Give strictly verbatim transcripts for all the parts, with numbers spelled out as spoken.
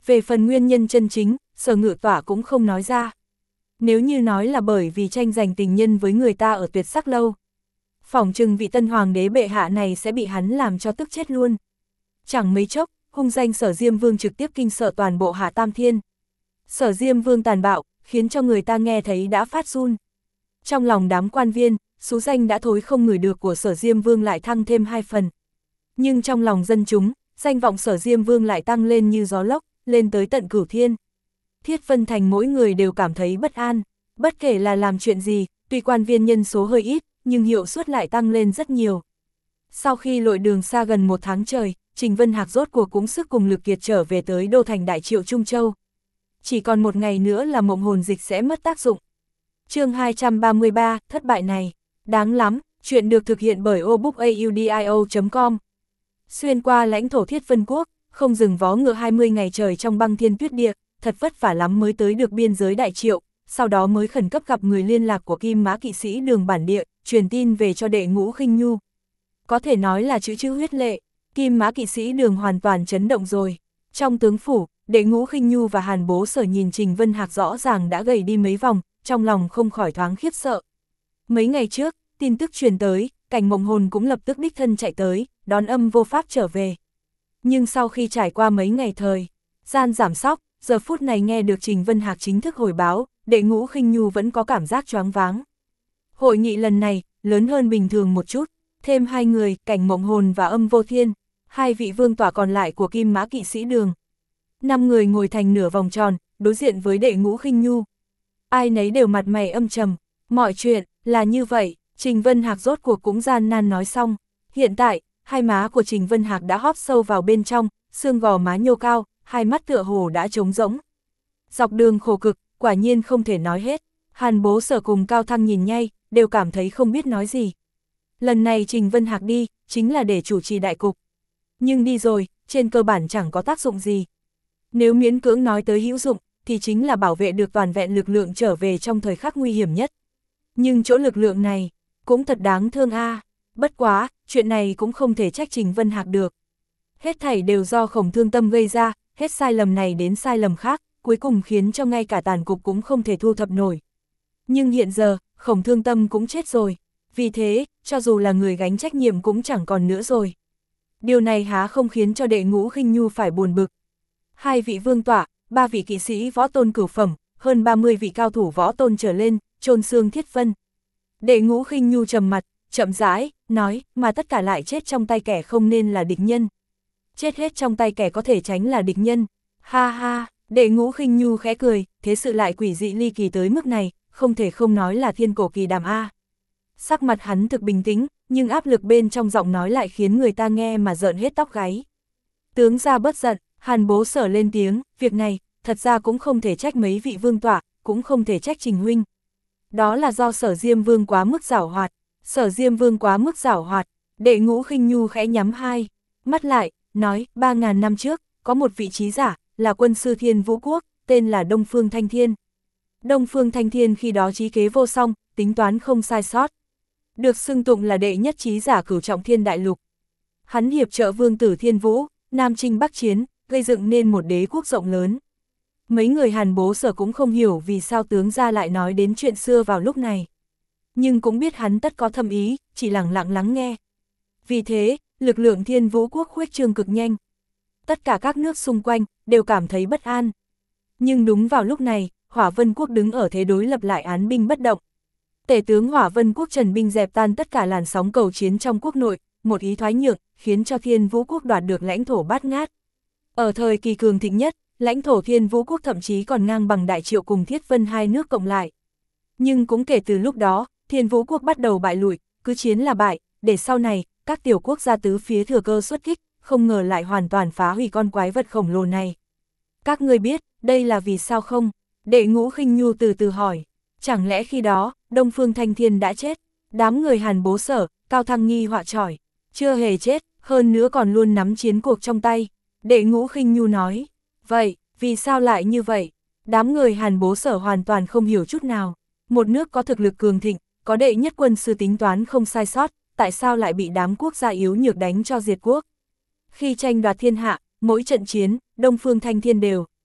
Về phần nguyên nhân chân chính, Sở Ngự Tỏa cũng không nói ra. Nếu như nói là bởi vì tranh giành tình nhân với người ta ở Tuyệt Sắc Lâu, phỏng chừng vị tân hoàng đế bệ hạ này sẽ bị hắn làm cho tức chết luôn. Chẳng mấy chốc, hung danh Sở Diêm Vương trực tiếp kinh sợ toàn bộ Hạ Tam Thiên. Sở Diêm Vương tàn bạo, khiến cho người ta nghe thấy đã phát run. Trong lòng đám quan viên, số danh đã thối không ngửi được của Sở Diêm Vương lại thăng thêm hai phần. Nhưng trong lòng dân chúng, danh vọng Sở Diêm Vương lại tăng lên như gió lốc, lên tới tận cửu thiên. Thiết Vân Thành mỗi người đều cảm thấy bất an, bất kể là làm chuyện gì, tuy quan viên nhân số hơi ít, nhưng hiệu suất lại tăng lên rất nhiều. Sau khi lội đường xa gần một tháng trời, Trình Vân Hạc rốt cuộc cũng sức cùng lực kiệt trở về tới đô thành Đại Triệu Trung Châu. Chỉ còn một ngày nữa là mộng hồn dịch sẽ mất tác dụng. Chương hai trăm ba mươi ba, thất bại này. Đáng lắm, chuyện được thực hiện bởi obookaudio chấm com. Xuyên qua lãnh thổ Thiết Vân Quốc, không dừng vó ngựa hai mươi ngày trời trong băng thiên tuyết địa, thật vất vả lắm mới tới được biên giới Đại Triệu, sau đó mới khẩn cấp gặp người liên lạc của Kim Mã kỵ sĩ Đường bản địa, truyền tin về cho đệ ngũ Khinh Nhu. Có thể nói là chữ chữ huyết lệ, Kim Mã kỵ sĩ Đường hoàn toàn chấn động rồi. Trong tướng phủ, đệ ngũ Khinh Nhu và Hàn Bố Sở nhìn Trình Vân Hạc rõ ràng đã gầy đi mấy vòng, trong lòng không khỏi thoáng khiếp sợ. Mấy ngày trước, tin tức truyền tới, Cảnh Mộng Hồn cũng lập tức đích thân chạy tới, đón Âm Vô Pháp trở về. Nhưng sau khi trải qua mấy ngày thời gian giảm sóc, giờ phút này nghe được Trình Vân Hạc chính thức hồi báo, đệ ngũ Khinh Nhu vẫn có cảm giác choáng váng. Hội nghị lần này, lớn hơn bình thường một chút, thêm hai người, Cảnh Mộng Hồn và Âm Vô Thiên, hai vị vương tỏa còn lại của Kim Mã kỵ sĩ Đường. Năm người ngồi thành nửa vòng tròn, đối diện với đệ ngũ Khinh Nhu. Ai nấy đều mặt mày âm trầm, mọi chuyện là như vậy. Trình Vân Hạc rốt cuộc cũng gian nan nói xong. Hiện tại, hai má của Trình Vân Hạc đã hóp sâu vào bên trong, xương gò má nhô cao, hai mắt tựa hồ đã trống rỗng. Dọc đường khổ cực, quả nhiên không thể nói hết. Hàn Bố Sở cùng Cao Thăng nhìn nhay, đều cảm thấy không biết nói gì. Lần này Trình Vân Hạc đi, chính là để chủ trì đại cục. Nhưng đi rồi, trên cơ bản chẳng có tác dụng gì. Nếu miễn cưỡng nói tới hữu dụng, thì chính là bảo vệ được toàn vẹn lực lượng trở về trong thời khắc nguy hiểm nhất. Nhưng chỗ lực lượng này, cũng thật đáng thương a. À. Bất quá, chuyện này cũng không thể trách Trình Vân Hạc được. Hết thảy đều do Khổng Thương Tâm gây ra, hết sai lầm này đến sai lầm khác, cuối cùng khiến cho ngay cả tàn cục cũng không thể thu thập nổi. Nhưng hiện giờ, Khổng Thương Tâm cũng chết rồi. Vì thế, cho dù là người gánh trách nhiệm cũng chẳng còn nữa rồi. Điều này há không khiến cho đệ ngũ Khinh Nhu phải buồn bực. Hai vị vương tỏa, ba vị kỵ sĩ võ tôn cửu phẩm, hơn ba mươi vị cao thủ võ tôn trở lên, chôn xương Thiết Vân. Đệ ngũ Khinh Nhu trầm mặt, chậm rãi, nói, mà tất cả lại chết trong tay kẻ không nên là địch nhân. Chết hết trong tay kẻ có thể tránh là địch nhân. Ha ha, đệ ngũ Khinh Nhu khẽ cười, thế sự lại quỷ dị ly kỳ tới mức này, không thể không nói là thiên cổ kỳ đàm a. Sắc mặt hắn thực bình tĩnh, nhưng áp lực bên trong giọng nói lại khiến người ta nghe mà rợn hết tóc gáy. Tướng gia bất giận, Hàn Bố Sở lên tiếng, việc này, thật ra cũng không thể trách mấy vị vương tọa, cũng không thể trách Trình huynh. Đó là do Sở Diêm Vương quá mức giảo hoạt, Sở Diêm Vương quá mức giảo hoạt. Đệ ngũ Khinh Nhu khẽ nhắm hai mắt lại, nói, ba ngàn năm trước, có một vị trí giả, là quân sư Thiên Vũ Quốc, tên là Đông Phương Thanh Thiên. Đông Phương Thanh Thiên khi đó trí kế vô song, tính toán không sai sót. Được xưng tụng là đệ nhất trí giả cửu trọng thiên đại lục. Hắn hiệp trợ vương tử Thiên Vũ, Nam Chinh Bắc Chiến, gây dựng nên một đế quốc rộng lớn. Mấy người Hàn Bố Sở cũng không hiểu vì sao tướng gia lại nói đến chuyện xưa vào lúc này. Nhưng cũng biết hắn tất có thâm ý, chỉ lặng lặng lắng nghe. Vì thế, lực lượng Thiên Vũ Quốc khuếch trương cực nhanh. Tất cả các nước xung quanh, đều cảm thấy bất an. Nhưng đúng vào lúc này, Hỏa Vân Quốc đứng ở thế đối lập lại án binh bất động. Tể tướng Hỏa Vân Quốc Trần Binh dẹp tan tất cả làn sóng cầu chiến trong quốc nội, một ý thoái nhượng, khiến cho Thiên Vũ Quốc đoạt được lãnh thổ bát ngát. Ở thời kỳ cường thịnh nhất, lãnh thổ Thiên Vũ Quốc thậm chí còn ngang bằng Đại Triệu cùng Thiết Vân hai nước cộng lại. Nhưng cũng kể từ lúc đó, Thiên Vũ Quốc bắt đầu bại lụi, cứ chiến là bại, để sau này, các tiểu quốc gia tứ phía thừa cơ xuất kích, không ngờ lại hoàn toàn phá hủy con quái vật khổng lồ này. Các ngươi biết, đây là vì sao không? Đệ ngũ Khinh Nhu từ từ hỏi. Chẳng lẽ khi đó, Đông Phương Thanh Thiên đã chết? Đám người Hàn Bố Sở, Cao Thăng nghi họa chỏi. Chưa hề chết, hơn nữa còn luôn nắm chiến cuộc trong tay. Đệ ngũ Khinh Nhu nói. Vậy, vì sao lại như vậy? Đám người Hàn Bố Sở hoàn toàn không hiểu chút nào. Một nước có thực lực cường thịnh, có đệ nhất quân sư tính toán không sai sót, tại sao lại bị đám quốc gia yếu nhược đánh cho diệt quốc? Khi tranh đoạt thiên hạ, mỗi trận chiến, Đông Phương Thanh Thiên đều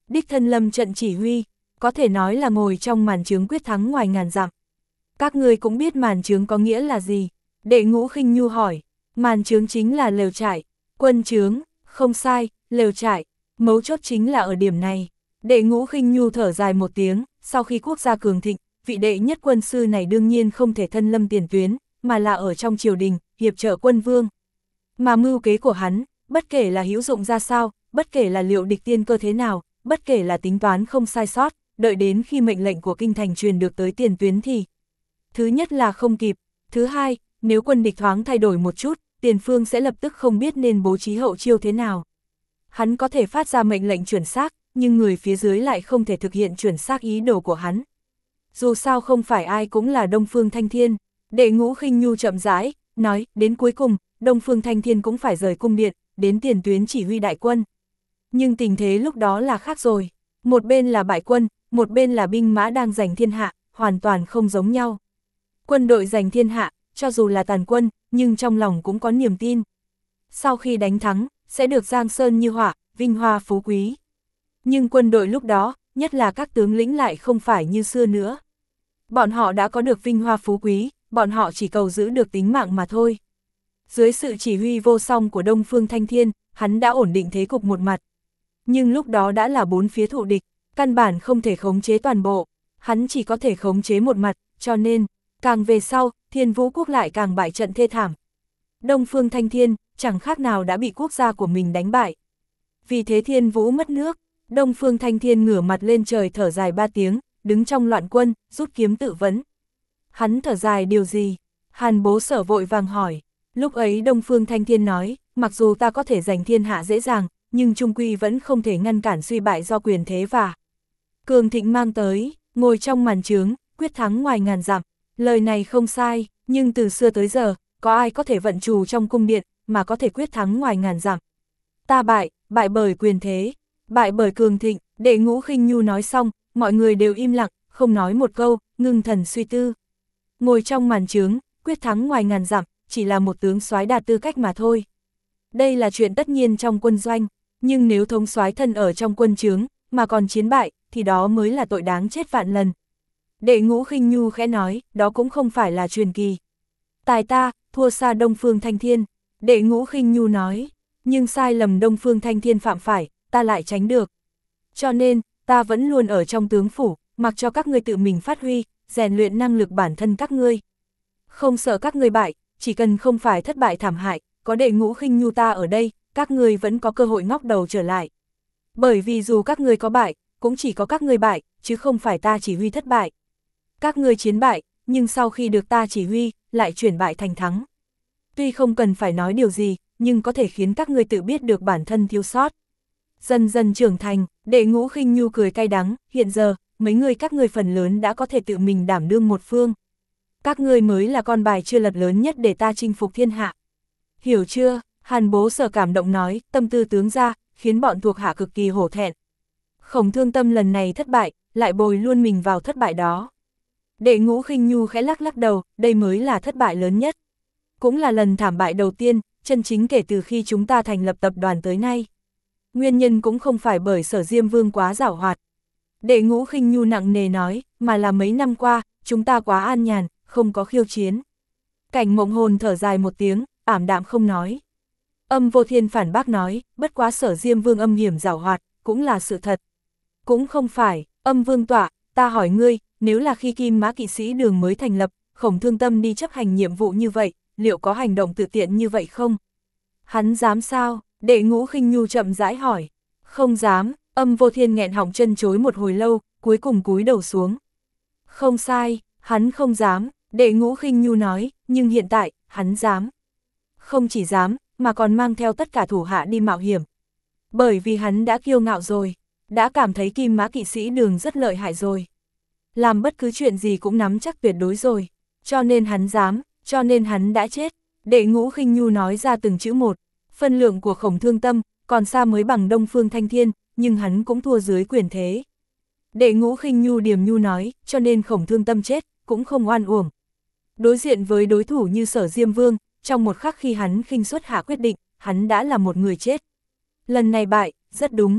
đích thân lâm trận chỉ huy, có thể nói là ngồi trong màn trướng quyết thắng ngoài ngàn dặm. Các ngươi cũng biết màn trướng có nghĩa là gì? Đệ Ngũ Khinh Nhu hỏi. Màn trướng chính là lều trại, quân trướng, không sai, lều trại, mấu chốt chính là ở điểm này. Đệ Ngũ Khinh Nhu thở dài một tiếng, sau khi quốc gia cường thịnh, vị đệ nhất quân sư này đương nhiên không thể thân lâm tiền tuyến, mà là ở trong triều đình, hiệp trợ quân vương. Mà mưu kế của hắn, bất kể là hữu dụng ra sao, bất kể là liệu địch tiên cơ thế nào, bất kể là tính toán không sai sót, đợi đến khi mệnh lệnh của kinh thành truyền được tới tiền tuyến thì thứ nhất là không kịp, thứ hai, nếu quân địch thoáng thay đổi một chút, tiền phương sẽ lập tức không biết nên bố trí hậu chiêu thế nào. Hắn có thể phát ra mệnh lệnh chuẩn xác, nhưng người phía dưới lại không thể thực hiện chuẩn xác ý đồ của hắn. Dù sao không phải ai cũng là Đông Phương Thanh Thiên, Đệ Ngũ Khinh Nhu chậm rãi, nói, đến cuối cùng, Đông Phương Thanh Thiên cũng phải rời cung điện, đến tiền tuyến chỉ huy đại quân. Nhưng tình thế lúc đó là khác rồi, một bên là bại quân, một bên là binh mã đang giành thiên hạ, hoàn toàn không giống nhau. Quân đội giành thiên hạ, cho dù là tàn quân, nhưng trong lòng cũng có niềm tin. Sau khi đánh thắng, sẽ được giang sơn như họa, vinh hoa phú quý. Nhưng quân đội lúc đó, nhất là các tướng lĩnh lại không phải như xưa nữa. Bọn họ đã có được vinh hoa phú quý, bọn họ chỉ cầu giữ được tính mạng mà thôi. Dưới sự chỉ huy vô song của Đông Phương Thanh Thiên, hắn đã ổn định thế cục một mặt. Nhưng lúc đó đã là bốn phía thụ địch, căn bản không thể khống chế toàn bộ, hắn chỉ có thể khống chế một mặt, cho nên, càng về sau, Thiên Vũ Quốc lại càng bại trận thê thảm. Đông Phương Thanh Thiên, chẳng khác nào đã bị quốc gia của mình đánh bại. Vì thế Thiên Vũ mất nước, Đông Phương Thanh Thiên ngửa mặt lên trời thở dài ba tiếng, đứng trong loạn quân, rút kiếm tự vấn. Hắn thở dài điều gì? Hàn Bố Sở vội vàng hỏi. Lúc ấy Đông Phương Thanh Thiên nói, mặc dù ta có thể giành thiên hạ dễ dàng, nhưng trung quy vẫn không thể ngăn cản suy bại do quyền thế và cường thịnh mang tới, ngồi trong màn trướng, quyết thắng ngoài ngàn dặm. Lời này không sai, nhưng từ xưa tới giờ, có ai có thể vận trù trong cung điện, mà có thể quyết thắng ngoài ngàn dặm. Ta bại, bại bởi quyền thế, bại bởi cường thịnh. Đệ Ngũ Khinh Nhu nói xong, mọi người đều im lặng, không nói một câu, ngưng thần suy tư. Ngồi trong màn trướng, quyết thắng ngoài ngàn dặm, chỉ là một tướng soái đạt tư cách mà thôi. Đây là chuyện tất nhiên trong quân doanh, nhưng nếu thống soái thân ở trong quân trướng, mà còn chiến bại, thì đó mới là tội đáng chết vạn lần. Đệ Ngũ Khinh Nhu khẽ nói, đó cũng không phải là truyền kỳ. Tài ta, thua xa Đông Phương Thanh Thiên. Đệ Ngũ Khinh Nhu nói, nhưng sai lầm Đông Phương Thanh Thiên phạm phải, ta lại tránh được. Cho nên, ta vẫn luôn ở trong tướng phủ, mặc cho các ngươi tự mình phát huy, rèn luyện năng lực bản thân các ngươi. Không sợ các ngươi bại, chỉ cần không phải thất bại thảm hại, có Đệ Ngũ Khinh Nhu ta ở đây, các ngươi vẫn có cơ hội ngóc đầu trở lại. Bởi vì dù các ngươi có bại, cũng chỉ có các ngươi bại, chứ không phải ta chỉ huy thất bại. Các ngươi chiến bại, nhưng sau khi được ta chỉ huy, lại chuyển bại thành thắng. Tuy không cần phải nói điều gì, nhưng có thể khiến các ngươi tự biết được bản thân thiếu sót. Dần dần trưởng thành, Đệ Ngũ Khinh Nhu cười cay đắng, hiện giờ, mấy người các ngươi phần lớn đã có thể tự mình đảm đương một phương. Các ngươi mới là con bài chưa lật lớn nhất để ta chinh phục thiên hạ. Hiểu chưa? Hàn Bố Sở cảm động nói, tâm tư tướng ra, khiến bọn thuộc hạ cực kỳ hổ thẹn. Khổng Thương Tâm lần này thất bại, lại bồi luôn mình vào thất bại đó. Đệ Ngũ Khinh Nhu khẽ lắc lắc đầu, đây mới là thất bại lớn nhất. Cũng là lần thảm bại đầu tiên, chân chính kể từ khi chúng ta thành lập tập đoàn tới nay. Nguyên nhân cũng không phải bởi Sở Diêm Vương quá giảo hoạt. Đệ Ngũ Khinh Nhu nặng nề nói, mà là mấy năm qua, chúng ta quá an nhàn, không có khiêu chiến. Cảnh Mộng Hồn thở dài một tiếng, ảm đạm không nói. Âm Vô Thiên phản bác nói, bất quá Sở Diêm Vương âm hiểm giảo hoạt, cũng là sự thật. Cũng không phải, Âm Vương tọa, ta hỏi ngươi, nếu là khi Kim Mã Kỵ Sĩ Đường mới thành lập, Khổng Thương Tâm đi chấp hành nhiệm vụ như vậy, liệu có hành động tự tiện như vậy không? Hắn dám sao? Đệ Ngũ Khinh Nhu chậm rãi hỏi. Không dám. Âm Vô Thiên nghẹn họng chân chối một hồi lâu, cuối cùng cúi đầu xuống. Không sai, hắn không dám. Đệ Ngũ Khinh Nhu nói, nhưng hiện tại, hắn dám. Không chỉ dám, mà còn mang theo tất cả thủ hạ đi mạo hiểm. Bởi vì hắn đã kiêu ngạo rồi, đã cảm thấy Kim Mã Kỵ Sĩ Đường rất lợi hại rồi. Làm bất cứ chuyện gì cũng nắm chắc tuyệt đối rồi, cho nên hắn dám, cho nên hắn đã chết. Đệ Ngũ Khinh Nhu nói ra từng chữ một, phân lượng của Khổng Thương Tâm, còn xa mới bằng Đông Phương Thanh Thiên, nhưng hắn cũng thua dưới quyền thế. Đệ Ngũ Khinh Nhu điềm nhu nói, cho nên Khổng Thương Tâm chết, cũng không oan uổng. Đối diện với đối thủ như Sở Diêm Vương, trong một khắc khi hắn khinh suất hạ quyết định, hắn đã là một người chết. Lần này bại, rất đúng.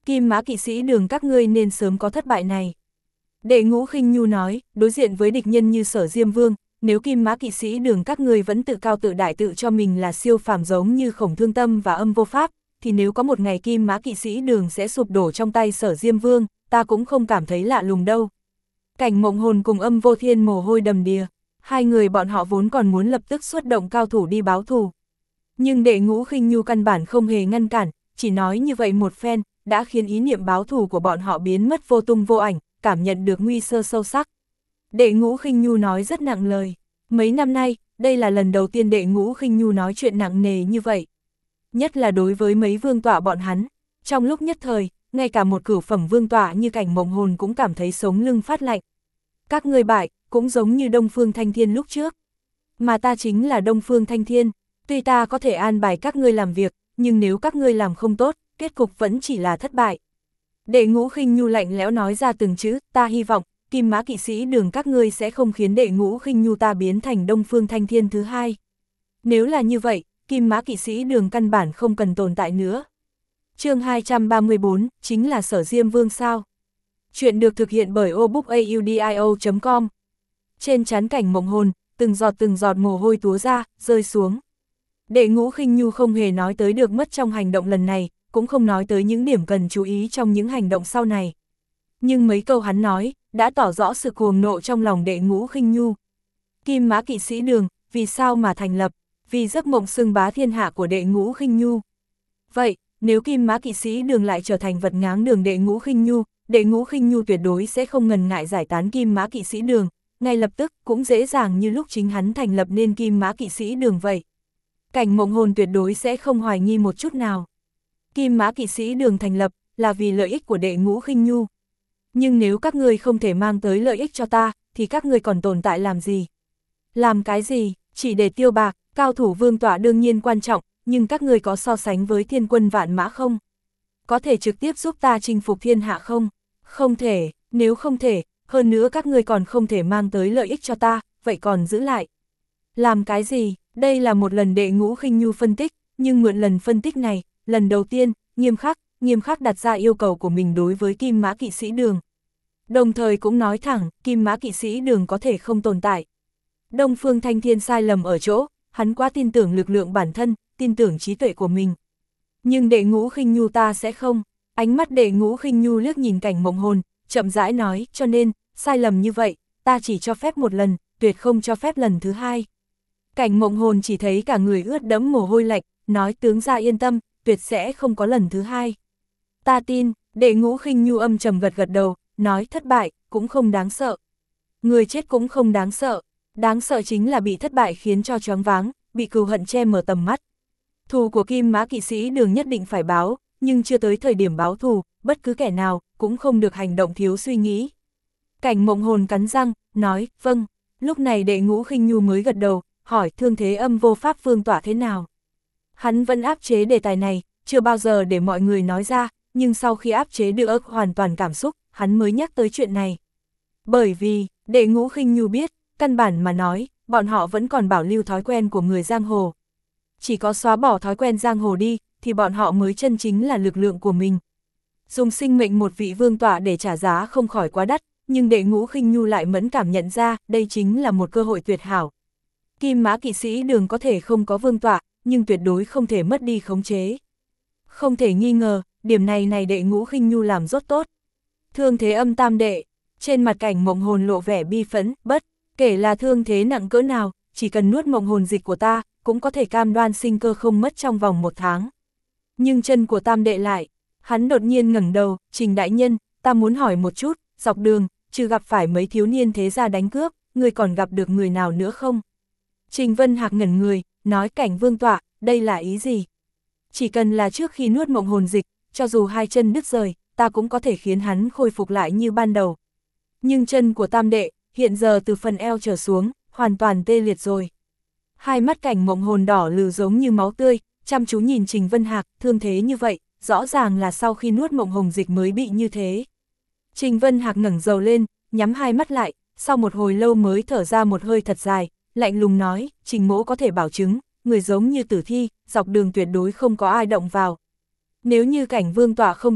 Kim Mã Kỵ Sĩ Đường các ngươi nên sớm có thất bại này. Đệ Ngũ Khinh Nhu nói, đối diện với địch nhân như Sở Diêm Vương, nếu Kim Mã Kỵ Sĩ Đường các ngươi vẫn tự cao tự đại tự cho mình là siêu phàm giống như Khổng Thương Tâm và Âm Vô Pháp, thì nếu có một ngày Kim Mã Kỵ Sĩ Đường sẽ sụp đổ trong tay Sở Diêm Vương, ta cũng không cảm thấy lạ lùng đâu. Cảnh Mộng Hồn cùng Âm Vô Thiên mồ hôi đầm đìa, hai người bọn họ vốn còn muốn lập tức xuất động cao thủ đi báo thù. Nhưng Đệ Ngũ Khinh Nhu căn bản không hề ngăn cản, chỉ nói như vậy một phen, đã khiến ý niệm báo thù của bọn họ biến mất vô tung vô ảnh, cảm nhận được nguy cơ sâu sắc. Đệ Ngũ Khinh Nhu nói rất nặng lời. Mấy năm nay, đây là lần đầu tiên Đệ Ngũ Khinh Nhu nói chuyện nặng nề như vậy. Nhất là đối với mấy vương tọa bọn hắn. Trong lúc nhất thời, ngay cả một cửu phẩm vương tọa như Cảnh Mộng Hồn cũng cảm thấy sống lưng phát lạnh. Các ngươi bại, cũng giống như Đông Phương Thanh Thiên lúc trước. Mà ta chính là Đông Phương Thanh Thiên. Tuy ta có thể an bài các ngươi làm việc, nhưng nếu các ngươi làm không tốt, kết cục vẫn chỉ là thất bại. Đệ Ngũ Khinh Nhu lạnh lẽo nói ra từng chữ, ta hy vọng, Kim Mã Kỵ Sĩ Đường các ngươi sẽ không khiến Đệ Ngũ Khinh Nhu ta biến thành Đông Phương Thanh Thiên thứ hai. Nếu là như vậy, Kim Mã Kỵ Sĩ Đường căn bản không cần tồn tại nữa. Chương hai trăm ba mươi bốn, chính là Sở Diêm Vương sao? Chuyện được thực hiện bởi obookaudio chấm com. Trên trán Cảnh Mộng Hồn, từng giọt từng giọt mồ hôi túa ra, rơi xuống. Đệ Ngũ Khinh Nhu không hề nói tới được mất trong hành động lần này, cũng không nói tới những điểm cần chú ý trong những hành động sau này. Nhưng mấy câu hắn nói, đã tỏ rõ sự cuồng nộ trong lòng Đệ Ngũ Khinh Nhu. Kim Mã Kỵ Sĩ Đường, vì sao mà thành lập? Vì giấc mộng xưng bá thiên hạ của Đệ Ngũ Khinh Nhu. Vậy, nếu Kim Mã Kỵ Sĩ Đường lại trở thành vật ngáng đường Đệ Ngũ Khinh Nhu, Đệ Ngũ Khinh Nhu tuyệt đối sẽ không ngần ngại giải tán Kim Mã Kỵ Sĩ Đường, ngay lập tức cũng dễ dàng như lúc chính hắn thành lập nên Kim Mã Kỵ Sĩ Đường vậy. Cảnh Mộng Hồn tuyệt đối sẽ không hoài nghi một chút nào. Kim Mã Kỵ Sĩ Đường thành lập là vì lợi ích của Đệ Ngũ Khinh Nhu. Nhưng nếu các ngươi không thể mang tới lợi ích cho ta, thì các ngươi còn tồn tại làm gì? Làm cái gì? Chỉ để tiêu bạc, cao thủ vương tọa đương nhiên quan trọng, nhưng các ngươi có so sánh với thiên quân vạn mã không? Có thể trực tiếp giúp ta chinh phục thiên hạ không? Không thể, nếu không thể, hơn nữa các ngươi còn không thể mang tới lợi ích cho ta, vậy còn giữ lại. Làm cái gì? Đây là một lần Đệ Ngũ Khinh Nhu phân tích, nhưng mượn lần phân tích này, lần đầu tiên, nghiêm khắc, nghiêm khắc đặt ra yêu cầu của mình đối với Kim Mã Kỵ Sĩ Đường. Đồng thời cũng nói thẳng, Kim Mã Kỵ Sĩ Đường có thể không tồn tại. Đông Phương Thanh Thiên sai lầm ở chỗ, hắn quá tin tưởng lực lượng bản thân, tin tưởng trí tuệ của mình. Nhưng Đệ Ngũ Khinh Nhu ta sẽ không. Ánh mắt Đệ Ngũ Khinh Nhu liếc nhìn Cảnh Mộng Hồn, chậm rãi nói, cho nên, sai lầm như vậy, ta chỉ cho phép một lần, tuyệt không cho phép lần thứ hai. Cảnh Mộng Hồn chỉ thấy cả người ướt đẫm mồ hôi lạnh, nói tướng gia yên tâm, tuyệt sẽ không có lần thứ hai. Ta tin. Đệ Ngũ Khinh Nhu âm trầm gật gật đầu, nói thất bại, cũng không đáng sợ. Người chết cũng không đáng sợ, đáng sợ chính là bị thất bại khiến cho choáng váng, bị cừu hận che mở tầm mắt. Thù của Kim Mã Kỵ Sĩ Đường nhất định phải báo, nhưng chưa tới thời điểm báo thù, bất cứ kẻ nào cũng không được hành động thiếu suy nghĩ. Cảnh Mộng Hồn cắn răng, nói, vâng. Lúc này Đệ Ngũ Khinh Nhu mới gật đầu, hỏi thương thế Âm Vô Pháp vương tọa thế nào. Hắn vẫn áp chế đề tài này, chưa bao giờ để mọi người nói ra, nhưng sau khi áp chế được hoàn toàn cảm xúc, hắn mới nhắc tới chuyện này. Bởi vì, Đệ Ngũ Khinh Nhu biết, căn bản mà nói, bọn họ vẫn còn bảo lưu thói quen của người giang hồ. Chỉ có xóa bỏ thói quen giang hồ đi, thì bọn họ mới chân chính là lực lượng của mình. Dùng sinh mệnh một vị vương tọa để trả giá không khỏi quá đắt, nhưng Đệ Ngũ Khinh Nhu lại mẫn cảm nhận ra, đây chính là một cơ hội tuyệt hảo. Kim Mã Kỵ Sĩ Đường có thể không có vương tọa, nhưng tuyệt đối không thể mất đi khống chế. Không thể nghi ngờ, điểm này này Đệ Ngũ Khinh Nhu làm rất tốt. Thương thế Âm tam đệ, trên mặt Cảnh Mộng Hồn lộ vẻ bi phẫn, bất kể là thương thế nặng cỡ nào, chỉ cần nuốt mộng hồn dịch của ta, cũng có thể cam đoan sinh cơ không mất trong vòng một tháng. Nhưng chân của tam đệ lại, hắn đột nhiên ngẩng đầu, Trình đại nhân, ta muốn hỏi một chút, dọc đường, trừ gặp phải mấy thiếu niên thế gia đánh cướp, người còn gặp được người nào nữa không? Trình Vân Hạc ngẩn người, nói Cảnh vương tọa, đây là ý gì? Chỉ cần là trước khi nuốt mộng hồn dịch, cho dù hai chân đứt rời, ta cũng có thể khiến hắn khôi phục lại như ban đầu. Nhưng chân của tam đệ, hiện giờ từ phần eo trở xuống, hoàn toàn tê liệt rồi. Hai mắt Cảnh Mộng Hồn đỏ lừ giống như máu tươi, chăm chú nhìn Trình Vân Hạc, thương thế như vậy, rõ ràng là sau khi nuốt mộng hồn dịch mới bị như thế. Trình Vân Hạc ngẩng đầu lên, nhắm hai mắt lại, sau một hồi lâu mới thở ra một hơi thật dài, lạnh lùng nói, Trình mỗ có thể bảo chứng, người giống như tử thi, dọc đường tuyệt đối không có ai động vào. Nếu như Cảnh vương tọa không tin,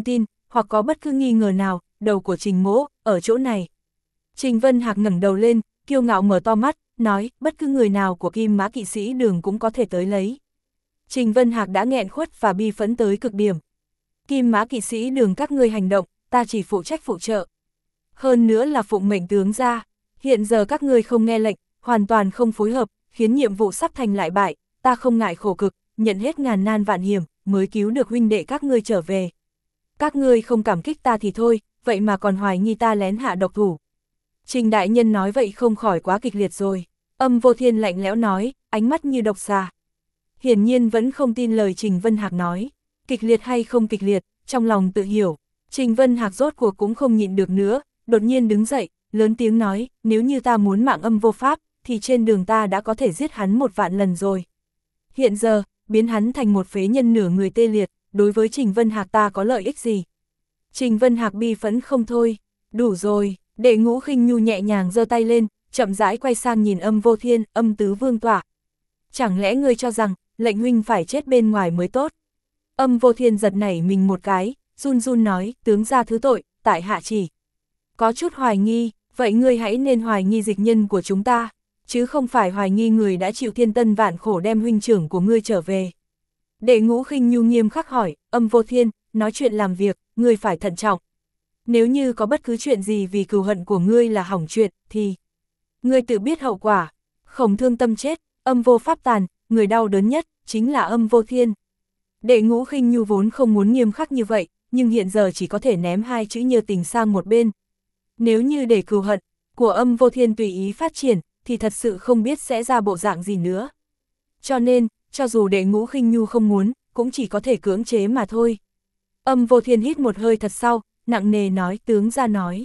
hoặc có bất cứ nghi ngờ nào, đầu của Trình Mỗ, ở chỗ này. Trình Vân Hạc ngẩng đầu lên, kiêu ngạo mở to mắt, nói, bất cứ người nào của Kim Mã Kỵ Sĩ Đường cũng có thể tới lấy. Trình Vân Hạc đã nghẹn khuất và bi phẫn tới cực điểm. Kim Mã Kỵ Sĩ Đường các ngươi hành động, ta chỉ phụ trách phụ trợ. Hơn nữa là phụng mệnh tướng ra, hiện giờ các ngươi không nghe lệnh, hoàn toàn không phối hợp, khiến nhiệm vụ sắp thành lại bại, ta không ngại khổ cực, nhận hết ngàn nan vạn hiểm, mới cứu được huynh đệ các ngươi trở về. Các ngươi không cảm kích ta thì thôi, vậy mà còn hoài nghi ta lén hạ độc thủ. Trình đại nhân nói vậy không khỏi quá kịch liệt rồi. Âm Vô Thiên lạnh lẽo nói, ánh mắt như độc xà. Hiển nhiên vẫn không tin lời Trình Vân Hạc nói. Kịch liệt hay không kịch liệt, trong lòng tự hiểu. Trình Vân Hạc rốt cuộc cũng không nhịn được nữa, đột nhiên đứng dậy, lớn tiếng nói, nếu như ta muốn mạng Âm Vô Pháp, thì trên đường ta đã có thể giết hắn một vạn lần rồi. Hiện giờ, biến hắn thành một phế nhân nửa người tê liệt, đối với Trình Vân Hạc ta có lợi ích gì? Trình Vân Hạc bi phẫn không thôi, đủ rồi. Đệ Ngũ Khinh Nhu nhẹ nhàng giơ tay lên, chậm rãi quay sang nhìn Âm Vô Thiên, Âm Tứ Vương tọa. Chẳng lẽ ngươi cho rằng, lệnh huynh phải chết bên ngoài mới tốt? Âm Vô Thiên giật nảy mình một cái, run run nói, tướng gia thứ tội, tại hạ chỉ. Có chút hoài nghi, vậy ngươi hãy nên hoài nghi dịch nhân của chúng ta, chứ không phải hoài nghi người đã chịu thiên tân vạn khổ đem huynh trưởng của ngươi trở về. Đệ Ngũ Khinh Nhu nghiêm khắc hỏi, Âm Vô Thiên, nói chuyện làm việc, ngươi phải thận trọng. Nếu như có bất cứ chuyện gì vì cừu hận của ngươi là hỏng chuyện, thì ngươi tự biết hậu quả. Khổng Thương Tâm chết, Âm Vô Pháp tàn, người đau đớn nhất, chính là Âm Vô Thiên. Đệ Ngũ Khinh Nhu vốn không muốn nghiêm khắc như vậy, nhưng hiện giờ chỉ có thể ném hai chữ nhờ tình sang một bên. Nếu như để cừu hận của Âm Vô Thiên tùy ý phát triển, thì thật sự không biết sẽ ra bộ dạng gì nữa. Cho nên, cho dù Đệ Ngũ Khinh Nhu không muốn, cũng chỉ có thể cưỡng chế mà thôi. Âm Vô Thiên hít một hơi thật sau, nặng nề nói, tướng ra nói.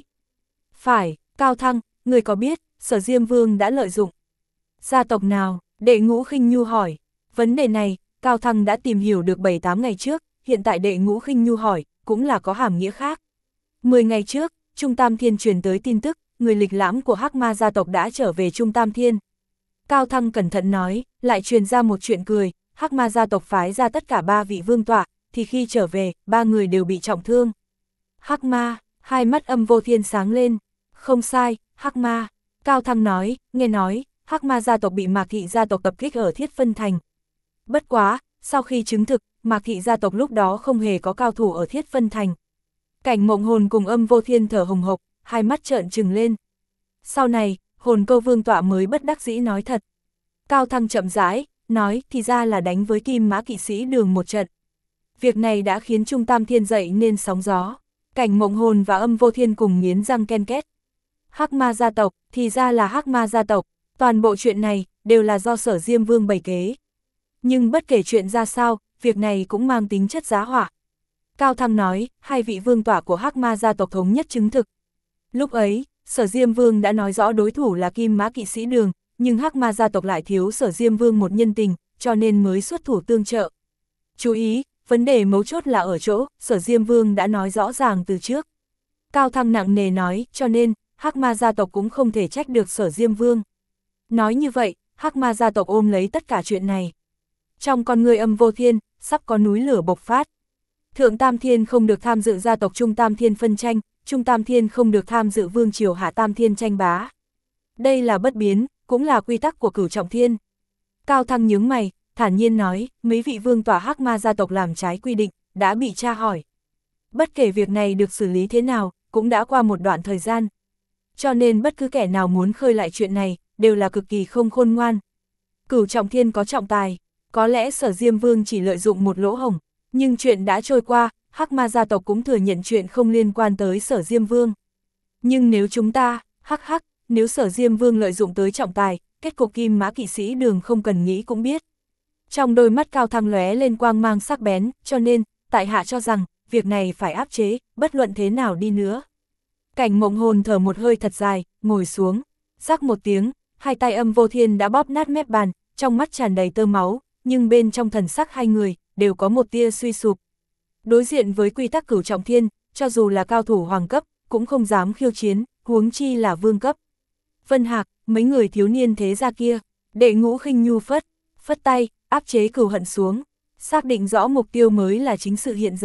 Phải, Cao Thăng, người có biết, Sở Diêm Vương đã lợi dụng gia tộc nào? Đệ Ngũ Khinh Nhu hỏi. Vấn đề này, Cao Thăng đã tìm hiểu được bảy tám ngày trước, hiện tại Đệ Ngũ Khinh Nhu hỏi, cũng là có hàm nghĩa khác. mười ngày trước, Trung Tam Thiên truyền tới tin tức, người lịch lãm của Hắc Ma gia tộc đã trở về Trung Tam Thiên. Cao Thăng cẩn thận nói, lại truyền ra một chuyện cười, Hắc Ma gia tộc phái ra tất cả ba vị vương tọa, thì khi trở về, ba người đều bị trọng thương. Hắc Ma, hai mắt Âm Vô Thiên sáng lên. Không sai, Hắc Ma. Cao Thăng nói, nghe nói, Hắc Ma gia tộc bị Mạc Thị gia tộc tập kích ở Thiết Phân Thành. Bất quá, sau khi chứng thực, Mạc Thị gia tộc lúc đó không hề có cao thủ ở Thiết Phân Thành. Cảnh Mộng Hồn cùng Âm Vô Thiên thở hồng hộc, hai mắt trợn trừng lên. Sau này, Hồn Câu Vương tọa mới bất đắc dĩ nói thật. Cao Thăng chậm rãi, nói, thì ra là đánh với Kim Mã Kỵ Sĩ Đường một trận. Việc này đã khiến Trung Tam Thiên dậy nên sóng gió. Cảnh Mộng Hồn và Âm Vô Thiên cùng nghiến răng ken két. Hắc Ma gia tộc, thì ra là Hắc Ma gia tộc, toàn bộ chuyện này đều là do Sở Diêm Vương bày kế. Nhưng bất kể chuyện ra sao, việc này cũng mang tính chất giá họa. Cao Thăng nói, hai vị vương tọa của Hắc Ma gia tộc thống nhất chứng thực. Lúc ấy, Sở Diêm Vương đã nói rõ đối thủ là Kim Mã Kỵ Sĩ Đường, nhưng Hắc Ma gia tộc lại thiếu Sở Diêm Vương một nhân tình, cho nên mới xuất thủ tương trợ. Chú ý, vấn đề mấu chốt là ở chỗ, Sở Diêm Vương đã nói rõ ràng từ trước. Cao Thăng nặng nề nói, cho nên, Hắc Ma gia tộc cũng không thể trách được Sở Diêm Vương. Nói như vậy, Hắc Ma gia tộc ôm lấy tất cả chuyện này. Trong con người Âm Vô Thiên, sắp có núi lửa bộc phát. Thượng Tam Thiên không được tham dự gia tộc Trung Tam Thiên phân tranh, Trung Tam Thiên không được tham dự vương triều Hạ Tam Thiên tranh bá. Đây là bất biến, cũng là quy tắc của Cửu Trọng Thiên. Cao Thăng nhướng mày, thản nhiên nói, mấy vị vương tọa Hắc Ma gia tộc làm trái quy định, đã bị tra hỏi. Bất kể việc này được xử lý thế nào, cũng đã qua một đoạn thời gian. Cho nên bất cứ kẻ nào muốn khơi lại chuyện này, đều là cực kỳ không khôn ngoan. Cửu Trọng Thiên có trọng tài, có lẽ Sở Diêm Vương chỉ lợi dụng một lỗ hổng, nhưng chuyện đã trôi qua, Hắc Ma gia tộc cũng thừa nhận chuyện không liên quan tới Sở Diêm Vương. Nhưng nếu chúng ta, hắc hắc, nếu Sở Diêm Vương lợi dụng tới trọng tài, kết cục Kim Mã Kỵ Sĩ Đường không cần nghĩ cũng biết. Trong đôi mắt Cao Thăng lóe lên quang mang sắc bén, cho nên, tại hạ cho rằng, việc này phải áp chế, bất luận thế nào đi nữa. Cảnh Mộng Hồn thở một hơi thật dài, ngồi xuống, rắc một tiếng, hai tay Âm Vô Thiên đã bóp nát mép bàn, trong mắt tràn đầy tơ máu, nhưng bên trong thần sắc hai người, đều có một tia suy sụp. Đối diện với quy tắc Cửu Trọng Thiên, cho dù là cao thủ hoàng cấp, cũng không dám khiêu chiến, huống chi là vương cấp. Vân Hạc, mấy người thiếu niên thế gia kia, Đệ Ngũ Khinh Nhu phất, phất tay, áp chế cừu hận xuống, xác định rõ mục tiêu mới là chính sự hiện giờ.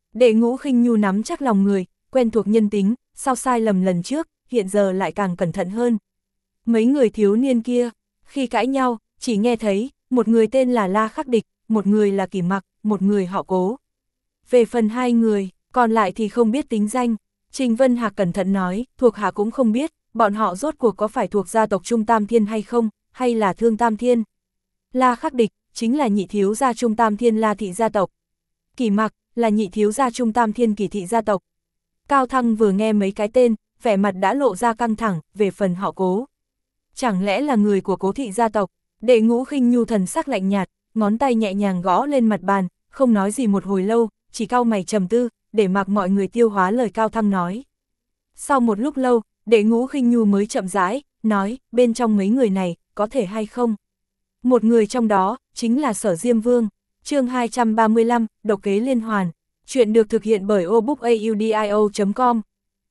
Đệ Ngũ Khinh Nhu nắm chắc lòng người, quen thuộc nhân tính, sau sai lầm lần trước, hiện giờ lại càng cẩn thận hơn. Mấy người thiếu niên kia, khi cãi nhau, chỉ nghe thấy, một người tên là La Khắc Địch, một người là Kỷ Mặc, một người họ Cố. Về phần hai người, còn lại thì không biết tính danh. Trình Vân Hạc cẩn thận nói, thuộc hạ cũng không biết, bọn họ rốt cuộc có phải thuộc gia tộc Trung Tam Thiên hay không, hay là Thương Tam Thiên. La Khắc Địch, chính là nhị thiếu gia Trung Tam Thiên La Thị gia tộc. Kỷ Mặc, là nhị thiếu gia Trung Tam Thiên Kỷ Thị gia tộc. Cao Thăng vừa nghe mấy cái tên, vẻ mặt đã lộ ra căng thẳng, về phần họ Cố. Chẳng lẽ là người của Cố Thị gia tộc? Đệ Ngũ Khinh Nhu thần sắc lạnh nhạt, ngón tay nhẹ nhàng gõ lên mặt bàn, không nói gì một hồi lâu, chỉ cau mày trầm tư, để mặc mọi người tiêu hóa lời Cao Thăng nói. Sau một lúc lâu, Đệ Ngũ Khinh Nhu mới chậm rãi, nói, bên trong mấy người này, có thể hay không? Một người trong đó, chính là Sở Diêm Vương. Chương hai trăm ba mươi lăm, Độc kế liên hoàn. Chuyện được thực hiện bởi obookaudio chấm com.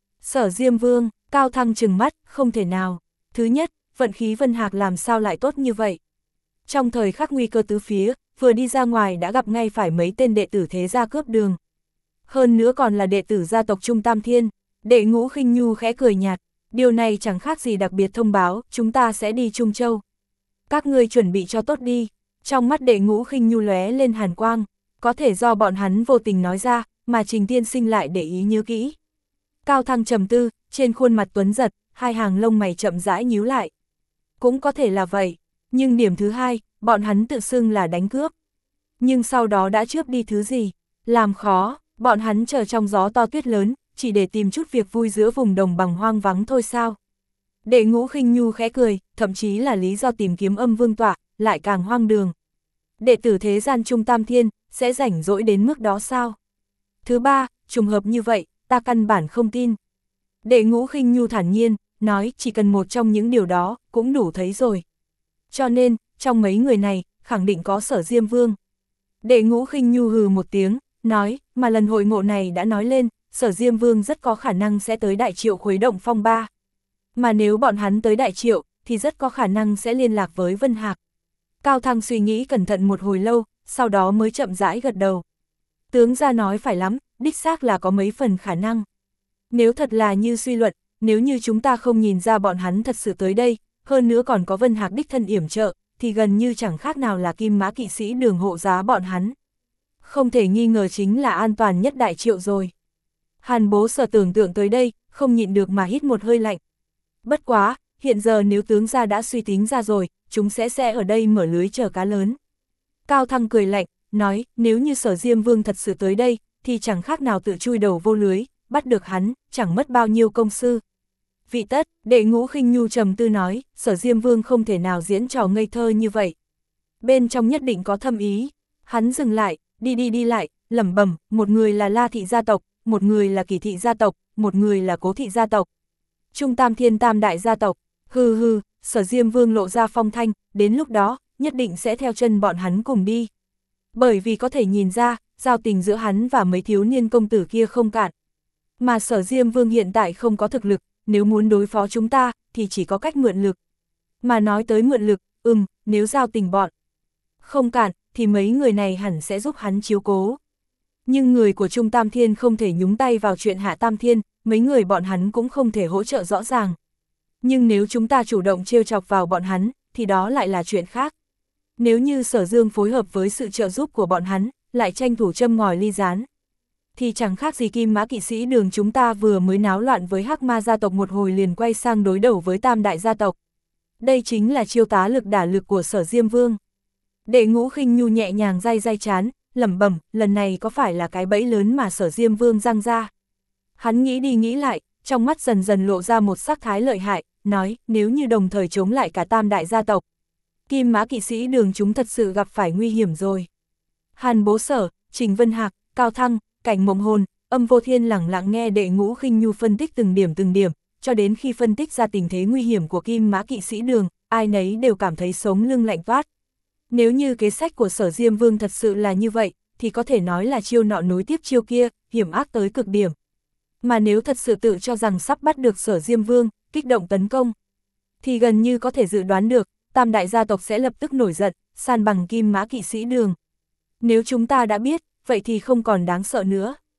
Sở Diêm Vương, Cao Thăng trừng mắt, không thể nào. Thứ nhất, vận khí Vân Hạc làm sao lại tốt như vậy? Trong thời khắc nguy cơ tứ phía, vừa đi ra ngoài đã gặp ngay phải mấy tên đệ tử thế gia cướp đường. Hơn nữa còn là đệ tử gia tộc Trung Tam Thiên. Đệ Ngũ Khinh Nhu khẽ cười nhạt, điều này chẳng khác gì đặc biệt thông báo, chúng ta sẽ đi Trung Châu. Các ngươi chuẩn bị cho tốt đi. Trong mắt Đệ Ngũ Khinh Nhu lóe lên hàn quang, có thể do bọn hắn vô tình nói ra, mà Trình Tiên Sinh lại để ý nhớ kỹ. Cao Thăng trầm tư, trên khuôn mặt tuấn giật, hai hàng lông mày chậm rãi nhíu lại. Cũng có thể là vậy, nhưng điểm thứ hai, bọn hắn tự xưng là đánh cướp. Nhưng sau đó đã trước đi thứ gì? Làm khó, bọn hắn chờ trong gió to tuyết lớn, chỉ để tìm chút việc vui giữa vùng đồng bằng hoang vắng thôi sao? Đệ Ngũ Khinh Nhu khẽ cười, thậm chí là lý do tìm kiếm Âm Vương tọa, lại càng hoang đường. Đệ tử thế gian Trung Tam Thiên, sẽ rảnh rỗi đến mức đó sao? Thứ ba, trùng hợp như vậy, ta căn bản không tin. Đệ Ngũ Khinh Nhu thản nhiên, nói chỉ cần một trong những điều đó, cũng đủ thấy rồi. Cho nên, trong mấy người này, khẳng định có Sở Diêm Vương. Đệ Ngũ Khinh Nhu hừ một tiếng, nói, mà lần hội ngộ này đã nói lên, Sở Diêm Vương rất có khả năng sẽ tới Đại Triệu khuấy động phong ba. Mà nếu bọn hắn tới Đại Triệu, thì rất có khả năng sẽ liên lạc với Vân Hạc. Cao Thăng suy nghĩ cẩn thận một hồi lâu, sau đó mới chậm rãi gật đầu. Tướng gia nói phải lắm, đích xác là có mấy phần khả năng. Nếu thật là như suy luận, nếu như chúng ta không nhìn ra bọn hắn thật sự tới đây, hơn nữa còn có Vân Hạc đích thân yểm trợ, thì gần như chẳng khác nào là Kim Mã kỵ sĩ đường hộ giá bọn hắn. Không thể nghi ngờ chính là an toàn nhất Đại Triệu rồi. Hàn Bố Sở tưởng tượng tới đây, không nhịn được mà hít một hơi lạnh. Bất quá, hiện giờ nếu tướng gia đã suy tính ra rồi, chúng sẽ sẽ ở đây mở lưới chờ cá lớn. Cao Thăng cười lạnh, nói, nếu như Sở Diêm Vương thật sự tới đây, thì chẳng khác nào tự chui đầu vô lưới, bắt được hắn, chẳng mất bao nhiêu công sư. Vị tất, Đệ Ngũ Khinh Nhu trầm tư nói, Sở Diêm Vương không thể nào diễn trò ngây thơ như vậy. Bên trong nhất định có thâm ý. Hắn dừng lại, đi đi đi lại, lẩm bẩm, một người là La Thị gia tộc, một người là Kỷ Thị gia tộc, một người là Cố Thị gia tộc. Trung Tam Thiên Tam đại gia tộc, hừ hừ, Sở Diêm Vương lộ ra phong thanh, đến lúc đó, nhất định sẽ theo chân bọn hắn cùng đi. Bởi vì có thể nhìn ra, giao tình giữa hắn và mấy thiếu niên công tử kia không cạn. Mà Sở Diêm Vương hiện tại không có thực lực, nếu muốn đối phó chúng ta, thì chỉ có cách mượn lực. Mà nói tới mượn lực, ừm, nếu giao tình bọn không cạn, thì mấy người này hẳn sẽ giúp hắn chiếu cố. Nhưng người của Trung Tam Thiên không thể nhúng tay vào chuyện Hạ Tam Thiên, mấy người bọn hắn cũng không thể hỗ trợ rõ ràng. Nhưng nếu chúng ta chủ động trêu chọc vào bọn hắn, thì đó lại là chuyện khác. Nếu như Sở Dương phối hợp với sự trợ giúp của bọn hắn, lại tranh thủ châm ngòi ly gián, thì chẳng khác gì Kim Mã kỵ sĩ đường chúng ta vừa mới náo loạn với Hắc Ma gia tộc một hồi liền quay sang đối đầu với Tam đại gia tộc. Đây chính là chiêu tá lực đả lực của Sở Diêm Vương. Đệ Ngũ Khinh Nhu nhẹ nhàng day day chán, lẩm bẩm, lần này có phải là cái bẫy lớn mà Sở Diêm Vương giăng ra? Hắn nghĩ đi nghĩ lại, trong mắt dần dần lộ ra một sắc thái lợi hại, nói, nếu như đồng thời chống lại cả Tam đại gia tộc, Kim Mã kỵ sĩ đường chúng thật sự gặp phải nguy hiểm rồi. Hàn Bố Sở, Trình Vân Hạc, Cao Thăng, Cảnh Mộng Hồn, Âm Vô Thiên lẳng lặng nghe Đệ Ngũ Khinh Nhu phân tích từng điểm từng điểm, cho đến khi phân tích ra tình thế nguy hiểm của Kim Mã kỵ sĩ đường, ai nấy đều cảm thấy sống lưng lạnh toát. Nếu như kế sách của Sở Diêm Vương thật sự là như vậy, thì có thể nói là chiêu nọ nối tiếp chiêu kia, hiểm ác tới cực điểm. Mà nếu thật sự tự cho rằng sắp bắt được Sở Diêm Vương, kích động tấn công, thì gần như có thể dự đoán được, Tam đại gia tộc sẽ lập tức nổi giận, san bằng Kim Mã kỵ sĩ đường. Nếu chúng ta đã biết, vậy thì không còn đáng sợ nữa.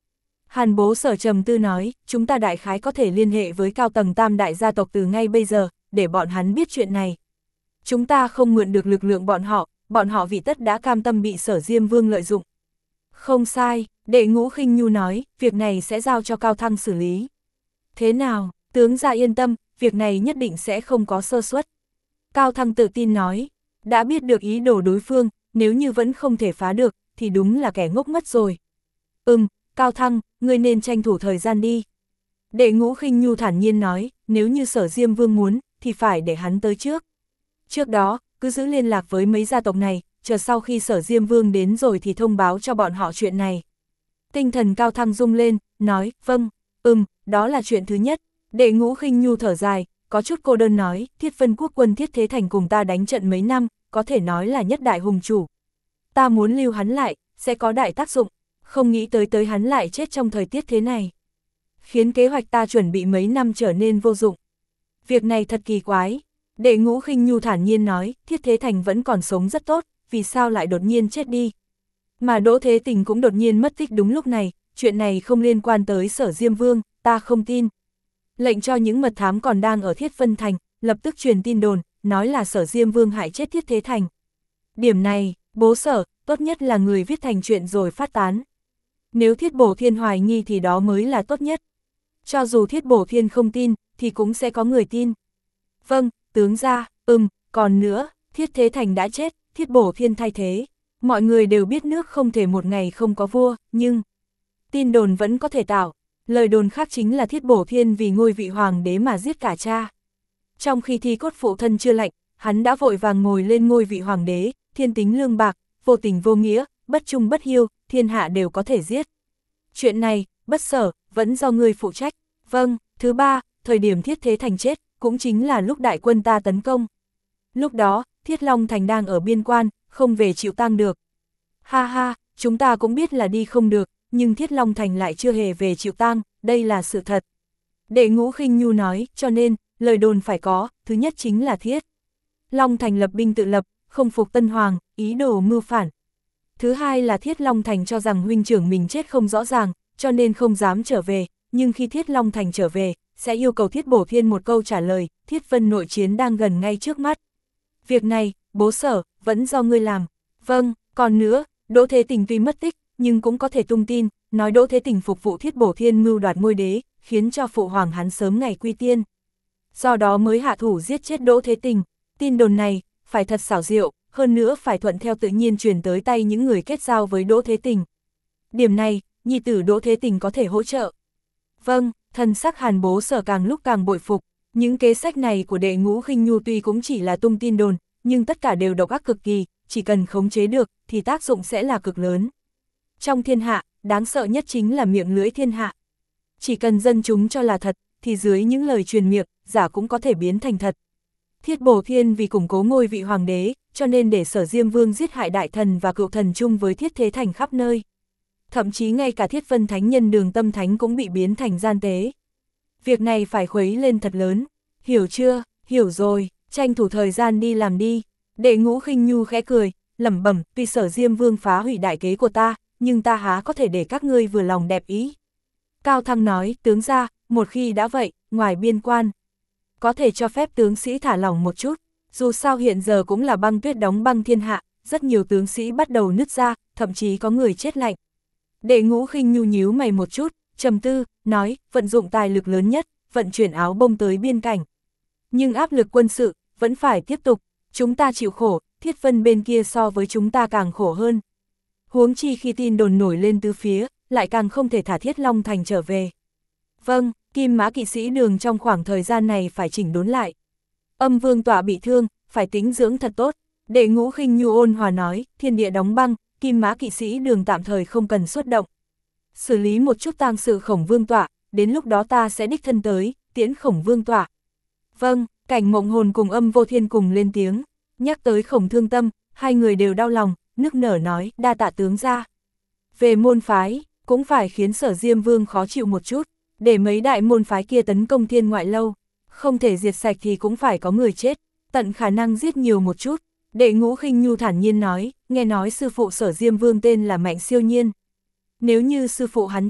Hàn Bố Sở trầm tư nói, chúng ta đại khái có thể liên hệ với cao tầng tam đại gia tộc từ ngay bây giờ, để bọn hắn biết chuyện này. Chúng ta không mượn được lực lượng bọn họ, bọn họ vì tất đã cam tâm bị Sở Diêm Vương lợi dụng. Không sai, Đệ Ngũ Khinh Nhu nói, việc này sẽ giao cho Cao Thăng xử lý. Thế nào, tướng gia yên tâm, việc này nhất định sẽ không có sơ suất. Cao Thăng tự tin nói, đã biết được ý đồ đối phương, nếu như vẫn không thể phá được, thì đúng là kẻ ngốc mất rồi. Ừm, Cao Thăng, ngươi nên tranh thủ thời gian đi. Đệ Ngũ Khinh Nhu thản nhiên nói, nếu như Sở Diêm Vương muốn, thì phải để hắn tới trước. Trước đó, cứ giữ liên lạc với mấy gia tộc này, chờ sau khi Sở Diêm Vương đến rồi thì thông báo cho bọn họ chuyện này. Tinh thần Cao Thăng rung lên, nói, vâng, ừm, đó là chuyện thứ nhất. Đệ Ngũ Khinh Nhu thở dài, có chút cô đơn nói, Thiết Vân Quốc quân Thiết Thế Thành cùng ta đánh trận mấy năm, có thể nói là nhất đại hùng chủ. Ta muốn lưu hắn lại, sẽ có đại tác dụng, không nghĩ tới tới hắn lại chết trong thời tiết thế này. Khiến kế hoạch ta chuẩn bị mấy năm trở nên vô dụng. Việc này thật kỳ quái. Đệ Ngũ Khinh Nhu thản nhiên nói, Thiết Thế Thành vẫn còn sống rất tốt, vì sao lại đột nhiên chết đi. Mà Đỗ Thế Tình cũng đột nhiên mất tích đúng lúc này, chuyện này không liên quan tới Sở Diêm Vương, ta không tin. Lệnh cho những mật thám còn đang ở Thiết Vân Thành, lập tức truyền tin đồn, nói là Sở Diêm Vương hại chết Thiết Thế Thành. Điểm này, Bố Sở, tốt nhất là người viết thành chuyện rồi phát tán. Nếu Thiết Bổ Thiên hoài nghi thì đó mới là tốt nhất. Cho dù Thiết Bổ Thiên không tin, thì cũng sẽ có người tin. Vâng, tướng gia, ừm, còn nữa, Thiết Thế Thành đã chết, Thiết Bổ Thiên thay thế. Mọi người đều biết nước không thể một ngày không có vua, nhưng tin đồn vẫn có thể tạo. Lời đồn khác chính là Thiết Bổ Thiên vì ngôi vị hoàng đế mà giết cả cha. Trong khi thi cốt phụ thân chưa lạnh, hắn đã vội vàng ngồi lên ngôi vị hoàng đế, thiên tính lương bạc, vô tình vô nghĩa, bất trung bất hiếu, thiên hạ đều có thể giết. Chuyện này, Bất Sở, vẫn do ngươi phụ trách. Vâng, thứ ba, thời điểm Thiết Thế Thành chết, cũng chính là lúc đại quân ta tấn công. Lúc đó, Thiết Long Thành đang ở biên quan, không về chịu tang được. Ha ha, chúng ta cũng biết là đi không được, nhưng Thiết Long Thành lại chưa hề về chịu tang, đây là sự thật. Đệ Ngũ Khinh Nhu nói, cho nên, lời đồn phải có, thứ nhất chính là Thiết Long Thành lập binh tự lập, không phục Tân Hoàng, ý đồ mưu phản. Thứ hai là Thiết Long Thành cho rằng huynh trưởng mình chết không rõ ràng, cho nên không dám trở về, nhưng khi Thiết Long Thành trở về, sẽ yêu cầu Thiết Bổ Thiên một câu trả lời, Thiết Vân nội chiến đang gần ngay trước mắt. Việc này, Bố Sở, vẫn do ngươi làm. Vâng, còn nữa, Đỗ Thế Tình tuy mất tích, nhưng cũng có thể tung tin, nói Đỗ Thế Tình phục vụ Thiết Bổ Thiên mưu đoạt ngôi đế, khiến cho phụ hoàng hắn sớm ngày quy tiên. Do đó mới hạ thủ giết chết Đỗ Thế Tình. Tin đồn này, phải thật xảo diệu, hơn nữa phải thuận theo tự nhiên truyền tới tay những người kết giao với Đỗ Thế Tình. Điểm này, nhi tử Đỗ Thế Tình có thể hỗ trợ. Vâng, thần sắc Hàn Bố Sở càng lúc càng bội phục, những kế sách này của Đệ Ngũ Khinh Nhu tuy cũng chỉ là tung tin đồn, nhưng tất cả đều độc ác cực kỳ, chỉ cần khống chế được, thì tác dụng sẽ là cực lớn. Trong thiên hạ, đáng sợ nhất chính là miệng lưỡi thiên hạ. Chỉ cần dân chúng cho là thật, thì dưới những lời truyền miệng, giả cũng có thể biến thành thật. Thiết Bổ Thiên vì củng cố ngôi vị hoàng đế, cho nên để Sở Diêm Vương giết hại đại thần và cựu thần chung với Thiết Thế Thành khắp nơi. Thậm chí ngay cả Thiết Vân Thánh Nhân Đường Tâm Thánh cũng bị biến thành gian tế. Việc này phải khuấy lên thật lớn. Hiểu chưa? Hiểu rồi, tranh thủ thời gian đi làm đi. Đệ Ngũ Khinh Nhu khẽ cười, lẩm bẩm, tuy Sở Diêm Vương phá hủy đại kế của ta, nhưng ta há có thể để các ngươi vừa lòng đẹp ý. Cao Thăng nói, tướng gia, một khi đã vậy, ngoài biên quan, có thể cho phép tướng sĩ thả lỏng một chút, dù sao hiện giờ cũng là băng tuyết đóng băng thiên hạ, rất nhiều tướng sĩ bắt đầu nứt ra, thậm chí có người chết lạnh. Đệ Ngũ Khinh Nhu nhíu mày một chút, trầm tư, nói, vận dụng tài lực lớn nhất, vận chuyển áo bông tới biên cảnh. Nhưng áp lực quân sự, vẫn phải tiếp tục, chúng ta chịu khổ, Thiết Vân bên kia so với chúng ta càng khổ hơn. Huống chi khi tin đồn nổi lên tứ phía, lại càng không thể thả Thiết Long Thành trở về. Vâng, Kim Mã kỵ sĩ Đường trong khoảng thời gian này phải chỉnh đốn lại. Âm Vương tọa bị thương, phải tĩnh dưỡng thật tốt. Đệ Ngũ Khinh Nhu ôn hòa nói, thiên địa đóng băng, Kim Mã kỵ sĩ Đường tạm thời không cần xuất động. Xử lý một chút tang sự Khổng Vương tọa, đến lúc đó ta sẽ đích thân tới, tiễn Khổng Vương tọa. Vâng, Cảnh Mộng Hồn cùng Âm Vô Thiên cùng lên tiếng, nhắc tới Khổng Thương Tâm, hai người đều đau lòng, nức nở nói, đa tạ tướng gia. Về môn phái, cũng phải khiến Sở Diêm Vương khó chịu một chút, để mấy đại môn phái kia tấn công Thiên Ngoại Lâu, không thể diệt sạch thì cũng phải có người chết, tận khả năng giết nhiều một chút. Đệ Ngũ Khinh Nhu thản nhiên nói, nghe nói sư phụ Sở Diêm Vương tên là Mạnh Siêu Nhiên. Nếu như sư phụ hắn chết,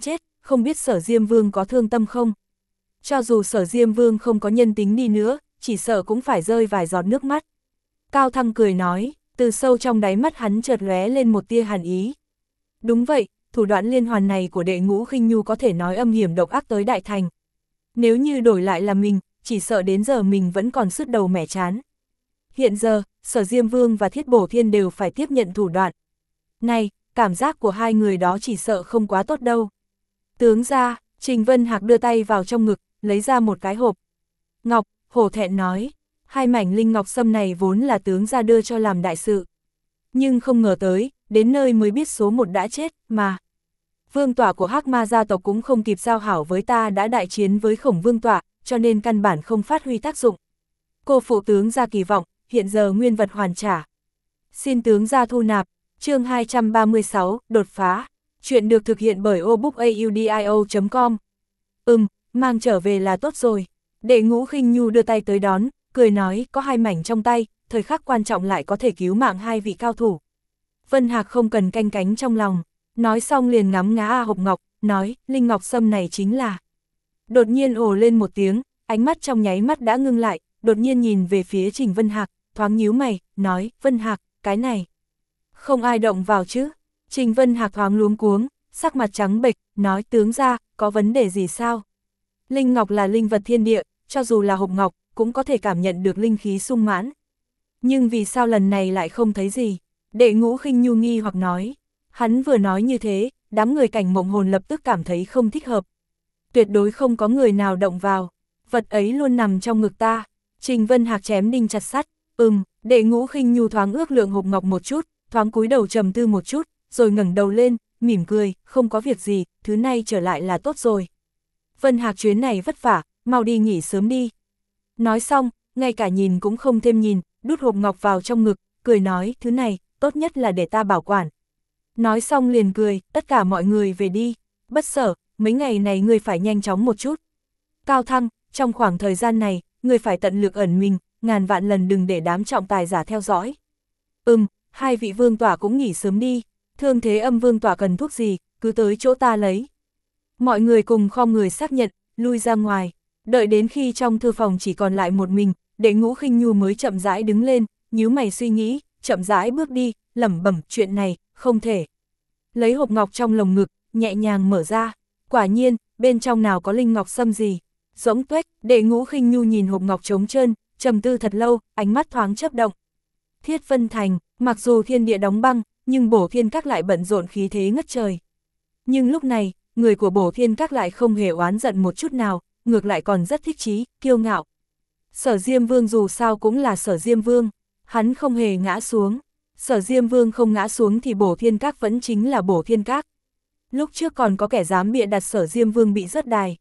không biết Sở Diêm Vương có thương tâm không? Cho dù Sở Diêm Vương không có nhân tính đi nữa, chỉ sợ cũng phải rơi vài giọt nước mắt. Cao Thăng cười nói, từ sâu trong đáy mắt hắn chợt lóe lên một tia hàn ý. Đúng vậy, thủ đoạn liên hoàn này của Đệ Ngũ Khinh Nhu có thể nói âm hiểm độc ác tới đại thành. Nếu như đổi lại là mình, chỉ sợ đến giờ mình vẫn còn sứt đầu mẻ chán. Hiện giờ, Sở Diêm Vương và Thiết Bổ Thiên đều phải tiếp nhận thủ đoạn. Này, cảm giác của hai người đó chỉ sợ không quá tốt đâu. Tướng ra, Trình Vân Hạc đưa tay vào trong ngực, lấy ra một cái hộp. Ngọc, hổ thẹn nói, hai mảnh linh ngọc sâm này vốn là tướng ra đưa cho làm đại sự. Nhưng không ngờ tới, đến nơi mới biết số một đã chết, mà. Vương tọa của Hắc Ma gia tộc cũng không kịp giao hảo với ta đã đại chiến với Khổng Vương tọa, cho nên căn bản không phát huy tác dụng. Cô phụ tướng ra kỳ vọng, hiện giờ nguyên vật hoàn trả. Xin tướng ra thu nạp, chương hai trăm ba mươi sáu, đột phá. Chuyện được thực hiện bởi obookaudio chấm com. Ừm, mang trở về là tốt rồi. Đệ Ngũ Khinh Nhu đưa tay tới đón, cười nói có hai mảnh trong tay, thời khắc quan trọng lại có thể cứu mạng hai vị cao thủ. Vân Hạc không cần canh cánh trong lòng, nói xong liền ngắm ngá A hộp ngọc, nói, linh ngọc sâm này chính là. Đột nhiên ồ lên một tiếng, ánh mắt trong nháy mắt đã ngưng lại, đột nhiên nhìn về phía Trình Vân Hạc, thoáng nhíu mày, nói, Vân Hạc, cái này. Không ai động vào chứ? Trình Vân Hạc thoáng luống cuống, sắc mặt trắng bệch, nói tướng ra, có vấn đề gì sao? Linh ngọc là linh vật thiên địa, cho dù là hộp ngọc, cũng có thể cảm nhận được linh khí sung mãn. Nhưng vì sao lần này lại không thấy gì? Đệ Ngũ Khinh Nhu nghi hoặc nói. Hắn vừa nói như thế, đám người Cảnh Mộng Hồn lập tức cảm thấy không thích hợp. Tuyệt đối không có người nào động vào. Vật ấy luôn nằm trong ngực ta. Trình Vân Hạc chém đinh chặt sắt. Ừm, Đệ Ngũ Khinh Nhu thoáng ước lượng hộp ngọc một chút, thoáng cúi đầu trầm tư một chút, rồi ngẩng đầu lên, mỉm cười, không có việc gì, thứ này trở lại là tốt rồi. Vân Hạc chuyến này vất vả, mau đi nghỉ sớm đi. Nói xong, ngay cả nhìn cũng không thêm nhìn, đút hộp ngọc vào trong ngực, cười nói, thứ này, tốt nhất là để ta bảo quản. Nói xong liền cười, tất cả mọi người về đi. Bất Sở, mấy ngày này ngươi phải nhanh chóng một chút. Cao Thăng, trong khoảng thời gian này, ngươi phải tận lực ẩn mình, ngàn vạn lần đừng để đám trọng tài giả theo dõi. Ừm, hai vị vương tỏa cũng nghỉ sớm đi, Thương Thế Âm vương tỏa cần thuốc gì, cứ tới chỗ ta lấy. Mọi người cùng khom người xác nhận, lui ra ngoài, đợi đến khi trong thư phòng chỉ còn lại một mình, Đệ Ngũ Khinh Nhu mới chậm rãi đứng lên, nhíu mày suy nghĩ, chậm rãi bước đi, lẩm bẩm, chuyện này, không thể. Lấy hộp ngọc trong lồng ngực, nhẹ nhàng mở ra, quả nhiên, bên trong nào có linh ngọc sâm gì. Rỗng tuếch, Đệ Ngũ Khinh Nhu nhìn hộp ngọc trống trơn, trầm tư thật lâu, ánh mắt thoáng chớp động. Thiết Vân Thành, mặc dù thiên địa đóng băng, nhưng Bổ Thiên Các lại bận rộn khí thế ngất trời. Nhưng lúc này, người của Bổ Thiên Các lại không hề oán giận một chút nào, ngược lại còn rất thích chí, kiêu ngạo. Sở Diêm Vương dù sao cũng là Sở Diêm Vương, hắn không hề ngã xuống. Sở Diêm Vương không ngã xuống thì Bổ Thiên Các vẫn chính là Bổ Thiên Các. Lúc trước còn có kẻ dám bịa đặt Sở Diêm Vương bị rớt đài.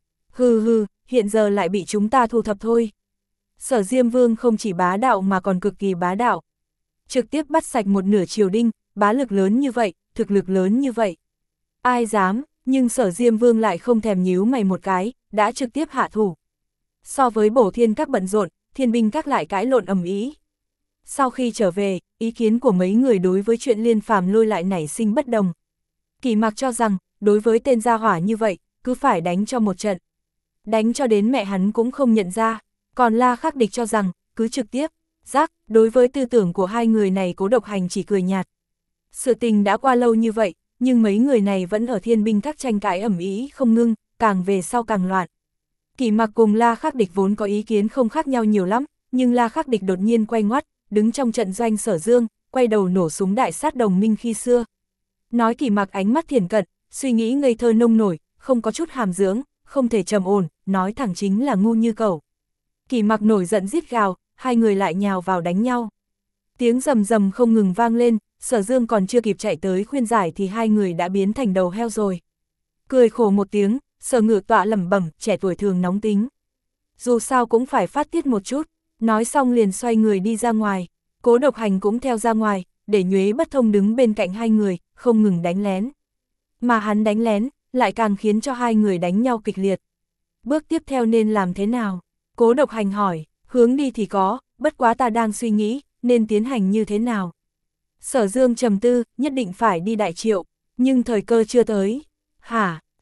Hừ hừ, hiện giờ lại bị chúng ta thu thập thôi. Sở Diêm Vương không chỉ bá đạo mà còn cực kỳ bá đạo. Trực tiếp bắt sạch một nửa triều đình, bá lực lớn như vậy, thực lực lớn như vậy. Ai dám, nhưng Sở Diêm Vương lại không thèm nhíu mày một cái, đã trực tiếp hạ thủ. So với Bổ Thiên Các bận rộn, Thiên Binh Các lại cãi lộn ầm ĩ. Sau khi trở về, ý kiến của mấy người đối với chuyện Liên Phàm Lôi lại nảy sinh bất đồng. Kỳ Mạc cho rằng, đối với tên gia hỏa như vậy, cứ phải đánh cho một trận. Đánh cho đến mẹ hắn cũng không nhận ra, còn La Khắc Địch cho rằng, cứ trực tiếp, giác, đối với tư tưởng của hai người này Cố Độc Hành chỉ cười nhạt. Sự tình đã qua lâu như vậy, nhưng mấy người này vẫn ở Thiên Binh Các tranh cãi ầm ĩ không ngưng, càng về sau càng loạn. Kỳ Mạc cùng La Khắc Địch vốn có ý kiến không khác nhau nhiều lắm, nhưng La Khắc Địch đột nhiên quay ngoắt, đứng trong trận doanh Sở Dương, quay đầu nổ súng đại sát đồng minh khi xưa. Nói Kỳ Mạc ánh mắt thiển cận, suy nghĩ ngây thơ nông nổi, không có chút hàm dưỡng, không thể trầm ổn, nói thẳng chính là ngu như cẩu. Kỳ Mạc nổi giận rít gào, hai người lại nhào vào đánh nhau. Tiếng rầm rầm không ngừng vang lên, Sở Dương còn chưa kịp chạy tới khuyên giải thì hai người đã biến thành đầu heo rồi. Cười khổ một tiếng, Sở Ngự Tọa lẩm bẩm, trẻ tuổi thường nóng tính. Dù sao cũng phải phát tiết một chút, nói xong liền xoay người đi ra ngoài. Cố Độc Hành cũng theo ra ngoài, để Nhuế Bất Thông đứng bên cạnh hai người, không ngừng đánh lén. Mà hắn đánh lén, lại càng khiến cho hai người đánh nhau kịch liệt. Bước tiếp theo nên làm thế nào? Cố Độc Hành hỏi, hướng đi thì có, bất quá ta đang suy nghĩ, nên tiến hành như thế nào? Sở Dương trầm tư, nhất định phải đi Đại Triệu, nhưng thời cơ chưa tới. Hả?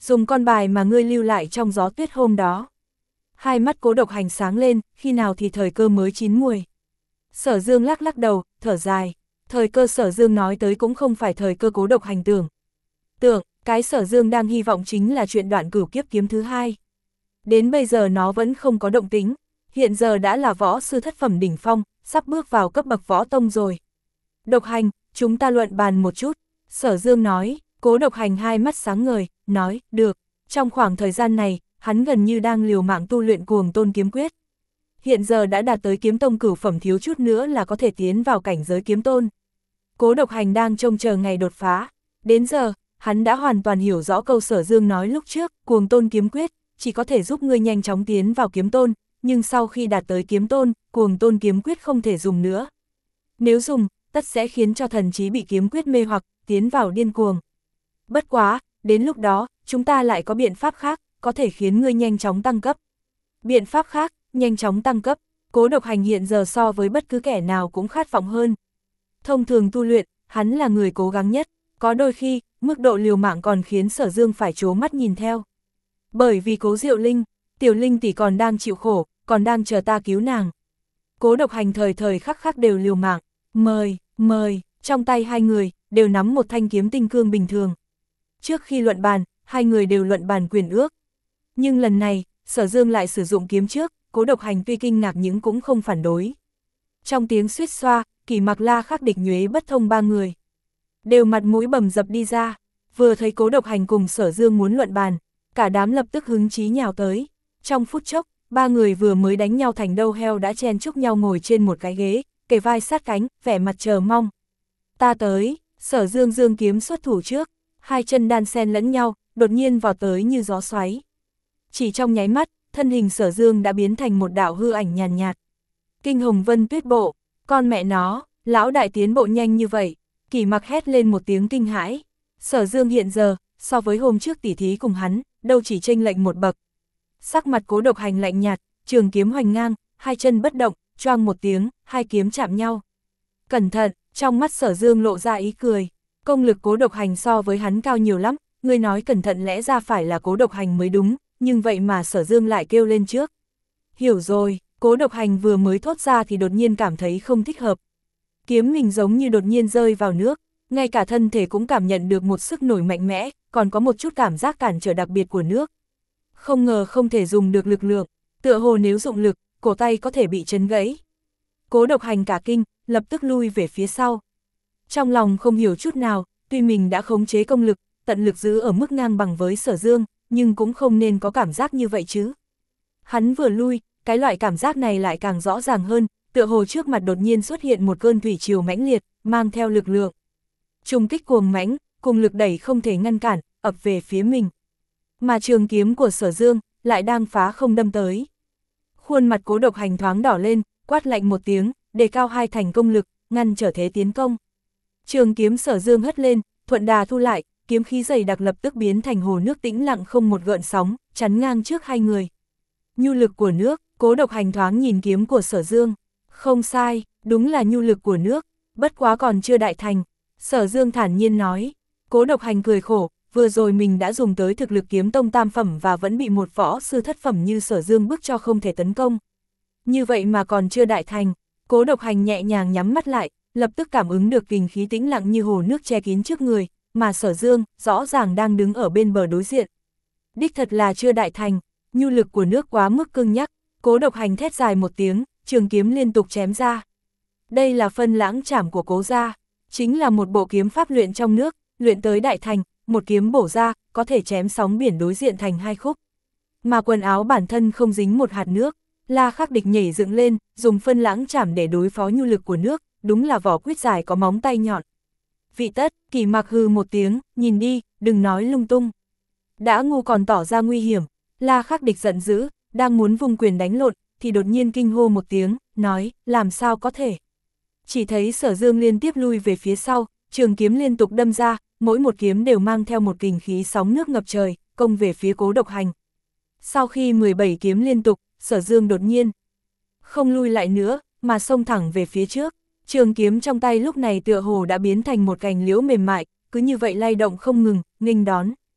Dùng con bài mà ngươi lưu lại trong gió tuyết hôm đó. Hai mắt Cố Độc Hành sáng lên, khi nào thì thời cơ mới chín muồi. Sở Dương lắc lắc đầu, thở dài. Thời cơ Sở Dương nói tới cũng không phải thời cơ Cố Độc Hành tưởng. Tưởng, cái Sở Dương đang hy vọng chính là chuyện Đoạn Cửu Kiếp kiếm thứ hai. Đến bây giờ nó vẫn không có động tính, hiện giờ đã là võ sư thất phẩm đỉnh phong, sắp bước vào cấp bậc võ tông rồi. Độc Hành, chúng ta luận bàn một chút, Sở Dương nói. Cố Độc Hành hai mắt sáng ngời, nói, được. Trong khoảng thời gian này, hắn gần như đang liều mạng tu luyện Cuồng Tôn kiếm quyết. Hiện giờ đã đạt tới kiếm tông cửu phẩm, thiếu chút nữa là có thể tiến vào cảnh giới kiếm tôn. Cố Độc Hành đang trông chờ ngày đột phá. Đến giờ, hắn đã hoàn toàn hiểu rõ câu Sở Dương nói lúc trước, Cuồng Tôn kiếm quyết chỉ có thể giúp ngươi nhanh chóng tiến vào kiếm tôn, nhưng sau khi đạt tới kiếm tôn, Cuồng Tôn kiếm quyết không thể dùng nữa. Nếu dùng, tất sẽ khiến cho thần trí bị kiếm quyết mê hoặc, tiến vào điên cuồng. Bất quá, đến lúc đó, chúng ta lại có biện pháp khác, có thể khiến ngươi nhanh chóng tăng cấp. Biện pháp khác, nhanh chóng tăng cấp, Cố Độc Hành hiện giờ so với bất cứ kẻ nào cũng khát vọng hơn. Thông thường tu luyện, hắn là người cố gắng nhất, có đôi khi, mức độ liều mạng còn khiến Sở Dương phải trố mắt nhìn theo. Bởi vì Cố Diệu Linh, Tiểu Linh tỷ còn đang chịu khổ, còn đang chờ ta cứu nàng. Cố Độc Hành thời thời khắc khắc đều liều mạng, mời, mời, trong tay hai người, đều nắm một thanh kiếm tinh cương bình thường. Trước khi luận bàn, hai người đều luận bàn quyền ước. Nhưng lần này, Sở Dương lại sử dụng kiếm trước, Cố Độc Hành tuy kinh ngạc nhưng cũng không phản đối. Trong tiếng suýt xoa, Kỷ Mặc, La Khắc Địch, Nhuế Bất Thông ba người đều mặt mũi bầm dập đi ra, vừa thấy Cố Độc Hành cùng Sở Dương muốn luận bàn, cả đám lập tức hứng chí nhào tới. Trong phút chốc, ba người vừa mới đánh nhau thành đầu heo đã chen chúc nhau ngồi trên một cái ghế, kề vai sát cánh, vẻ mặt chờ mong. Ta tới, Sở Dương dương kiếm xuất thủ trước, hai chân đan xen lẫn nhau, đột nhiên vào tới như gió xoáy. Chỉ trong nháy mắt, thân hình Sở Dương đã biến thành một đạo hư ảnh nhàn nhạt, nhạt. Kinh Hồng Vân Tuyết Bộ, con mẹ nó, lão đại tiến bộ nhanh như vậy. Kỷ Mặc hét lên một tiếng kinh hãi. Sở Dương hiện giờ, so với hôm trước tỉ thí cùng hắn, đâu chỉ chênh lệch một bậc. Sắc mặt Cố Độc Hành lạnh nhạt, trường kiếm hoành ngang, hai chân bất động, choang một tiếng, hai kiếm chạm nhau. Cẩn thận, trong mắt Sở Dương lộ ra ý cười. Công lực Cố Độc Hành so với hắn cao nhiều lắm, người nói cẩn thận lẽ ra phải là Cố Độc Hành mới đúng, nhưng vậy mà Sở Dương lại kêu lên trước. Hiểu rồi, Cố Độc Hành vừa mới thốt ra thì đột nhiên cảm thấy không thích hợp. Kiếm mình giống như đột nhiên rơi vào nước, ngay cả thân thể cũng cảm nhận được một sức nổi mạnh mẽ, còn có một chút cảm giác cản trở đặc biệt của nước. Không ngờ không thể dùng được lực lượng, tựa hồ nếu dụng lực, cổ tay có thể bị chấn gãy. Cố Độc Hành cả kinh, lập tức lui về phía sau. Trong lòng không hiểu chút nào, tuy mình đã khống chế công lực, tận lực giữ ở mức ngang bằng với Sở Dương, nhưng cũng không nên có cảm giác như vậy chứ. Hắn vừa lui, cái loại cảm giác này lại càng rõ ràng hơn, tựa hồ trước mặt đột nhiên xuất hiện một cơn thủy triều mãnh liệt, mang theo lực lượng. Trùng kích cuồng mãnh, cùng lực đẩy không thể ngăn cản, ập về phía mình. Mà trường kiếm của Sở Dương lại đang phá không đâm tới. Khuôn mặt Cố Độc Hành thoáng đỏ lên, quát lạnh một tiếng, đề cao hai thành công lực, ngăn trở thế tiến công. Trường kiếm Sở Dương hất lên, thuận đà thu lại, kiếm khí dày đặc lập tức biến thành hồ nước tĩnh lặng không một gợn sóng, chắn ngang trước hai người. Nhu lực của nước, Cố Độc Hành thoáng nhìn kiếm của Sở Dương. Không sai, đúng là nhu lực của nước, bất quá còn chưa đại thành. Sở Dương thản nhiên nói. Cố Độc Hành cười khổ, vừa rồi mình đã dùng tới thực lực kiếm tông tam phẩm và vẫn bị một võ sư thất phẩm như Sở Dương bức cho không thể tấn công. Như vậy mà còn chưa đại thành. Cố Độc Hành nhẹ nhàng nhắm mắt lại, lập tức cảm ứng được kình khí tĩnh lặng như hồ nước che kín trước người, mà Sở Dương rõ ràng đang đứng ở bên bờ đối diện. Đích thật là chưa đại thành, nhu lực của nước quá mức cứng nhắc. Cố Độc Hành thét dài một tiếng, trường kiếm liên tục chém ra. Đây là phân lãng trảm của Cố gia, chính là một bộ kiếm pháp luyện trong nước, luyện tới đại thành, một kiếm bổ ra, có thể chém sóng biển đối diện thành hai khúc. Mà quần áo bản thân không dính một hạt nước, La Khắc Địch nhảy dựng lên, dùng phân lãng trảm để đối phó nhu lực của nước, đúng là vỏ quýt dài có móng tay nhọn. Vị Tất, Kỷ Mặc hừ một tiếng, nhìn đi, đừng nói lung tung. Đã ngu còn tỏ ra nguy hiểm, La Khắc Địch giận dữ, đang muốn vung quyền đánh lộn, thì đột nhiên kinh hô một tiếng, nói, làm sao có thể. Chỉ thấy Sở Dương liên tiếp lui về phía sau, trường kiếm liên tục đâm ra, mỗi một kiếm đều mang theo một kình khí sóng nước ngập trời, công về phía Cố Độc Hành. Sau khi mười bảy kiếm liên tục, Sở Dương đột nhiên không lui lại nữa, mà xông thẳng về phía trước. Trường kiếm trong tay lúc này tựa hồ đã biến thành một cành liễu mềm mại, cứ như vậy lay động không ngừng, nghênh đón.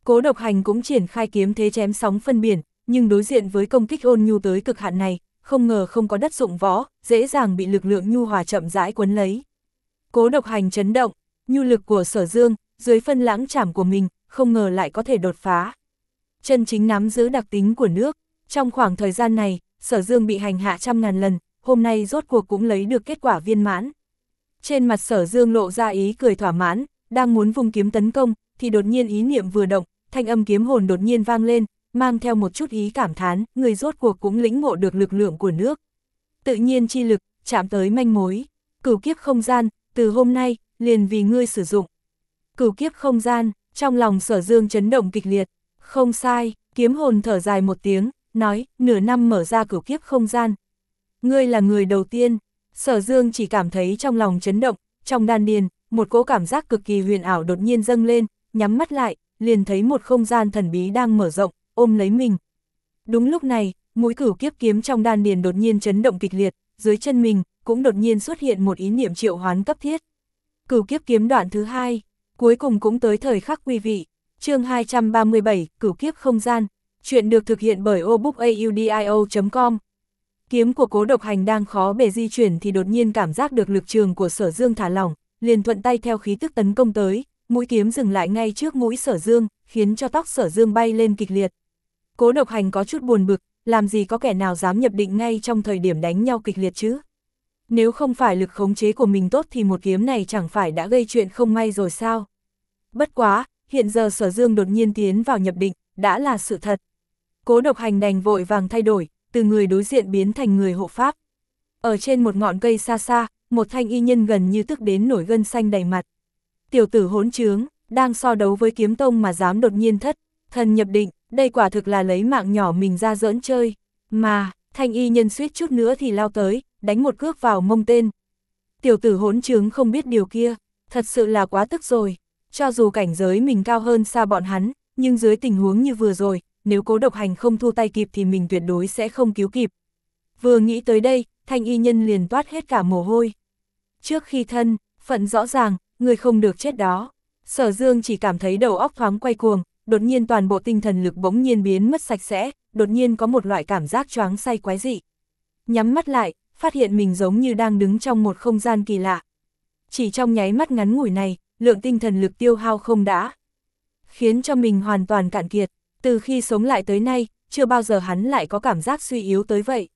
Cố Độc Hành cũng triển khai kiếm thế chém sóng phân biển, nhưng đối diện với công kích ôn nhu tới cực hạn này, không ngờ không có đất dụng võ, dễ dàng bị lực lượng nhu hòa chậm rãi quấn lấy. Cố Độc Hành chấn động, nhu lực của Sở Dương, dưới phân lãng trảm của mình, không ngờ lại có thể đột phá. Chân chính nắm giữ đặc tính của nước, trong khoảng thời gian này, Sở Dương bị hành hạ trăm ngàn lần, hôm nay rốt cuộc cũng lấy được kết quả viên mãn. Trên mặt Sở Dương lộ ra ý cười thỏa mãn, đang muốn vung kiếm tấn công, thì đột nhiên ý niệm vừa động, thanh âm kiếm hồn đột nhiên vang lên, mang theo một chút ý cảm thán, người rốt cuộc cũng lĩnh ngộ được lực lượng của nước. Tự nhiên chi lực, chạm tới manh mối, cửu kiếp không gian, từ hôm nay, liền vì ngươi sử dụng. Cửu kiếp không gian, trong lòng Sở Dương chấn động kịch liệt, không sai, kiếm hồn thở dài một tiếng, nói, nửa năm mở ra cửu kiếp không gian. Ngươi là người đầu tiên. Sở Dương chỉ cảm thấy trong lòng chấn động, trong đan điền, một cỗ cảm giác cực kỳ huyền ảo đột nhiên dâng lên, nhắm mắt lại, liền thấy một không gian thần bí đang mở rộng, ôm lấy mình. Đúng lúc này, mũi cửu kiếp kiếm trong đan điền đột nhiên chấn động kịch liệt, dưới chân mình, cũng đột nhiên xuất hiện một ý niệm triệu hoán cấp thiết. Cửu kiếp kiếm đoạn thứ hai, cuối cùng cũng tới thời khắc quý vị. Chương hai trăm ba mươi bảy, Cửu kiếp không gian. Chuyện được thực hiện bởi obookaudio chấm com. Kiếm của Cố Độc Hành đang khó bề di chuyển thì đột nhiên cảm giác được lực trường của Sở Dương thả lỏng, liền thuận tay theo khí tức tấn công tới, mũi kiếm dừng lại ngay trước mũi Sở Dương, khiến cho tóc Sở Dương bay lên kịch liệt. Cố Độc Hành có chút buồn bực, làm gì có kẻ nào dám nhập định ngay trong thời điểm đánh nhau kịch liệt chứ? Nếu không phải lực khống chế của mình tốt thì một kiếm này chẳng phải đã gây chuyện không may rồi sao? Bất quá, hiện giờ Sở Dương đột nhiên tiến vào nhập định, đã là sự thật. Cố Độc Hành đành vội vàng thay đổi, từ người đối diện biến thành người hộ pháp. Ở trên một ngọn cây xa xa, một thanh y nhân gần như tức đến nổi gân xanh đầy mặt. Tiểu tử hỗn trướng, đang so đấu với kiếm tông mà dám đột nhiên thất thần nhập định, đây quả thực là lấy mạng nhỏ mình ra giỡn chơi. Mà, thanh y nhân suýt chút nữa thì lao tới, đánh một cước vào mông tên. Tiểu tử hỗn trướng không biết điều kia, thật sự là quá tức rồi. Cho dù cảnh giới mình cao hơn xa bọn hắn, nhưng dưới tình huống như vừa rồi, nếu Cố Độc Hành không thu tay kịp thì mình tuyệt đối sẽ không cứu kịp. Vừa nghĩ tới đây, thanh y nhân liền toát hết cả mồ hôi. Trước khi thân, phận rõ ràng, người không được chết đó. Sở Dương chỉ cảm thấy đầu óc thoáng quay cuồng, đột nhiên toàn bộ tinh thần lực bỗng nhiên biến mất sạch sẽ, đột nhiên có một loại cảm giác choáng say quái dị. Nhắm mắt lại, phát hiện mình giống như đang đứng trong một không gian kỳ lạ. Chỉ trong nháy mắt ngắn ngủi này, lượng tinh thần lực tiêu hao không đã, khiến cho mình hoàn toàn cạn kiệt. Từ khi sống lại tới nay, chưa bao giờ hắn lại có cảm giác suy yếu tới vậy.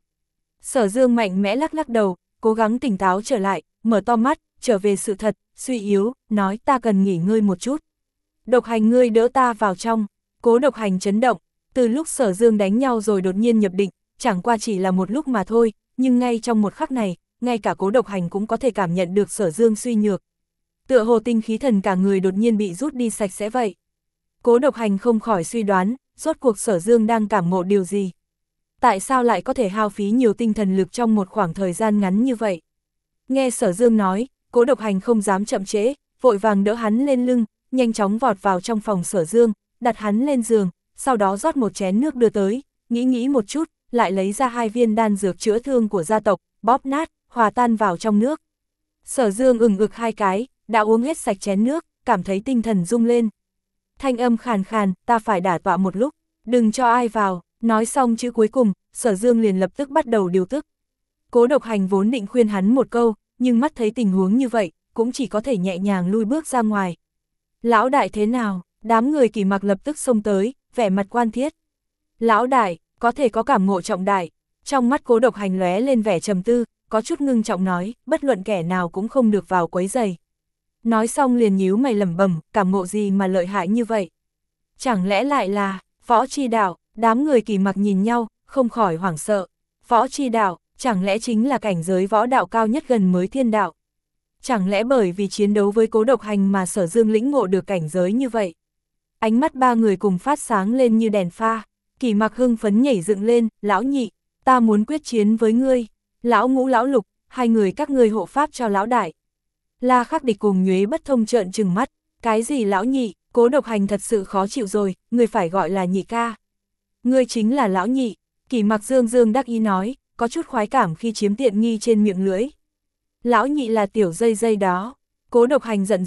Sở Dương mạnh mẽ lắc lắc đầu, cố gắng tỉnh táo trở lại, mở to mắt, trở về sự thật, suy yếu, nói ta cần nghỉ ngơi một chút. Độc Hành ngươi đỡ ta vào trong. Cố Độc Hành chấn động, từ lúc Sở Dương đánh nhau rồi đột nhiên nhập định, chẳng qua chỉ là một lúc mà thôi, nhưng ngay trong một khắc này, ngay cả Cố Độc Hành cũng có thể cảm nhận được Sở Dương suy nhược. Tựa hồ tinh khí thần cả người đột nhiên bị rút đi sạch sẽ vậy. Cố Độc Hành không khỏi suy đoán, rốt cuộc Sở Dương đang cảm ngộ điều gì? Tại sao lại có thể hao phí nhiều tinh thần lực trong một khoảng thời gian ngắn như vậy? Nghe Sở Dương nói, Cố Độc Hành không dám chậm trễ, vội vàng đỡ hắn lên lưng, nhanh chóng vọt vào trong phòng Sở Dương, đặt hắn lên giường, sau đó rót một chén nước đưa tới, nghĩ nghĩ một chút, lại lấy ra hai viên đan dược chữa thương của gia tộc, bóp nát, hòa tan vào trong nước. Sở Dương ừng ực hai cái, đã uống hết sạch chén nước, cảm thấy tinh thần rung lên. Thanh âm khàn khàn, ta phải đả tọa một lúc, đừng cho ai vào. Nói xong chữ cuối cùng, Sở Dương liền lập tức bắt đầu điều tức. Cố Độc Hành vốn định khuyên hắn một câu, nhưng mắt thấy tình huống như vậy, cũng chỉ có thể nhẹ nhàng lui bước ra ngoài. Lão đại thế nào? Đám người Kỳ Mặc lập tức xông tới, vẻ mặt quan thiết. Lão đại, có thể có cảm ngộ trọng đại. Trong mắt Cố Độc Hành lóe lên vẻ trầm tư, có chút ngưng trọng nói, bất luận kẻ nào cũng không được vào quấy rầy. Nói xong liền nhíu mày lẩm bẩm, cảm ngộ gì mà lợi hại như vậy? Chẳng lẽ lại là võ chi đạo? Đám người Kỳ Mặc nhìn nhau, không khỏi hoảng sợ. Võ chi đạo, chẳng lẽ chính là cảnh giới võ đạo cao nhất gần mới thiên đạo? Chẳng lẽ bởi vì chiến đấu với Cố Độc Hành mà Sở Dương lĩnh ngộ được cảnh giới như vậy? Ánh mắt ba người cùng phát sáng lên như đèn pha. Kỳ Mặc hưng phấn nhảy dựng lên, lão nhị, ta muốn quyết chiến với ngươi. Lão ngũ lão lục, hai người các ngươi hộ pháp cho lão đại. La Khắc Địch cùng Nhuế Bất Thông trợn trừng mắt, cái gì lão nhị, Cố Độc Hành thật sự khó chịu rồi, người phải gọi là nhị ca. Ngươi chính là lão nhị, Kỳ Mặc dương dương đắc ý nói, có chút khoái cảm khi chiếm tiện nghi trên miệng lưỡi. Lão nhị là tiểu dây dây đó. Cố Độc Hành giận dữ,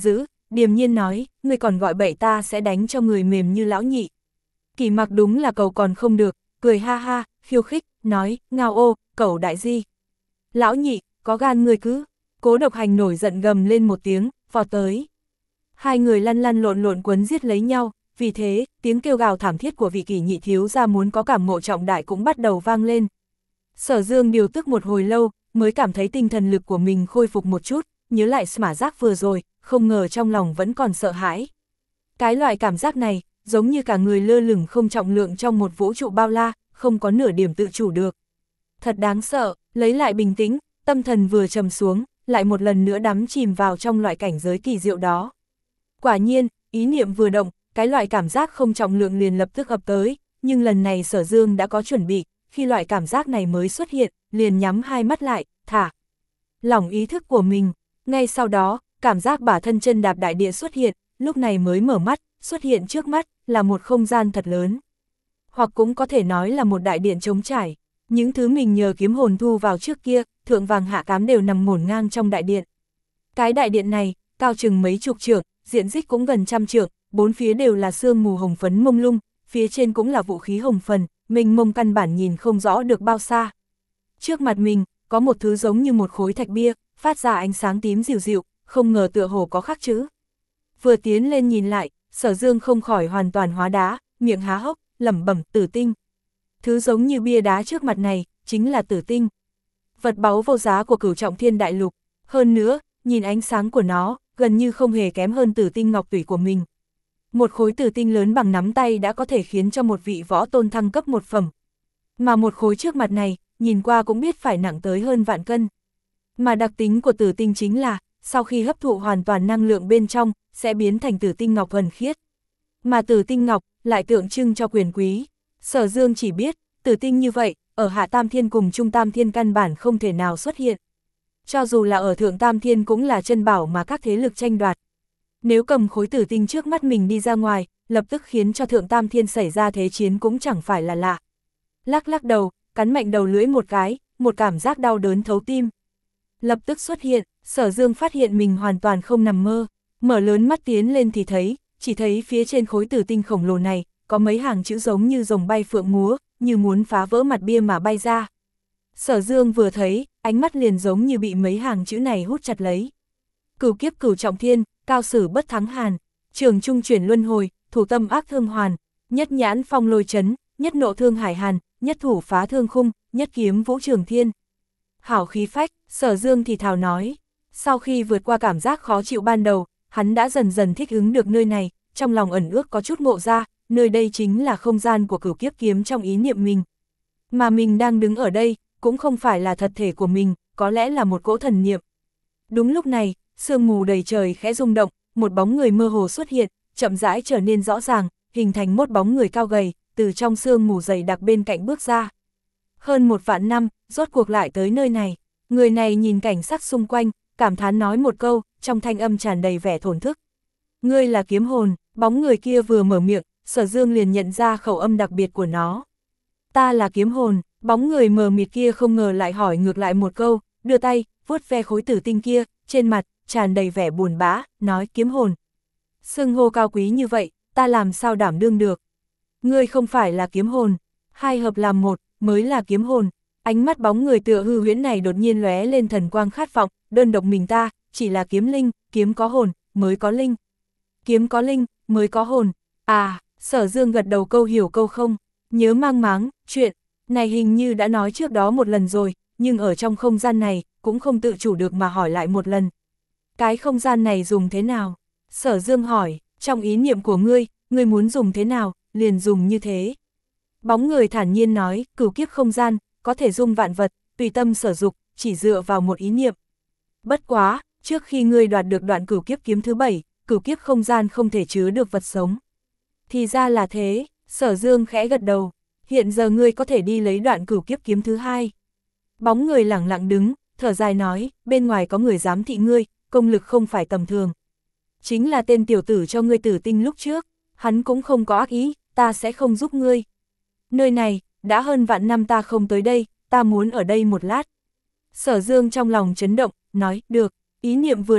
điềm nhiên nói, ngươi còn gọi bậy ta sẽ đánh cho người mềm như lão nhị. Kỳ Mặc đúng là cậu còn không được, cười ha ha, khiêu khích, nói, ngao ô, cậu đại di. Lão nhị, có gan ngươi cứ. Cố Độc Hành nổi giận gầm lên một tiếng, vọt tới. Hai người lăn lăn lộn lộn quấn giết lấy nhau, vì thế, tiếng kêu gào thảm thiết của vị Kỳ nhị thiếu gia muốn có cảm ngộ trọng đại cũng bắt đầu vang lên. Sở Dương điều tức một hồi lâu, mới cảm thấy tinh thần lực của mình khôi phục một chút, nhớ lại smả giác vừa rồi, không ngờ trong lòng vẫn còn sợ hãi. Cái loại cảm giác này, giống như cả người lơ lửng không trọng lượng trong một vũ trụ bao la, không có nửa điểm tự chủ được. Thật đáng sợ, lấy lại bình tĩnh, tâm thần vừa trầm xuống, lại một lần nữa đắm chìm vào trong loại cảnh giới kỳ diệu đó. Quả nhiên, ý niệm vừa động, cái loại cảm giác không trọng lượng liền lập tức ập tới, nhưng lần này Sở Dương đã có chuẩn bị, khi loại cảm giác này mới xuất hiện, liền nhắm hai mắt lại, thả lỏng ý thức của mình. Ngay sau đó, cảm giác bả thân chân đạp đại địa xuất hiện, lúc này mới mở mắt, xuất hiện trước mắt, là một không gian thật lớn. Hoặc cũng có thể nói là một đại điện trống trải. Những thứ mình nhờ kiếm hồn thu vào trước kia, thượng vàng hạ cám đều nằm ngổn ngang trong đại điện. Cái đại điện này, cao chừng mấy chục trượng, diện tích cũng gần trăm trượng, bốn phía đều là sương mù hồng phấn mông lung, phía trên cũng là vũ khí hồng phần, mình mông căn bản nhìn không rõ được bao xa. Trước mặt mình, có một thứ giống như một khối thạch bia, phát ra ánh sáng tím dịu dịu, không ngờ tựa hồ có khắc chữ. Vừa tiến lên nhìn lại, Sở Dương không khỏi hoàn toàn hóa đá, miệng há hốc, lẩm bẩm tử tinh. Thứ giống như bia đá trước mặt này, chính là tử tinh. Vật báu vô giá của Cửu Trọng Thiên Đại Lục. Hơn nữa, nhìn ánh sáng của nó, gần như không hề kém hơn tử tinh ngọc tủy của mình. Một khối tử tinh lớn bằng nắm tay đã có thể khiến cho một vị võ tôn thăng cấp một phẩm. Mà một khối trước mặt này, nhìn qua cũng biết phải nặng tới hơn vạn cân. Mà đặc tính của tử tinh chính là, sau khi hấp thụ hoàn toàn năng lượng bên trong, sẽ biến thành tử tinh ngọc thuần khiết. Mà tử tinh ngọc, lại tượng trưng cho quyền quý. Sở Dương chỉ biết, tử tinh như vậy, ở Hạ Tam Thiên cùng Trung Tam Thiên căn bản không thể nào xuất hiện. Cho dù là ở Thượng Tam Thiên cũng là chân bảo mà các thế lực tranh đoạt. Nếu cầm khối tử tinh trước mắt mình đi ra ngoài, lập tức khiến cho Thượng Tam Thiên xảy ra thế chiến cũng chẳng phải là lạ. Lắc lắc đầu, cắn mạnh đầu lưỡi một cái, một cảm giác đau đớn thấu tim. Lập tức xuất hiện, Sở Dương phát hiện mình hoàn toàn không nằm mơ, mở lớn mắt tiến lên thì thấy, chỉ thấy phía trên khối tử tinh khổng lồ này, có mấy hàng chữ giống như rồng bay phượng múa, như muốn phá vỡ mặt bia mà bay ra. Sở Dương vừa thấy, ánh mắt liền giống như bị mấy hàng chữ này hút chặt lấy. Cửu kiếp cửu trọng thiên, cao sử bất thắng hàn, trường trung chuyển luân hồi, thủ tâm ác thương hoàn, nhất nhãn phong lôi chấn, nhất nộ thương hải hàn, nhất thủ phá thương khung, nhất kiếm vũ trường thiên. Hảo khí phách, Sở Dương thì thào nói. Sau khi vượt qua cảm giác khó chịu ban đầu, hắn đã dần dần thích ứng được nơi này, trong lòng ẩn ước có chút ngộ ra, nơi đây chính là không gian của cửu kiếp kiếm trong ý niệm mình. Mà mình đang đứng ở đây, cũng không phải là thật thể của mình, có lẽ là một cỗ thần niệm. Đúng lúc này, sương mù đầy trời khẽ rung động, một bóng người mơ hồ xuất hiện, chậm rãi trở nên rõ ràng, hình thành một bóng người cao gầy, từ trong sương mù dày đặc bên cạnh bước ra. Hơn một vạn năm, rốt cuộc lại tới nơi này, người này nhìn cảnh sắc xung quanh, cảm thán nói một câu, trong thanh âm tràn đầy vẻ thổn thức. Ngươi là kiếm hồn, bóng người kia vừa mở miệng, Sở Dương liền nhận ra khẩu âm đặc biệt của nó. Ta là kiếm hồn, bóng người mờ mịt kia không ngờ lại hỏi ngược lại một câu, đưa tay, vuốt ve khối tử tinh kia, trên mặt, tràn đầy vẻ buồn bã, nói kiếm hồn. Xưng hô cao quý như vậy, ta làm sao đảm đương được. Ngươi không phải là kiếm hồn, hai hợp làm một, mới là kiếm hồn. Ánh mắt bóng người tựa hư huyễn này đột nhiên lóe lên thần quang khát vọng, đơn độc mình ta, chỉ là kiếm linh, kiếm có hồn, mới có linh. Kiếm có linh, mới có hồn. À, Sở Dương gật đầu câu hiểu câu không, nhớ mang máng, chuyện này hình như đã nói trước đó một lần rồi, nhưng ở trong không gian này, cũng không tự chủ được mà hỏi lại một lần. Cái không gian này dùng thế nào? Sở Dương hỏi, trong ý niệm của ngươi, ngươi muốn dùng thế nào, liền dùng như thế. Bóng người thản nhiên nói, cửu kiếp không gian, có thể dung vạn vật, tùy tâm sở dục, chỉ dựa vào một ý niệm. Bất quá, trước khi ngươi đoạt được đoạn cửu kiếp kiếm thứ bảy, cửu kiếp không gian không thể chứa được vật sống. Thì ra là thế, Sở Dương khẽ gật đầu, hiện giờ ngươi có thể đi lấy đoạn cửu kiếp kiếm thứ hai. Bóng người lẳng lặng đứng, thở dài nói, bên ngoài có người giám thị ngươi, công lực không phải tầm thường. Chính là tên tiểu tử cho ngươi tử tinh lúc trước, hắn cũng không có ác ý, ta sẽ không giúp ngươi. Nơi này, đã hơn vạn năm ta không tới đây, ta muốn ở đây một lát. Sở Dương trong lòng chấn động, nói, được, ý niệm vừa động,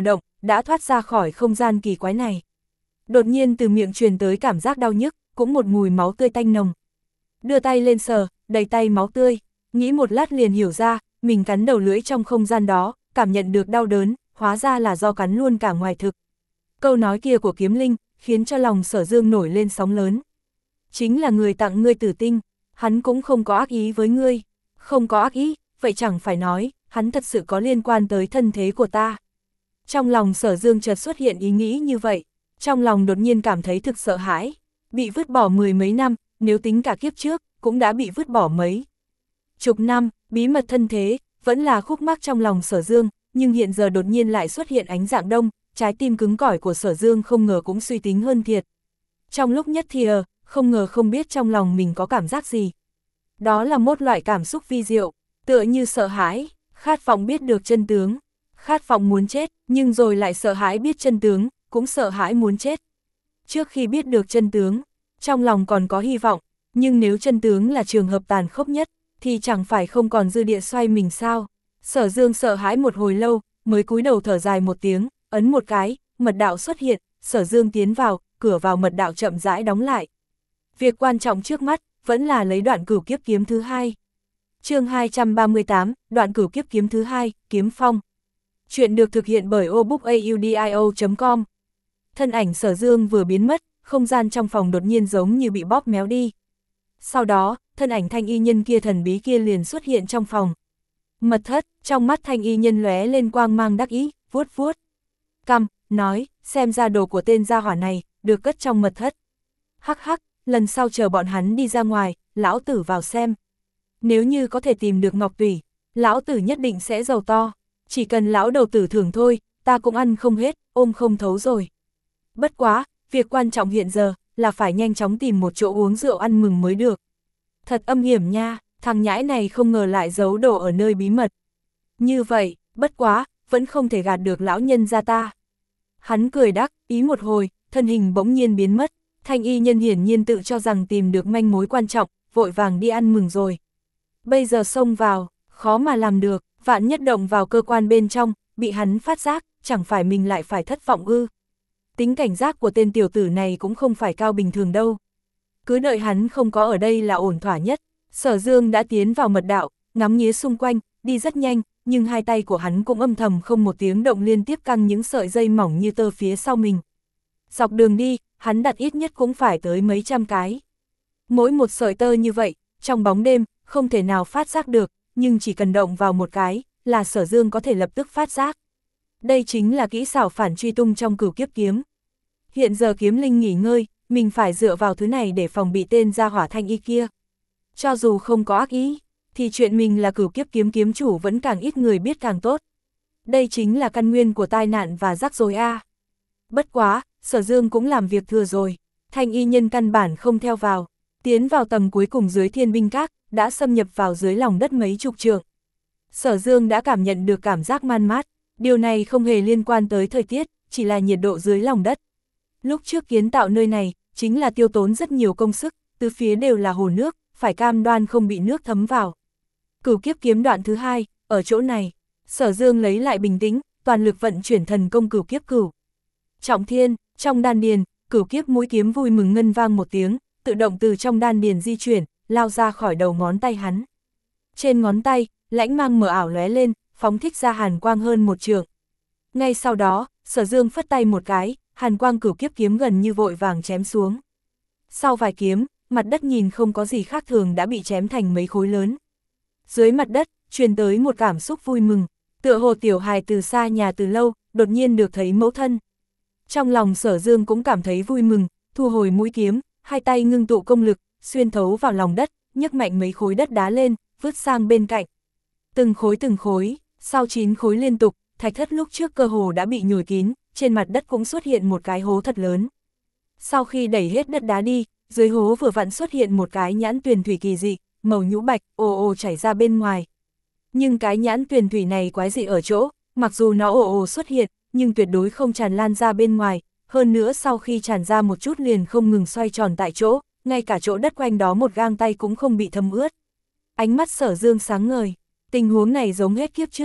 đã thoát ra khỏi không gian kỳ quái này. Đột nhiên từ miệng truyền tới cảm giác đau nhức, cũng một mùi máu tươi tanh nồng. Đưa tay lên sờ, đầy tay máu tươi, nghĩ một lát liền hiểu ra, mình cắn đầu lưỡi trong không gian đó, cảm nhận được đau đớn, hóa ra là do cắn luôn cả ngoài thực. Câu nói kia của Kiếm Linh, khiến cho lòng Sở Dương nổi lên sóng lớn. Chính là người tặng ngươi tử tinh, hắn cũng không có ác ý với ngươi. Không có ác ý, vậy chẳng phải nói, hắn thật sự có liên quan tới thân thế của ta. Trong lòng Sở Dương chợt xuất hiện ý nghĩ như vậy, trong lòng đột nhiên cảm thấy thực sợ hãi. Bị vứt bỏ mười mấy năm, nếu tính cả kiếp trước, cũng đã bị vứt bỏ mấy chục năm, bí mật thân thế, vẫn là khúc mắc trong lòng Sở Dương, nhưng hiện giờ đột nhiên lại xuất hiện ánh dạng đông, trái tim cứng cỏi của Sở Dương không ngờ cũng suy tính hơn thiệt. Trong lúc nhất thìa, không ngờ không biết trong lòng mình có cảm giác gì. Đó là một loại cảm xúc vi diệu, tựa như sợ hãi, khát vọng biết được chân tướng, khát vọng muốn chết, nhưng rồi lại sợ hãi biết chân tướng, cũng sợ hãi muốn chết. Trước khi biết được chân tướng, trong lòng còn có hy vọng, nhưng nếu chân tướng là trường hợp tàn khốc nhất, thì chẳng phải không còn dư địa xoay mình sao. Sở Dương sợ hãi một hồi lâu, mới cúi đầu thở dài một tiếng, ấn một cái, mật đạo xuất hiện, Sở Dương tiến vào, cửa vào mật đạo chậm rãi đóng lại. Việc quan trọng trước mắt, vẫn là lấy đoạn cửu kiếp kiếm thứ hai. Chương hai trăm ba mươi tám, đoạn cửu kiếp kiếm thứ hai, Kiếm Phong. Chuyện được thực hiện bởi obookaudio chấm com. Thân ảnh Sở Dương vừa biến mất, không gian trong phòng đột nhiên giống như bị bóp méo đi. Sau đó, thân ảnh thanh y nhân kia thần bí kia liền xuất hiện trong phòng. Mật thất, trong mắt thanh y nhân lóe lên quang mang đắc ý, vuốt vuốt cằm, nói, xem ra đồ của tên gia hỏa này, được cất trong mật thất. Hắc hắc, lần sau chờ bọn hắn đi ra ngoài, lão tử vào xem. Nếu như có thể tìm được ngọc tùy, lão tử nhất định sẽ giàu to. Chỉ cần lão đầu tử thưởng thôi, ta cũng ăn không hết, ôm không thấu rồi. Bất quá, việc quan trọng hiện giờ, là phải nhanh chóng tìm một chỗ uống rượu ăn mừng mới được. Thật âm hiểm nha, thằng nhãi này không ngờ lại giấu đồ ở nơi bí mật. Như vậy, bất quá, vẫn không thể gạt được lão nhân gia ta. Hắn cười đắc, ý một hồi, thân hình bỗng nhiên biến mất, thanh y nhân hiển nhiên tự cho rằng tìm được manh mối quan trọng, vội vàng đi ăn mừng rồi. Bây giờ xông vào, khó mà làm được, vạn nhất động vào cơ quan bên trong, bị hắn phát giác, chẳng phải mình lại phải thất vọng ư. Tính cảnh giác của tên tiểu tử này cũng không phải cao bình thường đâu. Cứ đợi hắn không có ở đây là ổn thỏa nhất. Sở Dương đã tiến vào mật đạo, ngắm nghía xung quanh, đi rất nhanh, nhưng hai tay của hắn cũng âm thầm không một tiếng động liên tiếp căng những sợi dây mỏng như tơ phía sau mình. Dọc đường đi, hắn đặt ít nhất cũng phải tới mấy trăm cái. Mỗi một sợi tơ như vậy, trong bóng đêm, không thể nào phát giác được, nhưng chỉ cần động vào một cái, là Sở Dương có thể lập tức phát giác. Đây chính là kỹ xảo phản truy tung trong cửu kiếp kiếm. Hiện giờ Kiếm Linh nghỉ ngơi, mình phải dựa vào thứ này để phòng bị tên gia hỏa thanh y kia. Cho dù không có ác ý, thì chuyện mình là cửu kiếp kiếm kiếm chủ vẫn càng ít người biết càng tốt. Đây chính là căn nguyên của tai nạn và rắc rối a. Bất quá, Sở Dương cũng làm việc thừa rồi, thanh y nhân căn bản không theo vào, tiến vào tầng cuối cùng dưới thiên binh các, đã xâm nhập vào dưới lòng đất mấy chục trượng. Sở Dương đã cảm nhận được cảm giác man mát, điều này không hề liên quan tới thời tiết, chỉ là nhiệt độ dưới lòng đất. Lúc trước kiến tạo nơi này, chính là tiêu tốn rất nhiều công sức, tứ phía đều là hồ nước, phải cam đoan không bị nước thấm vào. Cửu kiếp kiếm đoạn thứ hai, ở chỗ này, Sở Dương lấy lại bình tĩnh, toàn lực vận chuyển thần công cửu kiếp cửu trọng thiên, trong đan điền, cửu kiếp mũi kiếm vui mừng ngân vang một tiếng, tự động từ trong đan điền di chuyển, lao ra khỏi đầu ngón tay hắn. Trên ngón tay, lãnh mang mờ ảo lóe lên, phóng thích ra hàn quang hơn một trượng. Ngay sau đó, Sở Dương phất tay một cái, hàn quang cửu kiếp kiếm gần như vội vàng chém xuống. Sau vài kiếm, mặt đất nhìn không có gì khác thường đã bị chém thành mấy khối lớn. Dưới mặt đất, truyền tới một cảm xúc vui mừng, tựa hồ tiểu hài từ xa nhà từ lâu, đột nhiên được thấy mẫu thân. Trong lòng Sở Dương cũng cảm thấy vui mừng, thu hồi mũi kiếm, hai tay ngưng tụ công lực, xuyên thấu vào lòng đất, nhấc mạnh mấy khối đất đá lên, vứt sang bên cạnh. Từng khối từng khối, sau chín khối liên tục, thạch thất lúc trước cơ hồ đã bị nhồi kín, trên mặt đất cũng xuất hiện một cái hố thật lớn. Sau khi đẩy hết đất đá đi, dưới hố vừa vặn xuất hiện một cái nhãn tuyền thủy kỳ dị, màu nhũ bạch, ồ ồ chảy ra bên ngoài. Nhưng cái nhãn tuyền thủy này quái dị ở chỗ, mặc dù nó ồ ồ xuất hiện, nhưng tuyệt đối không tràn lan ra bên ngoài, hơn nữa sau khi tràn ra một chút liền không ngừng xoay tròn tại chỗ, ngay cả chỗ đất quanh đó một gang tay cũng không bị thấm ướt. Ánh mắt Sở Dương sáng ngời, tình huống này giống hết kiếp trước,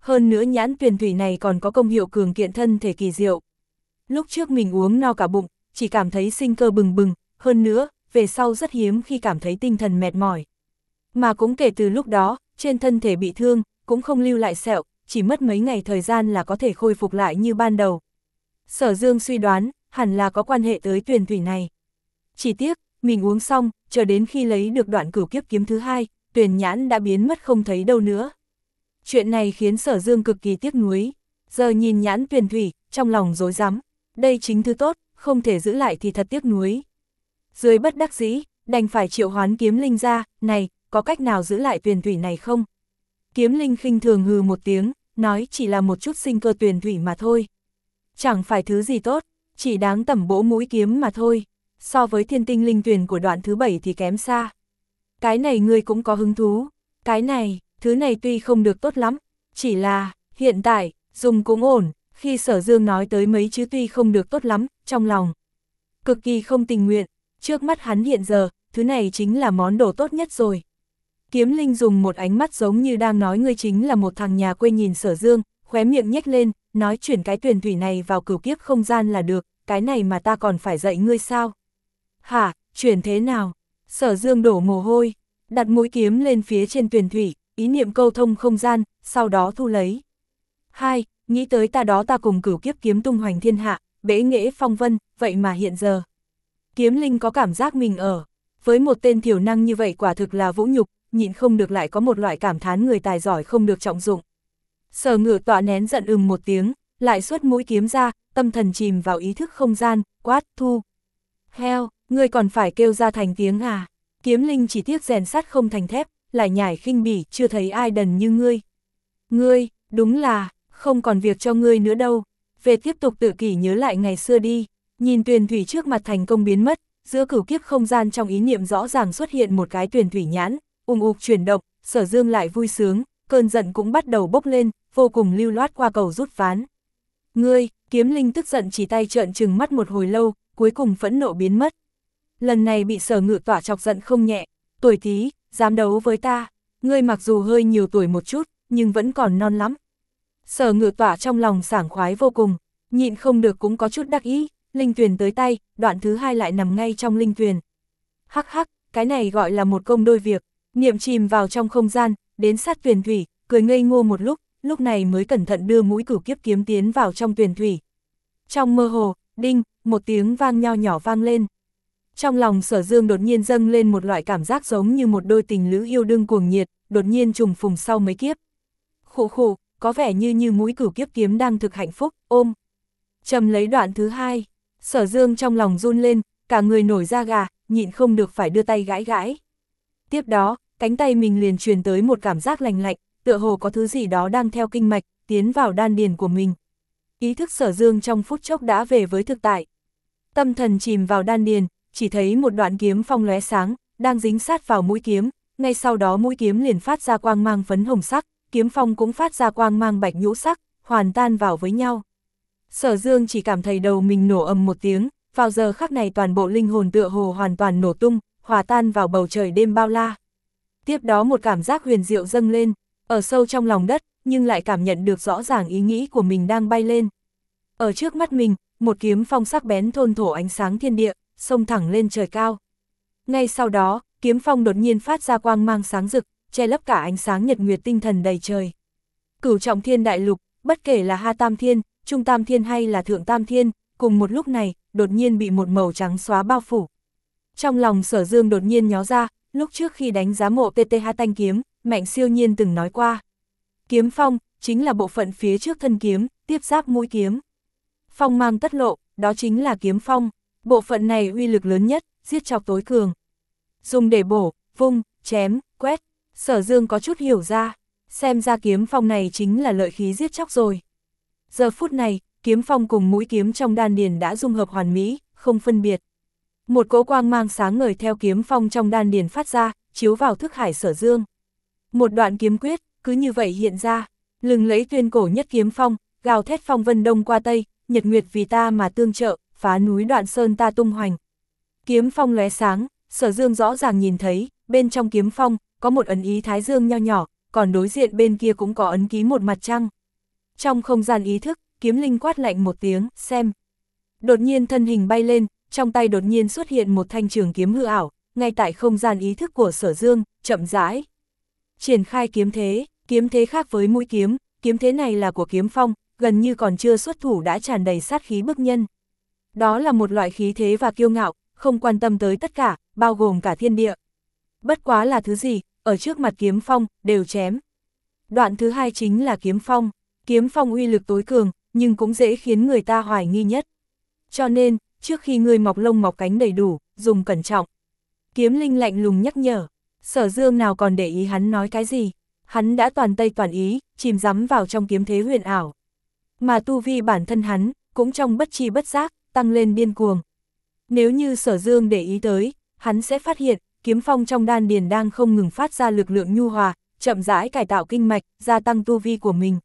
hơn nữa nhãn tuyền thủy này còn có công hiệu cường kiện thân thể kỳ diệu. Lúc trước mình uống no cả bụng, chỉ cảm thấy sinh cơ bừng bừng, hơn nữa, về sau rất hiếm khi cảm thấy tinh thần mệt mỏi. Mà cũng kể từ lúc đó, trên thân thể bị thương, cũng không lưu lại sẹo, chỉ mất mấy ngày thời gian là có thể khôi phục lại như ban đầu. Sở Dương suy đoán, hẳn là có quan hệ tới tuyền thủy này. Chỉ tiếc, mình uống xong, chờ đến khi lấy được đoạn cửu kiếp kiếm thứ hai, tuyền nhãn đã biến mất không thấy đâu nữa. Chuyện này khiến Sở Dương cực kỳ tiếc nuối. Giờ nhìn nhãn tuyền thủy, trong lòng rối rắm. Đây chính thứ tốt, không thể giữ lại thì thật tiếc nuối. Dưới bất đắc dĩ, đành phải triệu hoán kiếm linh ra, này, có cách nào giữ lại tuyền thủy này không? Kiếm linh khinh thường hừ một tiếng, nói chỉ là một chút sinh cơ tuyền thủy mà thôi. Chẳng phải thứ gì tốt, chỉ đáng tẩm bổ mũi kiếm mà thôi. So với thiên tinh linh tuyền của đoạn thứ bảy thì kém xa. Cái này ngươi cũng có hứng thú. Cái này, thứ này tuy không được tốt lắm, chỉ là, hiện tại, dùng cũng ổn. Khi Sở Dương nói tới mấy chữ tuy không được tốt lắm, trong lòng cực kỳ không tình nguyện, trước mắt hắn hiện giờ, thứ này chính là món đồ tốt nhất rồi. Kiếm linh dùng một ánh mắt giống như đang nói ngươi chính là một thằng nhà quê nhìn Sở Dương, khóe miệng nhếch lên, nói chuyển cái tuyền thủy này vào cửu kiếp không gian là được, cái này mà ta còn phải dạy ngươi sao? Hả, chuyển thế nào? Sở Dương đổ mồ hôi, đặt mũi kiếm lên phía trên tuyền thủy, ý niệm câu thông không gian, sau đó thu lấy. Hai, nghĩ tới ta đó ta cùng cửu kiếp kiếm tung hoành thiên hạ, bế nghệ phong vân, vậy mà hiện giờ. Kiếm linh có cảm giác mình ở, với một tên thiểu năng như vậy quả thực là vũ nhục, nhịn không được lại có một loại cảm thán người tài giỏi không được trọng dụng. Sở Ngự Tọa nén giận ừm một tiếng, lại xuất mũi kiếm ra, tâm thần chìm vào ý thức không gian, quát, thu. Heo, ngươi còn phải kêu ra thành tiếng à? Kiếm linh chỉ tiếc rèn sắt không thành thép, lại nhảy khinh bỉ, chưa thấy ai đần như ngươi. Ngươi, đúng là, không còn việc cho ngươi nữa đâu. Về tiếp tục tự kỷ nhớ lại ngày xưa đi. Nhìn tuyền thủy trước mặt thành công biến mất, giữa cửu kiếp không gian trong ý niệm rõ ràng xuất hiện một cái tuyền thủy nhãn, ùng ục chuyển động, Sở Dương lại vui sướng, cơn giận cũng bắt đầu bốc lên, vô cùng lưu loát qua cầu rút ván. Ngươi, kiếm linh tức giận chỉ tay trợn trừng mắt một hồi lâu, cuối cùng phẫn nộ biến mất. Lần này bị Sở Ngự Tọa chọc giận không nhẹ, tuổi tí, dám đấu với ta, ngươi mặc dù hơi nhiều tuổi một chút, nhưng vẫn còn non lắm. Sở Ngự Tọa trong lòng sảng khoái vô cùng, nhịn không được cũng có chút đắc ý, linh tuyền tới tay, đoạn thứ hai lại nằm ngay trong linh tuyền. Hắc hắc, cái này gọi là một công đôi việc, niệm chìm vào trong không gian, đến sát tuyền thủy, cười ngây ngô một lúc, lúc này mới cẩn thận đưa mũi cửu kiếp kiếm tiến vào trong tuyền thủy. Trong mơ hồ, đinh, một tiếng vang nho nhỏ vang lên. Trong lòng Sở Dương đột nhiên dâng lên một loại cảm giác giống như một đôi tình lữ yêu đương cuồng nhiệt, đột nhiên trùng phùng sau mấy kiếp. Khụ khụ, có vẻ như như mũi cửu kiếp kiếm đang thực hạnh phúc, ôm. Trầm lấy đoạn thứ hai, Sở Dương trong lòng run lên, cả người nổi da gà, nhịn không được phải đưa tay gãi gãi. Tiếp đó, cánh tay mình liền truyền tới một cảm giác lành lạnh, tựa hồ có thứ gì đó đang theo kinh mạch, tiến vào đan điền của mình. Ý thức Sở Dương trong phút chốc đã về với thực tại. Tâm thần chìm vào đan điền, chỉ thấy một đoạn kiếm phong lóe sáng, đang dính sát vào mũi kiếm, ngay sau đó mũi kiếm liền phát ra quang mang phấn hồng sắc, kiếm phong cũng phát ra quang mang bạch nhũ sắc, hoàn tan vào với nhau. Sở Dương chỉ cảm thấy đầu mình nổ ầm một tiếng, vào giờ khắc này toàn bộ linh hồn tựa hồ hoàn toàn nổ tung, hòa tan vào bầu trời đêm bao la. Tiếp đó một cảm giác huyền diệu dâng lên, ở sâu trong lòng đất, nhưng lại cảm nhận được rõ ràng ý nghĩ của mình đang bay lên. Ở trước mắt mình, một kiếm phong sắc bén thôn thổ ánh sáng thiên địa, xông thẳng lên trời cao. Ngay sau đó, kiếm phong đột nhiên phát ra quang mang sáng rực, che lấp cả ánh sáng nhật nguyệt tinh thần đầy trời. Cửu trọng thiên đại lục, bất kể là Ha Tam Thiên, Trung Tam Thiên hay là Thượng Tam Thiên, cùng một lúc này, đột nhiên bị một màu trắng xóa bao phủ. Trong lòng Sở Dương đột nhiên nhó ra, lúc trước khi đánh giá mộ tê tê Ha Tanh kiếm, Mạnh Siêu Nhiên từng nói qua. Kiếm phong, chính là bộ phận phía trước thân kiếm, tiếp giáp mũi kiếm. Phong mang tất lộ, đó chính là kiếm phong, bộ phận này uy lực lớn nhất, giết chóc tối cường. Dùng để bổ, vung, chém, quét, Sở Dương có chút hiểu ra, xem ra kiếm phong này chính là lợi khí giết chóc rồi. Giờ phút này, kiếm phong cùng mũi kiếm trong đan điền đã dung hợp hoàn mỹ, không phân biệt. Một cỗ quang mang sáng ngời theo kiếm phong trong đan điền phát ra, chiếu vào thức hải Sở Dương. Một đoạn kiếm quyết, cứ như vậy hiện ra, lừng lấy tuyên cổ nhất kiếm phong, gào thét phong vân đông qua tây, nhật nguyệt vì ta mà tương trợ, phá núi đoạn sơn ta tung hoành. Kiếm phong lóe sáng, Sở Dương rõ ràng nhìn thấy, bên trong kiếm phong, có một ấn ý thái dương nho nhỏ, còn đối diện bên kia cũng có ấn ký một mặt trăng. Trong không gian ý thức, kiếm linh quát lạnh một tiếng, xem. Đột nhiên thân hình bay lên, trong tay đột nhiên xuất hiện một thanh trường kiếm hư ảo, ngay tại không gian ý thức của Sở Dương, chậm rãi triển khai kiếm thế, kiếm thế khác với mũi kiếm, kiếm thế này là của Kiếm Phong, gần như còn chưa xuất thủ đã tràn đầy sát khí bức nhân. Đó là một loại khí thế và kiêu ngạo, không quan tâm tới tất cả, bao gồm cả thiên địa. Bất quá là thứ gì, ở trước mặt Kiếm Phong, đều chém. Đoạn thứ hai chính là Kiếm Phong. Kiếm Phong uy lực tối cường, nhưng cũng dễ khiến người ta hoài nghi nhất. Cho nên, trước khi ngươi mọc lông mọc cánh đầy đủ, dùng cẩn trọng. Kiếm linh lạnh lùng nhắc nhở, Sở Dương nào còn để ý hắn nói cái gì. Hắn đã toàn tây toàn ý, chìm rắm vào trong kiếm thế huyền ảo. Mà tu vi bản thân hắn, cũng trong bất chi bất giác, tăng lên điên cuồng. Nếu như Sở Dương để ý tới, hắn sẽ phát hiện, kiếm phong trong đan điền đang không ngừng phát ra lực lượng nhu hòa, chậm rãi cải tạo kinh mạch, gia tăng tu vi của mình.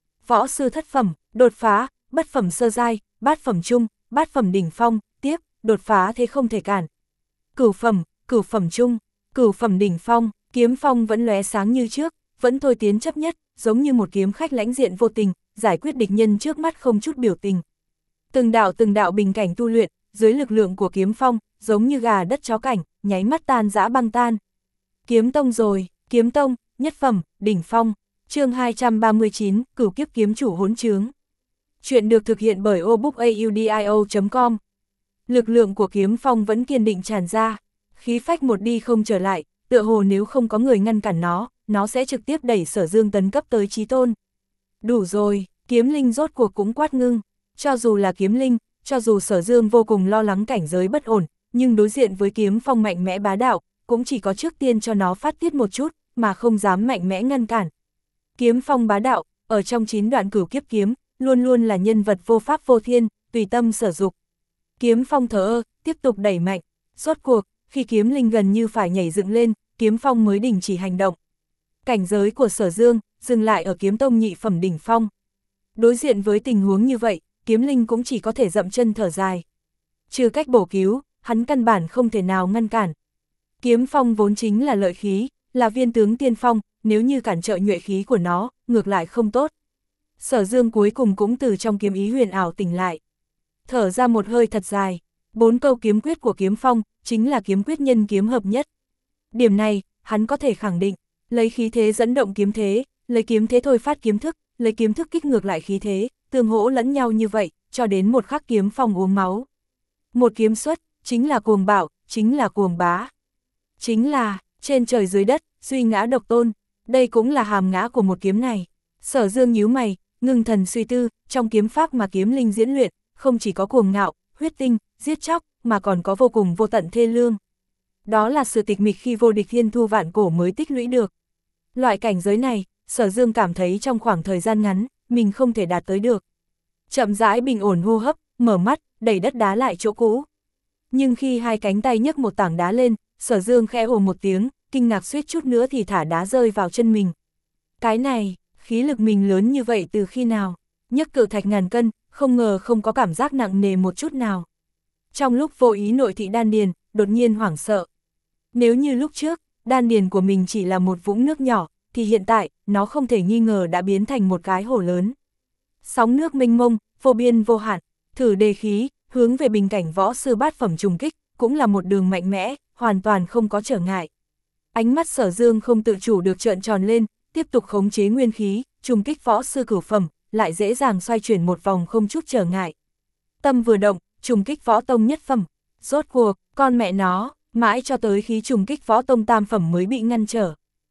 Võ sư thất phẩm, đột phá, bất phẩm sơ giai, bát phẩm trung, bát phẩm đỉnh phong, tiếp, đột phá thế không thể cản. Cửu phẩm, cửu phẩm trung, cửu phẩm đỉnh phong, kiếm phong vẫn lóe sáng như trước, vẫn thôi tiến chấp nhất, giống như một kiếm khách lãnh diện vô tình, giải quyết địch nhân trước mắt không chút biểu tình. Từng đạo từng đạo bình cảnh tu luyện, dưới lực lượng của kiếm phong, giống như gà đất chó cảnh, nháy mắt tan dã băng tan. Kiếm tông rồi, kiếm tông, nhất phẩm, đỉnh phong, chương hai trăm ba mươi chín, cửu kiếp kiếm chủ hỗn trướng. Chuyện được thực hiện bởi obookaudio chấm com. Lực lượng của kiếm phong vẫn kiên định tràn ra, khí phách một đi không trở lại, tựa hồ nếu không có người ngăn cản nó, nó sẽ trực tiếp đẩy Sở Dương tấn cấp tới chí tôn. Đủ rồi, kiếm linh rốt cuộc cũng quát ngưng, cho dù là kiếm linh, cho dù Sở Dương vô cùng lo lắng cảnh giới bất ổn, nhưng đối diện với kiếm phong mạnh mẽ bá đạo, cũng chỉ có trước tiên cho nó phát tiết một chút, mà không dám mạnh mẽ ngăn cản. Kiếm phong bá đạo, ở trong chín đoạn cửu kiếp kiếm, luôn luôn là nhân vật vô pháp vô thiên, tùy tâm sở dục. Kiếm phong thờ ơ, tiếp tục đẩy mạnh, rốt cuộc, khi kiếm linh gần như phải nhảy dựng lên, kiếm phong mới đình chỉ hành động. Cảnh giới của Sở Dương, dừng lại ở kiếm tông nhị phẩm đỉnh phong. Đối diện với tình huống như vậy, kiếm linh cũng chỉ có thể dậm chân thở dài. Trừ cách bổ cứu, hắn căn bản không thể nào ngăn cản. Kiếm phong vốn chính là lợi khí, là viên tướng tiên phong, nếu như cản trợ nhuệ khí của nó, ngược lại không tốt. Sở Dương cuối cùng cũng từ trong kiếm ý huyền ảo tỉnh lại. Thở ra một hơi thật dài, bốn câu kiếm quyết của kiếm phong, chính là kiếm quyết nhân kiếm hợp nhất. Điểm này, hắn có thể khẳng định, lấy khí thế dẫn động kiếm thế, lấy kiếm thế thôi phát kiếm thức, lấy kiếm thức kích ngược lại khí thế, tương hỗ lẫn nhau như vậy, cho đến một khắc kiếm phong uống máu. Một kiếm xuất, chính là cuồng bạo, chính là cuồng bá. Chính là, trên trời dưới đất, duy ngã độc tôn, đây cũng là hàm ngã của một kiếm này. Sở Dương nhíu mày, ngưng thần suy tư, trong kiếm pháp mà kiếm linh diễn luyện, không chỉ có cuồng ngạo, huyết tinh, giết chóc, mà còn có vô cùng vô tận thê lương. Đó là sự tịch mịch khi vô địch thiên thu vạn cổ mới tích lũy được. Loại cảnh giới này, Sở Dương cảm thấy trong khoảng thời gian ngắn, mình không thể đạt tới được. Chậm rãi bình ổn hô hấp, mở mắt, đẩy đất đá lại chỗ cũ. Nhưng khi hai cánh tay nhấc một tảng đá lên, Sở Dương khẽ ồ một tiếng, kinh ngạc suýt chút nữa thì thả đá rơi vào chân mình. Cái này, khí lực mình lớn như vậy từ khi nào? Nhấc cự thạch ngàn cân, không ngờ không có cảm giác nặng nề một chút nào. Trong lúc vô ý nội thị đan điền, đột nhiên hoảng sợ. Nếu như lúc trước, đan điền của mình chỉ là một vũng nước nhỏ, thì hiện tại, nó không thể nghi ngờ đã biến thành một cái hồ lớn. Sóng nước mênh mông, vô biên vô hạn, thử đề khí, hướng về bình cảnh võ sư bát phẩm trùng kích, cũng là một đường mạnh mẽ, hoàn toàn không có trở ngại. Ánh mắt Sở Dương không tự chủ được trợn tròn lên, tiếp tục khống chế nguyên khí, trùng kích võ sư cửu phẩm, lại dễ dàng xoay chuyển một vòng không chút trở ngại. Tâm vừa động, trùng kích võ tông nhất phẩm, rốt cuộc, con mẹ nó, mãi cho tới khí trùng kích võ tông tam phẩm mới bị ngăn trở.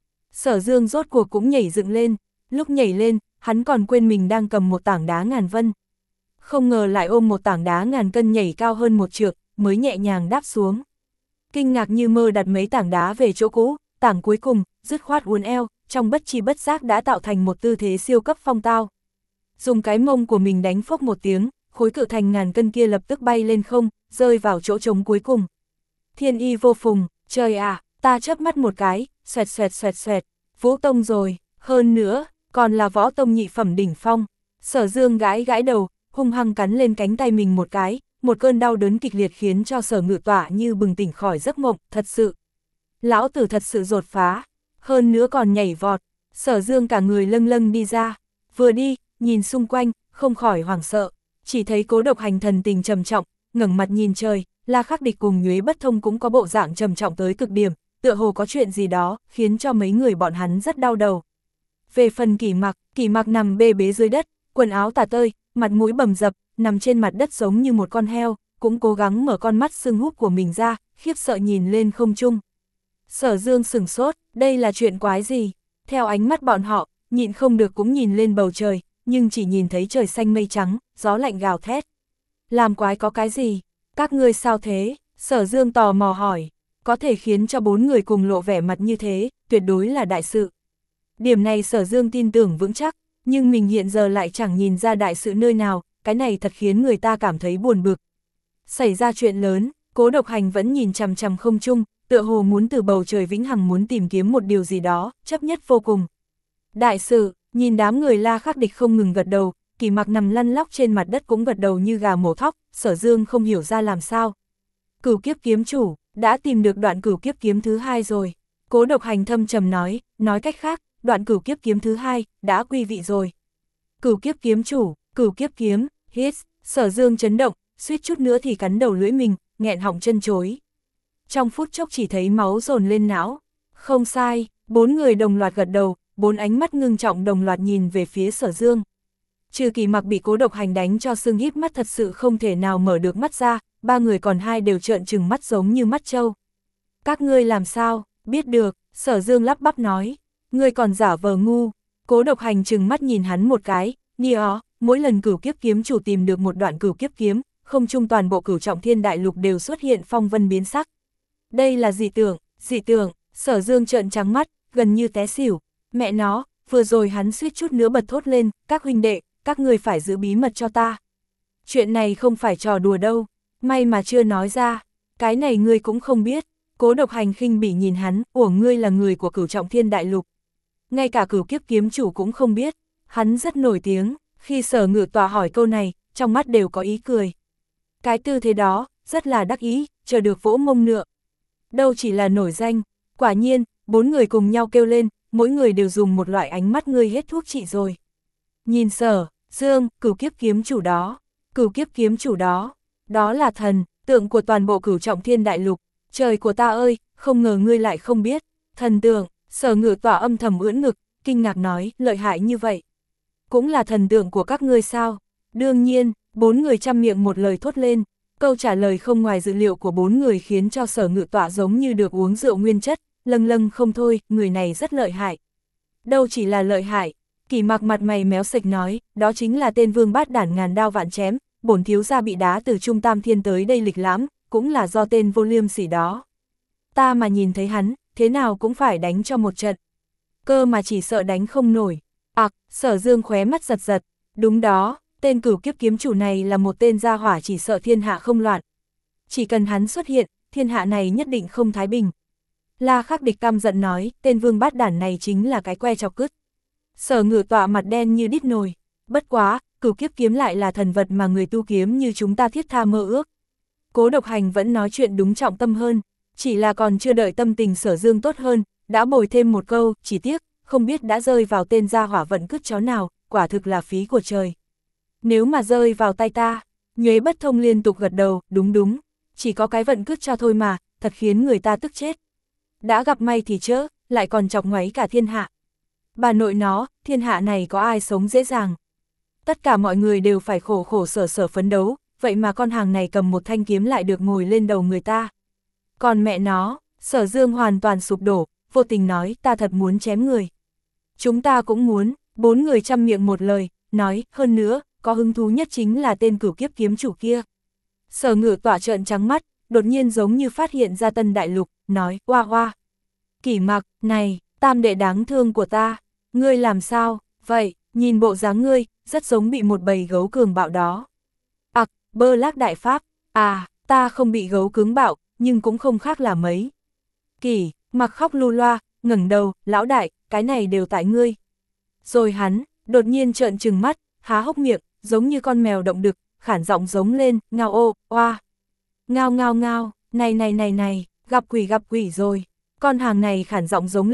Sở Dương rốt cuộc cũng nhảy dựng lên, lúc nhảy lên, hắn còn quên mình đang cầm một tảng đá ngàn vân. Không ngờ lại ôm một tảng đá ngàn cân nhảy cao hơn một trượng, mới nhẹ nhàng đáp xuống. Kinh ngạc như mơ đặt mấy tảng đá về chỗ cũ, tảng cuối cùng, dứt khoát uốn eo, trong bất chi bất giác đã tạo thành một tư thế siêu cấp phong tao. Dùng cái mông của mình đánh phốc một tiếng, khối cự thành ngàn cân kia lập tức bay lên không, rơi vào chỗ trống cuối cùng. Thiên y vô phùng, trời ạ, à, ta chớp mắt một cái, xoẹt xoẹt xoẹt xoẹt, vũ tông rồi, hơn nữa, còn là võ tông nhị phẩm đỉnh phong. Sở Dương gãi gãi đầu, hung hăng cắn lên cánh tay mình một cái, một cơn đau đớn kịch liệt khiến cho Sở Ngự Tỏa như bừng tỉnh khỏi giấc mộng, thật sự. Lão tử thật sự đột phá, hơn nữa còn nhảy vọt. Sở Dương cả người lâng lâng đi ra, vừa đi, nhìn xung quanh, không khỏi hoảng sợ, chỉ thấy Cố Độc Hành thần tình trầm trọng, ngẩng mặt nhìn trời, La Khắc Địch cùng Nhuế Bất Thông cũng có bộ dạng trầm trọng tới cực điểm, tựa hồ có chuyện gì đó, khiến cho mấy người bọn hắn rất đau đầu. Về phần Kỷ Mặc, Kỷ Mặc nằm bê bế dưới đất, quần áo tả tơi, mặt mũi bầm dập, nằm trên mặt đất giống như một con heo, cũng cố gắng mở con mắt sưng húp của mình ra, khiếp sợ nhìn lên không trung. Sở Dương sửng sốt, đây là chuyện quái gì? Theo ánh mắt bọn họ, nhịn không được cũng nhìn lên bầu trời, nhưng chỉ nhìn thấy trời xanh mây trắng, gió lạnh gào thét. Làm quái có cái gì? Các ngươi sao thế? Sở Dương tò mò hỏi, có thể khiến cho bốn người cùng lộ vẻ mặt như thế, tuyệt đối là đại sự. Điểm này Sở Dương tin tưởng vững chắc, nhưng mình hiện giờ lại chẳng nhìn ra đại sự nơi nào, cái này thật khiến người ta cảm thấy buồn bực. Xảy ra chuyện lớn, Cố Độc Hành vẫn nhìn chằm chằm không trung, tựa hồ muốn từ bầu trời vĩnh hằng muốn tìm kiếm một điều gì đó, chấp nhất vô cùng. Đại sự, nhìn đám người La Khắc Địch không ngừng gật đầu, Kỷ Mặc nằm lăn lóc trên mặt đất cũng gật đầu như gà mổ thóc, Sở Dương không hiểu ra làm sao. Cửu kiếp kiếm chủ, đã tìm được đoạn cửu kiếp kiếm thứ hai rồi. Cố Độc Hành thâm trầm nói, nói cách khác, đoạn cửu kiếp kiếm thứ hai, đã quy vị rồi. Cửu kiếp kiếm chủ, cửu kiếp kiếm, hít, Sở Dương chấn động, suýt chút nữa thì cắn đầu lưỡi mình, nghẹn họng chân chối. Trong phút chốc chỉ thấy máu dồn lên não. Không sai, bốn người đồng loạt gật đầu, bốn ánh mắt ngưng trọng đồng loạt nhìn về phía Sở Dương. Trừ Kỷ Mặc bị Cố Độc Hành đánh cho sưng híp mắt thật sự không thể nào mở được mắt ra, ba người còn hai đều trợn trừng mắt giống như mắt trâu. Các ngươi làm sao, biết được, Sở Dương lắp bắp nói, ngươi còn giả vờ ngu. Cố Độc Hành trừng mắt nhìn hắn một cái, ni ó, mỗi lần cửu kiếp kiếm chủ tìm được một đoạn cửu kiếp kiếm, không chung toàn bộ cửu trọng thiên đại lục đều xuất hiện phong vân biến sắc. Đây là dị tưởng, dị tưởng, Sở Dương trợn trắng mắt, gần như té xỉu, mẹ nó, vừa rồi hắn suýt chút nữa bật thốt lên, các huynh đệ, các người phải giữ bí mật cho ta. Chuyện này không phải trò đùa đâu, may mà chưa nói ra, cái này ngươi cũng không biết. Cố Độc Hành khinh bỉ nhìn hắn, ủa ngươi là người của cửu trọng thiên đại lục. Ngay cả cửu kiếp kiếm chủ cũng không biết, hắn rất nổi tiếng, khi Sở Ngự Tọa hỏi câu này, trong mắt đều có ý cười. Cái tư thế đó, rất là đắc ý, chờ được vỗ mông nựa. Đâu chỉ là nổi danh, quả nhiên, bốn người cùng nhau kêu lên, mỗi người đều dùng một loại ánh mắt ngươi hết thuốc trị rồi. Nhìn Sở Dương, cửu kiếp kiếm chủ đó, cửu kiếp kiếm chủ đó, đó là thần, tượng của toàn bộ cửu trọng thiên đại lục. Trời của ta ơi, không ngờ ngươi lại không biết, thần tượng. Sở Ngự Tọa âm thầm ưỡn ngực, kinh ngạc nói, lợi hại như vậy. Cũng là thần tượng của các ngươi sao? Đương nhiên, bốn người chăm miệng một lời thốt lên, câu trả lời không ngoài dự liệu của bốn người khiến cho Sở Ngự Tọa giống như được uống rượu nguyên chất, lâng lâng không thôi, người này rất lợi hại. Đâu chỉ là lợi hại, Kỷ Mặc mặt mày méo sệch nói, đó chính là tên vương bát đản ngàn đao vạn chém, bổn thiếu gia bị đá từ Trung Tam Thiên tới đây lịch lãm, cũng là do tên vô liêm sỉ đó. Ta mà nhìn thấy hắn, thế nào cũng phải đánh cho một trận. Cơ mà chỉ sợ đánh không nổi. Ặc, à, Sở Dương khóe mắt giật giật, đúng đó, tên cửu kiếp kiếm chủ này là một tên gia hỏa chỉ sợ thiên hạ không loạn. Chỉ cần hắn xuất hiện, thiên hạ này nhất định không thái bình. La Khắc Địch căm giận nói, tên vương bát đản này chính là cái que chọc cứt. Sở Ngự Tọa mặt đen như đít nồi, bất quá, cửu kiếp kiếm lại là thần vật mà người tu kiếm như chúng ta thiết tha mơ ước. Cố Độc Hành vẫn nói chuyện đúng trọng tâm hơn, chỉ là còn chưa đợi tâm tình Sở Dương tốt hơn, đã bồi thêm một câu, chỉ tiếc, không biết đã rơi vào tên gia hỏa vận cứt chó nào, quả thực là phí của trời. Nếu mà rơi vào tay ta, Nhuế Bất Thông liên tục gật đầu, đúng đúng, chỉ có cái vận cứt cho thôi mà, thật khiến người ta tức chết. Đã gặp may thì chớ, lại còn chọc ngoáy cả thiên hạ. Bà nội nó, thiên hạ này có ai sống dễ dàng. Tất cả mọi người đều phải khổ khổ sở sở phấn đấu, vậy mà con hàng này cầm một thanh kiếm lại được ngồi lên đầu người ta. Còn mẹ nó, Sở Dương hoàn toàn sụp đổ, vô tình nói ta thật muốn chém người. Chúng ta cũng muốn, bốn người chăm miệng một lời, nói, hơn nữa, có hứng thú nhất chính là tên cửu kiếp kiếm chủ kia. Sở Ngự Tọa trợn trắng mắt, đột nhiên giống như phát hiện ra tân đại lục, nói, oa oa. Kỷ Mặc, này, tam đệ đáng thương của ta, ngươi làm sao, vậy, nhìn bộ dáng ngươi, rất giống bị một bầy gấu cường bạo đó. Ặc, à, Bơ Lác Đại Pháp, à, ta không bị gấu cứng bạo, nhưng cũng không khác là mấy. Kỷ Mặc khóc lu loa, ngẩng đầu, lão đại, cái này đều tại ngươi. Rồi hắn, đột nhiên trợn trừng mắt, há hốc miệng, giống như con mèo động đực, khản giọng giống lên, ngao ô, oa. Ngao ngao ngao, này này này này, gặp quỷ gặp quỷ rồi. Con hàng này khản giọng giống lên,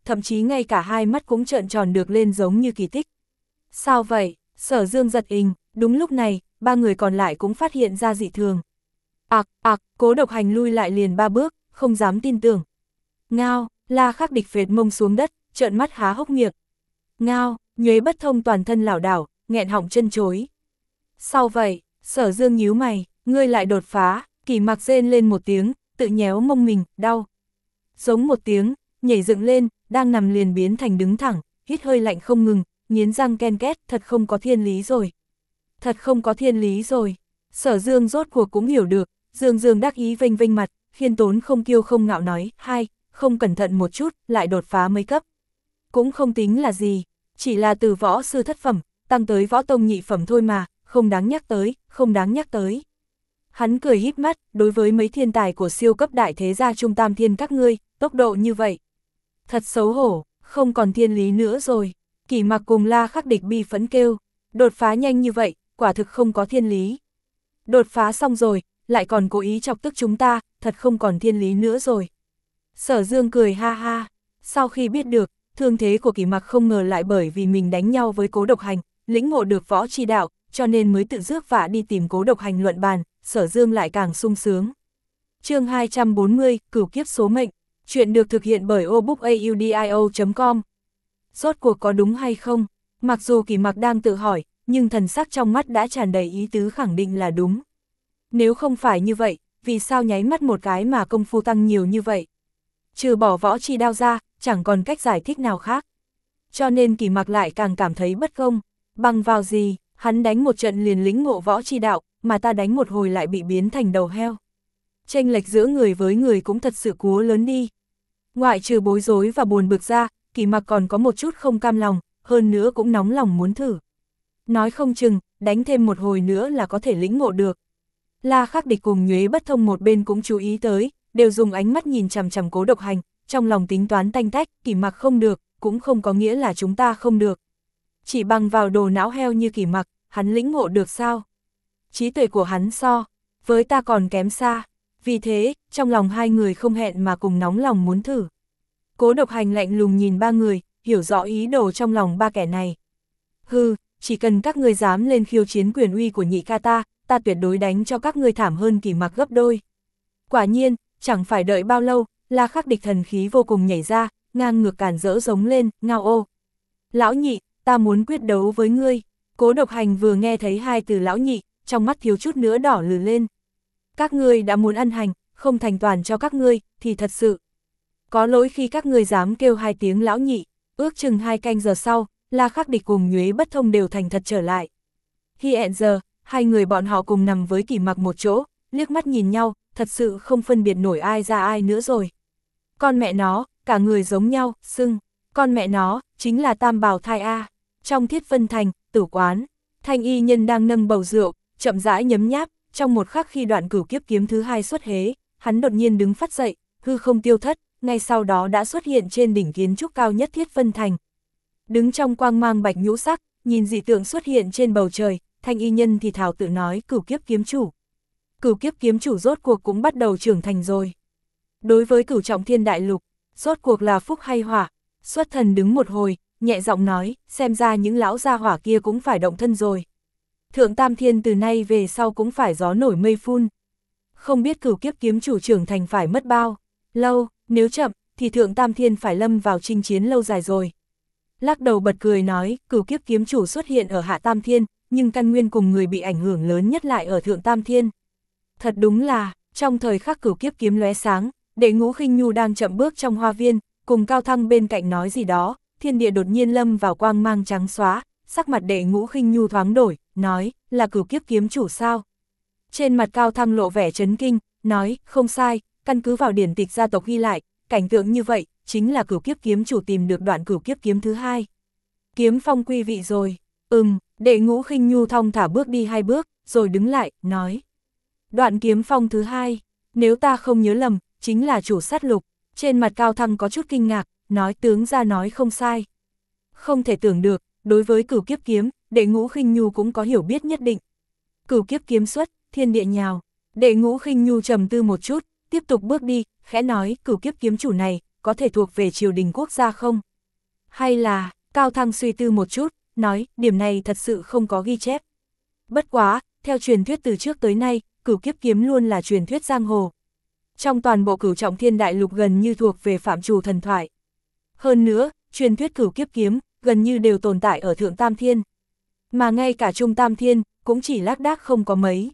thậm chí ngay cả hai mắt cũng trợn tròn được lên giống như kỳ tích. Sao vậy? Sở Dương giật mình, đúng lúc này, ba người còn lại cũng phát hiện ra dị thường. Ặc, ặc, Cố Độc Hành lui lại liền ba bước, không dám tin tưởng. Ngao, La Khắc Địch phệt mông xuống đất, trợn mắt há hốc miệng. Ngao, Nhuế Bất Thông toàn thân lảo đảo, nghẹn họng chân chối. Sao vậy? Sở Dương nhíu mày, ngươi lại đột phá, Kỳ Mặc rên lên một tiếng, tự nhéo mông mình, đau. Giống một tiếng, nhảy dựng lên, đang nằm liền biến thành đứng thẳng, hít hơi lạnh không ngừng, nghiến răng ken két, thật không có thiên lý rồi. Thật không có thiên lý rồi. Sở Dương rốt cuộc cũng hiểu được, Dương Dương đắc ý vênh vênh mặt, khiêm tốn không kiêu không ngạo nói, hai, không cẩn thận một chút, lại đột phá mấy cấp. Cũng không tính là gì, chỉ là từ võ sư thất phẩm, tăng tới võ tông nhị phẩm thôi mà, không đáng nhắc tới, không đáng nhắc tới. Hắn cười híp mắt, đối với mấy thiên tài của siêu cấp đại thế gia trung tam thiên các ngươi, tốc độ như vậy. Thật xấu hổ, không còn thiên lý nữa rồi. Kỳ Mặc cùng La Khắc Địch bi phẫn kêu, đột phá nhanh như vậy, quả thực không có thiên lý. Đột phá xong rồi, lại còn cố ý chọc tức chúng ta, thật không còn thiên lý nữa rồi. Sở Dương cười ha ha, sau khi biết được, thương thế của Kỳ Mặc không ngờ lại bởi vì mình đánh nhau với Cố Độc Hành, lĩnh ngộ được võ chi đạo, cho nên mới tự rước vả đi tìm Cố Độc Hành luận bàn, Sở Dương lại càng sung sướng. Chương hai trăm bốn mươi, Cửu Kiếp Số Mệnh, chuyện được thực hiện bởi obookaudio chấm com. Rốt cuộc có đúng hay không? Mặc dù Kỳ Mặc đang tự hỏi, nhưng thần sắc trong mắt đã tràn đầy ý tứ khẳng định là đúng. Nếu không phải như vậy, vì sao nháy mắt một cái mà công phu tăng nhiều như vậy? Trừ bỏ võ chi đao ra, chẳng còn cách giải thích nào khác. Cho nên Kỳ Mặc lại càng cảm thấy bất công. Bằng vào gì, hắn đánh một trận liền lĩnh ngộ võ chi đạo, mà ta đánh một hồi lại bị biến thành đầu heo. Chênh lệch giữa người với người cũng thật sự quá lớn đi. Ngoại trừ bối rối và buồn bực ra, Kỳ Mặc còn có một chút không cam lòng, hơn nữa cũng nóng lòng muốn thử. Nói không chừng, đánh thêm một hồi nữa là có thể lĩnh ngộ được. La Khắc Địch cùng Nhuế Bất Thông một bên cũng chú ý tới, đều dùng ánh mắt nhìn chằm chằm Cố Độc Hành, trong lòng tính toán tanh tách, Kỳ Mặc không được, cũng không có nghĩa là chúng ta không được. Chỉ bằng vào đồ não heo như Kỳ Mặc, hắn lĩnh ngộ được sao? Trí tuệ của hắn so, với ta còn kém xa. Vì thế, trong lòng hai người không hẹn mà cùng nóng lòng muốn thử. Cố Độc Hành lạnh lùng nhìn ba người, hiểu rõ ý đồ trong lòng ba kẻ này. Hừ, chỉ cần các ngươi dám lên khiêu chiến quyền uy của nhị ca ta, ta tuyệt đối đánh cho các ngươi thảm hơn Kỳ Mặc gấp đôi. Quả nhiên, chẳng phải đợi bao lâu, La Khắc Địch thần khí vô cùng nhảy ra, ngang ngược cản rỡ giống lên, ngao ô. Lão nhị, ta muốn quyết đấu với ngươi. Cố Độc Hành vừa nghe thấy hai từ lão nhị, trong mắt thiếu chút nữa đỏ lừ lên. Các ngươi đã muốn ăn hành, không thành toàn cho các ngươi, thì thật sự có lỗi khi các ngươi dám kêu hai tiếng lão nhị. Ước chừng hai canh giờ sau, La Khắc Địch cùng Nhuế Bất Thông đều thành thật trở lại. Khi hẹn giờ, hai người bọn họ cùng nằm với Kỳ Mặc một chỗ, liếc mắt nhìn nhau, thật sự không phân biệt nổi ai ra ai nữa rồi. Con mẹ nó, cả người giống nhau, xưng, con mẹ nó, chính là tam bào thai A. Trong Thiết Vân Thành, tử quán, Thanh y nhân đang nâng bầu rượu, chậm rãi nhấm nháp, trong một khắc khi đoạn Cửu Kiếp kiếm thứ hai xuất hế, hắn đột nhiên đứng phát dậy, hư không tiêu thất, ngay sau đó đã xuất hiện trên đỉnh kiến trúc cao nhất Thiết Vân Thành. Đứng trong quang mang bạch nhũ sắc, nhìn dị tượng xuất hiện trên bầu trời, Thanh y nhân thì thào tự nói, Cửu Kiếp kiếm chủ. Cửu Kiếp kiếm chủ rốt cuộc cũng bắt đầu trưởng thành rồi. Đối với Cửu Trọng Thiên Đại Lục, rốt cuộc là phúc hay hỏa? Xuất Thần đứng một hồi, nhẹ giọng nói, xem ra những lão gia hỏa kia cũng phải động thân rồi. Thượng Tam Thiên từ nay về sau cũng phải gió nổi mây phun. Không biết Cửu Kiếp kiếm chủ trưởng thành phải mất bao lâu, nếu chậm, thì Thượng Tam Thiên phải lâm vào chinh chiến lâu dài rồi. Lắc đầu bật cười nói, Cửu Kiếp kiếm chủ xuất hiện ở Hạ Tam Thiên, nhưng căn nguyên cùng người bị ảnh hưởng lớn nhất lại ở Thượng Tam Thiên. Thật đúng là, trong thời khắc Cửu Kiếp kiếm lóe sáng, Đệ Ngũ Khinh Nhu đang chậm bước trong hoa viên, cùng Cao Thăng bên cạnh nói gì đó, thiên địa đột nhiên lâm vào quang mang trắng xóa, sắc mặt Đệ Ngũ Khinh Nhu thoáng đổi, nói, là Cửu Kiếp kiếm chủ sao? Trên mặt Cao Thăng lộ vẻ chấn kinh, nói, không sai, căn cứ vào điển tịch gia tộc ghi lại, cảnh tượng như vậy, chính là Cửu Kiếp kiếm chủ tìm được đoạn Cửu Kiếp kiếm thứ hai. Kiếm phong quy vị rồi. Ừm, Đệ Ngũ Khinh Nhu thong thả bước đi hai bước, rồi đứng lại, nói. Đoạn kiếm phong thứ hai, nếu ta không nhớ lầm, chính là chủ sát lục. Trên mặt Cao Thăng có chút kinh ngạc, nói tướng ra nói không sai. Không thể tưởng được, đối với Cửu Kiếp kiếm, Đệ Ngũ Khinh Nhu cũng có hiểu biết nhất định. Cửu Kiếp kiếm xuất, thiên địa nhào. Đệ Ngũ Khinh Nhu trầm tư một chút, tiếp tục bước đi, khẽ nói, Cửu Kiếp kiếm chủ này, có thể thuộc về triều đình quốc gia không? Hay là, Cao Thăng suy tư một chút, nói, điểm này thật sự không có ghi chép. Bất quá, theo truyền thuyết từ trước tới nay, Cửu Kiếp Kiếm luôn là truyền thuyết giang hồ. Trong toàn bộ Cửu Trọng Thiên Đại Lục gần như thuộc về phạm trù thần thoại. Hơn nữa, truyền thuyết Cửu Kiếp Kiếm gần như đều tồn tại ở Thượng Tam Thiên. Mà ngay cả Trung Tam Thiên cũng chỉ lác đác không có mấy.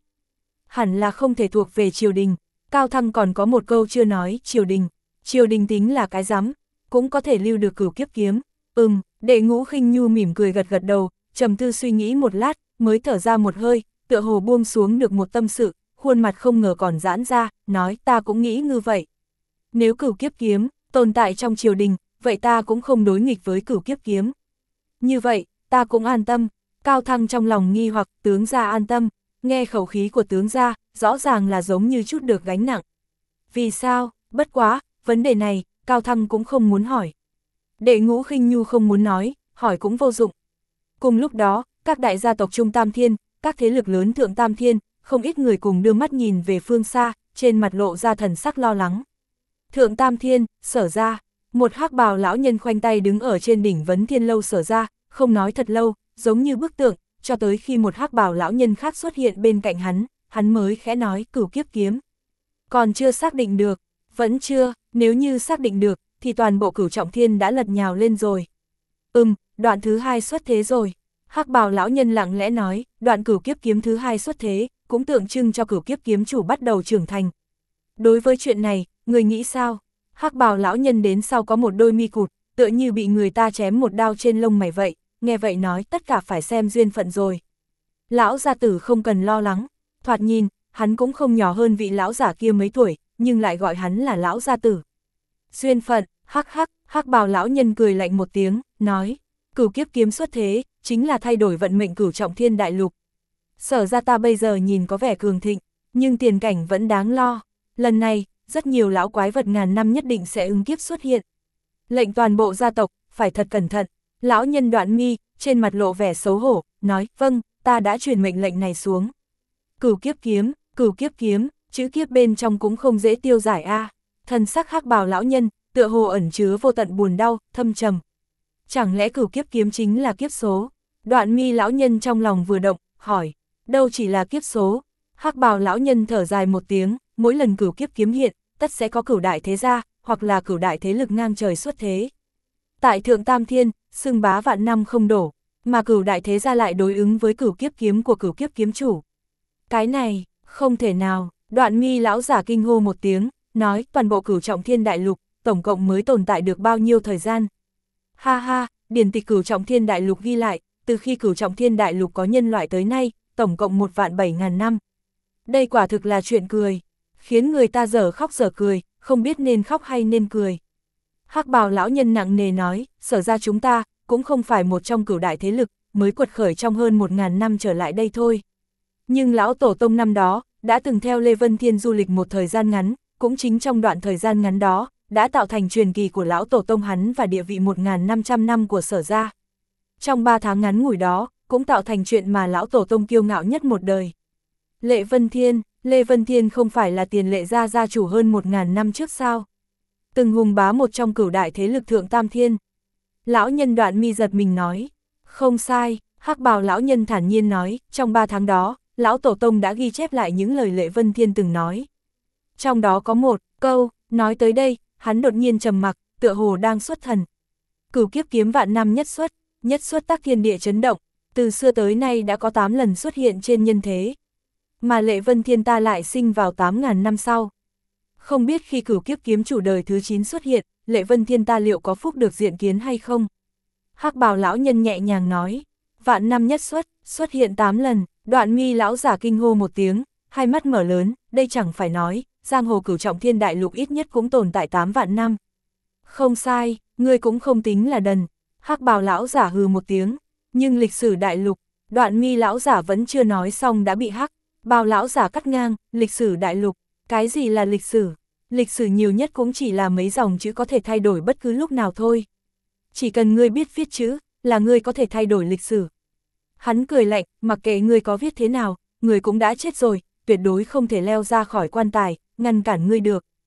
Hẳn là không thể thuộc về triều đình. Cao Thăng còn có một câu chưa nói, triều đình. Triều đình tính là cái rắm, cũng có thể lưu được Cửu Kiếp Kiếm. Ừm, Đệ Ngũ Khinh Nhu mỉm cười gật gật đầu, trầm tư suy nghĩ một lát, mới thở ra một hơi, tựa hồ buông xuống được một tâm sự, khuôn mặt không ngờ còn giãn ra, nói ta cũng nghĩ như vậy. Nếu Cửu Kiếp Kiếm tồn tại trong triều đình, vậy ta cũng không đối nghịch với Cửu Kiếp Kiếm. Như vậy, ta cũng an tâm. Cao Thăng trong lòng nghi hoặc, tướng gia an tâm, nghe khẩu khí của tướng gia, rõ ràng là giống như chút được gánh nặng. Vì sao? Bất quá, vấn đề này, Cao Thăng cũng không muốn hỏi. Đệ Ngũ Khinh Nhu không muốn nói, hỏi cũng vô dụng. Cùng lúc đó, các đại gia tộc Trung Tam Thiên, các thế lực lớn Thượng Tam Thiên, không ít người cùng đưa mắt nhìn về phương xa, trên mặt lộ ra thần sắc lo lắng. Thượng Tam Thiên, Sở Gia, một hắc bào lão nhân khoanh tay đứng ở trên đỉnh Vấn Thiên Lâu Sở Gia, không nói thật lâu, giống như bức tượng, cho tới khi một hắc bào lão nhân khác xuất hiện bên cạnh hắn, hắn mới khẽ nói Cửu Kiếp Kiếm. Còn chưa xác định được, vẫn chưa, nếu như xác định được, thì toàn bộ Cửu Trọng Thiên đã lật nhào lên rồi. Ừm, đoạn thứ hai xuất thế rồi. Hắc bào lão nhân lặng lẽ nói, đoạn Cửu Kiếp Kiếm thứ hai xuất thế, cũng tượng trưng cho Cửu Kiếp Kiếm chủ bắt đầu trưởng thành. Đối với chuyện này, người nghĩ sao? Hắc bào lão nhân đến sau có một đôi mi cụt, tựa như bị người ta chém một đao trên lông mày vậy, nghe vậy nói tất cả phải xem duyên phận rồi. Lão gia tử không cần lo lắng, thoạt nhìn, hắn cũng không nhỏ hơn vị lão giả kia mấy tuổi, nhưng lại gọi hắn là lão gia tử. Duyên phận, hắc hắc, hắc bào lão nhân cười lạnh một tiếng, nói, Cửu Kiếp Kiếm xuất thế, chính là thay đổi vận mệnh Cửu Trọng Thiên Đại Lục. Sở ra ta bây giờ nhìn có vẻ cường thịnh, nhưng tiền cảnh vẫn đáng lo. Lần này, rất nhiều lão quái vật ngàn năm nhất định sẽ ứng kiếp xuất hiện. Lệnh toàn bộ gia tộc, phải thật cẩn thận. Lão nhân đoạn mi, trên mặt lộ vẻ xấu hổ, nói, vâng, ta đã truyền mệnh lệnh này xuống. Cửu Kiếp Kiếm, Cửu Kiếp Kiếm, chữ kiếp bên trong cũng không dễ tiêu giải a. Thần sắc hắc bào lão nhân, tựa hồ ẩn chứa vô tận buồn đau, thâm trầm. Chẳng lẽ Cửu Kiếp Kiếm chính là kiếp số? Đoạn mi lão nhân trong lòng vừa động, hỏi, đâu chỉ là kiếp số? Hắc bào lão nhân thở dài một tiếng, mỗi lần Cửu Kiếp Kiếm hiện, tất sẽ có cửu đại thế gia, hoặc là cửu đại thế lực ngang trời xuất thế. Tại Thượng Tam Thiên, xưng bá vạn năm không đổ, mà cửu đại thế gia lại đối ứng với Cửu Kiếp Kiếm của Cửu Kiếp Kiếm chủ. Cái này, không thể nào. Đoạn mi lão giả kinh hô một tiếng, nói toàn bộ Cửu Trọng Thiên Đại Lục, tổng cộng mới tồn tại được bao nhiêu thời gian. Ha ha, điển tịch Cửu Trọng Thiên Đại Lục ghi lại, từ khi Cửu Trọng Thiên Đại Lục có nhân loại tới nay, tổng cộng một vạn bảy ngàn năm. Đây quả thực là chuyện cười, khiến người ta dở khóc dở cười, không biết nên khóc hay nên cười. Hắc bào lão nhân nặng nề nói, Sở ra chúng ta, cũng không phải một trong cửu đại thế lực, mới quật khởi trong hơn một ngàn năm trở lại đây thôi. Nhưng lão tổ tông năm đó, đã từng theo Lê Vân Thiên du lịch một thời gian ngắn, cũng chính trong đoạn thời gian ngắn đó, đã tạo thành truyền kỳ của lão tổ tông hắn và địa vị một nghìn năm trăm năm của Sở ra. Trong ba tháng ngắn ngủi đó, cũng tạo thành chuyện mà lão tổ tông kiêu ngạo nhất một đời. Lệ Vân Thiên, Lê Vân Thiên không phải là Tiền Lệ gia gia chủ hơn một nghìn năm trước sao? Từng hùng bá một trong cửu đại thế lực Thượng Tam Thiên. Lão nhân Đoạn mi giật mình nói, không sai, hắc bào lão nhân thản nhiên nói, trong ba tháng đó, lão tổ tông đã ghi chép lại những lời Lệ Vân Thiên từng nói. Trong đó có một câu, nói tới đây, hắn đột nhiên trầm mặc, tựa hồ đang xuất thần. Cửu Kiếp Kiếm vạn năm nhất xuất, nhất xuất tác thiên địa chấn động, từ xưa tới nay đã có tám lần xuất hiện trên nhân thế. Mà Lệ Vân Thiên ta lại sinh vào tám ngàn năm sau. Không biết khi Cửu Kiếp Kiếm chủ đời thứ chín xuất hiện, Lệ Vân Thiên ta liệu có phúc được diện kiến hay không? Hắc bào lão nhân nhẹ nhàng nói, vạn năm nhất xuất, xuất hiện tám lần. Đoạn mi lão giả kinh hô một tiếng, hai mắt mở lớn, đây chẳng phải nói, giang hồ Cửu Trọng Thiên Đại Lục ít nhất cũng tồn tại tám vạn năm. Không sai, ngươi cũng không tính là đần. Hắc bào lão giả hừ một tiếng, nhưng lịch sử Đại Lục, Đoạn mi lão giả vẫn chưa nói xong đã bị hắc bào lão giả cắt ngang, lịch sử Đại Lục, cái gì là lịch sử? Lịch sử nhiều nhất cũng chỉ là mấy dòng chữ có thể thay đổi bất cứ lúc nào thôi. Chỉ cần ngươi biết viết chữ, là ngươi có thể thay đổi lịch sử. Hắn cười lạnh, mặc kệ ngươi có viết thế nào, ngươi cũng đã chết rồi, tuyệt đối không thể leo ra khỏi quan tài, ngăn cản ngươi được.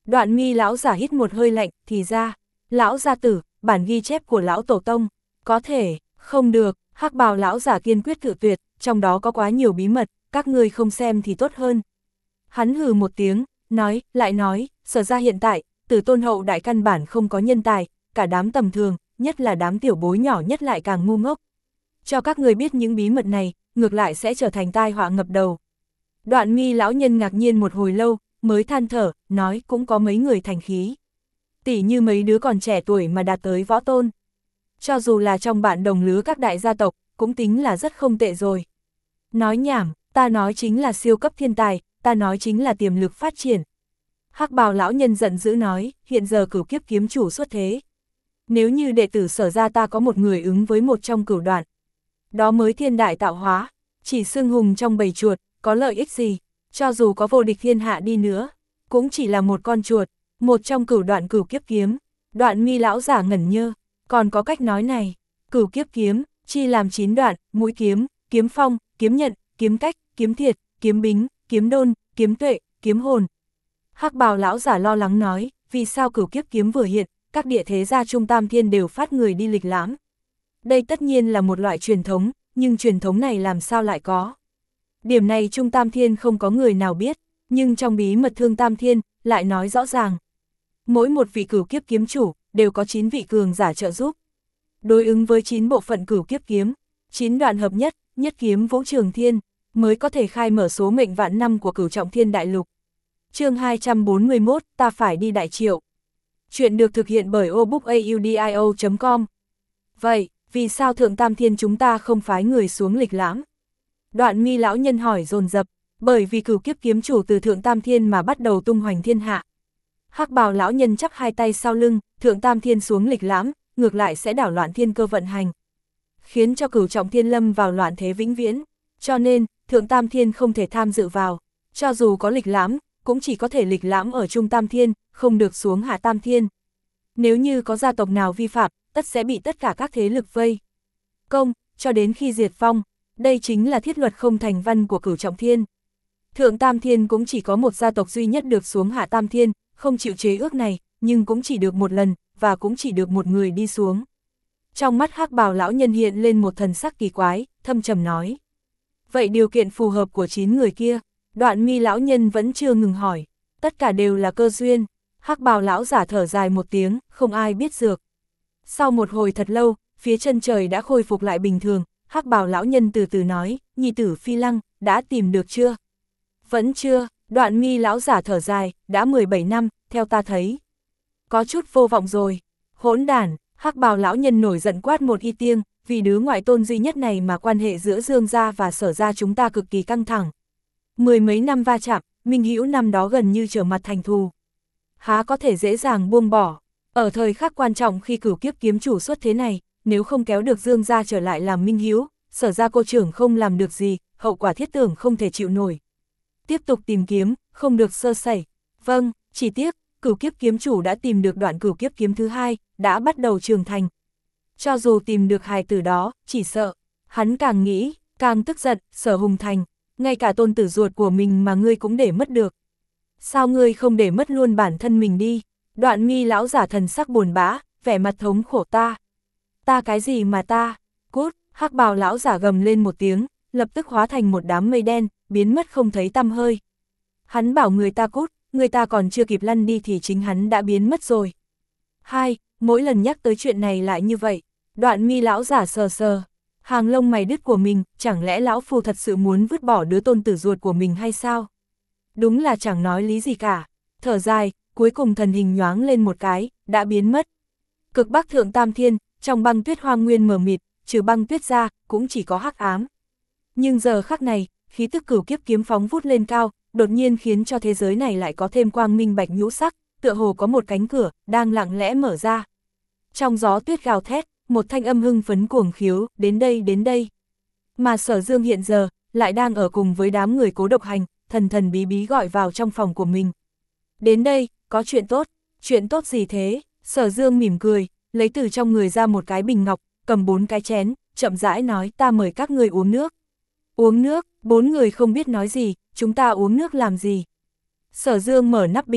Đoạn mi lão giả hít một hơi lạnh, thì ra, lão gia tử, bản ghi chép của lão tổ tông, có thể, không được, hắc bào lão giả kiên quyết cự tuyệt, trong đó có quá nhiều bí mật, các ngươi không xem thì tốt hơn. Hắn hừ một tiếng, nói, lại nói, Sở ra hiện tại, Tử Tôn hậu đại căn bản không có nhân tài, cả đám tầm thường, nhất là đám tiểu bối nhỏ nhất lại càng ngu ngốc. Cho các người biết những bí mật này, ngược lại sẽ trở thành tai họa ngập đầu. Đoạn mi lão nhân ngạc nhiên một hồi lâu, mới than thở, nói cũng có mấy người thành khí. Tỉ như mấy đứa còn trẻ tuổi mà đạt tới võ tôn. Cho dù là trong bạn đồng lứa các đại gia tộc, cũng tính là rất không tệ rồi. Nói nhảm, ta nói chính là siêu cấp thiên tài, ta nói chính là tiềm lực phát triển. Hắc bào lão nhân giận dữ nói, hiện giờ cửu kiếp kiếm chủ xuất thế. Nếu như đệ tử Sở ra ta có một người ứng với một trong cửu đoạn, đó mới thiên đại tạo hóa, chỉ xưng hùng trong bầy chuột, có lợi ích gì, cho dù có vô địch thiên hạ đi nữa, cũng chỉ là một con chuột, một trong cửu đoạn cửu kiếp kiếm. Đoạn mi lão giả ngẩn nhơ, còn có cách nói này, cửu kiếp kiếm, chi làm chín đoạn, mũi kiếm, kiếm phong, kiếm nhận, kiếm cách, kiếm thiệt, kiếm bính, kiếm đôn, kiếm tuệ, kiếm hồn. Hắc bào lão giả lo lắng nói, vì sao cửu kiếp kiếm vừa hiện, các địa thế gia Trung Tam Thiên đều phát người đi lịch lãm. Đây tất nhiên là một loại truyền thống, nhưng truyền thống này làm sao lại có. Điểm này Trung Tam Thiên không có người nào biết, nhưng trong bí mật Thương Tam Thiên lại nói rõ ràng. Mỗi một vị cửu kiếp kiếm chủ đều có chín vị cường giả trợ giúp. Đối ứng với chín bộ phận cửu kiếp kiếm, chín đoạn hợp nhất, nhất kiếm vũ trường thiên, mới có thể khai mở số mệnh vạn năm của cửu trọng thiên đại lục. Chương hai trăm bốn mươi mốt, ta phải đi Đại Triệu. Chuyện được thực hiện bởi obookaudio chấm com. Vậy, vì sao Thượng Tam Thiên chúng ta không phái người xuống lịch lãm? Đoạn mi lão nhân hỏi dồn dập, bởi vì cửu kiếp kiếm chủ từ Thượng Tam Thiên mà bắt đầu tung hoành thiên hạ. Hắc bào lão nhân chắp hai tay sau lưng, Thượng Tam Thiên xuống lịch lãm, ngược lại sẽ đảo loạn thiên cơ vận hành, khiến cho cửu trọng thiên lâm vào loạn thế vĩnh viễn, cho nên, Thượng Tam Thiên không thể tham dự vào, cho dù có lịch lãm, cũng chỉ có thể lịch lãm ở Trung Tam Thiên, không được xuống Hạ Tam Thiên. Nếu như có gia tộc nào vi phạm, tất sẽ bị tất cả các thế lực vây công, cho đến khi diệt vong, đây chính là thiết luật không thành văn của cửu trọng thiên. Thượng Tam Thiên cũng chỉ có một gia tộc duy nhất được xuống Hạ Tam Thiên, không chịu chế ước này, nhưng cũng chỉ được một lần, và cũng chỉ được một người đi xuống. Trong mắt hắc bào lão nhân hiện lên một thần sắc kỳ quái, thâm trầm nói. Vậy điều kiện phù hợp của chín người kia, đoạn mi lão nhân vẫn chưa ngừng hỏi. Tất cả đều là cơ duyên. Hắc bào lão giả thở dài một tiếng, không ai biết dược. Sau một hồi thật lâu, phía chân trời đã khôi phục lại bình thường, hắc bào lão nhân từ từ nói, nhi tử Phi Lăng, đã tìm được chưa? Vẫn chưa, đoạn mi lão giả thở dài, đã mười bảy năm, theo ta thấy. Có chút vô vọng rồi. Hỗn đản, hắc bào lão nhân nổi giận quát một y tiêng, vì đứa ngoại tôn duy nhất này mà quan hệ giữa Dương gia và Sở gia chúng ta cực kỳ căng thẳng. Mười mấy năm va chạm, Minh Hữu năm đó gần như trở mặt thành thù. Há có thể dễ dàng buông bỏ. Ở thời khắc quan trọng khi cửu kiếp kiếm chủ xuất thế này, nếu không kéo được Dương gia trở lại làm Minh Hữu, Sở gia cô trưởng không làm được gì, hậu quả thiết tưởng không thể chịu nổi. Tiếp tục tìm kiếm, không được sơ sẩy. Vâng, chỉ tiếc, cửu kiếp kiếm chủ đã tìm được đoạn cửu kiếp kiếm thứ hai, đã bắt đầu trưởng thành. Cho dù tìm được hài tử đó, chỉ sợ, hắn càng nghĩ, càng tức giận, Sở Hùng Thành, ngay cả tôn tử ruột của mình mà ngươi cũng để mất được. Sao ngươi không để mất luôn bản thân mình đi? Đoạn mi lão giả thần sắc buồn bã, vẻ mặt thống khổ ta. Ta cái gì mà ta? Cút, hắc bào lão giả gầm lên một tiếng, lập tức hóa thành một đám mây đen, biến mất không thấy tăm hơi. Hắn bảo người ta cút, người ta còn chưa kịp lăn đi thì chính hắn đã biến mất rồi. Hai, mỗi lần nhắc tới chuyện này lại như vậy, đoạn mi lão giả sờ sờ, hàng lông mày đứt của mình, chẳng lẽ lão phu thật sự muốn vứt bỏ đứa tôn tử ruột của mình hay sao? Đúng là chẳng nói lý gì cả, thở dài, cuối cùng thần hình nhoáng lên một cái, đã biến mất. Cực Bắc Thượng Tam Thiên, trong băng tuyết hoang nguyên mờ mịt, trừ băng tuyết ra, cũng chỉ có hắc ám. Nhưng giờ khắc này, khí tức cửu kiếp kiếm phóng vút lên cao, đột nhiên khiến cho thế giới này lại có thêm quang minh bạch nhũ sắc, tựa hồ có một cánh cửa, đang lặng lẽ mở ra. Trong gió tuyết gào thét, một thanh âm hưng phấn cuồng khiếu, đến đây đến đây. Mà Sở Dương hiện giờ, lại đang ở cùng với đám người Cố Độc Hành, thần thần bí bí gọi vào trong phòng của mình. Đến đây, có chuyện tốt, chuyện tốt gì thế? Sở Dương mỉm cười, lấy từ trong người ra một cái bình ngọc, cầm bốn cái chén, chậm rãi nói ta mời các người uống nước. Uống nước, bốn người không biết nói gì, chúng ta uống nước làm gì? Sở Dương mở nắp bình ngọc,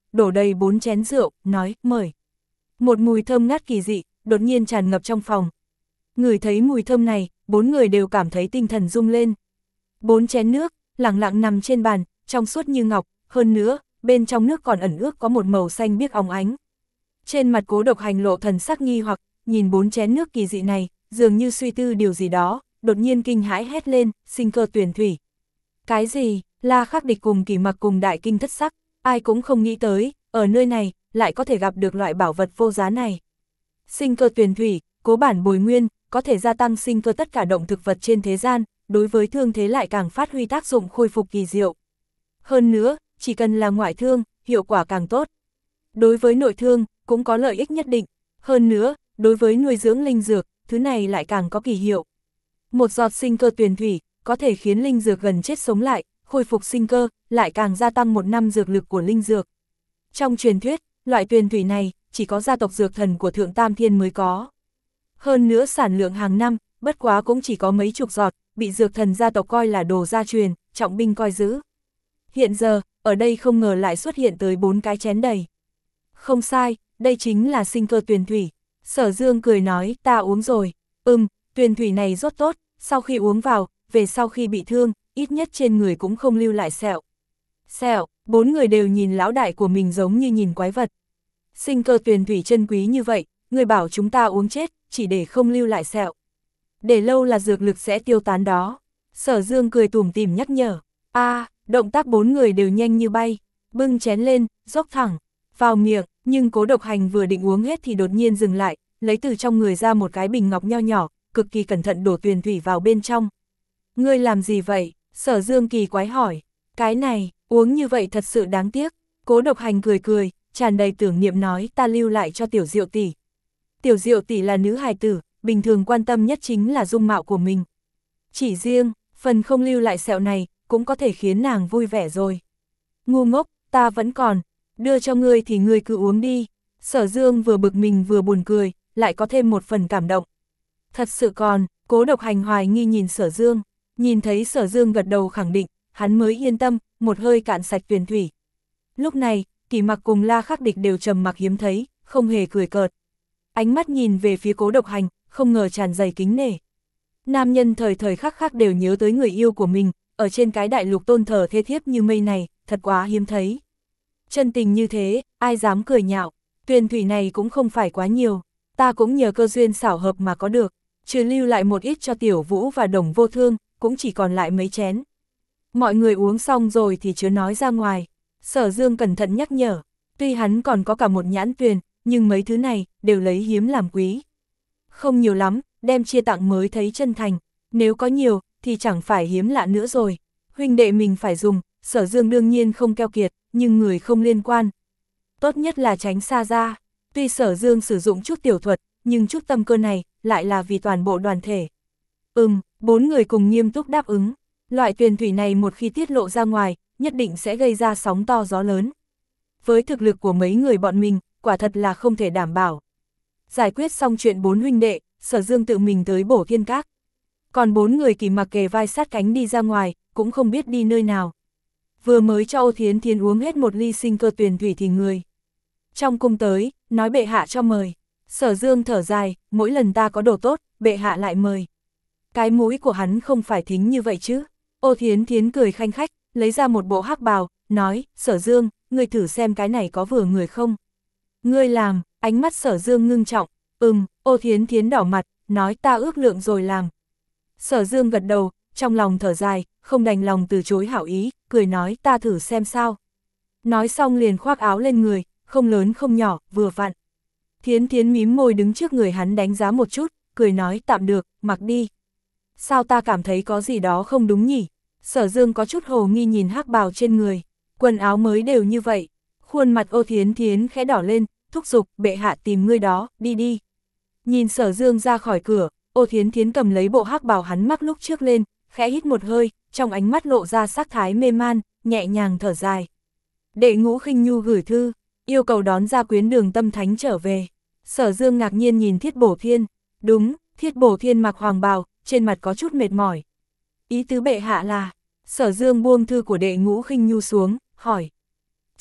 đổ đầy bốn chén rượu, nói, mời. Một mùi thơm ngát kỳ dị, đột nhiên tràn ngập trong phòng. Ngửi thấy mùi thơm này, bốn người đều cảm thấy tinh thần rung lên. Bốn chén nước, lẳng lặng nằm trên bàn, trong suốt như ngọc, hơn nữa, bên trong nước còn ẩn ước có một màu xanh biếc óng ánh. Trên mặt Cố Độc Hành lộ thần sắc nghi hoặc, nhìn bốn chén nước kỳ dị này, dường như suy tư điều gì đó, đột nhiên kinh hãi hét lên, sinh cơ tuyển thủy. Cái gì? La Khắc Địch cùng Kỳ Mặc cùng đại kinh thất sắc, ai cũng không nghĩ tới, ở nơi này, lại có thể gặp được loại bảo vật vô giá này. Sinh cơ tuyển thủy, cố bản bồi nguyên, có thể gia tăng sinh cơ tất cả động thực vật trên thế gian, đối với thương thế lại càng phát huy tác dụng khôi phục kỳ diệu. Hơn nữa, chỉ cần là ngoại thương, hiệu quả càng tốt. Đối với nội thương, cũng có lợi ích nhất định. Hơn nữa, đối với nuôi dưỡng linh dược, thứ này lại càng có kỳ hiệu. Một giọt sinh cơ tuyển thủy, có thể khiến linh dược gần chết sống lại, khôi phục sinh cơ, lại càng gia tăng một năm dược lực của linh dược. Trong truyền thuyết, loại tuyển thủy này, chỉ có gia tộc dược thần của Thượng Tam Thiên mới có. Hơn nữa sản lượng hàng năm, bất quá cũng chỉ có mấy chục giọt, bị dược thần gia tộc coi là đồ gia truyền, trọng binh coi giữ. Hiện giờ, ở đây không ngờ lại xuất hiện tới bốn cái chén đầy. Không sai, đây chính là sinh cơ tuyển thủy. Sở Dương cười nói, ta uống rồi. Ừm, tuyển thủy này rất tốt, sau khi uống vào, về sau khi bị thương, ít nhất trên người cũng không lưu lại sẹo. Sẹo, bốn người đều nhìn lão đại của mình giống như nhìn quái vật. Sinh cơ tuyển thủy chân quý như vậy, người bảo chúng ta uống chết, chỉ để không lưu lại sẹo. Để lâu là dược lực sẽ tiêu tán đó. Sở Dương cười tủm tỉm nhắc nhở. A, à, động tác bốn người đều nhanh như bay, bưng chén lên, dốc thẳng vào miệng, nhưng Cố Độc Hành vừa định uống hết thì đột nhiên dừng lại, lấy từ trong người ra một cái bình ngọc nho nhỏ, cực kỳ cẩn thận đổ tuyển thủy vào bên trong. Ngươi làm gì vậy? Sở Dương kỳ quái hỏi. Cái này, uống như vậy thật sự đáng tiếc. Cố Độc Hành cười cười, tràn đầy tưởng niệm nói, ta lưu lại cho Tiểu Diệu tỷ. Tiểu Diệu tỷ là nữ hài tử, bình thường quan tâm nhất chính là dung mạo của mình. Chỉ riêng, phần không lưu lại sẹo này, cũng có thể khiến nàng vui vẻ rồi. Ngu ngốc, ta vẫn còn, đưa cho ngươi thì ngươi cứ uống đi. Sở Dương vừa bực mình vừa buồn cười, lại có thêm một phần cảm động. Thật sự còn, Cố Độc Hành hoài nghi nhìn Sở Dương, nhìn thấy Sở Dương gật đầu khẳng định, hắn mới yên tâm, một hơi cạn sạch tuyển thủy. Lúc này, Kỳ Mặc cùng La Khắc Địch đều trầm mặc hiếm thấy, không hề cười cợt. Ánh mắt nhìn về phía Cố Độc Hành, không ngờ tràn đầy kính nể. Nam nhân thời thời khắc khắc đều nhớ tới người yêu của mình, ở trên cái đại lục tôn thờ thê thiếp như mây này, thật quá hiếm thấy. Chân tình như thế, ai dám cười nhạo, tuyển thủy này cũng không phải quá nhiều, ta cũng nhờ cơ duyên xảo hợp mà có được, trừ lưu lại một ít cho Tiểu Vũ và Đồng Vô Thương, cũng chỉ còn lại mấy chén. Mọi người uống xong rồi thì chớ nói ra ngoài. Sở Dương cẩn thận nhắc nhở, tuy hắn còn có cả một nhãn tuyền, nhưng mấy thứ này, đều lấy hiếm làm quý. Không nhiều lắm, đem chia tặng mới thấy chân thành, nếu có nhiều, thì chẳng phải hiếm lạ nữa rồi. Huynh đệ mình phải dùng, Sở Dương đương nhiên không keo kiệt, nhưng người không liên quan. Tốt nhất là tránh xa ra, tuy Sở Dương sử dụng chút tiểu thuật, nhưng chút tâm cơ này, lại là vì toàn bộ đoàn thể. Ừm, bốn người cùng nghiêm túc đáp ứng, loại tuyển thủy này một khi tiết lộ ra ngoài, nhất định sẽ gây ra sóng to gió lớn. Với thực lực của mấy người bọn mình, quả thật là không thể đảm bảo. Giải quyết xong chuyện bốn huynh đệ, Sở Dương tự mình tới Bổ Thiên Các. Còn bốn người Kỳ Mặc kề vai sát cánh đi ra ngoài, cũng không biết đi nơi nào. Vừa mới cho Ô Thiến Thiến uống hết một ly sinh cơ tuyển thủy thì người trong cung tới, nói bệ hạ cho mời. Sở Dương thở dài, mỗi lần ta có đồ tốt, bệ hạ lại mời. Cái mũi của hắn không phải thính như vậy chứ. Ô Thiến Thiến cười khanh khách, lấy ra một bộ hắc bào, nói, Sở Dương, ngươi thử xem cái này có vừa người không. Ngươi làm, ánh mắt Sở Dương ngưng trọng, ừm, Ô Thiến Thiến đỏ mặt, nói ta ước lượng rồi làm. Sở Dương gật đầu, trong lòng thở dài, không đành lòng từ chối hảo ý, cười nói ta thử xem sao. Nói xong liền khoác áo lên người, không lớn không nhỏ, vừa vặn. Thiến Thiến mím môi đứng trước người hắn đánh giá một chút, cười nói tạm được, mặc đi. Sao ta cảm thấy có gì đó không đúng nhỉ? Sở Dương có chút hồ nghi nhìn hắc bào trên người, quần áo mới đều như vậy. Khuôn mặt Ô Thiến Thiến khẽ đỏ lên, thúc giục, bệ hạ tìm ngươi đó, đi đi. Nhìn Sở Dương ra khỏi cửa, Ô Thiến Thiến cầm lấy bộ hắc bào hắn mắc lúc trước lên, khẽ hít một hơi, trong ánh mắt lộ ra sắc thái mê man, nhẹ nhàng thở dài. Đệ Ngũ Khinh Nhu gửi thư, yêu cầu đón Gia Quyến Đường Tâm Thánh trở về. Sở Dương ngạc nhiên nhìn Thiết Bổ Thiên, đúng, Thiết Bổ Thiên mặc hoàng bào, trên mặt có chút mệt mỏi. Ý tứ bệ hạ là, Sở Dương buông thư của Đệ Ngũ Khinh Nhu xuống, hỏi. Chả,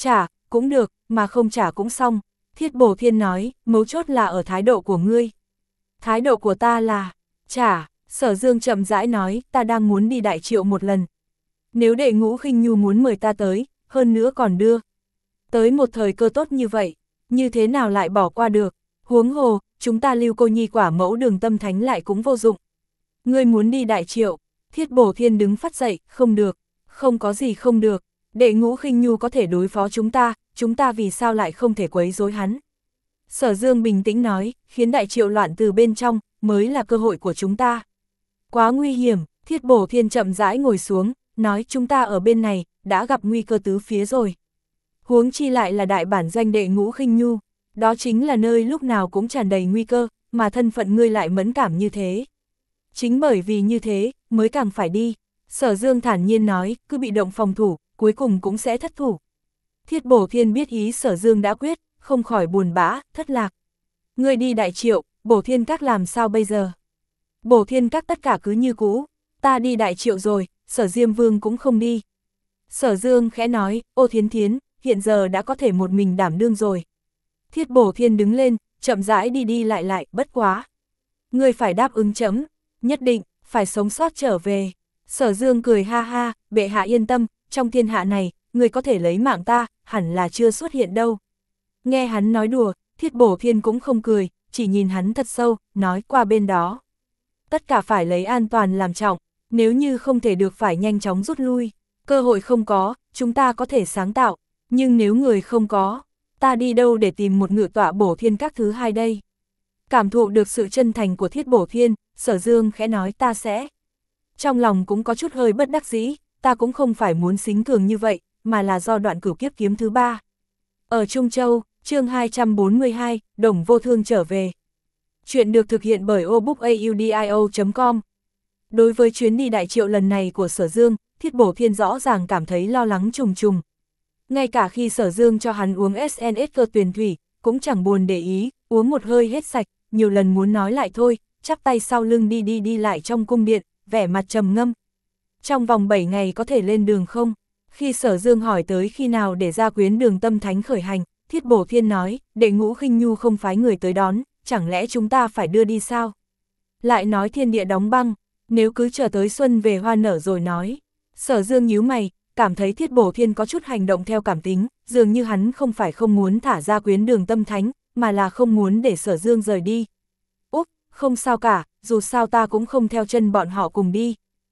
cũng được, mà không trả cũng xong. Thiết Bổ Thiên nói, mấu chốt là ở thái độ của ngươi. Thái độ của ta là, trả. Sở Dương chậm rãi nói, ta đang muốn đi Đại Triệu một lần. Nếu Đệ Ngũ Khinh Nhu muốn mời ta tới, hơn nữa còn đưa tới một thời cơ tốt như vậy, như thế nào lại bỏ qua được, huống hồ, chúng ta lưu cô nhi quả mẫu Đường Tâm Thánh lại cũng vô dụng. Ngươi muốn đi Đại Triệu, Thiết Bổ Thiên đứng phát dậy, không được, không có gì không được, Đệ Ngũ Khinh Nhu có thể đối phó chúng ta, chúng ta vì sao lại không thể quấy rối hắn. Sở Dương bình tĩnh nói, khiến Đại Triệu loạn từ bên trong, mới là cơ hội của chúng ta. Quá nguy hiểm, Thiết Bổ Thiên chậm rãi ngồi xuống, nói chúng ta ở bên này, đã gặp nguy cơ tứ phía rồi. Huống chi lại là đại bản doanh Đệ Ngũ Khinh Nhu, đó chính là nơi lúc nào cũng tràn đầy nguy cơ, mà thân phận ngươi lại mẫn cảm như thế. Chính bởi vì như thế, mới càng phải đi. Sở Dương thản nhiên nói, cứ bị động phòng thủ, cuối cùng cũng sẽ thất thủ. Thiết Bổ Thiên biết ý Sở Dương đã quyết, không khỏi buồn bã, thất lạc. Ngươi đi Đại Triệu, Bổ Thiên Các làm sao bây giờ? Bổ Thiên Các tất cả cứ như cũ, ta đi Đại Triệu rồi, Sở Diêm Vương cũng không đi. Sở Dương khẽ nói, ô Thiến Thiến, hiện giờ đã có thể một mình đảm đương rồi. Thiết Bổ Thiên đứng lên, chậm rãi đi đi lại lại, bất quá. Ngươi phải đáp ứng chấm, nhất định, phải sống sót trở về. Sở Dương cười ha ha, bệ hạ yên tâm, trong thiên hạ này, ngươi có thể lấy mạng ta, hẳn là chưa xuất hiện đâu. Nghe hắn nói đùa, Thiết Bổ Thiên cũng không cười, chỉ nhìn hắn thật sâu, nói qua bên đó. Tất cả phải lấy an toàn làm trọng, nếu như không thể được phải nhanh chóng rút lui. Cơ hội không có, chúng ta có thể sáng tạo, nhưng nếu người không có, ta đi đâu để tìm một ngự tọa Bổ Thiên Các thứ hai đây? Cảm thụ được sự chân thành của Thiết Bổ Thiên, Sở Dương khẽ nói ta sẽ. Trong lòng cũng có chút hơi bất đắc dĩ, ta cũng không phải muốn xính cường như vậy, mà là do đoạn cửu kiếp kiếm thứ ba. Ở Trung Châu, chương hai trăm bốn mươi hai, Đồng Vô Thương trở về. Chuyện được thực hiện bởi obookaudio chấm com. Đối với chuyến đi Đại Triệu lần này của Sở Dương, Thiết Bổ Thiên rõ ràng cảm thấy lo lắng trùng trùng. Ngay cả khi Sở Dương cho hắn uống ét en ét cơ tuyền thủy, cũng chẳng buồn để ý, uống một hơi hết sạch, nhiều lần muốn nói lại thôi, chắp tay sau lưng đi đi đi lại trong cung điện, vẻ mặt trầm ngâm. Trong vòng bảy ngày có thể lên đường không? Khi Sở Dương hỏi tới khi nào để ra quyến Đường Tâm Thánh khởi hành, Thiết Bổ Thiên nói, Đệ Ngũ Khinh Nhu không phái người tới đón, chẳng lẽ chúng ta phải đưa đi sao? Lại nói thiên địa đóng băng, nếu cứ chờ tới xuân về hoa nở rồi nói. Sở Dương nhíu mày, cảm thấy Thiết Bổ Thiên có chút hành động theo cảm tính, dường như hắn không phải không muốn thả ra quyến Đường Tâm Thánh, mà là không muốn để Sở Dương rời đi. Úc, không sao cả, dù sao ta cũng không theo chân bọn họ cùng đi.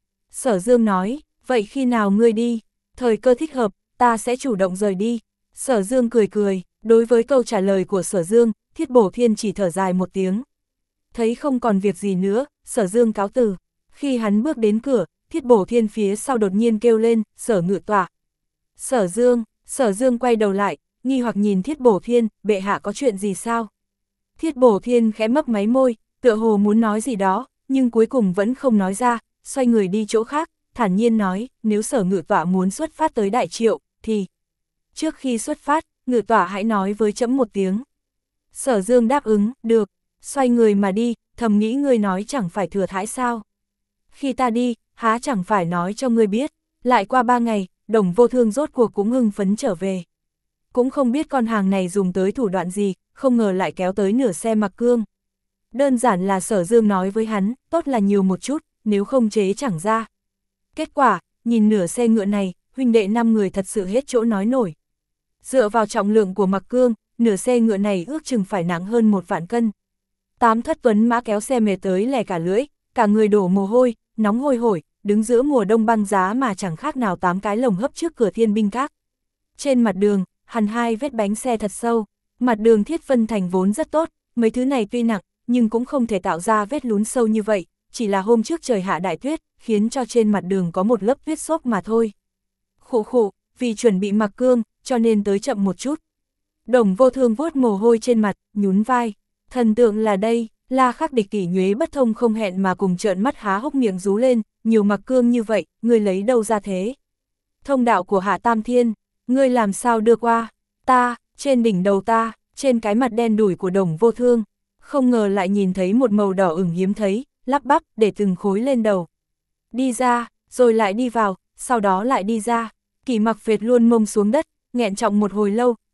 Sở Dương nói, vậy khi nào ngươi đi? Thời cơ thích hợp, ta sẽ chủ động rời đi. Sở Dương cười cười, đối với câu trả lời của Sở Dương, Thiết Bổ Thiên chỉ thở dài một tiếng. Thấy không còn việc gì nữa, Sở Dương cáo từ. Khi hắn bước đến cửa, Thiết Bổ Thiên phía sau đột nhiên kêu lên, Sở ngự tọa. Sở Dương, Sở Dương quay đầu lại, nghi hoặc nhìn Thiết Bổ Thiên, bệ hạ có chuyện gì sao? Thiết Bổ Thiên khẽ mấp máy môi, tựa hồ muốn nói gì đó, nhưng cuối cùng vẫn không nói ra, xoay người đi chỗ khác, thản nhiên nói, nếu Sở ngự tọa muốn xuất phát tới Đại Triệu, thì trước khi xuất phát, ngự tọa hãy nói với trẫm một tiếng. Sở Dương đáp ứng, được, xoay người mà đi, thầm nghĩ ngươi nói chẳng phải thừa thãi sao. Khi ta đi, há chẳng phải nói cho ngươi biết, lại qua ba ngày, Đồng Vô Thương rốt cuộc cũng hưng phấn trở về. Cũng không biết con hàng này dùng tới thủ đoạn gì, không ngờ lại kéo tới nửa xe Mặc Cương. Đơn giản là Sở Dương nói với hắn, tốt là nhiều một chút, nếu không chế chẳng ra. Kết quả, nhìn nửa xe ngựa này, huynh đệ năm người thật sự hết chỗ nói nổi. Dựa vào trọng lượng của Mặc Cương, nửa xe ngựa này ước chừng phải nặng hơn một vạn cân. Tám thất tuấn mã kéo xe mệt tới lè cả lưỡi, cả người đổ mồ hôi, nóng hôi hổi, đứng giữa mùa đông băng giá mà chẳng khác nào tám cái lồng hấp trước cửa Thiên Binh Các. Trên mặt đường, hằn hai vết bánh xe thật sâu, mặt đường Thiết Vân Thành vốn rất tốt, mấy thứ này tuy nặng, nhưng cũng không thể tạo ra vết lún sâu như vậy, chỉ là hôm trước trời hạ đại tuyết, khiến cho trên mặt đường có một lớp tuyết xốp mà thôi. Khụ khụ, vì chuẩn bị Mặc Cương, cho nên tới chậm một chút. Đồng Vô Thương vuốt mồ hôi trên mặt, nhún vai, thần tượng là đây. La Khắc Địch Kỷ nhuế bất thông không hẹn mà cùng trợn mắt há hốc miệng rú lên, nhiều Mặc Cương như vậy, ngươi lấy đâu ra thế? Thông đạo của Hạ Tam Thiên, ngươi làm sao đưa qua? Ta, trên đỉnh đầu ta, trên cái mặt đen đủi của Đồng Vô Thương, không ngờ lại nhìn thấy một màu đỏ ửng hiếm thấy, lắp bắp để từng khối lên đầu. Đi ra, rồi lại đi vào, sau đó lại đi ra. Kỷ Mặc phệt luôn mông xuống đất, nghẹn trọng một hồi lâu,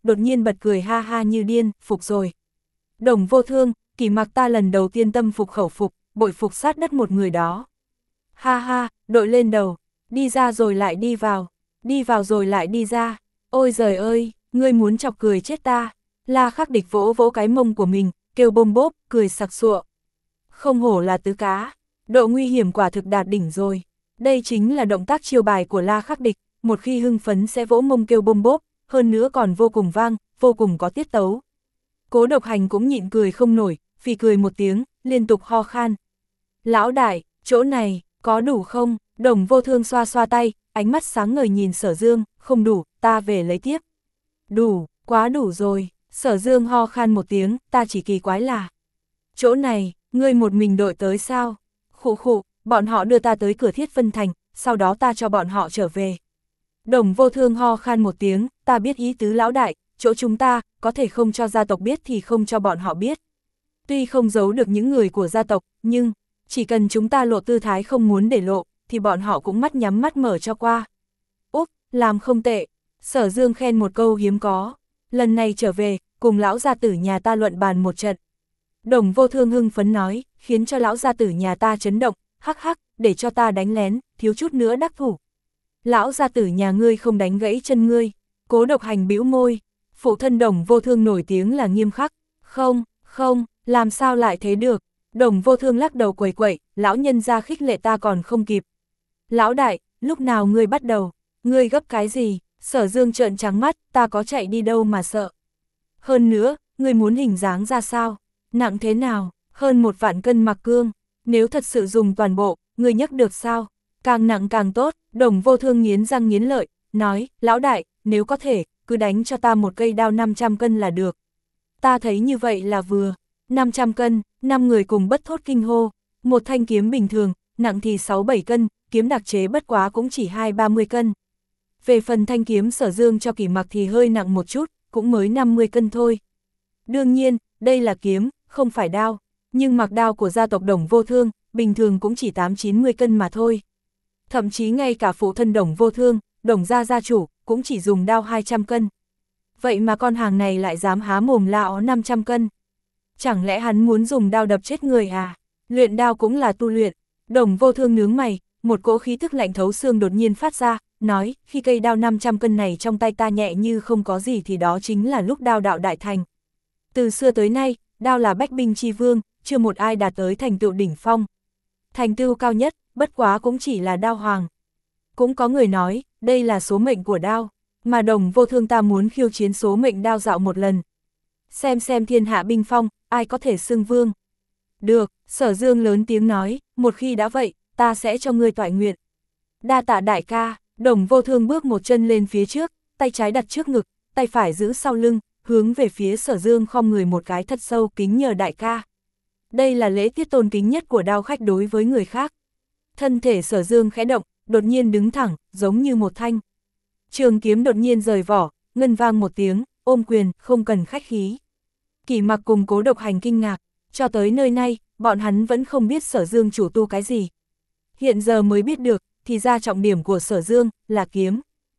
đột nhiên bật cười ha ha như điên, phục rồi. Đồng Vô Thương, Kỷ Mặc ta lần đầu tiên tâm phục khẩu phục, bội phục sát đất một người đó. Ha ha, đội lên đầu, đi ra rồi lại đi vào, đi vào rồi lại đi ra, ôi giời ơi, ngươi muốn chọc cười chết ta. La Khắc Địch vỗ vỗ cái mông của mình, kêu bôm bốp, cười sặc sụa. Không hổ là tứ cá, độ nguy hiểm quả thực đạt đỉnh rồi. Đây chính là động tác chiêu bài của La Khắc Địch, một khi hưng phấn sẽ vỗ mông kêu bôm bốp, hơn nữa còn vô cùng vang, vô cùng có tiết tấu. Cố Độc Hành cũng nhịn cười không nổi, phì cười một tiếng, liên tục ho khan. Lão đại, chỗ này, có đủ không? Đồng Vô Thương xoa xoa tay, ánh mắt sáng ngời nhìn Sở Dương, không đủ, ta về lấy tiếp. Đủ, quá đủ rồi. Sở Dương ho khan một tiếng, ta chỉ kỳ quái là. Chỗ này, ngươi một mình đội tới sao? Khụ khụ, bọn họ đưa ta tới cửa Thiết Vân Thành, sau đó ta cho bọn họ trở về. Đồng Vô Thương ho khan một tiếng, ta biết ý tứ lão đại, chỗ chúng ta, có thể không cho gia tộc biết thì không cho bọn họ biết. Tuy không giấu được những người của gia tộc, nhưng, chỉ cần chúng ta lộ tư thái không muốn để lộ, thì bọn họ cũng mắt nhắm mắt mở cho qua. Úp, làm không tệ. Sở Dương khen một câu hiếm có. Lần này trở về, cùng lão gia tử nhà ta luận bàn một trận. Đồng Vô Thương hưng phấn nói, khiến cho lão gia tử nhà ta chấn động, hắc hắc, để cho ta đánh lén, thiếu chút nữa đắc thủ. Lão gia tử nhà ngươi không đánh gãy chân ngươi. Cố Độc Hành bĩu môi. Phụ thân Đồng Vô Thương nổi tiếng là nghiêm khắc. Không, không, làm sao lại thế được. Đồng Vô Thương lắc đầu quẩy quẩy, lão nhân ra khích lệ ta còn không kịp. Lão đại, lúc nào ngươi bắt đầu, ngươi gấp cái gì? Sở Dương trợn trắng mắt, ta có chạy đi đâu mà sợ. Hơn nữa, ngươi muốn hình dáng ra sao? Nặng thế nào? Hơn một vạn cân mặc cương. Nếu thật sự dùng toàn bộ, ngươi nhấc được sao? Càng nặng càng tốt. Đồng Vô Thương nghiến răng nghiến lợi, nói, lão đại, nếu có thể, cứ đánh cho ta một cây đao năm trăm cân là được. Ta thấy như vậy là vừa. năm trăm cân, năm người cùng bất thốt kinh hô. Một thanh kiếm bình thường, nặng thì sáu bảy cân, kiếm đặc chế bất quá cũng chỉ hai ba mươi cân. Về phần thanh kiếm Sở Dương cho Kỷ Mặc thì hơi nặng một chút, cũng mới năm mươi cân thôi. Đương nhiên, đây là kiếm, không phải đao, nhưng mặc đao của gia tộc Đồng Vô Thương, bình thường cũng chỉ tám chín mươi cân mà thôi. Thậm chí ngay cả phụ thân Đồng Vô Thương, Đồng gia gia chủ, cũng chỉ dùng đao hai trăm cân. Vậy mà con hàng này lại dám há mồm la ó năm trăm cân. Chẳng lẽ hắn muốn dùng đao đập chết người à? Luyện đao cũng là tu luyện. Đồng Vô Thương nhướng mày, một cỗ khí thức lạnh thấu xương đột nhiên phát ra, nói, khi cây đao năm trăm cân này trong tay ta nhẹ như không có gì thì đó chính là lúc đao đạo đại thành. Từ xưa tới nay, đao là bách binh chi vương, chưa một ai đạt tới thành tựu đỉnh phong. Thành tựu cao nhất, bất quá cũng chỉ là đao hoàng. Cũng có người nói, đây là số mệnh của đao, mà Đồng Vô Thương ta muốn khiêu chiến số mệnh đao dạo một lần. Xem xem thiên hạ binh phong, ai có thể xưng vương. Được, Sở Dương lớn tiếng nói, một khi đã vậy, ta sẽ cho ngươi toại nguyện. Đa tạ đại ca. Đồng Vô Thương bước một chân lên phía trước, tay trái đặt trước ngực, tay phải giữ sau lưng, hướng về phía Sở Dương khom người một cái thật sâu, kính nhờ đại ca. Đây là lễ tiết tôn kính nhất của đao khách đối với người khác. Thân thể Sở Dương khẽ động, đột nhiên đứng thẳng, giống như một thanh. Trường kiếm đột nhiên rời vỏ, ngân vang một tiếng, ôm quyền, không cần khách khí. Kỷ Mặc cùng Cố Độc Hành kinh ngạc, cho tới nơi nay, bọn hắn vẫn không biết Sở Dương chủ tu cái gì. Hiện giờ mới biết được, thì ra trọng điểm của Sở Dương là kiếm.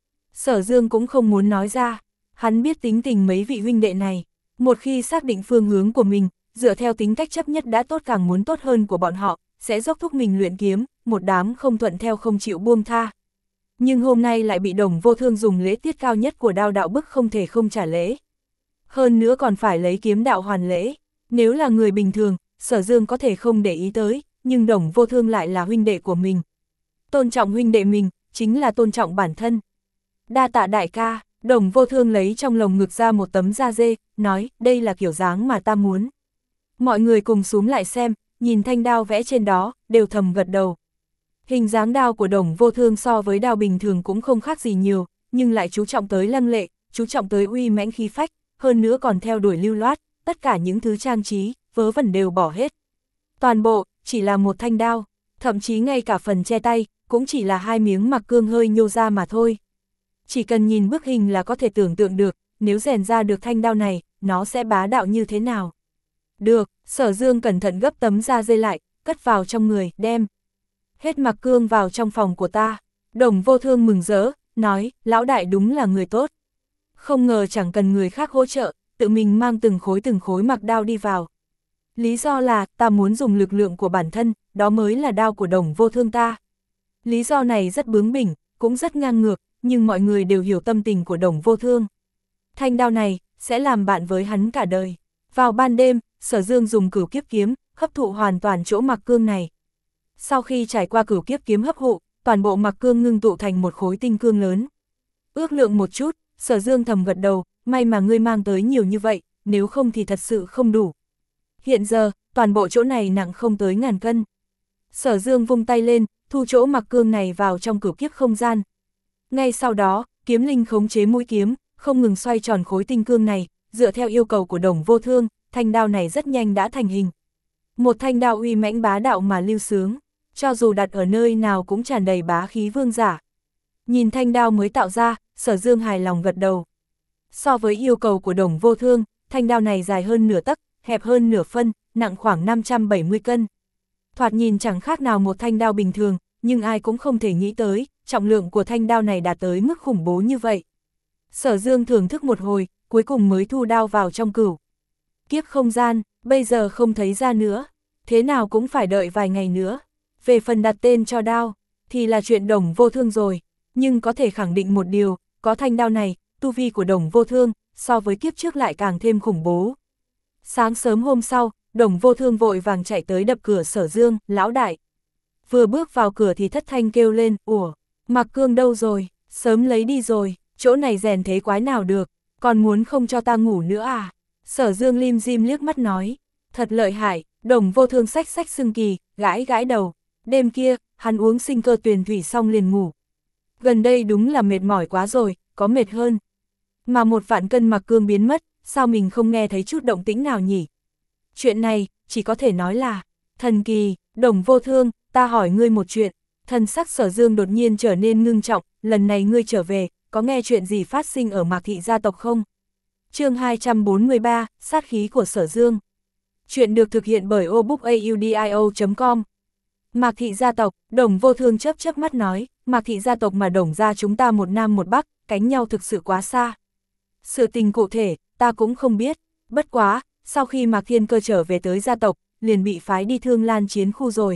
Sở Dương cũng không muốn nói ra, hắn biết tính tình mấy vị huynh đệ này, một khi xác định phương hướng của mình, dựa theo tính cách chấp nhất đã tốt càng muốn tốt hơn của bọn họ, sẽ dốc thúc mình luyện kiếm, một đám không thuận theo không chịu buông tha. Nhưng hôm nay lại bị Đồng Vô Thương dùng lễ tiết cao nhất của đao đạo bức không thể không trả lễ. Hơn nữa còn phải lấy kiếm đạo hoàn lễ, nếu là người bình thường, Sở Dương có thể không để ý tới, nhưng Đồng Vô Thương lại là huynh đệ của mình. Tôn trọng huynh đệ mình, chính là tôn trọng bản thân. Đa tạ đại ca, Đồng Vô Thương lấy trong lồng ngực ra một tấm da dê, nói, đây là kiểu dáng mà ta muốn. Mọi người cùng xúm lại xem, nhìn thanh đao vẽ trên đó, đều thầm gật đầu. Hình dáng đao của Đồng Vô Thương so với đao bình thường cũng không khác gì nhiều, nhưng lại chú trọng tới lăng lệ, chú trọng tới uy mãnh khí phách, hơn nữa còn theo đuổi lưu loát, tất cả những thứ trang trí, vớ vẩn đều bỏ hết. Toàn bộ, chỉ là một thanh đao, thậm chí ngay cả phần che tay, cũng chỉ là hai miếng mặc cương hơi nhô ra mà thôi. Chỉ cần nhìn bức hình là có thể tưởng tượng được, nếu rèn ra được thanh đao này, nó sẽ bá đạo như thế nào. Được, Sở Dương cẩn thận gấp tấm da dây lại, cất vào trong người, đem hết mặc cương vào trong phòng của ta. Đồng Vô Thương mừng rỡ, nói, lão đại đúng là người tốt. Không ngờ chẳng cần người khác hỗ trợ, tự mình mang từng khối từng khối mặc đao đi vào. Lý do là, ta muốn dùng lực lượng của bản thân, đó mới là đao của Đồng Vô Thương ta. Lý do này rất bướng bỉnh, cũng rất ngang ngược, nhưng mọi người đều hiểu tâm tình của Đồng Vô Thương. Thanh đao này, sẽ làm bạn với hắn cả đời. Vào ban đêm, Sở Dương dùng cửu kiếp kiếm, hấp thụ hoàn toàn chỗ mặc cương này. Sau khi trải qua cửu kiếp kiếm hấp thụ, toàn bộ mặc cương ngưng tụ thành một khối tinh cương lớn. Ước lượng một chút, Sở Dương thầm gật đầu, may mà ngươi mang tới nhiều như vậy, nếu không thì thật sự không đủ. Hiện giờ, toàn bộ chỗ này nặng không tới ngàn cân. Sở Dương vung tay lên, thu chỗ mặc cương này vào trong cửu kiếp không gian. Ngay sau đó, kiếm linh khống chế mũi kiếm, không ngừng xoay tròn khối tinh cương này, dựa theo yêu cầu của Đồng Vô Thương, thanh đao này rất nhanh đã thành hình. Một thanh đao uy mãnh bá đạo mà lưu sướng, cho dù đặt ở nơi nào cũng tràn đầy bá khí vương giả. Nhìn thanh đao mới tạo ra, Sở Dương hài lòng gật đầu. So với yêu cầu của Đồng Vô Thương, thanh đao này dài hơn nửa tấc, hẹp hơn nửa phân, nặng khoảng năm trăm bảy mươi cân. Thoạt nhìn chẳng khác nào một thanh đao bình thường, nhưng ai cũng không thể nghĩ tới, trọng lượng của thanh đao này đạt tới mức khủng bố như vậy. Sở Dương thưởng thức một hồi, cuối cùng mới thu đao vào trong cửu kiếp không gian, bây giờ không thấy ra nữa, thế nào cũng phải đợi vài ngày nữa. Về phần đặt tên cho đao, thì là chuyện Đồng Vô Thương rồi, nhưng có thể khẳng định một điều, có thanh đao này, tu vi của Đồng Vô Thương, so với kiếp trước lại càng thêm khủng bố. Sáng sớm hôm sau, Đồng Vô Thương vội vàng chạy tới đập cửa Sở Dương, lão đại. Vừa bước vào cửa thì thất thanh kêu lên, ủa, mặc cương đâu rồi, sớm lấy đi rồi, chỗ này rèn thế quái nào được, còn muốn không cho ta ngủ nữa à? Sở Dương lim dim liếc mắt nói, thật lợi hại. Đồng Vô Thương xách xách xương kỳ, gãi gãi đầu. Đêm kia, hắn uống sinh cơ tuyền thủy xong liền ngủ. Gần đây đúng là mệt mỏi quá rồi, có mệt hơn. Mà một vạn cân mặc cương biến mất, sao mình không nghe thấy chút động tĩnh nào nhỉ? Chuyện này, chỉ có thể nói là thần kỳ. Đồng Vô Thương, ta hỏi ngươi một chuyện. Thần sắc Sở Dương đột nhiên trở nên ngưng trọng, lần này ngươi trở về, có nghe chuyện gì phát sinh ở Mạc Thị gia tộc không? Chương hai trăm bốn mươi ba, sát khí của Sở Dương. Chuyện được thực hiện bởi obookaudio chấm com. Mạc Thị gia tộc, Đồng Vô Thương chớp chớp mắt nói, Mạc Thị gia tộc mà Đồng gia chúng ta một nam một bắc, cánh nhau thực sự quá xa. Sự tình cụ thể, ta cũng không biết, bất quá, sau khi Mạc Thiên Cơ trở về tới gia tộc, liền bị phái đi Thương Lan chiến khu rồi.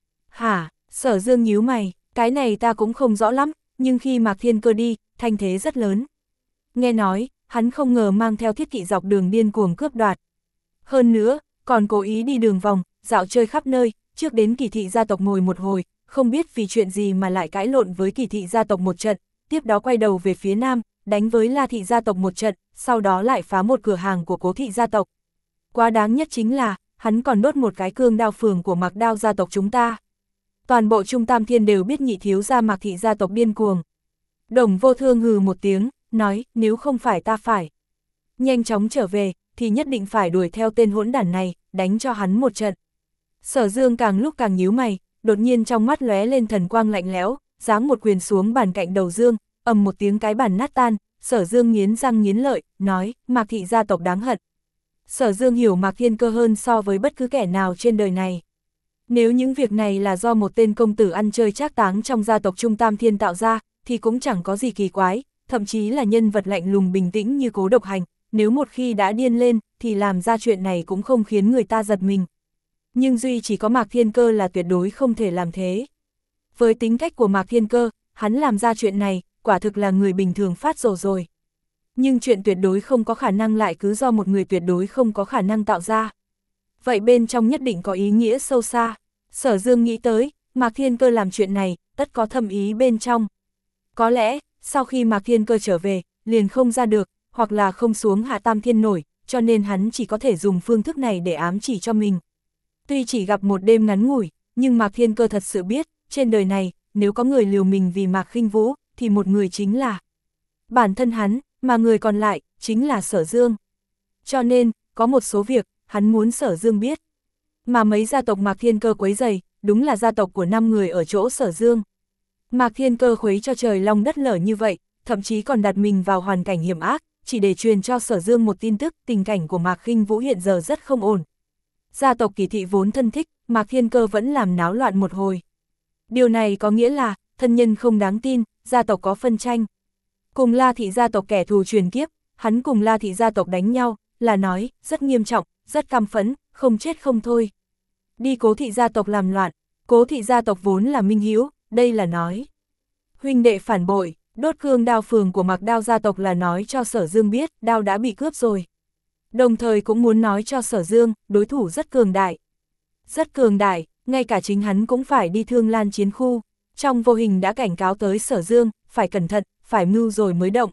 Hả? Sở Dương nhíu mày, cái này ta cũng không rõ lắm, nhưng khi Mạc Thiên Cơ đi, thanh thế rất lớn. Nghe nói, hắn không ngờ mang theo thiết kỵ dọc đường điên cuồng cướp đoạt. Hơn nữa, còn cố ý đi đường vòng, dạo chơi khắp nơi, trước đến Kỳ Thị gia tộc ngồi một hồi, không biết vì chuyện gì mà lại cãi lộn với Kỳ Thị gia tộc một trận, tiếp đó quay đầu về phía nam, đánh với La Thị gia tộc một trận, sau đó lại phá một cửa hàng của Cố Thị gia tộc. Quá đáng nhất chính là, hắn còn đốt một cái cương đao phường của Mạc Đao gia tộc chúng ta. Toàn bộ Trung Tam Thiên đều biết nhị thiếu gia Mạc Thị gia tộc điên cuồng. Đồng Vô Thương hừ một tiếng, nói, nếu không phải ta phải nhanh chóng trở về, thì nhất định phải đuổi theo tên hỗn đản này, đánh cho hắn một trận. Sở Dương càng lúc càng nhíu mày, đột nhiên trong mắt lóe lên thần quang lạnh lẽo, giáng một quyền xuống bàn cạnh đầu Dương, ầm một tiếng cái bàn nát tan. Sở Dương nghiến răng nghiến lợi, nói, Mạc Thị gia tộc đáng hận. Sở Dương hiểu Mạc Thiên Cơ hơn so với bất cứ kẻ nào trên đời này. Nếu những việc này là do một tên công tử ăn chơi trác táng trong gia tộc Trung Tam Thiên tạo ra, thì cũng chẳng có gì kỳ quái, thậm chí là nhân vật lạnh lùng bình tĩnh như Cố Độc Hành, nếu một khi đã điên lên, thì làm ra chuyện này cũng không khiến người ta giật mình. Nhưng duy chỉ có Mạc Thiên Cơ là tuyệt đối không thể làm thế. Với tính cách của Mạc Thiên Cơ, hắn làm ra chuyện này, quả thực là người bình thường phát rồ rồi. Nhưng chuyện tuyệt đối không có khả năng lại cứ do một người tuyệt đối không có khả năng tạo ra. Vậy bên trong nhất định có ý nghĩa sâu xa. Sở Dương nghĩ tới, Mạc Thiên Cơ làm chuyện này, tất có thâm ý bên trong. Có lẽ, sau khi Mạc Thiên Cơ trở về, liền không ra được, hoặc là không xuống Hạ Tam Thiên nổi, cho nên hắn chỉ có thể dùng phương thức này để ám chỉ cho mình. Tuy chỉ gặp một đêm ngắn ngủi, nhưng Mạc Thiên Cơ thật sự biết, trên đời này, nếu có người liều mình vì Mạc Khinh Vũ, thì một người chính là bản thân hắn, mà người còn lại, chính là Sở Dương. Cho nên, có một số việc, hắn muốn Sở Dương biết. Mà mấy gia tộc Mạc Thiên Cơ quấy rầy, đúng là gia tộc của năm người ở chỗ Sở Dương. Mạc Thiên Cơ khuấy cho trời long đất lở như vậy, thậm chí còn đặt mình vào hoàn cảnh hiểm ác, chỉ để truyền cho Sở Dương một tin tức, tình cảnh của Mạc Khinh Vũ hiện giờ rất không ổn. Gia tộc Kỳ Thị vốn thân thích, Mạc Thiên Cơ vẫn làm náo loạn một hồi. Điều này có nghĩa là, thân nhân không đáng tin, gia tộc có phân tranh. Cùng La Thị gia tộc kẻ thù truyền kiếp, hắn cùng La thị gia tộc đánh nhau, là nói, rất nghiêm trọng, rất căm phẫn, không chết không thôi. Đi Cố thị gia tộc làm loạn, Cố thị gia tộc vốn là minh hữu, đây là nói. Huynh đệ phản bội, đốt cương đao phường của Mạc Đao gia tộc là nói cho Sở Dương biết, đao đã bị cướp rồi. Đồng thời cũng muốn nói cho Sở Dương, đối thủ rất cường đại. Rất cường đại, ngay cả chính hắn cũng phải đi Thương Lan chiến khu. Trong vô hình đã cảnh cáo tới Sở Dương, phải cẩn thận, phải mưu rồi mới động.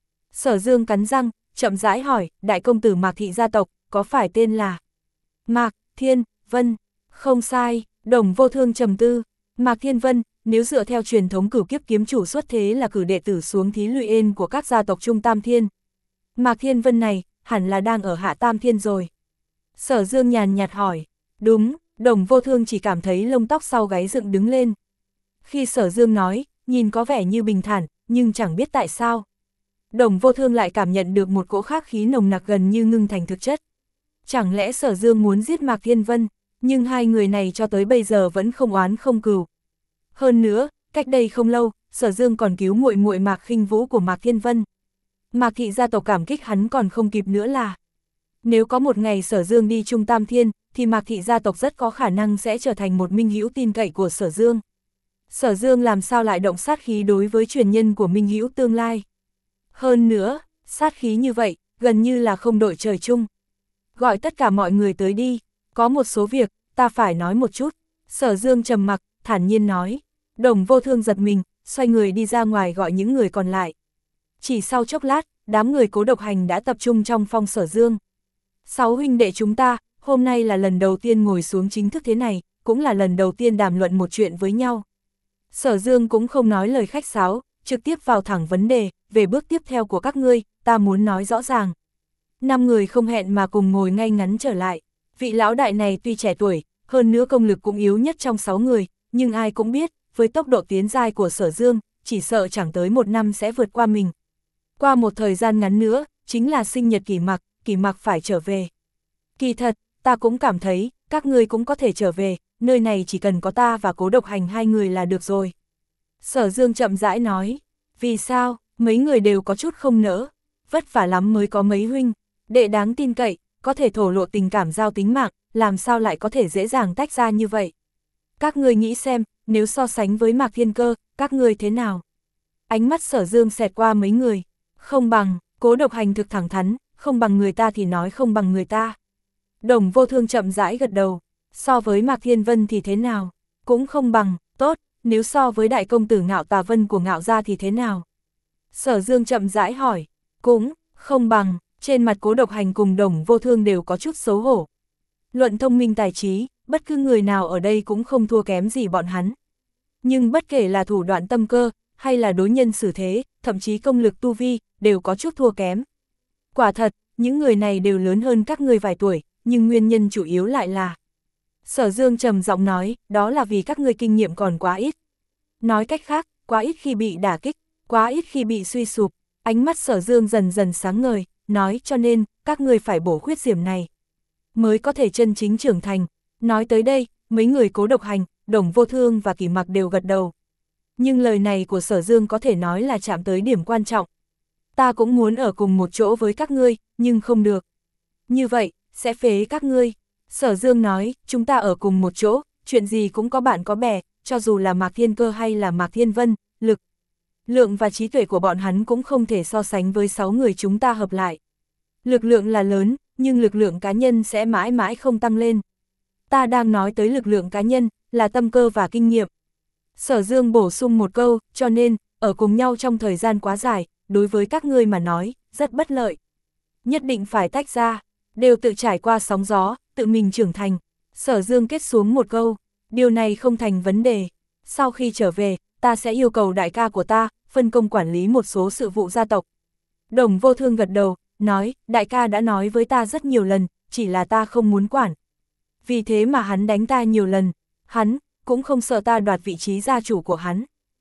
Sở Dương cắn răng, chậm rãi hỏi, đại công tử Mạc thị gia tộc, có phải tên là Mạc Thiên Vân? Không sai, Đồng Vô Thương trầm tư. Mạc Thiên Vân, nếu dựa theo truyền thống cửu kiếp kiếm chủ xuất thế là cử đệ tử xuống thí luyện ên của các gia tộc Trung Tam Thiên. Mạc Thiên Vân này, hẳn là đang ở Hạ Tam Thiên rồi. Sở Dương nhàn nhạt hỏi, đúng, Đồng Vô Thương chỉ cảm thấy lông tóc sau gáy dựng đứng lên. Khi Sở Dương nói, nhìn có vẻ như bình thản, nhưng chẳng biết tại sao. Đồng Vô Thương lại cảm nhận được một cỗ khác khí nồng nặc gần như ngưng thành thực chất. Chẳng lẽ Sở Dương muốn giết Mạc Thiên Vân, nhưng hai người này cho tới bây giờ vẫn không oán không cừu. Hơn nữa, cách đây không lâu, Sở Dương còn cứu muội muội Mạc Khinh Vũ của Mạc Thiên Vân. Mạc thị gia tộc cảm kích hắn còn không kịp nữa là. Nếu có một ngày Sở Dương đi Trung Tam Thiên, thì Mạc thị gia tộc rất có khả năng sẽ trở thành một minh hữu tin cậy của Sở Dương. Sở Dương làm sao lại động sát khí đối với truyền nhân của minh hữu tương lai. Hơn nữa, sát khí như vậy, gần như là không đội trời chung. Gọi tất cả mọi người tới đi, có một số việc, ta phải nói một chút. Sở Dương trầm mặc, thản nhiên nói. Đồng Vô Thương giật mình, xoay người đi ra ngoài gọi những người còn lại. Chỉ sau chốc lát, đám người Cố Độc Hành đã tập trung trong phòng Sở Dương. Sáu huynh đệ chúng ta, hôm nay là lần đầu tiên ngồi xuống chính thức thế này, cũng là lần đầu tiên đàm luận một chuyện với nhau. Sở Dương cũng không nói lời khách sáo, trực tiếp vào thẳng vấn đề, về bước tiếp theo của các ngươi, ta muốn nói rõ ràng. Năm người không hẹn mà cùng ngồi ngay ngắn trở lại. Vị lão đại này tuy trẻ tuổi, hơn nữa công lực cũng yếu nhất trong sáu người, nhưng ai cũng biết, với tốc độ tiến giai của Sở Dương, chỉ sợ chẳng tới một năm sẽ vượt qua mình. Qua một thời gian ngắn nữa, chính là sinh nhật Kỷ Mặc, Kỷ Mặc phải trở về. Kỳ thật, ta cũng cảm thấy, các ngươi cũng có thể trở về, nơi này chỉ cần có ta và Cố Độc Hành hai người là được rồi. Sở Dương chậm rãi nói, vì sao, mấy người đều có chút không nỡ, vất vả lắm mới có mấy huynh, đệ đáng tin cậy, có thể thổ lộ tình cảm giao tính mạng, làm sao lại có thể dễ dàng tách ra như vậy. Các ngươi nghĩ xem, nếu so sánh với Mạc Thiên Cơ, các ngươi thế nào? Ánh mắt Sở Dương xẹt qua mấy người, không bằng, Cố Độc Hành thực thẳng thắn, không bằng người ta thì nói không bằng người ta. Đồng Vô Thương chậm rãi gật đầu, so với Mạc Thiên Vân thì thế nào? Cũng không bằng, tốt, nếu so với đại công tử Ngạo Tà Vân của Ngạo gia thì thế nào? Sở Dương chậm rãi hỏi, cũng không bằng. Trên mặt Cố Độc Hành cùng Đồng Vô Thương đều có chút xấu hổ. Luận thông minh tài trí, bất cứ người nào ở đây cũng không thua kém gì bọn hắn. Nhưng bất kể là thủ đoạn tâm cơ, hay là đối nhân xử thế, thậm chí công lực tu vi, đều có chút thua kém. Quả thật, những người này đều lớn hơn các ngươi vài tuổi, nhưng nguyên nhân chủ yếu lại là. Sở Dương trầm giọng nói, đó là vì các ngươi kinh nghiệm còn quá ít. Nói cách khác, quá ít khi bị đả kích, quá ít khi bị suy sụp. Ánh mắt Sở Dương dần dần sáng ngời, nói cho nên, các ngươi phải bổ khuyết điểm này, mới có thể chân chính trưởng thành. Nói tới đây, mấy người Cố Độc Hành, Đồng Vô Thương và Kỷ Mặc đều gật đầu. Nhưng lời này của Sở Dương có thể nói là chạm tới điểm quan trọng. Ta cũng muốn ở cùng một chỗ với các ngươi, nhưng không được. Như vậy, sẽ phế các ngươi. Sở Dương nói, chúng ta ở cùng một chỗ, chuyện gì cũng có bạn có bè, cho dù là Mạc Thiên Cơ hay là Mạc Thiên Vân, lực, lượng và trí tuệ của bọn hắn cũng không thể so sánh với sáu người chúng ta hợp lại. Lực lượng là lớn, nhưng lực lượng cá nhân sẽ mãi mãi không tăng lên. Ta đang nói tới lực lượng cá nhân, là tâm cơ và kinh nghiệm. Sở Dương bổ sung một câu, cho nên, ở cùng nhau trong thời gian quá dài, đối với các ngươi mà nói, rất bất lợi. Nhất định phải tách ra, đều tự trải qua sóng gió, tự mình trưởng thành. Sở Dương kết xuống một câu, điều này không thành vấn đề. Sau khi trở về, ta sẽ yêu cầu đại ca của ta, phân công quản lý một số sự vụ gia tộc. Đồng Vô Thương gật đầu, nói, đại ca đã nói với ta rất nhiều lần, chỉ là ta không muốn quản. Vì thế mà hắn đánh ta nhiều lần, hắn cũng không sợ ta đoạt vị trí gia chủ của hắn.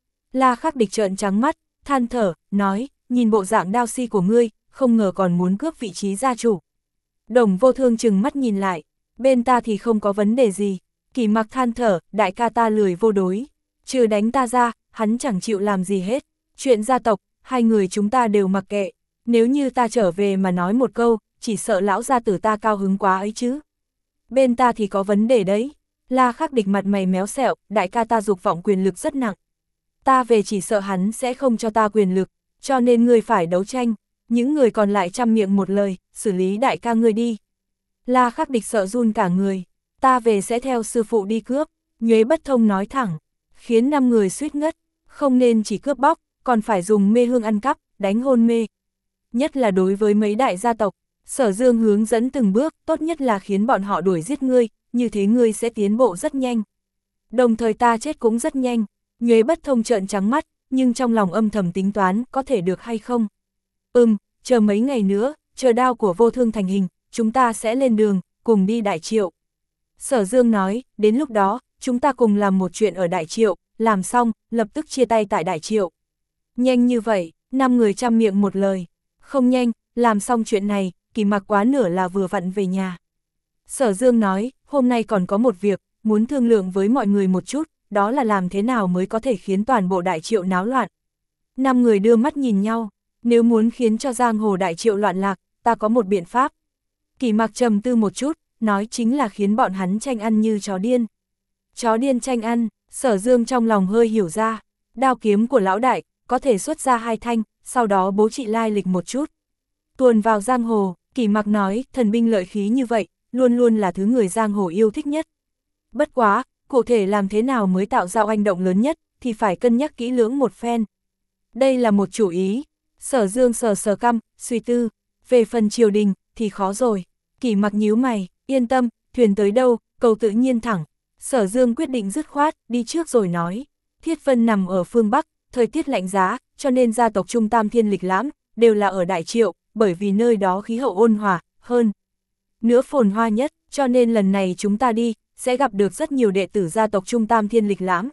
La Khắc Địch trợn trắng mắt, than thở, nói, nhìn bộ dạng đao si của ngươi, không ngờ còn muốn cướp vị trí gia chủ. Đồng Vô Thương chừng mắt nhìn lại, bên ta thì không có vấn đề gì. Kỷ Mặc than thở, đại ca ta lười vô đối, trừ đánh ta ra, hắn chẳng chịu làm gì hết. Chuyện gia tộc, hai người chúng ta đều mặc kệ. Nếu như ta trở về mà nói một câu, chỉ sợ lão gia tử ta cao hứng quá ấy chứ. Bên ta thì có vấn đề đấy. La Khắc Địch mặt mày méo xẹo, đại ca ta dục vọng quyền lực rất nặng. Ta về chỉ sợ hắn sẽ không cho ta quyền lực, cho nên ngươi phải đấu tranh. Những người còn lại chăm miệng một lời, xử lý đại ca ngươi đi. La Khắc Địch sợ run cả người. Ta về sẽ theo sư phụ đi cướp. Nhuế Bất Thông nói thẳng, khiến năm người suýt ngất. Không nên chỉ cướp bóc, còn phải dùng mê hương ăn cắp, đánh hôn mê. Nhất là đối với mấy đại gia tộc, Sở Dương hướng dẫn từng bước, tốt nhất là khiến bọn họ đuổi giết ngươi, như thế ngươi sẽ tiến bộ rất nhanh. Đồng thời ta chết cũng rất nhanh. Nhuế Bất Thông trợn trắng mắt, nhưng trong lòng âm thầm tính toán có thể được hay không. Ừm, chờ mấy ngày nữa, chờ đao của Vô Thương thành hình, chúng ta sẽ lên đường, cùng đi Đại Triệu. Sở Dương nói, đến lúc đó, chúng ta cùng làm một chuyện ở Đại Triệu, làm xong, lập tức chia tay tại Đại Triệu. Nhanh như vậy, năm người chăm miệng một lời. Không nhanh, làm xong chuyện này, Kỳ Mặc quá nửa là vừa vặn về nhà. Sở Dương nói, hôm nay còn có một việc, muốn thương lượng với mọi người một chút, đó là làm thế nào mới có thể khiến toàn bộ Đại Triệu náo loạn. Năm người đưa mắt nhìn nhau, nếu muốn khiến cho giang hồ Đại Triệu loạn lạc, ta có một biện pháp. Kỳ Mặc trầm tư một chút, nói chính là khiến bọn hắn tranh ăn như chó điên. Chó điên tranh ăn, Sở Dương trong lòng hơi hiểu ra, đao kiếm của lão đại, có thể xuất ra hai thanh, sau đó bố trị lai lịch một chút. Tuồn vào giang hồ, Kỳ Mặc nói, thần binh lợi khí như vậy, luôn luôn là thứ người giang hồ yêu thích nhất. Bất quá, cụ thể làm thế nào mới tạo ra oanh động lớn nhất, thì phải cân nhắc kỹ lưỡng một phen. Đây là một chủ ý. Sở Dương sờ sờ căm, suy tư, về phần triều đình, thì khó rồi. Kỳ Mặc nhíu mày, yên tâm, thuyền tới đâu, cầu tự nhiên thẳng. Sở Dương quyết định dứt khoát, đi trước rồi nói. Thiết Vân nằm ở phương Bắc, thời tiết lạnh giá, cho nên gia tộc Trung Tam Thiên lịch lãm, đều là ở Đại Triệu, bởi vì nơi đó khí hậu ôn hòa, hơn nữa phồn hoa nhất, cho nên lần này chúng ta đi, sẽ gặp được rất nhiều đệ tử gia tộc Trung Tam Thiên lịch lãm.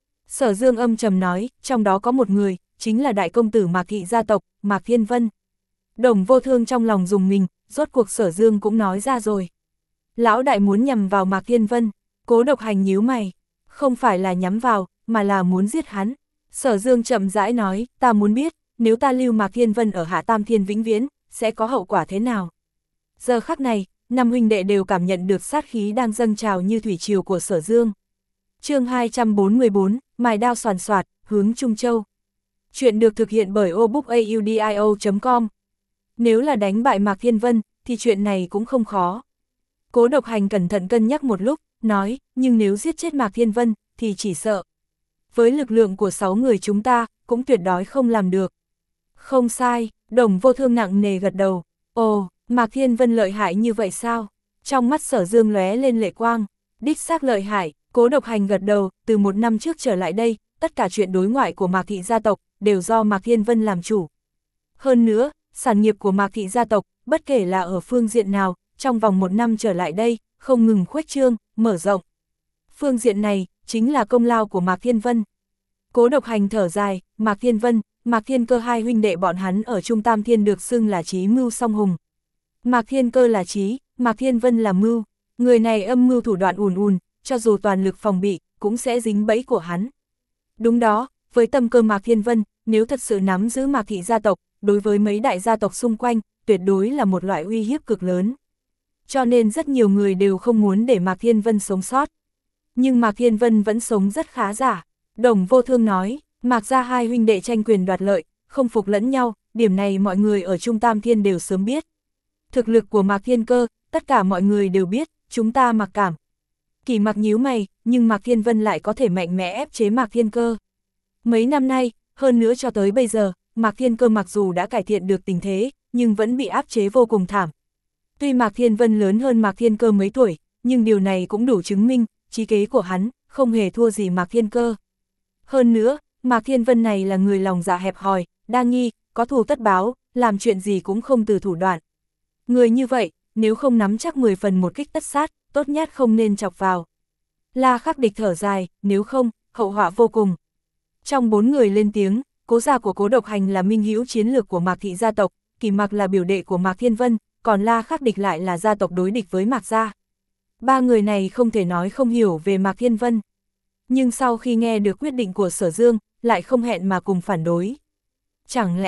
Sở Dương âm trầm nói, trong đó có một người, chính là đại công tử Mạc thị gia tộc, Mạc Thiên Vân. Đồng Vô Thương trong lòng dùng mình, rốt cuộc Sở Dương cũng nói ra rồi. Lão đại muốn nhằm vào Mạc Thiên Vân, Cố Độc Hành nhíu mày, không phải là nhắm vào, mà là muốn giết hắn. Sở Dương chậm rãi nói, ta muốn biết, nếu ta lưu Mạc Thiên Vân ở Hạ Tam Thiên vĩnh viễn, sẽ có hậu quả thế nào? Giờ khắc này, năm huynh đệ đều cảm nhận được sát khí đang dâng trào như thủy triều của Sở Dương. Chương hai trăm bốn mươi bốn, mài đao soàn soạt, hướng Trung Châu. Chuyện được thực hiện bởi obookaudio chấm com. Nếu là đánh bại Mạc Thiên Vân, thì chuyện này cũng không khó. Cố Độc Hành cẩn thận cân nhắc một lúc, nói, nhưng nếu giết chết Mạc Thiên Vân, thì chỉ sợ. Với lực lượng của sáu người chúng ta, cũng tuyệt đối không làm được. Không sai, Đồng Vô Thương nặng nề gật đầu. Ồ, Mạc Thiên Vân lợi hại như vậy sao? Trong mắt Sở Dương lóe lên lệ quang. Đích xác lợi hại, Cố Độc Hành gật đầu, từ một năm trước trở lại đây, tất cả chuyện đối ngoại của Mạc thị gia tộc, đều do Mạc Thiên Vân làm chủ. Hơn nữa, sản nghiệp của Mạc thị gia tộc, bất kể là ở phương diện nào, trong vòng một năm trở lại đây, không ngừng khuếch trương, mở rộng. Phương diện này, chính là công lao của Mạc Thiên Vân. Cố Độc Hành thở dài, Mạc Thiên Vân, Mạc Thiên Cơ hai huynh đệ bọn hắn ở Trung Tam Thiên được xưng là trí mưu song hùng. Mạc Thiên Cơ là trí, Mạc Thiên Vân là mưu, người này âm mưu thủ đoạn ùn ùn, cho dù toàn lực phòng bị, cũng sẽ dính bẫy của hắn. Đúng đó, với tâm cơ Mạc Thiên Vân, nếu thật sự nắm giữ Mạc thị gia tộc, đối với mấy đại gia tộc xung quanh, tuyệt đối là một loại uy hiếp cực lớn. Cho nên rất nhiều người đều không muốn để Mạc Thiên Vân sống sót. Nhưng Mạc Thiên Vân vẫn sống rất khá giả. Đồng Vô Thương nói, Mạc gia hai huynh đệ tranh quyền đoạt lợi, không phục lẫn nhau, điểm này mọi người ở Trung Tam Thiên đều sớm biết. Thực lực của Mạc Thiên Cơ, tất cả mọi người đều biết, chúng ta mặc cảm. Kỳ Mặc nhíu mày, nhưng Mạc Thiên Vân lại có thể mạnh mẽ ép chế Mạc Thiên Cơ. Mấy năm nay, hơn nữa cho tới bây giờ, Mạc Thiên Cơ mặc dù đã cải thiện được tình thế, nhưng vẫn bị áp chế vô cùng thảm. Tuy Mạc Thiên Vân lớn hơn Mạc Thiên Cơ mấy tuổi, nhưng điều này cũng đủ chứng minh, trí kế của hắn, không hề thua gì Mạc Thiên Cơ. Hơn nữa, Mạc Thiên Vân này là người lòng dạ hẹp hòi, đa nghi, có thù tất báo, làm chuyện gì cũng không từ thủ đoạn. Người như vậy, nếu không nắm chắc mười phần một kích tất sát, tốt nhất không nên chọc vào. La Khắc Địch thở dài, nếu không, hậu họa vô cùng. Trong bốn người lên tiếng, Cố gia của Cố Độc Hành là minh hữu chiến lược của Mạc thị gia tộc, Kỳ Mặc là biểu đệ của Mạc Thiên Vân, còn La Khắc Địch lại là gia tộc đối địch với Mạc gia. Ba người này không thể nói không hiểu về Mạc Thiên Vân. Nhưng sau khi nghe được quyết định của Sở Dương, lại không hẹn mà cùng phản đối. Chẳng lẽ,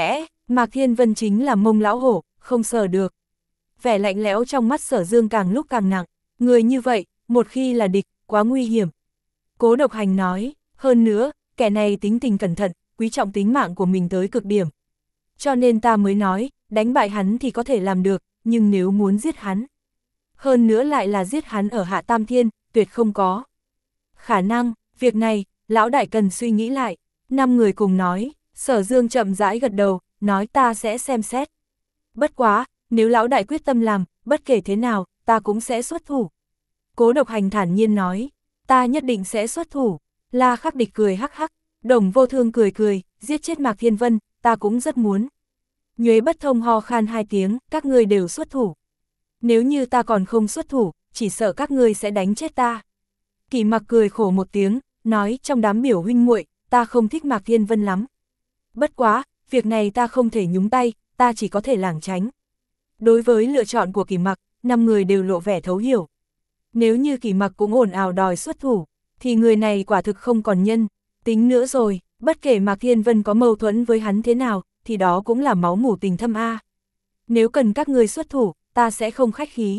Mạc Thiên Vân chính là mông lão hổ, không sờ được. Vẻ lạnh lẽo trong mắt Sở Dương càng lúc càng nặng, người như vậy, một khi là địch, quá nguy hiểm. Cố Độc Hành nói, hơn nữa, kẻ này tính tình cẩn thận, quý trọng tính mạng của mình tới cực điểm. Cho nên ta mới nói, đánh bại hắn thì có thể làm được, nhưng nếu muốn giết hắn, hơn nữa lại là giết hắn ở Hạ Tam Thiên, tuyệt không có khả năng. Việc này, lão đại cần suy nghĩ lại. Năm người cùng nói, Sở Dương chậm rãi gật đầu, nói ta sẽ xem xét. Bất quá, nếu lão đại quyết tâm làm, bất kể thế nào, ta cũng sẽ xuất thủ. Cố Độc Hành thản nhiên nói, ta nhất định sẽ xuất thủ. La Khắc Địch cười hắc hắc, Đồng Vô Thương cười cười, giết chết Mạc Thiên Vân, ta cũng rất muốn. Nhuế Bất Thông ho khan hai tiếng, các ngươi đều xuất thủ. Nếu như ta còn không xuất thủ, chỉ sợ các ngươi sẽ đánh chết ta. Kỷ Mặc cười khổ một tiếng, nói trong đám biểu huynh muội, ta không thích Mạc Thiên Vân lắm. Bất quá, việc này ta không thể nhúng tay, ta chỉ có thể lảng tránh. Đối với lựa chọn của Kỷ Mặc, năm người đều lộ vẻ thấu hiểu. Nếu như Kỷ Mặc cũng ồn ào đòi xuất thủ, thì người này quả thực không còn nhân tính nữa rồi. Bất kể Mạc Thiên Vân có mâu thuẫn với hắn thế nào, thì đó cũng là máu mủ tình thâm a. Nếu cần các ngươi xuất thủ, ta sẽ không khách khí.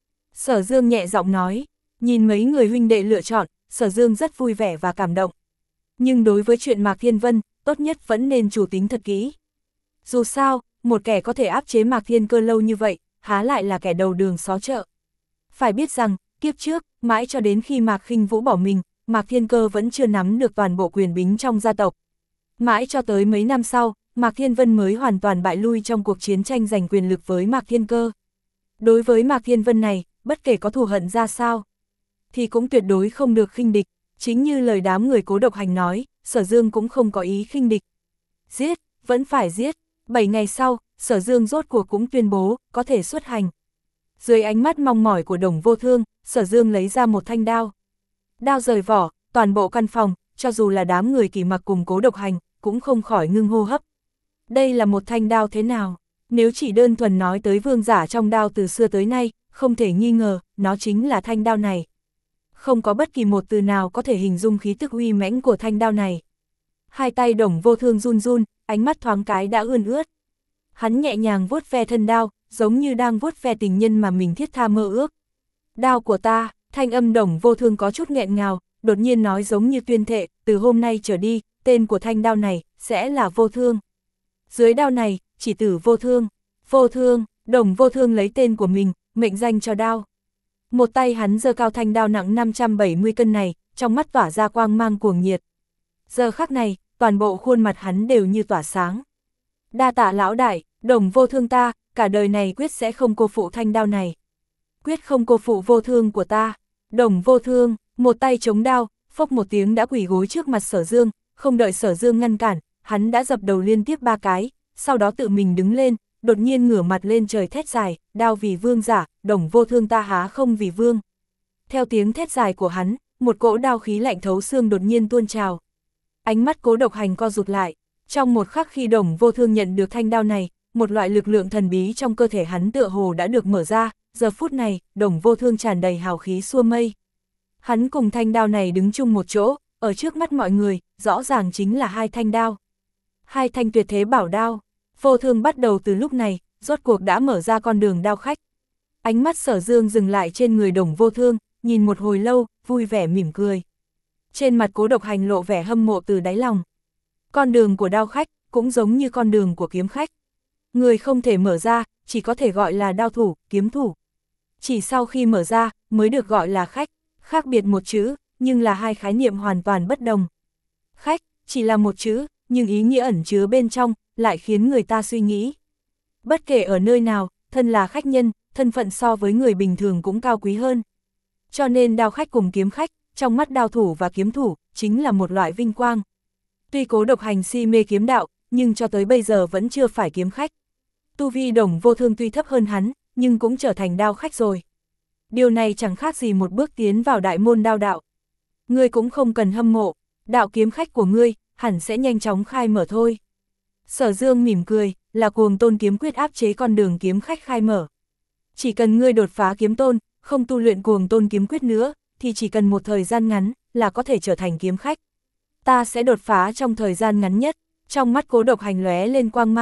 Sở Dương nhẹ giọng nói, nhìn mấy người huynh đệ lựa chọn, Sở Dương rất vui vẻ và cảm động. Nhưng đối với chuyện Mạc Thiên Vân, tốt nhất vẫn nên chủ tính thật kỹ. Dù sao, một kẻ có thể áp chế Mạc Thiên Cơ lâu như vậy, há lại là kẻ đầu đường xó chợ. Phải biết rằng, kiếp trước, mãi cho đến khi Mạc Khinh Vũ bỏ mình, Mạc Thiên Cơ vẫn chưa nắm được toàn bộ quyền bính trong gia tộc. Mãi cho tới mấy năm sau, Mạc Thiên Vân mới hoàn toàn bại lui trong cuộc chiến tranh giành quyền lực với Mạc Thiên Cơ. Đối với Mạc Thiên Vân này, bất kể có thù hận ra sao, thì cũng tuyệt đối không được khinh địch. Chính như lời đám người Cố Độc Hành nói, Sở Dương cũng không có ý khinh địch. Giết, vẫn phải giết. Bảy ngày sau, Sở Dương rốt cuộc cũng tuyên bố, có thể xuất hành. Dưới ánh mắt mong mỏi của Đồng Vô Thương, Sở Dương lấy ra một thanh đao. Đao rời vỏ, toàn bộ căn phòng, cho dù là đám người Kỷ Mặc cùng Cố Độc Hành, cũng không khỏi ngưng hô hấp. Đây là một thanh đao thế nào? Nếu chỉ đơn thuần nói tới vương giả trong đao từ xưa tới nay, không thể nghi ngờ, nó chính là thanh đao này. Không có bất kỳ một từ nào có thể hình dung khí tức uy mãnh của thanh đao này. Hai tay Đồng Vô Thương run run, ánh mắt thoáng cái đã ươn ướt. Hắn nhẹ nhàng vuốt ve thân đao, giống như đang vuốt ve tình nhân mà mình thiết tha mơ ước. Đao của ta, thanh âm Đồng Vô Thương có chút nghẹn ngào, đột nhiên nói giống như tuyên thệ, từ hôm nay trở đi, tên của thanh đao này, sẽ là Vô Thương. Dưới đao này, chỉ tử Vô Thương. Vô Thương, Đồng Vô Thương lấy tên của mình, mệnh danh cho đao. Một tay hắn giơ cao thanh đao nặng năm trăm bảy mươi cân này, trong mắt tỏa ra quang mang cuồng nhiệt. Giờ khắc này, toàn bộ khuôn mặt hắn đều như tỏa sáng. Đa tạ lão đại, Đồng Vô Thương ta, cả đời này quyết sẽ không cô phụ thanh đao này. Quyết không cô phụ Vô Thương của ta. Đồng Vô Thương, một tay chống đao, phốc một tiếng đã quỳ gối trước mặt Sở Dương, không đợi Sở Dương ngăn cản, hắn đã dập đầu liên tiếp ba cái, sau đó tự mình đứng lên, đột nhiên ngửa mặt lên trời thét dài, đao vì vương giả, Đồng Vô Thương ta há không vì vương. Theo tiếng thét dài của hắn, một cỗ đao khí lạnh thấu xương đột nhiên tuôn trào. Ánh mắt Cố Độc Hành co rụt lại, trong một khắc khi Đồng Vô Thương nhận được thanh đao này, một loại lực lượng thần bí trong cơ thể hắn tựa hồ đã được mở ra, giờ phút này, Đồng Vô Thương tràn đầy hào khí xua mây. Hắn cùng thanh đao này đứng chung một chỗ, ở trước mắt mọi người, rõ ràng chính là hai thanh đao. Hai thanh tuyệt thế bảo đao. Vô Thương bắt đầu từ lúc này, rốt cuộc đã mở ra con đường đao khách. Ánh mắt Sở Dương dừng lại trên người Đồng Vô Thương, nhìn một hồi lâu, vui vẻ mỉm cười. Trên mặt Cố Độc Hành lộ vẻ hâm mộ từ đáy lòng. Con đường của đao khách, cũng giống như con đường của kiếm khách. Người không thể mở ra, chỉ có thể gọi là đao thủ, kiếm thủ. Chỉ sau khi mở ra, mới được gọi là khách. Khác biệt một chữ, nhưng là hai khái niệm hoàn toàn bất đồng. Khách, chỉ là một chữ, nhưng ý nghĩa ẩn chứa bên trong, lại khiến người ta suy nghĩ. Bất kể ở nơi nào, thân là khách nhân, thân phận so với người bình thường cũng cao quý hơn. Cho nên đao khách cùng kiếm khách, trong mắt đao thủ và kiếm thủ, chính là một loại vinh quang. Tuy Cố Độc Hành si mê kiếm đạo, nhưng cho tới bây giờ vẫn chưa phải kiếm khách. Tu vi Đồng Vô Thương tuy thấp hơn hắn, nhưng cũng trở thành đao khách rồi. Điều này chẳng khác gì một bước tiến vào đại môn đao đạo. Ngươi cũng không cần hâm mộ, đạo kiếm khách của ngươi, hẳn sẽ nhanh chóng khai mở thôi. Sở Dương mỉm cười, là Cuồng Tôn kiếm quyết áp chế con đường kiếm khách khai mở. Chỉ cần ngươi đột phá kiếm tôn, không tu luyện Cuồng Tôn kiếm quyết nữa, thì chỉ cần một thời gian ngắn, là có thể trở thành kiếm khách. Ta sẽ đột phá trong thời gian ngắn nhất. Trong mắt Cố Độc Hành lóe lên quang mang,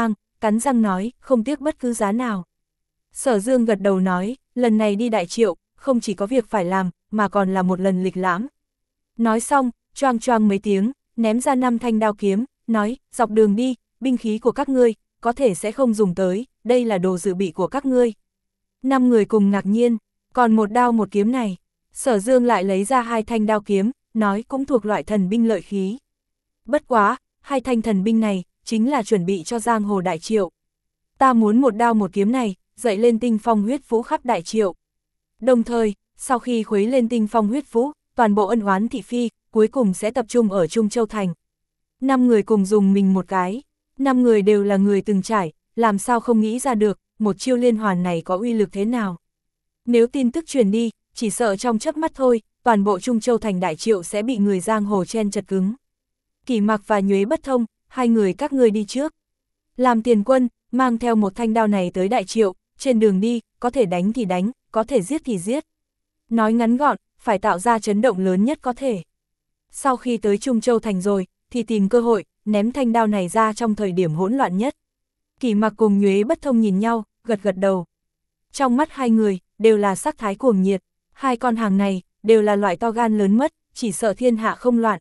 cắn răng nói, không tiếc bất cứ giá nào. Sở Dương gật đầu nói, lần này đi Đại Triệu, không chỉ có việc phải làm, mà còn là một lần lịch lãm. Nói xong, choang choang mấy tiếng, ném ra năm thanh đao kiếm, nói, dọc đường đi, binh khí của các ngươi, có thể sẽ không dùng tới, đây là đồ dự bị của các ngươi. Năm người cùng ngạc nhiên, còn một đao một kiếm này. Sở Dương lại lấy ra hai thanh đao kiếm, nói cũng thuộc loại thần binh lợi khí. Bất quá, hai thanh thần binh này, chính là chuẩn bị cho giang hồ Đại Triệu. Ta muốn một đao một kiếm này, dậy lên tinh phong huyết vũ khắp Đại Triệu. Đồng thời, sau khi khuấy lên tinh phong huyết vũ, toàn bộ ân oán thị phi, cuối cùng sẽ tập trung ở Trung Châu Thành. Năm người cùng dùng mình một cái, năm người đều là người từng trải, làm sao không nghĩ ra được, một chiêu liên hoàn này có uy lực thế nào. Nếu tin tức truyền đi, chỉ sợ trong chớp mắt thôi, toàn bộ Trung Châu Thành Đại Triệu sẽ bị người giang hồ chen chật cứng. Kỷ Mặc và Nhuế Bất Thông, hai người các ngươi đi trước. Làm tiền quân, mang theo một thanh đao này tới Đại Triệu, trên đường đi, có thể đánh thì đánh, có thể giết thì giết. Nói ngắn gọn, phải tạo ra chấn động lớn nhất có thể. Sau khi tới Trung Châu Thành rồi, thì tìm cơ hội, ném thanh đao này ra trong thời điểm hỗn loạn nhất. Kỷ Mặc cùng Nhuế Bất Thông nhìn nhau, gật gật đầu. Trong mắt hai người, đều là sắc thái cuồng nhiệt, hai con hàng này, đều là loại to gan lớn mất, chỉ sợ thiên hạ không loạn.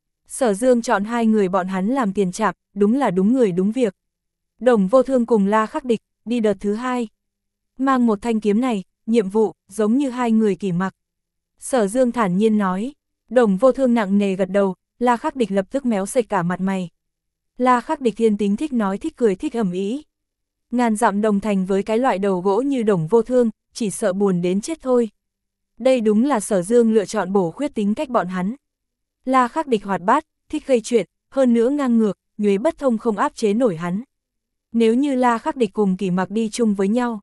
Sở Dương chọn hai người bọn hắn làm tiền trạm, đúng là đúng người đúng việc. Đồng Vô Thương cùng La Khắc Địch, đi đợt thứ hai. Mang một thanh kiếm này, nhiệm vụ, giống như hai người Kỷ Mặc. Sở Dương thản nhiên nói, Đồng Vô Thương nặng nề gật đầu, La Khắc Địch lập tức méo sạch cả mặt mày. La Khắc Địch thiên tính thích nói thích cười thích ầm ĩ. Ngàn dặm đồng thành với cái loại đầu gỗ như Đồng Vô Thương, chỉ sợ buồn đến chết thôi. Đây đúng là Sở Dương lựa chọn bổ khuyết tính cách bọn hắn. La Khắc Địch hoạt bát, thích gây chuyện, hơn nữa ngang ngược, Nhuế Bất Thông không áp chế nổi hắn. Nếu như La Khắc Địch cùng Kỷ Mặc đi chung với nhau,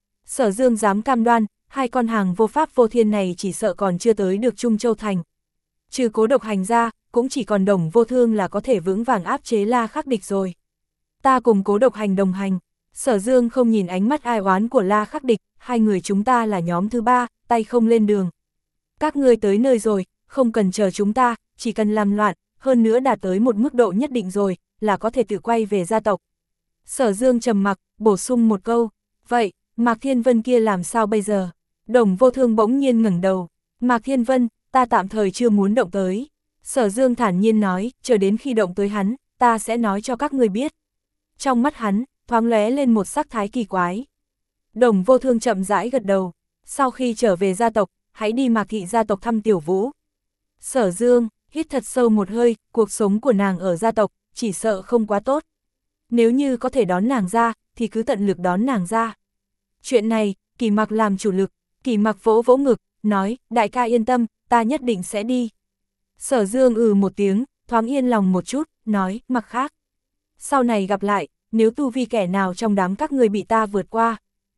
Sở Dương dám cam đoan, hai con hàng vô pháp vô thiên này chỉ sợ còn chưa tới được Trung Châu Thành. Trừ Cố Độc Hành ra, cũng chỉ còn Đồng Vô Thương là có thể vững vàng áp chế La Khắc Địch rồi. Ta cùng Cố Độc Hành đồng hành. Sở Dương không nhìn ánh mắt ai oán của La Khắc Địch, hai người chúng ta là nhóm thứ ba, tay không lên đường. Các ngươi tới nơi rồi, không cần chờ chúng ta, chỉ cần làm loạn, hơn nữa đạt tới một mức độ nhất định rồi, là có thể tự quay về gia tộc. Sở Dương trầm mặc, bổ sung một câu, vậy, Mạc Thiên Vân kia làm sao bây giờ? Đồng Vô Thương bỗng nhiên ngẩng đầu, Mạc Thiên Vân, ta tạm thời chưa muốn động tới. Sở Dương thản nhiên nói, chờ đến khi động tới hắn, ta sẽ nói cho các ngươi biết. Trong mắt hắn, thoáng lóe lên một sắc thái kỳ quái. Đồng Vô Thương chậm rãi gật đầu, sau khi trở về gia tộc, hãy đi Mạc Thị gia tộc thăm Tiểu Vũ. Sở Dương, hít thật sâu một hơi, cuộc sống của nàng ở gia tộc, chỉ sợ không quá tốt. Nếu như có thể đón nàng ra, thì cứ tận lực đón nàng ra. Chuyện này, Kỷ Mặc làm chủ lực, Kỷ Mặc vỗ vỗ ngực, nói, đại ca yên tâm, ta nhất định sẽ đi. Sở Dương ừ một tiếng, thoáng yên lòng một chút, nói, mặc khác. Sau này gặp lại, nếu tu vi kẻ nào trong đám các người bị ta vượt qua.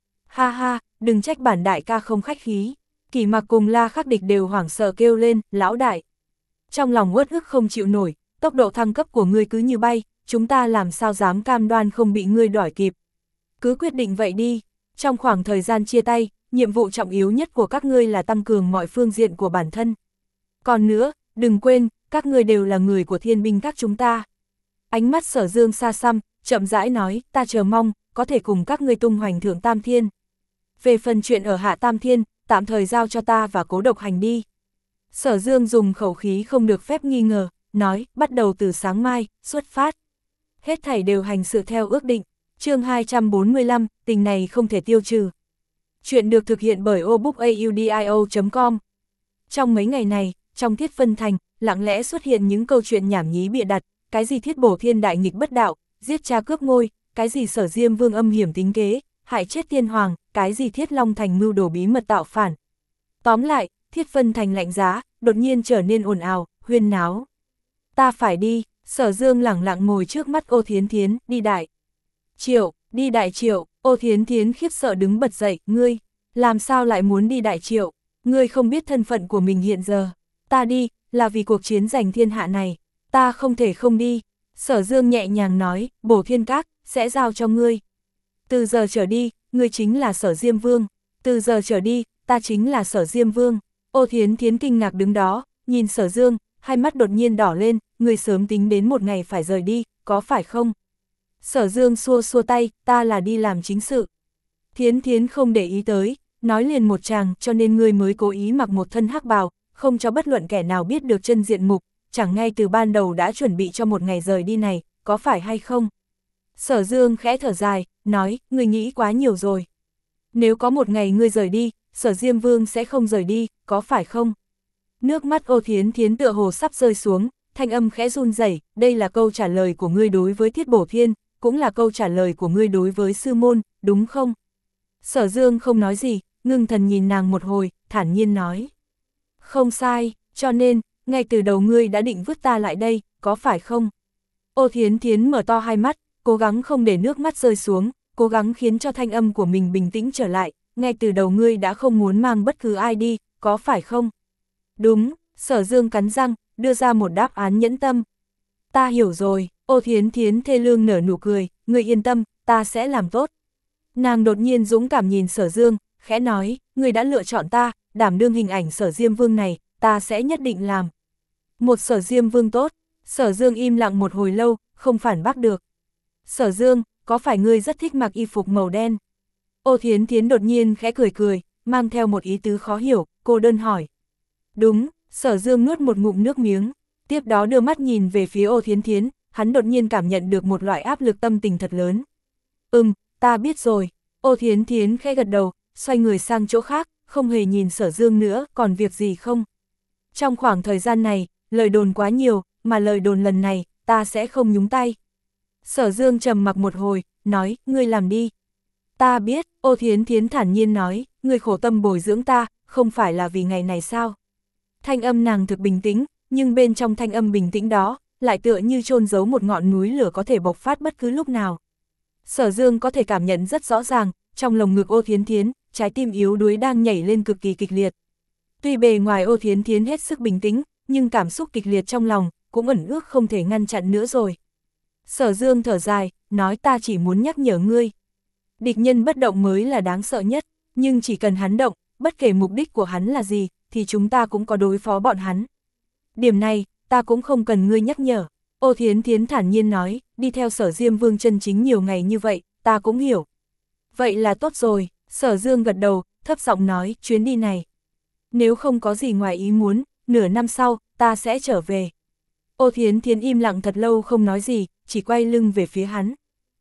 Ha ha, đừng trách bản đại ca không khách khí. Kỷ Mặc cùng La Khắc Địch đều hoảng sợ kêu lên, lão đại. Trong lòng uất ức không chịu nổi, tốc độ thăng cấp của ngươi cứ như bay, chúng ta làm sao dám cam đoan không bị ngươi đuổi kịp. Cứ quyết định vậy đi, trong khoảng thời gian chia tay, nhiệm vụ trọng yếu nhất của các ngươi là tăng cường mọi phương diện của bản thân. Còn nữa, đừng quên, các ngươi đều là người của thiên binh các chúng ta. Ánh mắt Sở Dương xa xăm, chậm rãi nói, ta chờ mong, có thể cùng các ngươi tung hoành thượng Tam Thiên. Về phần chuyện ở hạ Tam Thiên, tạm thời giao cho ta và Cố Độc Hành đi. Sở Dương dùng khẩu khí không được phép nghi ngờ, nói, bắt đầu từ sáng mai, xuất phát. Hết thảy đều hành sự theo ước định. Chương hai trăm bốn mươi lăm, tình này không thể tiêu trừ. Chuyện được thực hiện bởi obookaudio chấm com. Trong mấy ngày này, trong Thiết Vân Thành, lặng lẽ xuất hiện những câu chuyện nhảm nhí bịa đặt, cái gì Thiết Bổ Thiên đại nghịch bất đạo, giết cha cướp ngôi, cái gì Sở Diêm Vương âm hiểm tính kế, hại chết tiên hoàng, cái gì Thiết Long Thành mưu đồ bí mật tạo phản. Tóm lại, Thiết Vân Thành lạnh giá, đột nhiên trở nên ồn ào, huyên náo. Ta phải đi, Sở Dương lẳng lặng ngồi trước mắt Ô Thiến Thiến, đi Đại Triệu, đi Đại Triệu. Ô Thiến Thiến khiếp sợ đứng bật dậy, ngươi, làm sao lại muốn đi Đại Triệu, ngươi không biết thân phận của mình hiện giờ. Ta đi, là vì cuộc chiến giành thiên hạ này, ta không thể không đi. Sở Dương nhẹ nhàng nói, Bổ Thiên Các, sẽ giao cho ngươi. Từ giờ trở đi, ngươi chính là Sở Diêm Vương, từ giờ trở đi, ta chính là Sở Diêm Vương. Ô Thiến Thiến kinh ngạc đứng đó, nhìn Sở Dương, hai mắt đột nhiên đỏ lên, ngươi sớm tính đến một ngày phải rời đi, có phải không? Sở Dương xua xua tay, ta là đi làm chính sự. Thiến Thiến không để ý tới, nói liền một chàng, cho nên ngươi mới cố ý mặc một thân hắc bào, không cho bất luận kẻ nào biết được chân diện mục, chẳng ngay từ ban đầu đã chuẩn bị cho một ngày rời đi này, có phải hay không? Sở Dương khẽ thở dài, nói, ngươi nghĩ quá nhiều rồi. Nếu có một ngày ngươi rời đi, Sở Diêm Vương sẽ không rời đi, có phải không? Nước mắt Ô Thiến Thiến tựa hồ sắp rơi xuống, thanh âm khẽ run rẩy, đây là câu trả lời của ngươi đối với Thiết Bổ Thiên, cũng là câu trả lời của ngươi đối với sư môn, đúng không? Sở Dương không nói gì, ngưng thần nhìn nàng một hồi, thản nhiên nói. Không sai, cho nên, ngay từ đầu ngươi đã định vứt ta lại đây, có phải không? Ô Thiến Thiến mở to hai mắt, cố gắng không để nước mắt rơi xuống, cố gắng khiến cho thanh âm của mình bình tĩnh trở lại, ngay từ đầu ngươi đã không muốn mang bất cứ ai đi, có phải không? Đúng, Sở Dương cắn răng, đưa ra một đáp án nhẫn tâm. Ta hiểu rồi, Ô Thiến Thiến thê lương nở nụ cười, ngươi yên tâm, ta sẽ làm tốt. Nàng đột nhiên dũng cảm nhìn Sở Dương, khẽ nói, ngươi đã lựa chọn ta, đảm đương hình ảnh Sở Diêm Vương này, ta sẽ nhất định làm. Một Sở Diêm Vương tốt, Sở Dương im lặng một hồi lâu, không phản bác được. Sở Dương, có phải ngươi rất thích mặc y phục màu đen? Ô Thiến Thiến đột nhiên khẽ cười cười, mang theo một ý tứ khó hiểu, cô đơn hỏi. Đúng, Sở Dương nuốt một ngụm nước miếng, tiếp đó đưa mắt nhìn về phía Ô Thiến Thiến, hắn đột nhiên cảm nhận được một loại áp lực tâm tình thật lớn. Ừm, ta biết rồi. Ô Thiến Thiến khẽ gật đầu, xoay người sang chỗ khác, không hề nhìn Sở Dương nữa, còn việc gì không? Trong khoảng thời gian này, lời đồn quá nhiều, mà lời đồn lần này, ta sẽ không nhúng tay. Sở Dương trầm mặc một hồi, nói, ngươi làm đi. Ta biết, Ô Thiến Thiến thản nhiên nói, ngươi khổ tâm bồi dưỡng ta, không phải là vì ngày này sao? Thanh âm nàng thực bình tĩnh, nhưng bên trong thanh âm bình tĩnh đó, lại tựa như chôn giấu một ngọn núi lửa có thể bộc phát bất cứ lúc nào. Sở Dương có thể cảm nhận rất rõ ràng, trong lồng ngực Ô Thiến Thiến, trái tim yếu đuối đang nhảy lên cực kỳ kịch liệt. Tuy bề ngoài Ô Thiến Thiến hết sức bình tĩnh, nhưng cảm xúc kịch liệt trong lòng, cũng ẩn ước không thể ngăn chặn nữa rồi. Sở Dương thở dài, nói ta chỉ muốn nhắc nhở ngươi. Địch nhân bất động mới là đáng sợ nhất, nhưng chỉ cần hắn động, bất kể mục đích của hắn là gì, thì chúng ta cũng có đối phó bọn hắn. Điểm này, ta cũng không cần ngươi nhắc nhở. Ô Thiến Thiến thản nhiên nói, đi theo Sở Diêm Vương chân chính nhiều ngày như vậy, ta cũng hiểu. Vậy là tốt rồi, Sở Dương gật đầu, thấp giọng nói, chuyến đi này. Nếu không có gì ngoài ý muốn, nửa năm sau, ta sẽ trở về. Ô Thiến Thiến im lặng thật lâu không nói gì, chỉ quay lưng về phía hắn.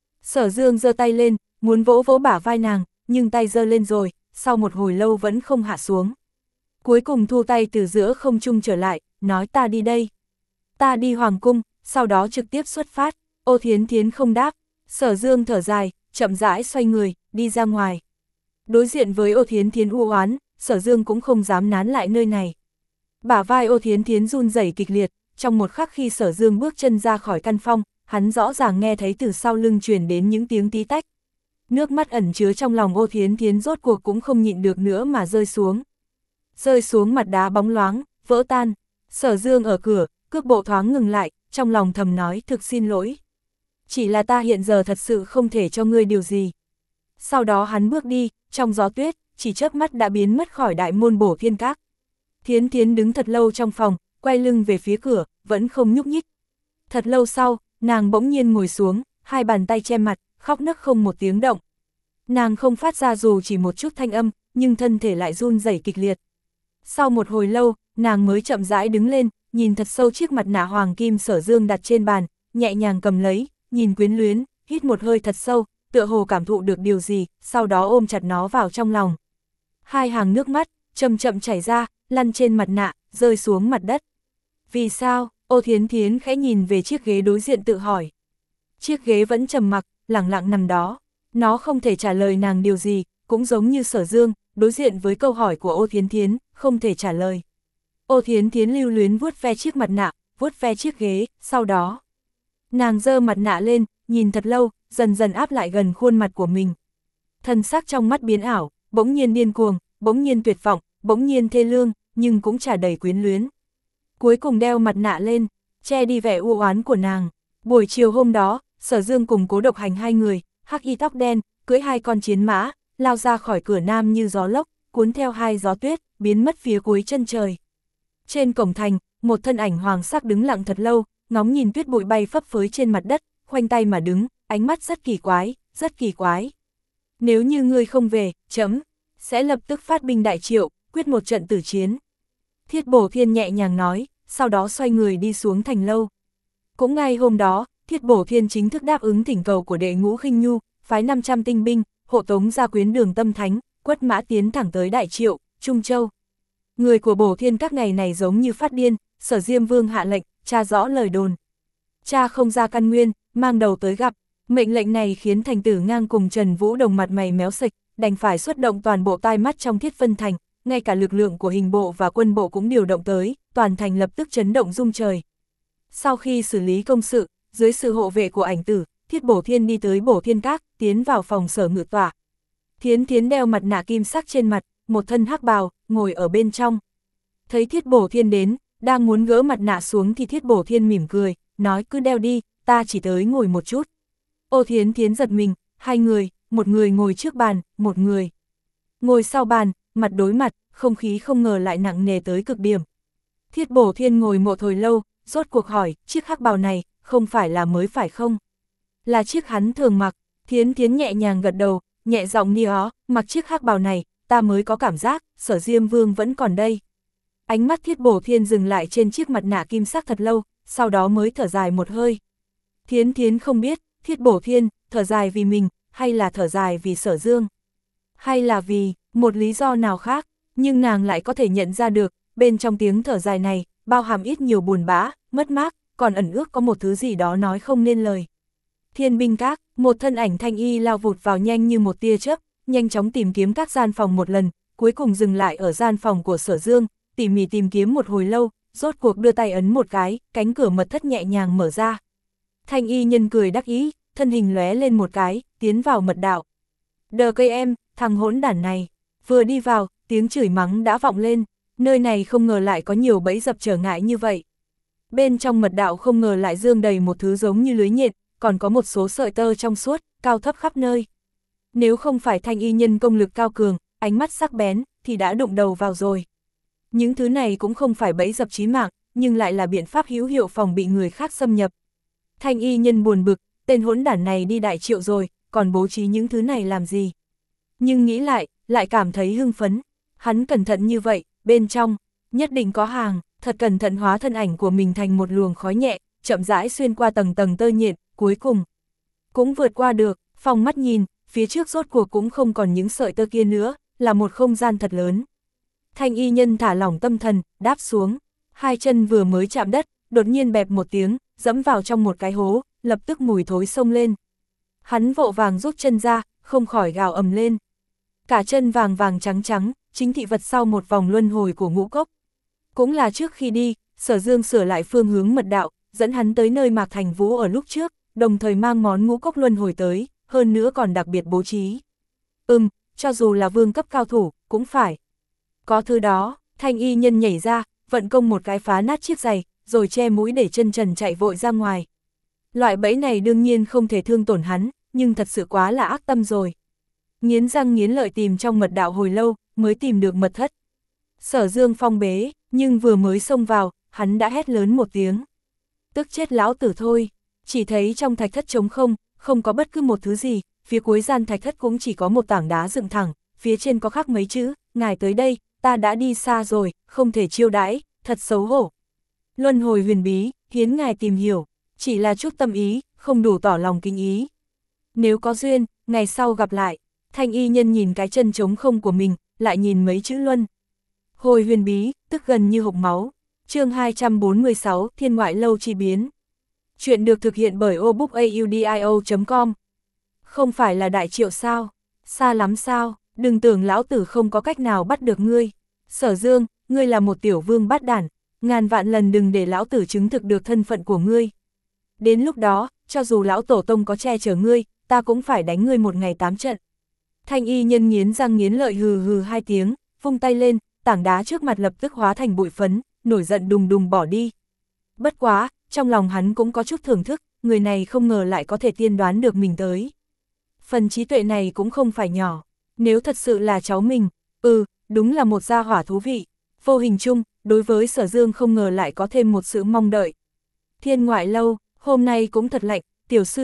Sở Dương giơ tay lên, muốn vỗ vỗ bả vai nàng, nhưng tay giơ lên rồi, sau một hồi lâu vẫn không hạ xuống. Cuối cùng thu tay từ giữa không trung trở lại, nói ta đi đây. Ta đi Hoàng Cung, sau đó trực tiếp xuất phát. Ô Thiến Thiến không đáp, Sở Dương thở dài, chậm rãi xoay người, đi ra ngoài. Đối diện với Ô Thiến Thiến u oán, Sở Dương cũng không dám nán lại nơi này. Bả vai Ô Thiến Thiến run rẩy kịch liệt, trong một khắc khi Sở Dương bước chân ra khỏi căn phòng, hắn rõ ràng nghe thấy từ sau lưng truyền đến những tiếng tí tách. Nước mắt ẩn chứa trong lòng Ô Thiến Thiến rốt cuộc cũng không nhịn được nữa mà rơi xuống. Rơi xuống mặt đá bóng loáng, vỡ tan. Sở Dương ở cửa, cước bộ thoáng ngừng lại, trong lòng thầm nói thực xin lỗi. Chỉ là ta hiện giờ thật sự không thể cho ngươi điều gì. Sau đó hắn bước đi, trong gió tuyết, chỉ chớp mắt đã biến mất khỏi đại môn Bổ Thiên Các. Thiến Thiến đứng thật lâu trong phòng, quay lưng về phía cửa, vẫn không nhúc nhích. Thật lâu sau, nàng bỗng nhiên ngồi xuống, hai bàn tay che mặt, khóc nấc không một tiếng động. Nàng không phát ra dù chỉ một chút thanh âm, nhưng thân thể lại run rẩy kịch liệt. Sau một hồi lâu, nàng mới chậm rãi đứng lên, nhìn thật sâu chiếc mặt nạ hoàng kim Sở Dương đặt trên bàn, nhẹ nhàng cầm lấy, nhìn quyến luyến, hít một hơi thật sâu, tựa hồ cảm thụ được điều gì, sau đó ôm chặt nó vào trong lòng. Hai hàng nước mắt, chậm chậm chảy ra, lăn trên mặt nạ, rơi xuống mặt đất. Vì sao? Ô Thiến Thiến khẽ nhìn về chiếc ghế đối diện tự hỏi. Chiếc ghế vẫn trầm mặc, lặng lặng nằm đó. Nó không thể trả lời nàng điều gì, cũng giống như Sở Dương, đối diện với câu hỏi của Ô Thiến Thiến, không thể trả lời. Ô Thiến Thiến lưu luyến vuốt ve chiếc mặt nạ, vuốt ve chiếc ghế, sau đó. Nàng giơ mặt nạ lên, nhìn thật lâu, dần dần áp lại gần khuôn mặt của mình. Thân xác trong mắt biến ảo, bỗng nhiên điên cuồng, bỗng nhiên tuyệt vọng, bỗng nhiên thê lương, nhưng cũng tràn đầy quyến luyến. Cuối cùng đeo mặt nạ lên, che đi vẻ u oán của nàng. Buổi chiều hôm đó, Sở Dương cùng Cố Độc Hành hai người, hắc y tóc đen, cưỡi hai con chiến mã, lao ra khỏi cửa nam như gió lốc, cuốn theo hai gió tuyết, biến mất phía cuối chân trời. Trên cổng thành, một thân ảnh hoàng sắc đứng lặng thật lâu, ngóng nhìn tuyết bụi bay phấp phới trên mặt đất, khoanh tay mà đứng, ánh mắt rất kỳ quái, rất kỳ quái. Nếu như ngươi không về, chấm, sẽ lập tức phát binh đại triệu, quyết một trận tử chiến. Thiết Bổ Thiên nhẹ nhàng nói, sau đó xoay người đi xuống thành lâu. Cũng ngay hôm đó, Thiết Bổ Thiên chính thức đáp ứng thỉnh cầu của đệ ngũ Khinh Nhu, phái năm trăm tinh binh, hộ tống gia quyến Đường Tâm Thánh, quất mã tiến thẳng tới Đại Triệu, Trung Châu. Người của Bổ Thiên các ngày này giống như phát điên, Sở Diêm Vương hạ lệnh, tra rõ lời đồn. Cha không ra căn nguyên, mang đầu tới gặp. Mệnh lệnh này khiến Thành Tử Ngang cùng Trần Vũ Đồng mặt mày méo sệch, đành phải xuất động toàn bộ tai mắt trong Thiết Vân Thành, ngay cả lực lượng của hình bộ và quân bộ cũng điều động tới, toàn thành lập tức chấn động rung trời. Sau khi xử lý công sự, dưới sự hộ vệ của Ảnh Tử, Thiết Bổ Thiên đi tới Bổ Thiên Các, tiến vào phòng Sở Ngự Tọa. Thiến Thiến đeo mặt nạ kim sắc trên mặt, một thân hắc bào, ngồi ở bên trong. Thấy Thiết Bổ Thiên đến, đang muốn gỡ mặt nạ xuống thì Thiết Bổ Thiên mỉm cười, nói cứ đeo đi, ta chỉ tới ngồi một chút. Ô Thiến Thiến giật mình, hai người, một người ngồi trước bàn, một người ngồi sau bàn, mặt đối mặt, không khí không ngờ lại nặng nề tới cực điểm. Thiết Bổ Thiên ngồi một hồi lâu, rốt cuộc hỏi, chiếc hắc bào này, không phải là mới phải không? Là chiếc hắn thường mặc. Thiến Thiến nhẹ nhàng gật đầu, nhẹ giọng ni ó, mặc chiếc hắc bào này, ta mới có cảm giác, Sở Diêm Vương vẫn còn đây. Ánh mắt Thiết Bổ Thiên dừng lại trên chiếc mặt nạ kim sắc thật lâu, sau đó mới thở dài một hơi. Thiến Thiến không biết, Thiết Bổ Thiên, thở dài vì mình, hay là thở dài vì Sở Dương, hay là vì một lý do nào khác, nhưng nàng lại có thể nhận ra được, bên trong tiếng thở dài này, bao hàm ít nhiều buồn bã, mất mát, còn ẩn ước có một thứ gì đó nói không nên lời. Thiên Binh Các, một thân ảnh thanh y lao vụt vào nhanh như một tia chớp, nhanh chóng tìm kiếm các gian phòng một lần, cuối cùng dừng lại ở gian phòng của Sở Dương, tỉ mỉ tìm kiếm một hồi lâu, rốt cuộc đưa tay ấn một cái, cánh cửa mật thất nhẹ nhàng mở ra. Thanh y nhân cười đắc ý, thân hình lóe lên một cái, tiến vào mật đạo. Đờ cây em, thằng hỗn đản này. Vừa đi vào, tiếng chửi mắng đã vọng lên, nơi này không ngờ lại có nhiều bẫy dập trở ngại như vậy. Bên trong mật đạo không ngờ lại dương đầy một thứ giống như lưới nhện, còn có một số sợi tơ trong suốt, cao thấp khắp nơi. Nếu không phải thanh y nhân công lực cao cường, ánh mắt sắc bén, thì đã đụng đầu vào rồi. Những thứ này cũng không phải bẫy dập chí mạng, nhưng lại là biện pháp hữu hiệu phòng bị người khác xâm nhập. Thanh y nhân buồn bực, tên hỗn đản này đi Đại Triệu rồi, còn bố trí những thứ này làm gì? Nhưng nghĩ lại, lại cảm thấy hưng phấn. Hắn cẩn thận như vậy, bên trong, nhất định có hàng, thật cẩn thận hóa thân ảnh của mình thành một luồng khói nhẹ, chậm rãi xuyên qua tầng tầng tơ nhện, cuối cùng cũng vượt qua được, phóng mắt nhìn, phía trước rốt cuộc cũng không còn những sợi tơ kia nữa, là một không gian thật lớn. Thanh y nhân thả lỏng tâm thần, đáp xuống, hai chân vừa mới chạm đất, đột nhiên bẹp một tiếng, dẫm vào trong một cái hố, lập tức mùi thối xông lên. Hắn vội vàng rút chân ra, không khỏi gào ầm lên. Cả chân vàng vàng trắng trắng, chính thị vật sau một vòng luân hồi của ngũ cốc. Cũng là trước khi đi, Sở Dương sửa lại phương hướng mật đạo, dẫn hắn tới nơi Mạc Thành Vũ ở lúc trước, đồng thời mang món ngũ cốc luân hồi tới, hơn nữa còn đặc biệt bố trí. Ừm, cho dù là vương cấp cao thủ, cũng phải có thứ đó. Thanh y nhân nhảy ra, vận công một cái phá nát chiếc giày, rồi che mũi để chân trần chạy vội ra ngoài. Loại bẫy này đương nhiên không thể thương tổn hắn, nhưng thật sự quá là ác tâm rồi. Nghiến răng nghiến lợi tìm trong mật đạo hồi lâu, mới tìm được mật thất. Sở Dương phong bế, nhưng vừa mới xông vào, hắn đã hét lớn một tiếng. Tức chết lão tử thôi. Chỉ thấy trong thạch thất trống không, không có bất cứ một thứ gì, phía cuối gian thạch thất cũng chỉ có một tảng đá dựng thẳng, phía trên có khắc mấy chữ, ngài tới đây, ta đã đi xa rồi, không thể chiêu đãi, thật xấu hổ. Luân hồi huyền bí, hiến ngài tìm hiểu, chỉ là chút tâm ý, không đủ tỏ lòng kính ý. Nếu có duyên, ngày sau gặp lại. Thanh y nhân nhìn cái chân trống không của mình, lại nhìn mấy chữ luân hồi huyền bí, tức gần như hộc máu. Chương hai trăm bốn mươi sáu, Thiên Ngoại Lâu chi biến. Chuyện được thực hiện bởi obookaudio chấm com. Không phải là Đại Triệu sao? Xa lắm sao? Đừng tưởng lão tử không có cách nào bắt được ngươi. Sở Dương, ngươi là một tiểu vương bát đản, ngàn vạn lần đừng để lão tử chứng thực được thân phận của ngươi. Đến lúc đó, cho dù lão tổ tông có che chở ngươi, ta cũng phải đánh ngươi một ngày tám trận. Thanh y nhân nghiến răng nghiến lợi hừ hừ hai tiếng, vung tay lên, tảng đá trước mặt lập tức hóa thành bụi phấn, nổi giận đùng đùng bỏ đi. Bất quá, trong lòng hắn cũng có chút thưởng thức, người này không ngờ lại có thể tiên đoán được mình tới. Phần trí tuệ này cũng không phải nhỏ, nếu thật sự là cháu mình, ừ, đúng là một gia hỏa thú vị. Vô hình chung, đối với Sở Dương không ngờ lại có thêm một sự mong đợi. Thiên Ngoại Lâu, hôm nay cũng thật lạnh, tiểu sư đệ,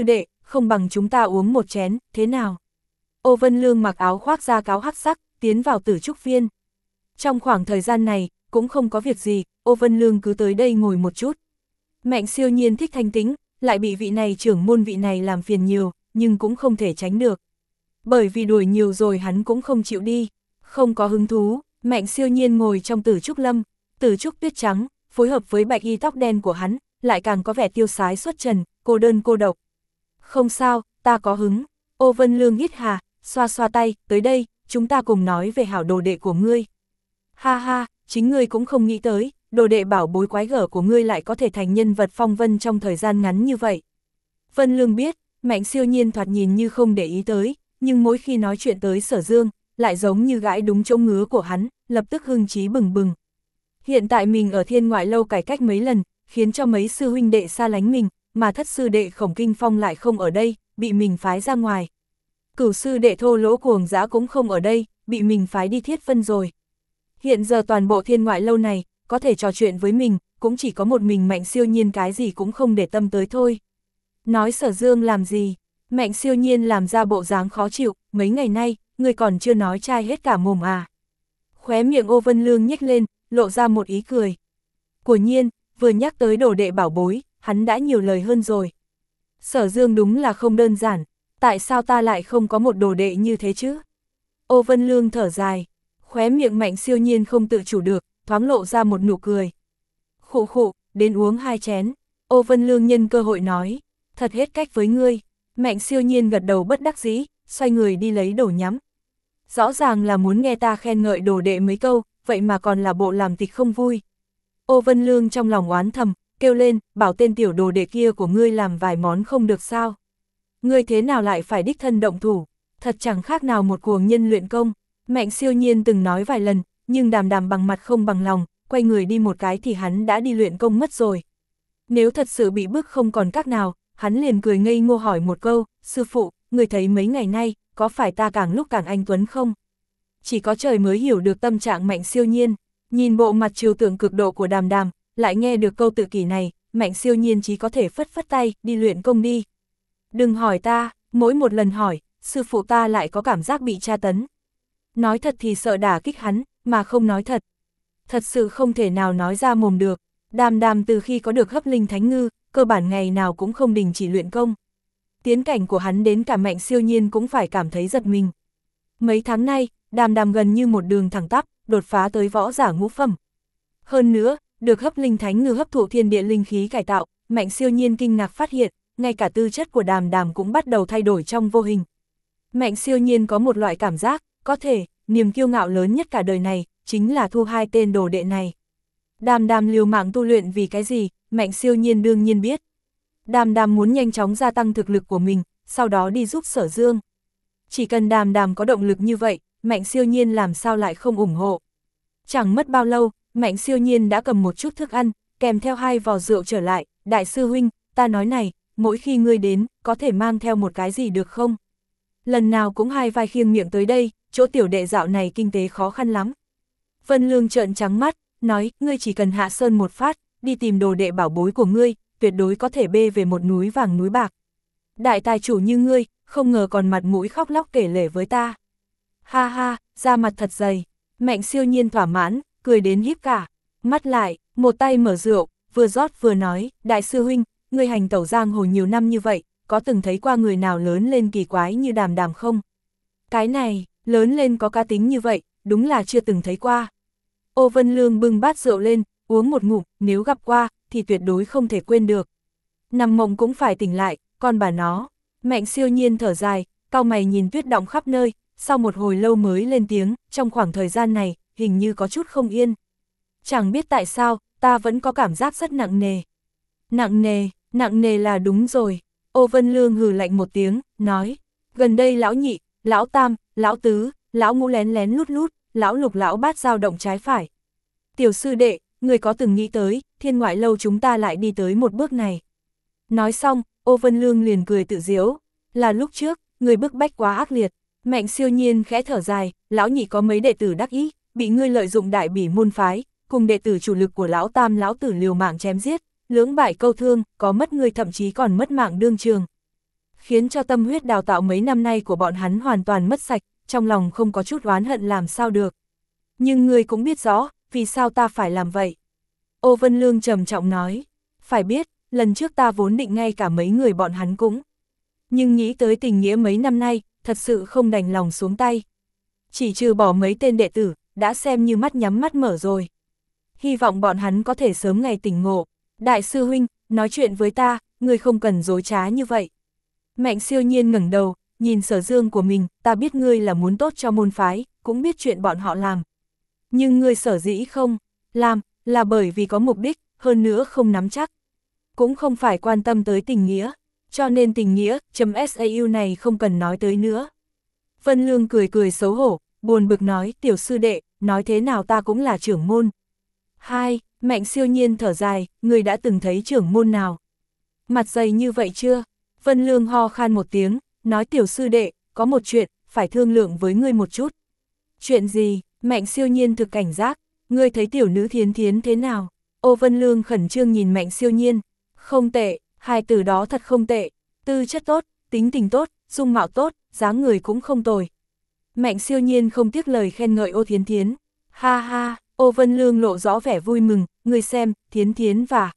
không bằng chúng ta uống một chén, thế nào? Ô Vân Lương mặc áo khoác da cáo hắc sắc, tiến vào Tử Trúc Viên. Trong khoảng thời gian này, cũng không có việc gì, Ô Vân Lương cứ tới đây ngồi một chút. Mạnh Siêu Nhiên thích thanh tĩnh, lại bị vị này trưởng môn vị này làm phiền nhiều, nhưng cũng không thể tránh được. Bởi vì đuổi nhiều rồi hắn cũng không chịu đi, không có hứng thú. Mạnh Siêu Nhiên ngồi trong Tử Trúc Lâm, Tử Trúc tuyết trắng, phối hợp với bạch y tóc đen của hắn, lại càng có vẻ tiêu sái xuất trần, cô đơn cô độc. Không sao, ta có hứng. Ô Vân Lương hít hà, xoa xoa tay, tới đây, chúng ta cùng nói về hảo đồ đệ của ngươi. Ha ha, chính ngươi cũng không nghĩ tới, đồ đệ bảo bối quái gở của ngươi lại có thể thành nhân vật phong vân trong thời gian ngắn như vậy. Vân Lương biết, Mạnh Siêu Nhiên thoạt nhìn như không để ý tới, nhưng mỗi khi nói chuyện tới Sở Dương, lại giống như gãi đúng chỗ ngứa của hắn, lập tức hưng trí bừng bừng. Hiện tại mình ở Thiên Ngoại Lâu cải cách mấy lần, khiến cho mấy sư huynh đệ xa lánh mình, mà thất sư đệ Khổng Kinh Phong lại không ở đây, bị mình phái ra ngoài. Cửu sư đệ Thô Lỗ Cuồng Dã cũng không ở đây, bị mình phái đi Thiết Vân rồi. Hiện giờ toàn bộ Thiên Ngoại Lâu này, có thể trò chuyện với mình, cũng chỉ có một mình Mạnh Siêu Nhiên, cái gì cũng không để tâm tới thôi. Nói Sở Dương làm gì? Mạnh Siêu Nhiên làm ra bộ dáng khó chịu, mấy ngày nay, người còn chưa nói chai hết cả mồm à. Khóe miệng Ô Vân Lương nhếch lên, lộ ra một ý cười. Quả nhiên, vừa nhắc tới đồ đệ bảo bối, hắn đã nhiều lời hơn rồi. Sở Dương đúng là không đơn giản, tại sao ta lại không có một đồ đệ như thế chứ? Ô Vân Lương thở dài, khóe miệng Mạnh Siêu Nhiên không tự chủ được, thoáng lộ ra một nụ cười. Khụ khụ, đến uống hai chén. Ô Vân Lương nhân cơ hội nói, thật hết cách với ngươi. Mạnh Siêu Nhiên gật đầu bất đắc dĩ, xoay người đi lấy đồ nhắm. Rõ ràng là muốn nghe ta khen ngợi đồ đệ mấy câu, vậy mà còn là bộ làm tịch không vui. Ô Vân Lương trong lòng oán thầm, kêu lên, bảo tên tiểu đồ đệ kia của ngươi làm vài món không được sao. Ngươi thế nào lại phải đích thân động thủ, thật chẳng khác nào một cuồng nhân luyện công. Mạnh Siêu Nhiên từng nói vài lần, nhưng Đàm Đàm bằng mặt không bằng lòng, quay người đi một cái thì hắn đã đi luyện công mất rồi. Nếu thật sự bị bức không còn cách nào, hắn liền cười ngây ngô hỏi một câu, sư phụ, người thấy mấy ngày nay, có phải ta càng lúc càng anh tuấn không? Chỉ có trời mới hiểu được tâm trạng Mạnh Siêu Nhiên, nhìn bộ mặt trừu tượng cực độ của Đàm Đàm, lại nghe được câu tự kỷ này, Mạnh Siêu Nhiên chỉ có thể phất phất tay, đi luyện công đi. Đừng hỏi ta, mỗi một lần hỏi, sư phụ ta lại có cảm giác bị tra tấn. Nói thật thì sợ đả kích hắn, mà không nói thật. Thật sự không thể nào nói ra mồm được. Đàm Đàm từ khi có được hấp linh thánh ngư, cơ bản ngày nào cũng không đình chỉ luyện công. Tiến cảnh của hắn đến cả Mạnh Siêu Nhiên cũng phải cảm thấy giật mình. Mấy tháng nay, Đàm Đàm gần như một đường thẳng tắp, đột phá tới võ giả ngũ phẩm. Hơn nữa, được hấp linh thánh ngư hấp thụ thiên địa linh khí cải tạo, Mạnh Siêu Nhiên kinh ngạc phát hiện, ngay cả tư chất của Đàm Đàm cũng bắt đầu thay đổi trong vô hình. Mạnh Siêu Nhiên có một loại cảm giác, có thể, niềm kiêu ngạo lớn nhất cả đời này, chính là thu hai tên đồ đệ này. Đàm Đàm liều mạng tu luyện vì cái gì, Mạnh Siêu Nhiên đương nhiên biết. Đàm Đàm muốn nhanh chóng gia tăng thực lực của mình, sau đó đi giúp Sở Dương. Chỉ cần Đàm Đàm có động lực như vậy, Mạnh Siêu Nhiên làm sao lại không ủng hộ. Chẳng mất bao lâu, Mạnh Siêu Nhiên đã cầm một chút thức ăn, kèm theo hai vò rượu trở lại, đại sư huynh, ta nói này, mỗi khi ngươi đến, có thể mang theo một cái gì được không? Lần nào cũng hai vai khiêng miệng tới đây, chỗ tiểu đệ dạo này kinh tế khó khăn lắm. Vân Lương trợn trắng mắt, nói, ngươi chỉ cần hạ sơn một phát, đi tìm đồ đệ bảo bối của ngươi, tuyệt đối có thể bê về một núi vàng núi bạc. Đại tài chủ như ngươi, không ngờ còn mặt mũi khóc lóc kể lể với ta. Ha ha, da mặt thật dày. Mạnh Siêu Nhiên thỏa mãn, cười đến híp cả, mắt lại, một tay mở rượu, vừa rót vừa nói, đại sư huynh, ngươi hành tẩu giang hồ nhiều năm như vậy, có từng thấy qua người nào lớn lên kỳ quái như Đàm Đàm không? Cái này, lớn lên có cá tính như vậy, đúng là chưa từng thấy qua. Ô Vân Lương bưng bát rượu lên, uống một ngụm, nếu gặp qua, thì tuyệt đối không thể quên được. Nằm mộng cũng phải tỉnh lại, con bà nó. Mạnh Siêu Nhiên thở dài, cau mày nhìn tuyết động khắp nơi, sau một hồi lâu mới lên tiếng, trong khoảng thời gian này, hình như có chút không yên. Chẳng biết tại sao, ta vẫn có cảm giác rất nặng nề. Nặng nề, nặng nề là đúng rồi. Ô Vân Lương hừ lạnh một tiếng, nói, gần đây lão nhị, lão tam, lão tứ, lão ngũ lén lén lút lút, lão lục lão bát dao động trái phải. Tiểu sư đệ, người có từng nghĩ tới, Thiên Ngoại Lâu chúng ta lại đi tới một bước này. Nói xong, Ô Vân Lương liền cười tự giễu, là lúc trước, người bức bách quá ác liệt. Mạnh Siêu Nhiên khẽ thở dài, lão nhị có mấy đệ tử đắc ý, bị ngươi lợi dụng đại bỉ môn phái, cùng đệ tử chủ lực của lão tam lão tử liều mạng chém giết, lưỡng bại câu thương, có mất ngươi thậm chí còn mất mạng đương trường. khiến cho tâm huyết đào tạo mấy năm nay của bọn hắn hoàn toàn mất sạch, trong lòng không có chút oán hận làm sao được. Nhưng ngươi cũng biết rõ, vì sao ta phải làm vậy. Ô Vân Lương trầm trọng nói, phải biết, lần trước ta vốn định ngay cả mấy người bọn hắn cũng. Nhưng nghĩ tới tình nghĩa mấy năm nay, thật sự không đành lòng xuống tay. Chỉ trừ bỏ mấy tên đệ tử, đã xem như mắt nhắm mắt mở rồi. Hy vọng bọn hắn có thể sớm ngày tỉnh ngộ. Đại sư huynh, nói chuyện với ta, ngươi không cần dối trá như vậy. Mạnh Siêu Nhiên ngẩng đầu, nhìn Sở Dương của mình, ta biết ngươi là muốn tốt cho môn phái, cũng biết chuyện bọn họ làm. Nhưng ngươi sở dĩ không làm, là bởi vì có mục đích, hơn nữa không nắm chắc. Cũng không phải quan tâm tới tình nghĩa, cho nên tình nghĩa, chấm sau này không cần nói tới nữa. Vân Lương cười cười xấu hổ, buồn bực nói, tiểu sư đệ, nói thế nào ta cũng là trưởng môn. Hai, Mạnh Siêu Nhiên thở dài, người đã từng thấy trưởng môn nào? Mặt dày như vậy chưa? Vân Lương ho khan một tiếng, nói tiểu sư đệ, có một chuyện, phải thương lượng với ngươi một chút. Chuyện gì? Mạnh Siêu Nhiên thực cảnh giác, ngươi thấy tiểu nữ Thiến Thiến thế nào? Ô Vân Lương khẩn trương nhìn Mạnh Siêu Nhiên, không tệ, hai từ đó thật không tệ, tư chất tốt, tính tình tốt, dung mạo tốt, dáng người cũng không tồi. Mạnh Siêu Nhiên không tiếc lời khen ngợi Ô Thiến Thiến, ha ha, Ô Vân Lương lộ rõ vẻ vui mừng, ngươi xem, Thiến Thiến và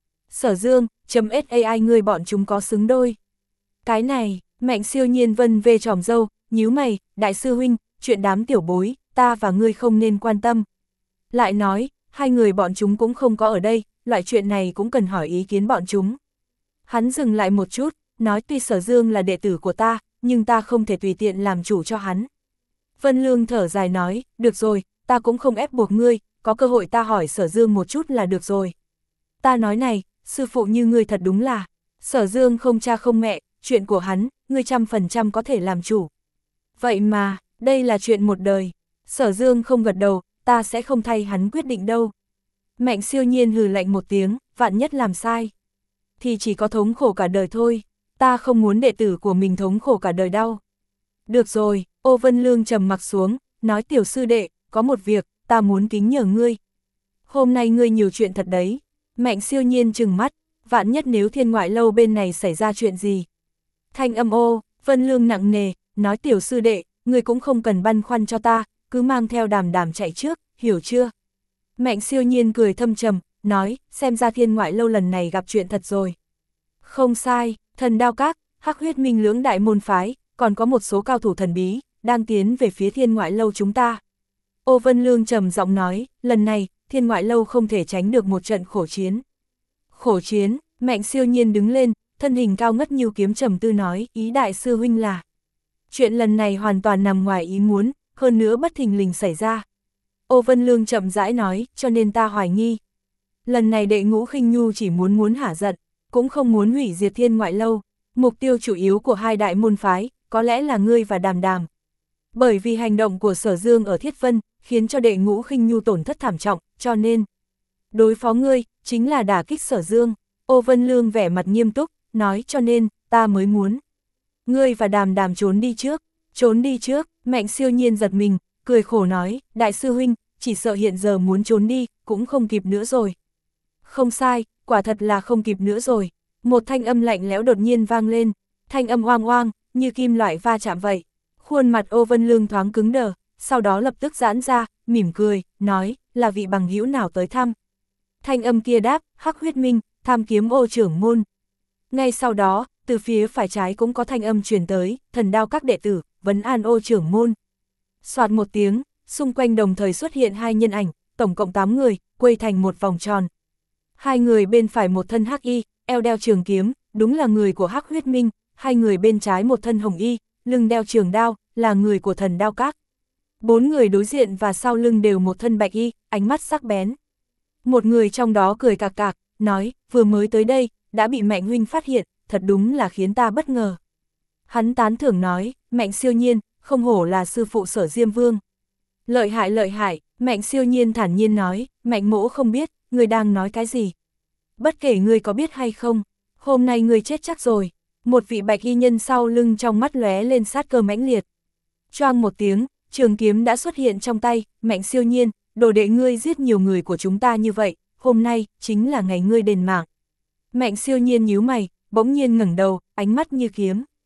Sở Dương, chấm sai ngươi bọn chúng có xứng đôi. Cái này, Mạnh Siêu Nhiên vân về tròm dâu, nhíu mày, đại sư huynh, chuyện đám tiểu bối, ta và ngươi không nên quan tâm. Lại nói, hai người bọn chúng cũng không có ở đây, loại chuyện này cũng cần hỏi ý kiến bọn chúng. Hắn dừng lại một chút, nói tuy Sở Dương là đệ tử của ta, nhưng ta không thể tùy tiện làm chủ cho hắn. Vân Lương thở dài nói, được rồi, ta cũng không ép buộc ngươi, có cơ hội ta hỏi Sở Dương một chút là được rồi. Ta nói này, sư phụ như ngươi thật đúng là, Sở Dương không cha không mẹ, chuyện của hắn, ngươi trăm phần trăm có thể làm chủ. Vậy mà, đây là chuyện một đời. Sở Dương không gật đầu, ta sẽ không thay hắn quyết định đâu. Mạnh Siêu Nhiên hừ lạnh một tiếng, vạn nhất làm sai. Thì chỉ có thống khổ cả đời thôi, ta không muốn đệ tử của mình thống khổ cả đời đau. Được rồi, Ô Vân Lương trầm mặc xuống, nói tiểu sư đệ, có một việc, ta muốn kính nhờ ngươi. Hôm nay ngươi nhiều chuyện thật đấy. Mạnh Siêu Nhiên trừng mắt, vạn nhất nếu Thiên Ngoại Lâu bên này xảy ra chuyện gì. Thanh âm Ô Vân Lương nặng nề, nói tiểu sư đệ, ngươi cũng không cần băn khoăn cho ta, cứ mang theo Đàm Đàm chạy trước, hiểu chưa? Mạnh Siêu Nhiên cười thâm trầm, nói, xem ra Thiên Ngoại Lâu lần này gặp chuyện thật rồi. Không sai, Thần Đao Các, Hắc Huyết Minh lưỡng đại môn phái, còn có một số cao thủ thần bí, đang tiến về phía Thiên Ngoại Lâu chúng ta. Ô Vân Lương trầm giọng nói, lần này, Thiên Ngoại Lâu không thể tránh được một trận khổ chiến. Khổ chiến, Mạnh Siêu Nhiên đứng lên, thân hình cao ngất như kiếm trầm tư nói, ý đại sư huynh là. Chuyện lần này hoàn toàn nằm ngoài ý muốn, hơn nữa bất thình lình xảy ra. Ô Vân Lương chậm rãi nói, cho nên ta hoài nghi. Lần này đệ ngũ khinh nhu chỉ muốn muốn hả giận, cũng không muốn hủy diệt Thiên Ngoại Lâu. Mục tiêu chủ yếu của hai đại môn phái, có lẽ là ngươi và Đàm Đàm. Bởi vì hành động của Sở Dương ở Thiết Vân, khiến cho đệ ngũ khinh nhu tổn thất thảm trọng, cho nên đối phó ngươi, chính là đả kích Sở Dương. Ô Vân Lương vẻ mặt nghiêm túc, nói cho nên, ta mới muốn. Ngươi và Đàm Đàm trốn đi trước, trốn đi trước, Mạnh Siêu Nhiên giật mình, cười khổ nói, đại sư huynh, chỉ sợ hiện giờ muốn trốn đi, cũng không kịp nữa rồi. Không sai, quả thật là không kịp nữa rồi. Một thanh âm lạnh lẽo đột nhiên vang lên, thanh âm oang oang, như kim loại va chạm vậy. Khuôn mặt Ô Vân Lương thoáng cứng đờ, sau đó lập tức giãn ra, mỉm cười, nói, là vị bằng hữu nào tới thăm. Thanh âm kia đáp, Hắc Huyết Minh, tham kiếm Ô trưởng môn. Ngay sau đó, từ phía phải trái cũng có thanh âm truyền tới, Thần Đao Các đệ tử, vấn an Ô trưởng môn. Soạt một tiếng, xung quanh đồng thời xuất hiện hai nhân ảnh, tổng cộng tám người, quây thành một vòng tròn. Hai người bên phải một thân hắc y, eo đeo trường kiếm, đúng là người của Hắc Huyết Minh, hai người bên trái một thân hồng y, lưng đeo trường đao, là người của Thần Đao Các. Bốn người đối diện và sau lưng đều một thân bạch y, ánh mắt sắc bén. Một người trong đó cười cạc cạc, nói, vừa mới tới đây, đã bị Mạnh huynh phát hiện, thật đúng là khiến ta bất ngờ. Hắn tán thưởng nói, Mạnh Siêu Nhiên, không hổ là sư phụ Sở Diêm Vương. Lợi hại lợi hại, Mạnh Siêu Nhiên thản nhiên nói, Mạnh mỗ không biết, người đang nói cái gì. Bất kể ngươi có biết hay không, hôm nay ngươi chết chắc rồi. Một vị bạch y nhân sau lưng trong mắt lóe lên sát cơ mãnh liệt. Choang một tiếng, trường kiếm đã xuất hiện trong tay, Mạnh Siêu Nhiên, đồ đệ ngươi giết nhiều người của chúng ta như vậy, hôm nay chính là ngày ngươi đền mạng. Mạnh Siêu Nhiên nhíu mày, bỗng nhiên ngẩng đầu, ánh mắt như kiếm.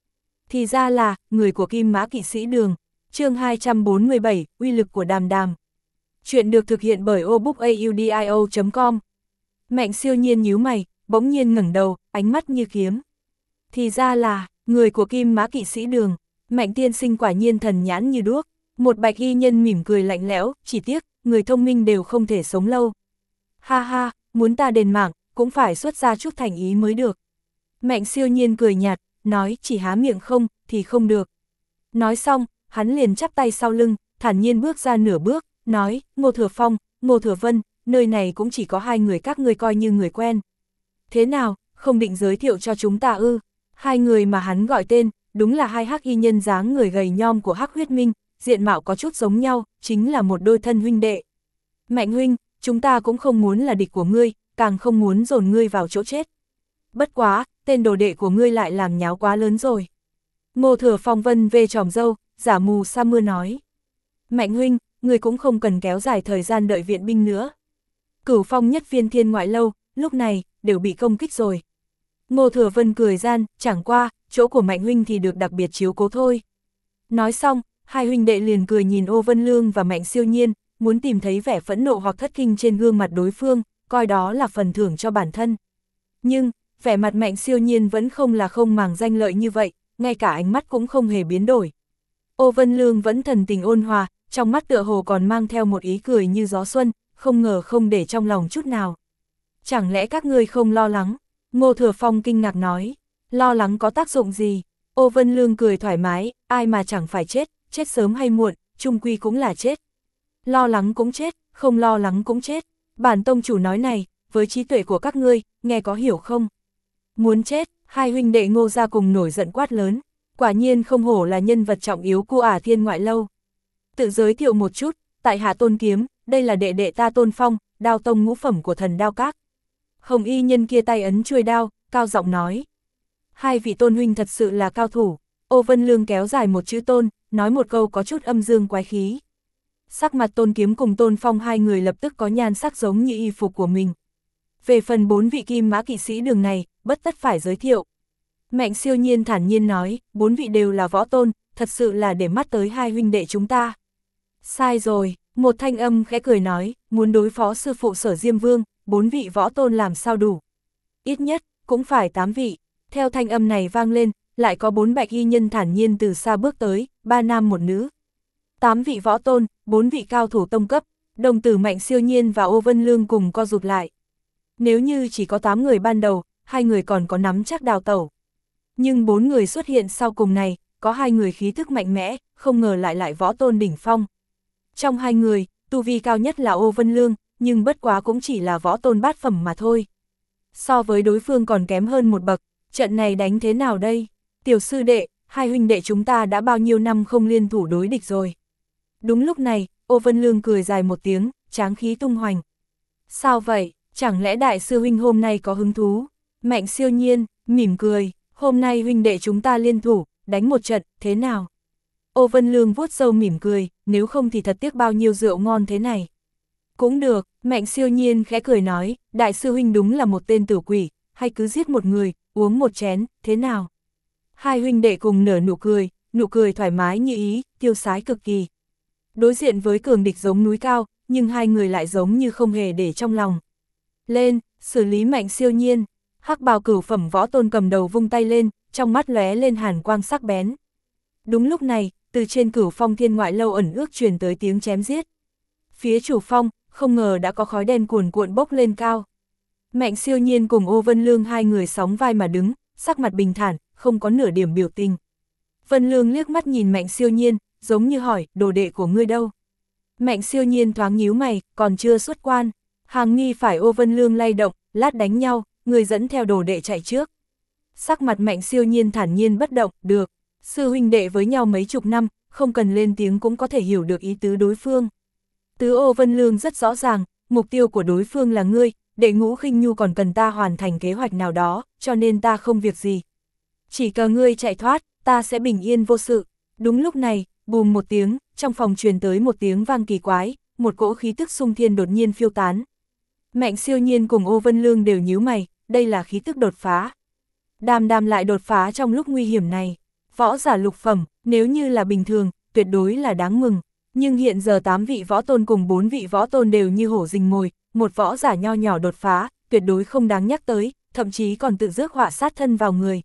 Thì ra là, người của Kim Mã Kỵ Sĩ Đường. Chương hai trăm bốn mươi bảy, uy lực của Đàm Đàm. Chuyện được thực hiện bởi obookaudio chấm com. Mạnh Siêu Nhiên nhíu mày, bỗng nhiên ngẩng đầu, ánh mắt như kiếm. Thì ra là, người của Kim Mã Kỵ Sĩ Đường. Mạnh tiên sinh quả nhiên thần nhãn như đuốc. Một bạch y nhân mỉm cười lạnh lẽo, chỉ tiếc, người thông minh đều không thể sống lâu. Ha ha, muốn ta đền mạng, cũng phải xuất ra chút thành ý mới được. Mạnh Siêu Nhiên cười nhạt, nói chỉ há miệng không, thì không được. Nói xong, hắn liền chắp tay sau lưng, thản nhiên bước ra nửa bước, nói, Ngô Thừa Phong, Ngô Thừa Vân, nơi này cũng chỉ có hai người các ngươi coi như người quen. Thế nào, không định giới thiệu cho chúng ta ư? Hai người mà hắn gọi tên, đúng là hai hắc y nhân dáng người gầy nhom của Hắc Huyết Minh, diện mạo có chút giống nhau, chính là một đôi thân huynh đệ. Mạnh huynh, chúng ta cũng không muốn là địch của ngươi, càng không muốn dồn ngươi vào chỗ chết. Bất quá, tên đồ đệ của ngươi lại làm nháo quá lớn rồi. Ngô Thừa Phong vân về tròm dâu, giả mù sa mưa nói. Mạnh huynh, ngươi cũng không cần kéo dài thời gian đợi viện binh nữa. Cửu Phong nhất viên thiên ngoại lâu, lúc này, đều bị công kích rồi. Ngô Thừa Vân cười gian, chẳng qua, chỗ của Mạnh huynh thì được đặc biệt chiếu cố thôi. Nói xong, hai huynh đệ liền cười nhìn Ô Vân Lương và Mạnh Siêu Nhiên, muốn tìm thấy vẻ phẫn nộ hoặc thất kinh trên gương mặt đối phương, coi đó là phần thưởng cho bản thân. Nhưng, vẻ mặt Mạnh Siêu Nhiên vẫn không là không màng danh lợi như vậy, ngay cả ánh mắt cũng không hề biến đổi. Ô Vân Lương vẫn thần tình ôn hòa, trong mắt tựa hồ còn mang theo một ý cười như gió xuân, không ngờ không để trong lòng chút nào. Chẳng lẽ các ngươi không lo lắng? Ngô Thừa Phong kinh ngạc nói, lo lắng có tác dụng gì? Ô Vân Lương cười thoải mái, ai mà chẳng phải chết, chết sớm hay muộn, chung quy cũng là chết. Lo lắng cũng chết, không lo lắng cũng chết. Bản tông chủ nói này, với trí tuệ của các ngươi, nghe có hiểu không? Muốn chết, hai huynh đệ Ngô ra cùng nổi giận quát lớn. Quả nhiên không hổ là nhân vật trọng yếu của Ả Thiên Ngoại Lâu. Tự giới thiệu một chút, tại hạ Tôn Kiếm, đây là đệ đệ ta Tôn Phong, đao tông ngũ phẩm của Thần Đao Các. Hồng y nhân kia tay ấn chuôi đao, cao giọng nói. Hai vị tôn huynh thật sự là cao thủ. Ô Vân Lương kéo dài một chữ tôn, nói một câu có chút âm dương quái khí. Sắc mặt Tôn Kiếm cùng Tôn Phong hai người lập tức có nhan sắc giống như y phục của mình. Về phần bốn vị Kim Mã Kỵ Sĩ Đường này, bất tất phải giới thiệu. Mạnh Siêu Nhiên thản nhiên nói, bốn vị đều là võ tôn, thật sự là để mắt tới hai huynh đệ chúng ta. Sai rồi, một thanh âm khẽ cười nói, muốn đối phó sư phụ Sở Diêm Vương, bốn vị võ tôn làm sao đủ. Ít nhất, cũng phải tám vị. Theo thanh âm này vang lên, lại có bốn bạch y nhân thản nhiên từ xa bước tới, ba nam một nữ. Tám vị võ tôn, bốn vị cao thủ tông cấp, đồng tử Mạnh Siêu Nhiên và Ô Vân Lương cùng co rụt lại. Nếu như chỉ có tám người ban đầu, hai người còn có nắm chắc đào tẩu. Nhưng bốn người xuất hiện sau cùng này, có hai người khí thức mạnh mẽ, không ngờ lại lại võ tôn đỉnh phong. Trong hai người, tu vi cao nhất là Ô Vân Lương, nhưng bất quá cũng chỉ là võ tôn bát phẩm mà thôi. So với đối phương còn kém hơn một bậc, trận này đánh thế nào đây? Tiểu sư đệ, hai huynh đệ chúng ta đã bao nhiêu năm không liên thủ đối địch rồi. Đúng lúc này, Ô Vân Lương cười dài một tiếng, tráng khí tung hoành. Sao vậy, chẳng lẽ đại sư huynh hôm nay có hứng thú? Mạnh Siêu Nhiên, mỉm cười, hôm nay huynh đệ chúng ta liên thủ, đánh một trận, thế nào? Ô Vân Lương vuốt râu mỉm cười, nếu không thì thật tiếc bao nhiêu rượu ngon thế này. Cũng được, Mạnh Siêu Nhiên khẽ cười nói, đại sư huynh đúng là một tên tử quỷ, hay cứ giết một người, uống một chén, thế nào? Hai huynh đệ cùng nở nụ cười, nụ cười thoải mái như ý, tiêu sái cực kỳ. Đối diện với cường địch giống núi cao, nhưng hai người lại giống như không hề để trong lòng. Lên, xử lý Mạnh Siêu Nhiên, hắc bào cửu phẩm võ tôn cầm đầu vung tay lên, trong mắt lóe lên hàn quang sắc bén. Đúng lúc này, từ trên Cửu Phong Thiên Ngoại Lâu ẩn ước truyền tới tiếng chém giết. Phía chủ phong, không ngờ đã có khói đen cuồn cuộn bốc lên cao. Mạnh Siêu Nhiên cùng Ô Vân Lương hai người sóng vai mà đứng, sắc mặt bình thản, không có nửa điểm biểu tình. Vân Lương liếc mắt nhìn Mạnh Siêu Nhiên, giống như hỏi, đồ đệ của ngươi đâu? Mạnh Siêu Nhiên thoáng nhíu mày, còn chưa xuất quan. Hàng nghi phải Ô Vân Lương lay động, lát đánh nhau, người dẫn theo đồ đệ chạy trước. Sắc mặt Mạnh Siêu Nhiên thản nhiên bất động, được. Sư huynh đệ với nhau mấy chục năm, không cần lên tiếng cũng có thể hiểu được ý tứ đối phương. Tứ Ô Vân Lương rất rõ ràng, mục tiêu của đối phương là ngươi, đệ Ngũ Khinh Nhu còn cần ta hoàn thành kế hoạch nào đó, cho nên ta không việc gì. Chỉ cần ngươi chạy thoát, ta sẽ bình yên vô sự. Đúng lúc này, bùm một tiếng, trong phòng truyền tới một tiếng vang kỳ quái, một cỗ khí tức xung thiên đột nhiên phiêu tán. Mạnh Siêu Nhiên cùng Ô Vân Lương đều nhíu mày, đây là khí tức đột phá. Đàm Đàm lại đột phá trong lúc nguy hiểm này. Võ giả lục phẩm, nếu như là bình thường, tuyệt đối là đáng mừng. Nhưng hiện giờ tám vị võ tôn cùng bốn vị võ tôn đều như hổ rình mồi, một võ giả nho nhỏ đột phá, tuyệt đối không đáng nhắc tới, thậm chí còn tự rước họa sát thân vào người.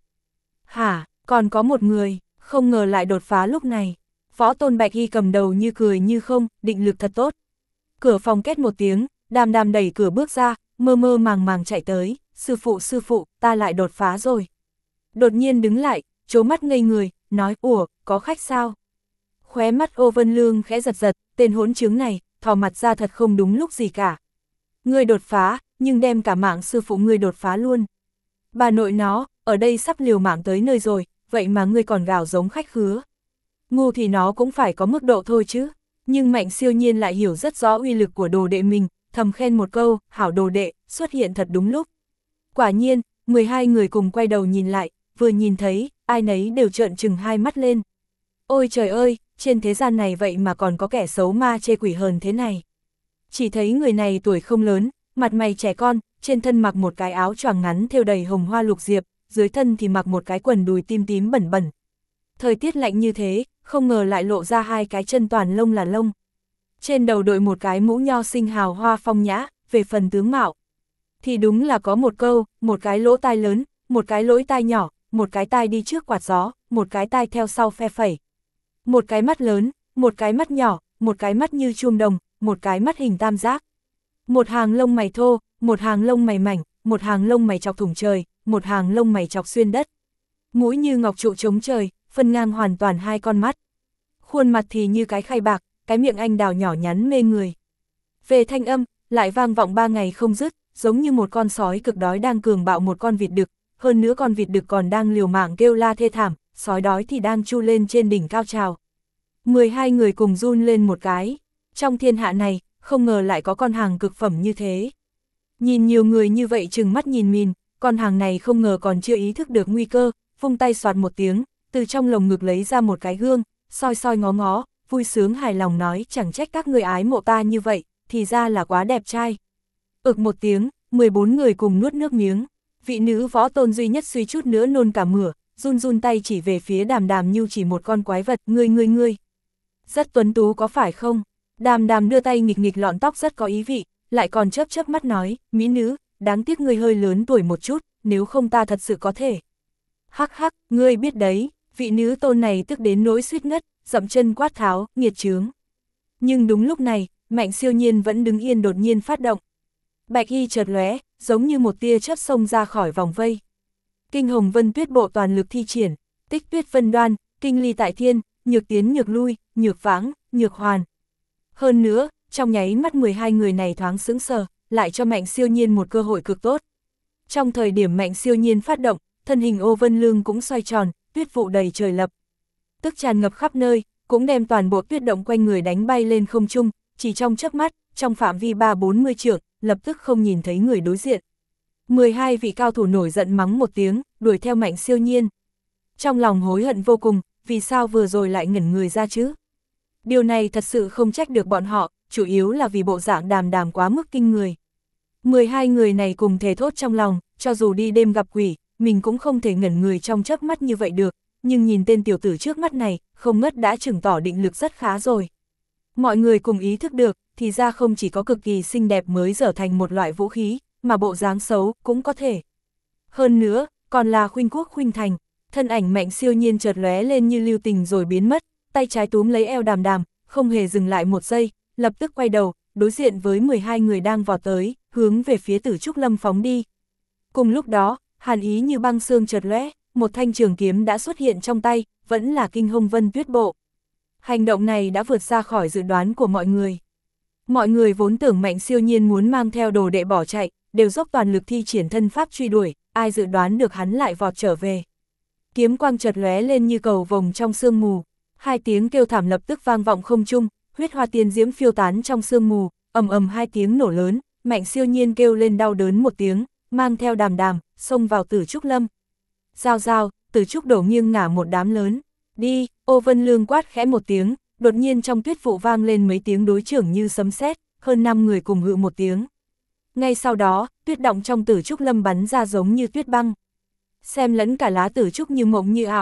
Hả, còn có một người, không ngờ lại đột phá lúc này. Võ tôn Bạch Hy cầm đầu như cười như không, định lực thật tốt. Cửa phòng két một tiếng, Đàm Đàm đẩy cửa bước ra, mơ mơ màng màng chạy tới, sư phụ sư phụ, ta lại đột phá rồi. Đột nhiên đứng lại, trố mắt ngây người, nói, ủa, có khách sao? Khóe mắt Ô Vân Lương khẽ giật giật, tên hỗn trướng này, thò mặt ra thật không đúng lúc gì cả. Ngươi đột phá, nhưng đem cả mạng sư phụ ngươi đột phá luôn. Bà nội nó, ở đây sắp liều mạng tới nơi rồi, vậy mà ngươi còn gào giống khách khứa. Ngu thì nó cũng phải có mức độ thôi chứ. Nhưng Mạnh Siêu Nhiên lại hiểu rất rõ uy lực của đồ đệ mình, thầm khen một câu, hảo đồ đệ, xuất hiện thật đúng lúc. Quả nhiên, mười hai người cùng quay đầu nhìn lại, vừa nhìn thấy, ai nấy đều trợn trừng hai mắt lên. Ôi trời ơi, trên thế gian này vậy mà còn có kẻ xấu ma chê quỷ hờn thế này. Chỉ thấy người này tuổi không lớn, mặt mày trẻ con, trên thân mặc một cái áo choàng ngắn thêu đầy hồng hoa lục diệp, dưới thân thì mặc một cái quần đùi tím tím bẩn bẩn. Thời tiết lạnh như thế, không ngờ lại lộ ra hai cái chân toàn lông là lông. Trên đầu đội một cái mũ nho xinh hào hoa phong nhã, về phần tướng mạo. Thì đúng là có một câu, một cái lỗ tai lớn, một cái lỗ tai nhỏ, một cái tai đi trước quạt gió, một cái tai theo sau phe phẩy. Một cái mắt lớn, một cái mắt nhỏ, một cái mắt như chuông đồng, một cái mắt hình tam giác. Một hàng lông mày thô, một hàng lông mày mảnh, một hàng lông mày chọc thủng trời, một hàng lông mày chọc xuyên đất. Mũi như ngọc trụ chống trời, phân ngang hoàn toàn hai con mắt. Khuôn mặt thì như cái khay bạc, cái miệng anh đào nhỏ nhắn mê người. Về thanh âm, lại vang vọng ba ngày không dứt, giống như một con sói cực đói đang cường bạo một con vịt đực, hơn nữa con vịt đực còn đang liều mạng kêu la thê thảm, sói đói thì đang chu lên trên đỉnh cao trào. mười hai người cùng run lên một cái, trong thiên hạ này, không ngờ lại có con hàng cực phẩm như thế. Nhìn nhiều người như vậy trừng mắt nhìn mìn, con hàng này không ngờ còn chưa ý thức được nguy cơ, vung tay soạt một tiếng, từ trong lồng ngực lấy ra một cái gương, soi soi ngó ngó, vui sướng hài lòng nói chẳng trách các người ái mộ ta như vậy, thì ra là quá đẹp trai. Ực một tiếng, mười bốn người cùng nuốt nước miếng, vị nữ võ tôn duy nhất suy chút nữa nôn cả mửa, run run tay chỉ về phía Đàm Đàm như chỉ một con quái vật, ngươi ngươi ngươi. Rất tuấn tú có phải không? Đàm Đàm đưa tay nghịch nghịch lọn tóc rất có ý vị, lại còn chớp chớp mắt nói, mỹ nữ, đáng tiếc ngươi hơi lớn tuổi một chút, nếu không ta thật sự có thể. Hắc hắc, ngươi biết đấy, vị nữ tôn này tức đến nỗi suýt ngất, dậm chân quát tháo, nghiệt chướng. Nhưng đúng lúc này, Mạnh Siêu Nhiên vẫn đứng yên đột nhiên phát động. Bạch y chợt lóe, giống như một tia chớp xông ra khỏi vòng vây. Kinh Hồng Vân Tuyết bộ toàn lực thi triển, Tích Tuyết Vân Đoan, Kinh Ly Tại Thiên, nhược tiến nhược lui, nhược vãng, nhược hoàn. Hơn nữa, trong nháy mắt mười hai người này thoáng sững sờ, lại cho Mạnh Siêu Nhiên một cơ hội cực tốt. Trong thời điểm Mạnh Siêu Nhiên phát động, thân hình Ô Vân Lương cũng xoay tròn, tuyết vụ đầy trời lập. Tức tràn ngập khắp nơi, cũng đem toàn bộ tuyết động quanh người đánh bay lên không trung, chỉ trong chớp mắt, trong phạm vi ba bốn mươi trượng, lập tức không nhìn thấy người đối diện. mười hai vị cao thủ nổi giận mắng một tiếng, đuổi theo Mạnh Siêu Nhiên. Trong lòng hối hận vô cùng, vì sao vừa rồi lại ngẩn người ra chứ? Điều này thật sự không trách được bọn họ, chủ yếu là vì bộ dạng Đàm Đàm quá mức kinh người. mười hai người này cùng thề thốt trong lòng, cho dù đi đêm gặp quỷ, mình cũng không thể ngẩn người trong chớp mắt như vậy được, nhưng nhìn tên tiểu tử trước mắt này, không ngất đã chứng tỏ định lực rất khá rồi. Mọi người cùng ý thức được, thì ra không chỉ có cực kỳ xinh đẹp mới trở thành một loại vũ khí, mà bộ dáng xấu cũng có thể. Hơn nữa, còn là khuynh quốc khuynh thành, thân ảnh Mạnh Siêu Nhiên chợt lóe lên như lưu tình rồi biến mất, tay trái túm lấy eo Đàm Đàm, không hề dừng lại một giây, lập tức quay đầu, đối diện với mười hai người đang vọt tới, hướng về phía Tử Trúc Lâm phóng đi. Cùng lúc đó, hàn ý như băng xương chợt lóe, một thanh trường kiếm đã xuất hiện trong tay, vẫn là Kinh Hồng Vân Tuyết bộ. Hành động này đã vượt ra khỏi dự đoán của mọi người. Mọi người vốn tưởng Mạnh Siêu Nhiên muốn mang theo đồ đệ bỏ chạy, đều dốc toàn lực thi triển thân pháp truy đuổi, ai dự đoán được hắn lại vọt trở về. Kiếm quang chợt lóe lên như cầu vồng trong sương mù, hai tiếng kêu thảm lập tức vang vọng không trung, huyết hoa tiên diễm phiêu tán trong sương mù, ầm ầm hai tiếng nổ lớn, Mạnh Siêu Nhiên kêu lên đau đớn một tiếng, mang theo Đàm Đàm, xông vào Tử Trúc Lâm. Giao giao, Tử Trúc đổ nghiêng ngả một đám lớn, đi, Ô Vân Lương quát khẽ một tiếng, đột nhiên trong tuyết vụ vang lên mấy tiếng đối chưởng như sấm sét, hơn năm người cùng hự một tiếng. Ngay sau đó, tuyết động trong Tử Trúc Lâm bắn ra giống như tuyết băng. Xem lẫn cả lá Tử Trúc như mộng như ảo.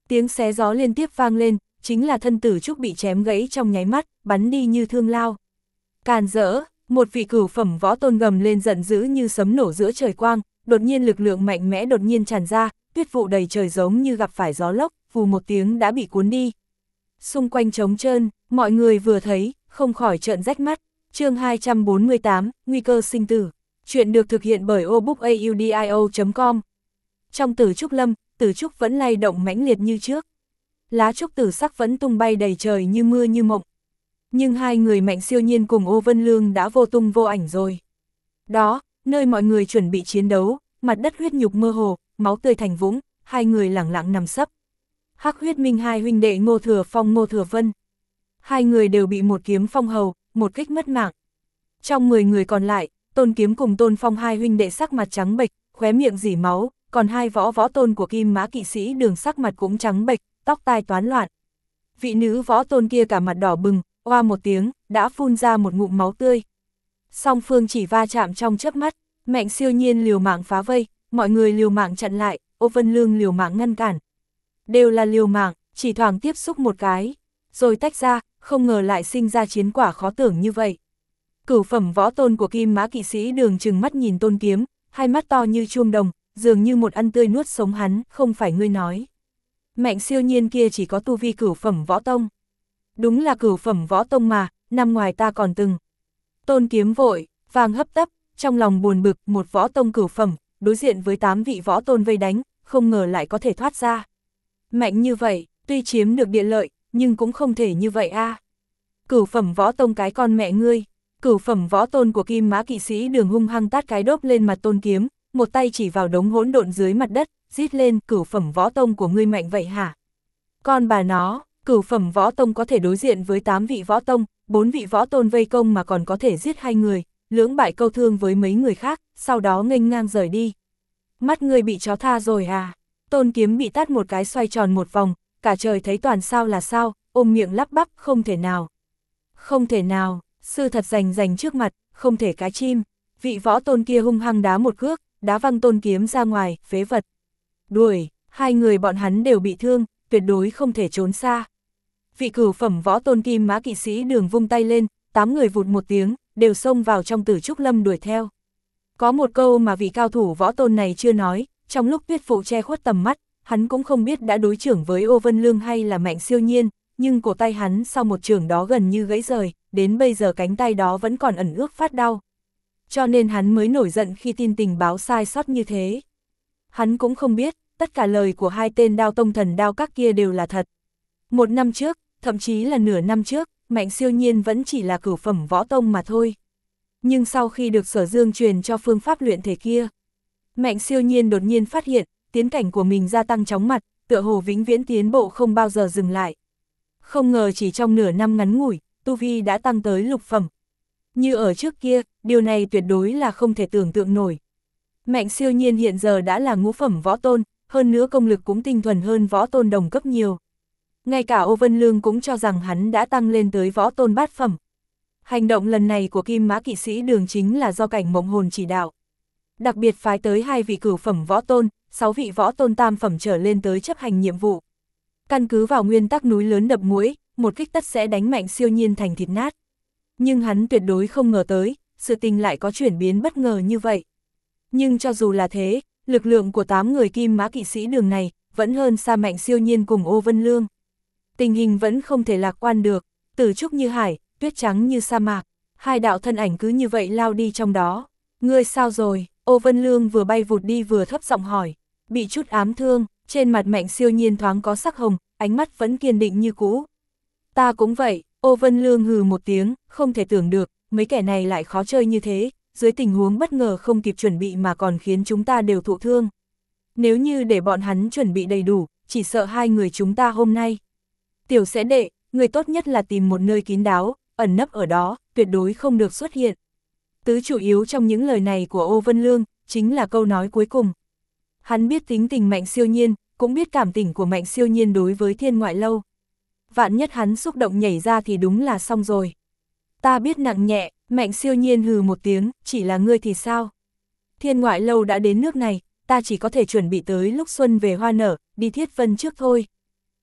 Tiếng xé gió liên tiếp vang lên, chính là thân Tử Trúc bị chém gãy trong nháy mắt, bắn đi như thương lao. Càn rỡ, một vị cửu phẩm võ tôn gầm lên giận dữ như sấm nổ giữa trời quang, đột nhiên lực lượng mạnh mẽ đột nhiên tràn ra, tuyết vụ đầy trời giống như gặp phải gió lốc, vù một tiếng đã bị cuốn đi. Xung quanh trống trơn, mọi người vừa thấy, không khỏi trợn rách mắt. Chương hai trăm bốn mươi tám, Nguy cơ sinh tử. Chuyện được thực hiện bởi obookaudio chấm com. Trong Tử Trúc Lâm, Tử Trúc vẫn lay động mãnh liệt như trước. Lá trúc tử sắc vẫn tung bay đầy trời như mưa như mộng. Nhưng hai người Mạnh Siêu Nhiên cùng Ô Vân Lương đã vô tung vô ảnh rồi. Đó, nơi mọi người chuẩn bị chiến đấu, mặt đất huyết nhục mơ hồ, máu tươi thành vũng, hai người lẳng lặng nằm sấp. Hắc Huyết Minh hai huynh đệ Ngô Thừa Phong Ngô Thừa Vân. Hai người đều bị một kiếm phong hầu, một kích mất mạng. Trong mười người còn lại, Tôn Kiếm cùng Tôn Phong hai huynh đệ sắc mặt trắng bệch, khóe miệng rỉ máu, còn hai võ võ tôn của Kim Mã Kỵ Sĩ Đường sắc mặt cũng trắng bệch, tóc tai toán loạn. Vị nữ võ tôn kia cả mặt đỏ bừng, oa một tiếng, đã phun ra một ngụm máu tươi. Song phương chỉ va chạm trong chớp mắt, Mạnh Siêu Nhiên liều mạng phá vây, mọi người liều mạng chặn lại, Ô Vân Lương liều mạng ngăn cản. Đều là liều mạng, chỉ thoảng tiếp xúc một cái, rồi tách ra, không ngờ lại sinh ra chiến quả khó tưởng như vậy. Cửu phẩm võ tôn của Kim Mã Kỵ Sĩ Đường trừng mắt nhìn Tôn Kiếm, hai mắt to như chuông đồng, dường như một ăn tươi nuốt sống hắn, không phải ngươi nói. Mạnh Siêu Nhiên kia chỉ có tu vi cửu phẩm võ tông. Đúng là cửu phẩm võ tông mà, năm ngoài ta còn từng. Tôn Kiếm vội, vàng hấp tấp, trong lòng buồn bực, một võ tông cửu phẩm, đối diện với tám vị võ tôn vây đánh, không ngờ lại có thể thoát ra. Mạnh như vậy, tuy chiếm được địa lợi, nhưng cũng không thể như vậy a. À. Cửu phẩm võ tông cái con mẹ ngươi, cửu phẩm võ tôn của Kim Mã Kỵ Sĩ Đường hung hăng tát cái đốp lên mặt Tôn Kiếm, một tay chỉ vào đống hỗn độn dưới mặt đất, rít lên, cửu phẩm võ tông của ngươi mạnh vậy hả? Con bà nó, cửu phẩm võ tông có thể đối diện với tám vị võ tông, bốn vị võ tôn vây công mà còn có thể giết hai người, lưỡng bại câu thương với mấy người khác, sau đó nghênh ngang rời đi. Mắt ngươi bị chó tha rồi à? Tôn Kiếm bị tát một cái xoay tròn một vòng, cả trời thấy toàn sao là sao, ôm miệng lắp bắp, không thể nào. Không thể nào, sư thật rành rành trước mặt, không thể cái chim. Vị võ tôn kia hung hăng đá một cước, đá văng Tôn Kiếm ra ngoài, phế vật. Đuổi, hai người bọn hắn đều bị thương, tuyệt đối không thể trốn xa. Vị cửu phẩm võ tôn Kim Mã Kỵ Sĩ Đường vung tay lên, tám người vụt một tiếng, đều xông vào trong Tử Trúc Lâm đuổi theo. Có một câu mà vị cao thủ võ tôn này chưa nói, trong lúc tuyết phụ che khuất tầm mắt, hắn cũng không biết đã đối chưởng với Ô Vân Lương hay là Mạnh Siêu Nhiên, nhưng cổ tay hắn sau một chưởng đó gần như gãy rời, đến bây giờ cánh tay đó vẫn còn ẩn ước phát đau. Cho nên hắn mới nổi giận khi tin tình báo sai sót như thế. Hắn cũng không biết, tất cả lời của hai tên đao tông thần đao các kia đều là thật. Một năm trước, thậm chí là nửa năm trước, Mạnh Siêu Nhiên vẫn chỉ là cửu phẩm võ tông mà thôi. Nhưng sau khi được Sở Dương truyền cho phương pháp luyện thể kia, Mạnh Siêu Nhiên đột nhiên phát hiện, tiến cảnh của mình gia tăng chóng mặt, tựa hồ vĩnh viễn tiến bộ không bao giờ dừng lại. Không ngờ chỉ trong nửa năm ngắn ngủi, tu vi đã tăng tới lục phẩm. Như ở trước kia, điều này tuyệt đối là không thể tưởng tượng nổi. Mạnh Siêu Nhiên hiện giờ đã là ngũ phẩm võ tôn, hơn nữa công lực cũng tinh thuần hơn võ tôn đồng cấp nhiều. Ngay cả Ô Vân Lương cũng cho rằng hắn đã tăng lên tới võ tôn bát phẩm. Hành động lần này của Kim Mã Kỵ Sĩ Đường chính là do Cảnh Mộng Hồn chỉ đạo. Đặc biệt phái tới hai vị cửu phẩm võ tôn, sáu vị võ tôn tam phẩm trở lên tới chấp hành nhiệm vụ. Căn cứ vào nguyên tắc núi lớn đập muối, một kích tất sẽ đánh Mạnh Siêu Nhiên thành thịt nát. Nhưng hắn tuyệt đối không ngờ tới, sự tình lại có chuyển biến bất ngờ như vậy. Nhưng cho dù là thế, lực lượng của tám người Kim Mã Kỵ Sĩ Đường này vẫn hơn xa Mạnh Siêu Nhiên cùng Ô Vân Lương. Tình hình vẫn không thể lạc quan được, Tử Trúc như hải, tuyết trắng như sa mạc, hai đạo thân ảnh cứ như vậy lao đi trong đó. Ngươi sao rồi? Ô Vân Lương vừa bay vụt đi vừa thấp giọng hỏi. Bị chút ám thương, trên mặt Mạnh Siêu Nhiên thoáng có sắc hồng, ánh mắt vẫn kiên định như cũ. Ta cũng vậy, Ô Vân Lương hừ một tiếng, không thể tưởng được, mấy kẻ này lại khó chơi như thế, dưới tình huống bất ngờ không kịp chuẩn bị mà còn khiến chúng ta đều thụ thương. Nếu như để bọn hắn chuẩn bị đầy đủ, chỉ sợ hai người chúng ta hôm nay. Tiểu sẽ đệ, người tốt nhất là tìm một nơi kín đáo, ẩn nấp ở đó, tuyệt đối không được xuất hiện. Tứ chủ yếu trong những lời này của Ô Vân Lương, chính là câu nói cuối cùng. Hắn biết tính tình Mạnh Siêu Nhiên, cũng biết cảm tình của Mạnh Siêu Nhiên đối với Thiên Ngoại Lâu. Vạn nhất hắn xúc động nhảy ra thì đúng là xong rồi. Ta biết nặng nhẹ, Mạnh Siêu Nhiên hừ một tiếng, chỉ là ngươi thì sao? Thiên Ngoại Lâu đã đến nước này, ta chỉ có thể chuẩn bị tới lúc xuân về hoa nở, đi Thiết Vân trước thôi.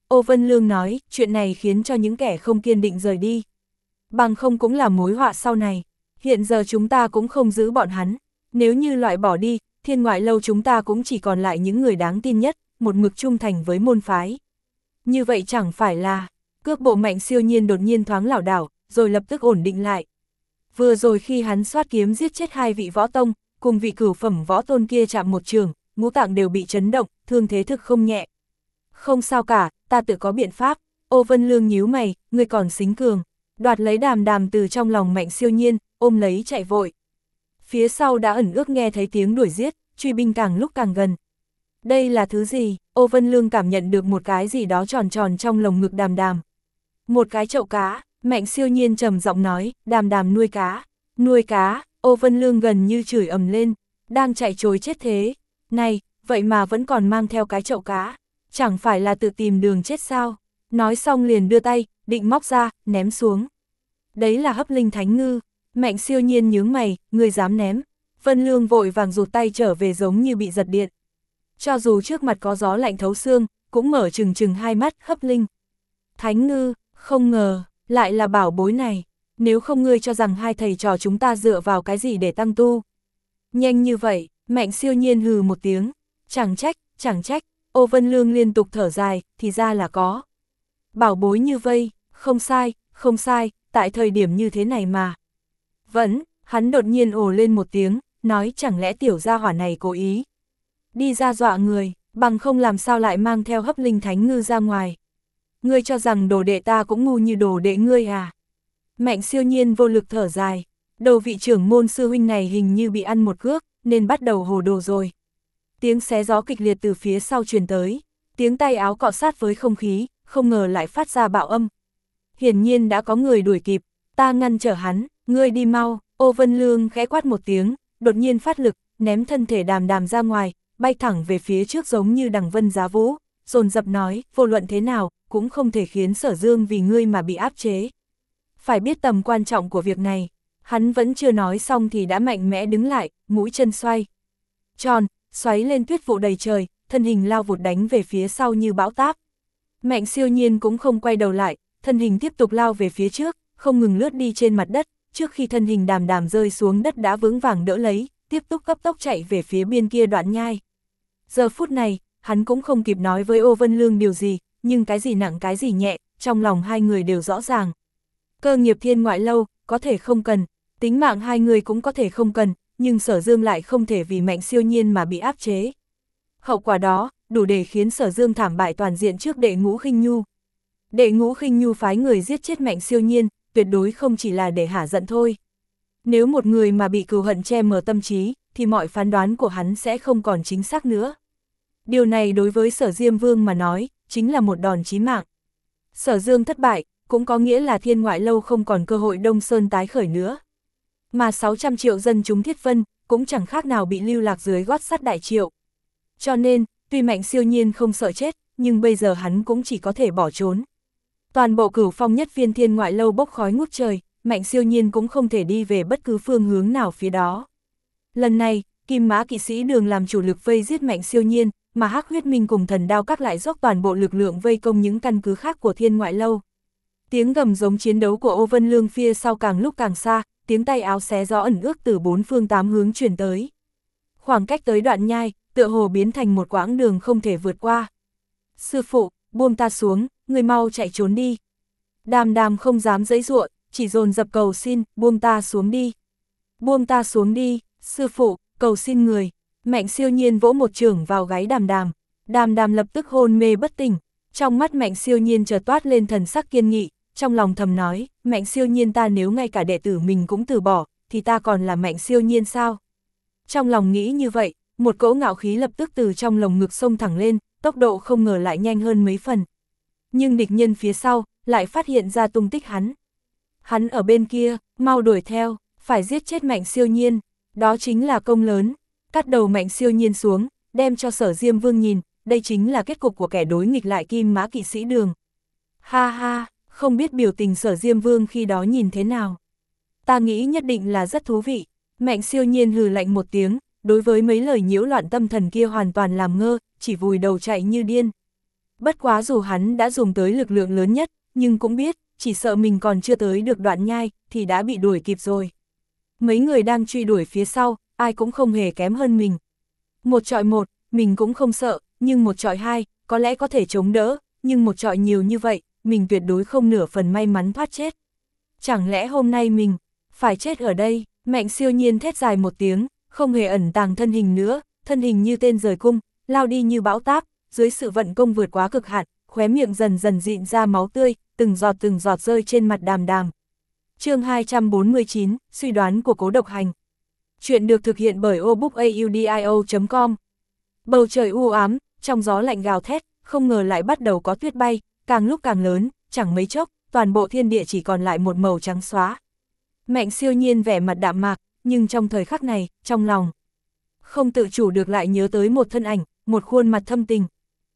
Ô Vân Lương nói, chuyện này khiến cho những kẻ không kiên định rời đi. Bằng không cũng là mối họa sau này, hiện giờ chúng ta cũng không giữ bọn hắn, nếu như loại bỏ đi, Thiên Ngoại Lâu chúng ta cũng chỉ còn lại những người đáng tin nhất, một mực trung thành với môn phái. Như vậy chẳng phải là, cước bộ Mạnh Siêu Nhiên đột nhiên thoáng lảo đảo, rồi lập tức ổn định lại. Vừa rồi khi hắn xoát kiếm giết chết hai vị võ tông, cùng vị cửu phẩm võ tôn kia chạm một trường, ngũ tạng đều bị chấn động, thương thế thực không nhẹ. Không sao cả, ta tự có biện pháp. Ô Vân Lương nhíu mày, ngươi còn xính cường, đoạt lấy Đàm Đàm từ trong lòng Mạnh Siêu Nhiên, ôm lấy chạy vội. Phía sau đã ẩn ước nghe thấy tiếng đuổi giết, truy binh càng lúc càng gần. Đây là thứ gì? Ô Vân Lương cảm nhận được một cái gì đó tròn tròn trong lồng ngực Đàm Đàm. Một cái chậu cá, Mạnh Siêu Nhiên trầm giọng nói, Đàm Đàm nuôi cá, nuôi cá. Ô Vân Lương gần như chửi ầm lên, đang chạy trối chết thế. Này, vậy mà vẫn còn mang theo cái chậu cá, chẳng phải là tự tìm đường chết sao? Nói xong liền đưa tay, định móc ra, ném xuống. Đấy là hấp linh thánh ngư. Mạnh Siêu Nhiên nhướng mày, ngươi dám ném. Vân Lương vội vàng rụt tay trở về giống như bị giật điện. Cho dù trước mặt có gió lạnh thấu xương, cũng mở trừng trừng hai mắt, hấp linh thánh ngư, không ngờ, lại là bảo bối này. Nếu không ngươi cho rằng hai thầy trò chúng ta dựa vào cái gì để tăng tu. Nhanh như vậy, Mạnh Siêu Nhiên hừ một tiếng, chẳng trách, chẳng trách. Ô Vân Lương liên tục thở dài, thì ra là có bảo bối như vây, không sai, không sai, tại thời điểm như thế này mà. Vẫn, hắn đột nhiên ồ lên một tiếng, nói chẳng lẽ tiểu gia hỏa này cố ý đi ra dọa người, bằng không làm sao lại mang theo hấp linh thánh ngư ra ngoài. Ngươi cho rằng đồ đệ ta cũng ngu như đồ đệ ngươi à? Mạnh Siêu Nhiên vô lực thở dài, đầu vị trưởng môn sư huynh này hình như bị ăn một cước, nên bắt đầu hồ đồ rồi. Tiếng xé gió kịch liệt từ phía sau truyền tới, tiếng tay áo cọ sát với không khí, không ngờ lại phát ra bạo âm. Hiển nhiên đã có người đuổi kịp, ta ngăn trở hắn, ngươi đi mau. Ô Vân Lương khẽ quát một tiếng, đột nhiên phát lực, ném thân thể Đàm Đàm ra ngoài, bay thẳng về phía trước giống như đằng vân giá vũ, dồn dập nói, vô luận thế nào, cũng không thể khiến Sở Dương vì ngươi mà bị áp chế. Phải biết tầm quan trọng của việc này, hắn vẫn chưa nói xong thì đã mạnh mẽ đứng lại, mũi chân xoay tròn, xoáy lên tuyết vụ đầy trời, thân hình lao vụt đánh về phía sau như bão táp. Mạnh Siêu Nhiên cũng không quay đầu lại, thân hình tiếp tục lao về phía trước, không ngừng lướt đi trên mặt đất, trước khi thân hình Đàm Đàm rơi xuống đất đã vững vàng đỡ lấy, tiếp tục cấp tốc chạy về phía bên kia đoạn nhai. Giờ phút này, hắn cũng không kịp nói với Ô Vân Lương điều gì, nhưng cái gì nặng cái gì nhẹ, trong lòng hai người đều rõ ràng. Cơ nghiệp Thiên Ngoại Lâu, có thể không cần, tính mạng hai người cũng có thể không cần, nhưng Sở Dương lại không thể vì Mạnh Siêu Nhiên mà bị áp chế. Hậu quả đó, đủ để khiến Sở Dương thảm bại toàn diện trước Đệ Ngũ Khinh Nhu. Đệ Ngũ Khinh Nhu phái người giết chết Mạnh Siêu Nhiên, tuyệt đối không chỉ là để hả giận thôi. Nếu một người mà bị cừu hận che mờ tâm trí, thì mọi phán đoán của hắn sẽ không còn chính xác nữa. Điều này đối với Sở Diêm Vương mà nói, chính là một đòn chí mạng. Sở Dương thất bại, cũng có nghĩa là Thiên Ngoại Lâu không còn cơ hội Đông Sơn tái khởi nữa. Mà sáu trăm triệu dân chúng Thiết Vân, cũng chẳng khác nào bị lưu lạc dưới gót sắt Đại Triệu. Cho nên, tuy Mạnh Siêu Nhiên không sợ chết, nhưng bây giờ hắn cũng chỉ có thể bỏ trốn. Toàn bộ Cửu Phong Nhất Viên Thiên Ngoại Lâu bốc khói ngút trời, Mạnh Siêu Nhiên cũng không thể đi về bất cứ phương hướng nào phía đó. Lần này, Kim Mã kỵ sĩ Đường làm chủ lực vây giết Mạnh Siêu Nhiên, mà Hắc Huyết Minh cùng Thần Đao Các lại dốc toàn bộ lực lượng vây công những căn cứ khác của Thiên Ngoại Lâu. Tiếng gầm giống chiến đấu của Ô Vân Lương phía sau càng lúc càng xa, tiếng tay áo xé gió ẩn ước từ bốn phương tám hướng truyền tới. Khoảng cách tới đoạn nhai, tựa hồ biến thành một quãng đường không thể vượt qua. Sư phụ, buông ta xuống, người mau chạy trốn đi. Đàm Đàm không dám giãy giụa, chỉ dồn dập cầu xin, buông ta xuống đi. Buông ta xuống đi, sư phụ, cầu xin người. Mạnh Siêu Nhiên vỗ một chưởng vào gáy Đàm Đàm. Đàm Đàm lập tức hôn mê bất tỉnh. Trong mắt Mạnh Siêu Nhiên chợt toát lên thần sắc kiên nghị, trong lòng thầm nói, Mạnh Siêu Nhiên ta nếu ngay cả đệ tử mình cũng từ bỏ, thì ta còn là Mạnh Siêu Nhiên sao? Trong lòng nghĩ như vậy, một cỗ ngạo khí lập tức từ trong lồng ngực xông thẳng lên, tốc độ không ngờ lại nhanh hơn mấy phần. Nhưng địch nhân phía sau, lại phát hiện ra tung tích hắn. Hắn ở bên kia, mau đuổi theo, phải giết chết Mạnh Siêu Nhiên, đó chính là công lớn. Cắt đầu Mạnh Siêu Nhiên xuống, đem cho Sở Diêm Vương nhìn, đây chính là kết cục của kẻ đối nghịch lại Kim Mã kỵ sĩ Đường. Ha ha, không biết biểu tình Sở Diêm Vương khi đó nhìn thế nào. Ta nghĩ nhất định là rất thú vị. Mạnh Siêu Nhiên hừ lạnh một tiếng, đối với mấy lời nhiễu loạn tâm thần kia hoàn toàn làm ngơ, chỉ vùi đầu chạy như điên. Bất quá dù hắn đã dùng tới lực lượng lớn nhất, nhưng cũng biết, chỉ sợ mình còn chưa tới được đoạn nhai, thì đã bị đuổi kịp rồi. Mấy người đang truy đuổi phía sau, ai cũng không hề kém hơn mình. Một trọi một, mình cũng không sợ, nhưng một trọi hai, có lẽ có thể chống đỡ, nhưng một trọi nhiều như vậy, mình tuyệt đối không nửa phần may mắn thoát chết. Chẳng lẽ hôm nay mình phải chết ở đây? Mạnh Siêu Nhiên thét dài một tiếng, không hề ẩn tàng thân hình nữa, thân hình như tên rời cung, lao đi như bão táp, dưới sự vận công vượt quá cực hạn, khóe miệng dần dần dịn ra máu tươi, từng giọt từng giọt rơi trên mặt Đàm Đàm. Chương hai trăm bốn mươi chín, suy đoán của Cố Độc Hành. Chuyện được thực hiện bởi obookaudio chấm com. Bầu trời u ám, trong gió lạnh gào thét, không ngờ lại bắt đầu có tuyết bay, càng lúc càng lớn, chẳng mấy chốc, toàn bộ thiên địa chỉ còn lại một màu trắng xóa. Mạnh Siêu Nhiên vẻ mặt đạm mạc, nhưng trong thời khắc này, trong lòng không tự chủ được lại nhớ tới một thân ảnh, một khuôn mặt thâm tình.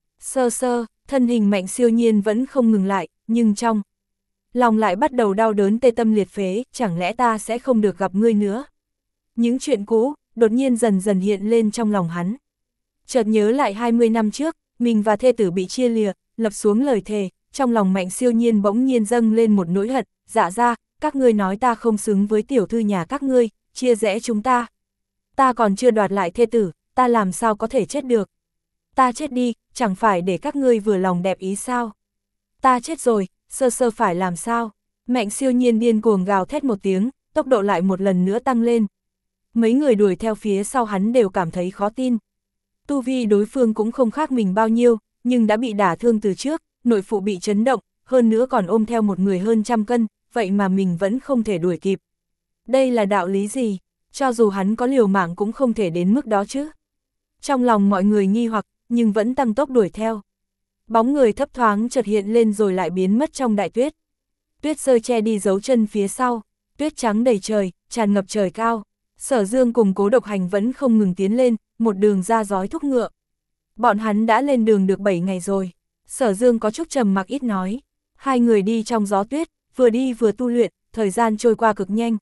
Sơ sơ, thân hình Mạnh Siêu Nhiên vẫn không ngừng lại, nhưng trong lòng lại bắt đầu đau đớn tê tâm liệt phế, chẳng lẽ ta sẽ không được gặp ngươi nữa. Những chuyện cũ, đột nhiên dần dần hiện lên trong lòng hắn. Chợt nhớ lại hai mươi năm trước, mình và thê tử bị chia lìa, lập xuống lời thề, trong lòng Mạnh Siêu Nhiên bỗng nhiên dâng lên một nỗi hận, dạ ra, các ngươi nói ta không xứng với tiểu thư nhà các ngươi, chia rẽ chúng ta. Ta còn chưa đoạt lại thê tử, ta làm sao có thể chết được. Ta chết đi, chẳng phải để các ngươi vừa lòng đẹp ý sao. Ta chết rồi, sơ sơ phải làm sao. Mạnh Siêu Nhiên điên cuồng gào thét một tiếng, tốc độ lại một lần nữa tăng lên. Mấy người đuổi theo phía sau hắn đều cảm thấy khó tin. Tu vi đối phương cũng không khác mình bao nhiêu, nhưng đã bị đả thương từ trước, nội phụ bị chấn động, hơn nữa còn ôm theo một người hơn trăm cân, vậy mà mình vẫn không thể đuổi kịp. Đây là đạo lý gì? Cho dù hắn có liều mạng cũng không thể đến mức đó chứ. Trong lòng mọi người nghi hoặc, nhưng vẫn tăng tốc đuổi theo. Bóng người thấp thoáng chợt hiện lên rồi lại biến mất trong đại tuyết. Tuyết rơi che đi dấu chân phía sau, tuyết trắng đầy trời, tràn ngập trời cao. Sở Dương cùng Cố Độc Hành vẫn không ngừng tiến lên, một đường ra giói thúc ngựa. Bọn hắn đã lên đường được bảy ngày rồi. Sở Dương có chút trầm mặc ít nói. Hai người đi trong gió tuyết, vừa đi vừa tu luyện, thời gian trôi qua cực nhanh.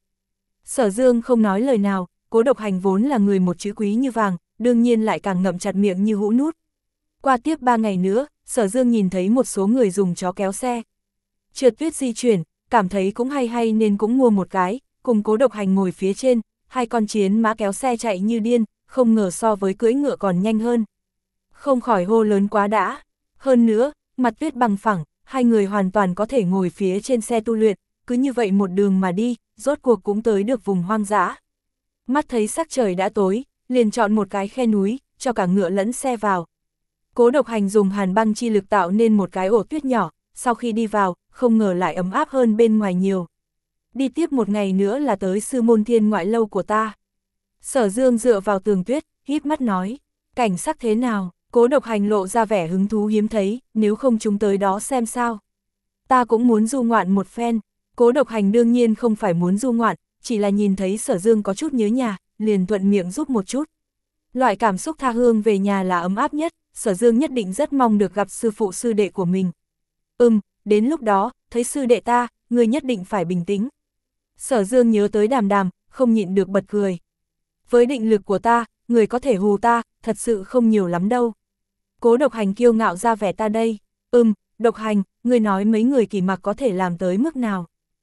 Sở Dương không nói lời nào, Cố Độc Hành vốn là người một chữ quý như vàng, đương nhiên lại càng ngậm chặt miệng như hũ nút. Qua tiếp ba ngày nữa, Sở Dương nhìn thấy một số người dùng chó kéo xe. Trượt tuyết di chuyển, cảm thấy cũng hay hay nên cũng mua một cái, cùng Cố Độc Hành ngồi phía trên, hai con chiến mã kéo xe chạy như điên, không ngờ so với cưỡi ngựa còn nhanh hơn. Không khỏi hô lớn quá đã. Hơn nữa, mặt tuyết bằng phẳng, hai người hoàn toàn có thể ngồi phía trên xe tu luyện, cứ như vậy một đường mà đi, rốt cuộc cũng tới được vùng hoang dã. Mắt thấy sắc trời đã tối, liền chọn một cái khe núi, cho cả ngựa lẫn xe vào. Cố Độc Hành dùng hàn băng chi lực tạo nên một cái ổ tuyết nhỏ, sau khi đi vào, không ngờ lại ấm áp hơn bên ngoài nhiều. Đi tiếp một ngày nữa là tới Sư Môn Thiên Ngoại lâu của ta. Sở Dương dựa vào tường tuyết, híp mắt nói, cảnh sắc thế nào? Cố Độc Hành lộ ra vẻ hứng thú hiếm thấy, nếu không chúng tới đó xem sao. Ta cũng muốn du ngoạn một phen. Cố Độc Hành đương nhiên không phải muốn du ngoạn, chỉ là nhìn thấy Sở Dương có chút nhớ nhà, liền thuận miệng giúp một chút. Loại cảm xúc tha hương về nhà là ấm áp nhất, Sở Dương nhất định rất mong được gặp sư phụ sư đệ của mình. Ừm, đến lúc đó, thấy sư đệ ta, người nhất định phải bình tĩnh. Sở Dương nhớ tới Đàm Đàm, không nhịn được bật cười. Với định lực của ta, người có thể hù ta, thật sự không nhiều lắm đâu. Cố Độc Hành kiêu ngạo ra vẻ ta đây. Ừm, Độc Hành, người nói mấy người Kỳ Mặc có thể làm tới mức nào?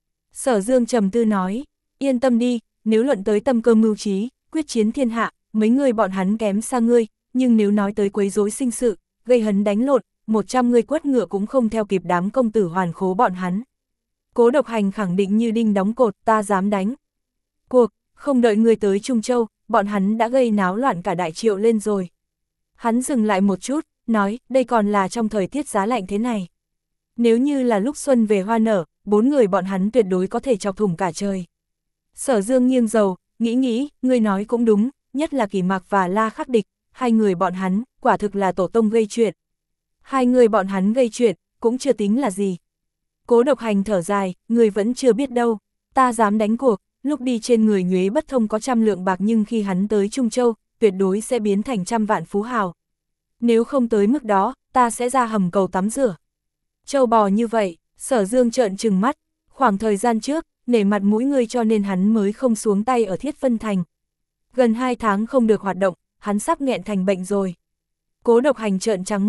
Sở Dương trầm tư nói, yên tâm đi, nếu luận tới tâm cơ mưu trí, quyết chiến thiên hạ, mấy người bọn hắn kém xa ngươi, nhưng nếu nói tới quấy rối sinh sự, gây hấn đánh lộn, một trăm người quất ngựa cũng không theo kịp đám công tử hoàn khố bọn hắn. Cố Độc Hành khẳng định như đinh đóng cột, ta dám đánh. Cuộc, không đợi người tới Trung Châu, bọn hắn đã gây náo loạn cả đại triệu lên rồi. Hắn dừng lại một chút, nói, đây còn là trong thời tiết giá lạnh thế này. Nếu như là lúc xuân về hoa nở, bốn người bọn hắn tuyệt đối có thể chọc thủng cả trời. Sở Dương nghiêng dầu, nghĩ nghĩ, ngươi nói cũng đúng, nhất là Kỳ Mặc và La Khắc Địch, hai người bọn hắn, quả thực là tổ tông gây chuyện. Hai người bọn hắn gây chuyện, cũng chưa tính là gì. Cố Độc Hành thở dài, người vẫn chưa biết đâu, ta dám đánh cuộc, lúc đi trên người Nhuế Bất Thông có trăm lượng bạc nhưng khi hắn tới Trung Châu, tuyệt đối sẽ biến thành trăm vạn phú hào. Nếu không tới mức đó, ta sẽ ra hầm cầu tắm rửa. Châu bò như vậy, Sở Dương trợn trừng mắt, khoảng thời gian trước, nể mặt mũi ngươi cho nên hắn mới không xuống tay ở Thiết Vân Thành. Gần hai tháng không được hoạt động, hắn sắp nghẹn thành bệnh rồi. Cố Độc Hành trợn trắng mắt,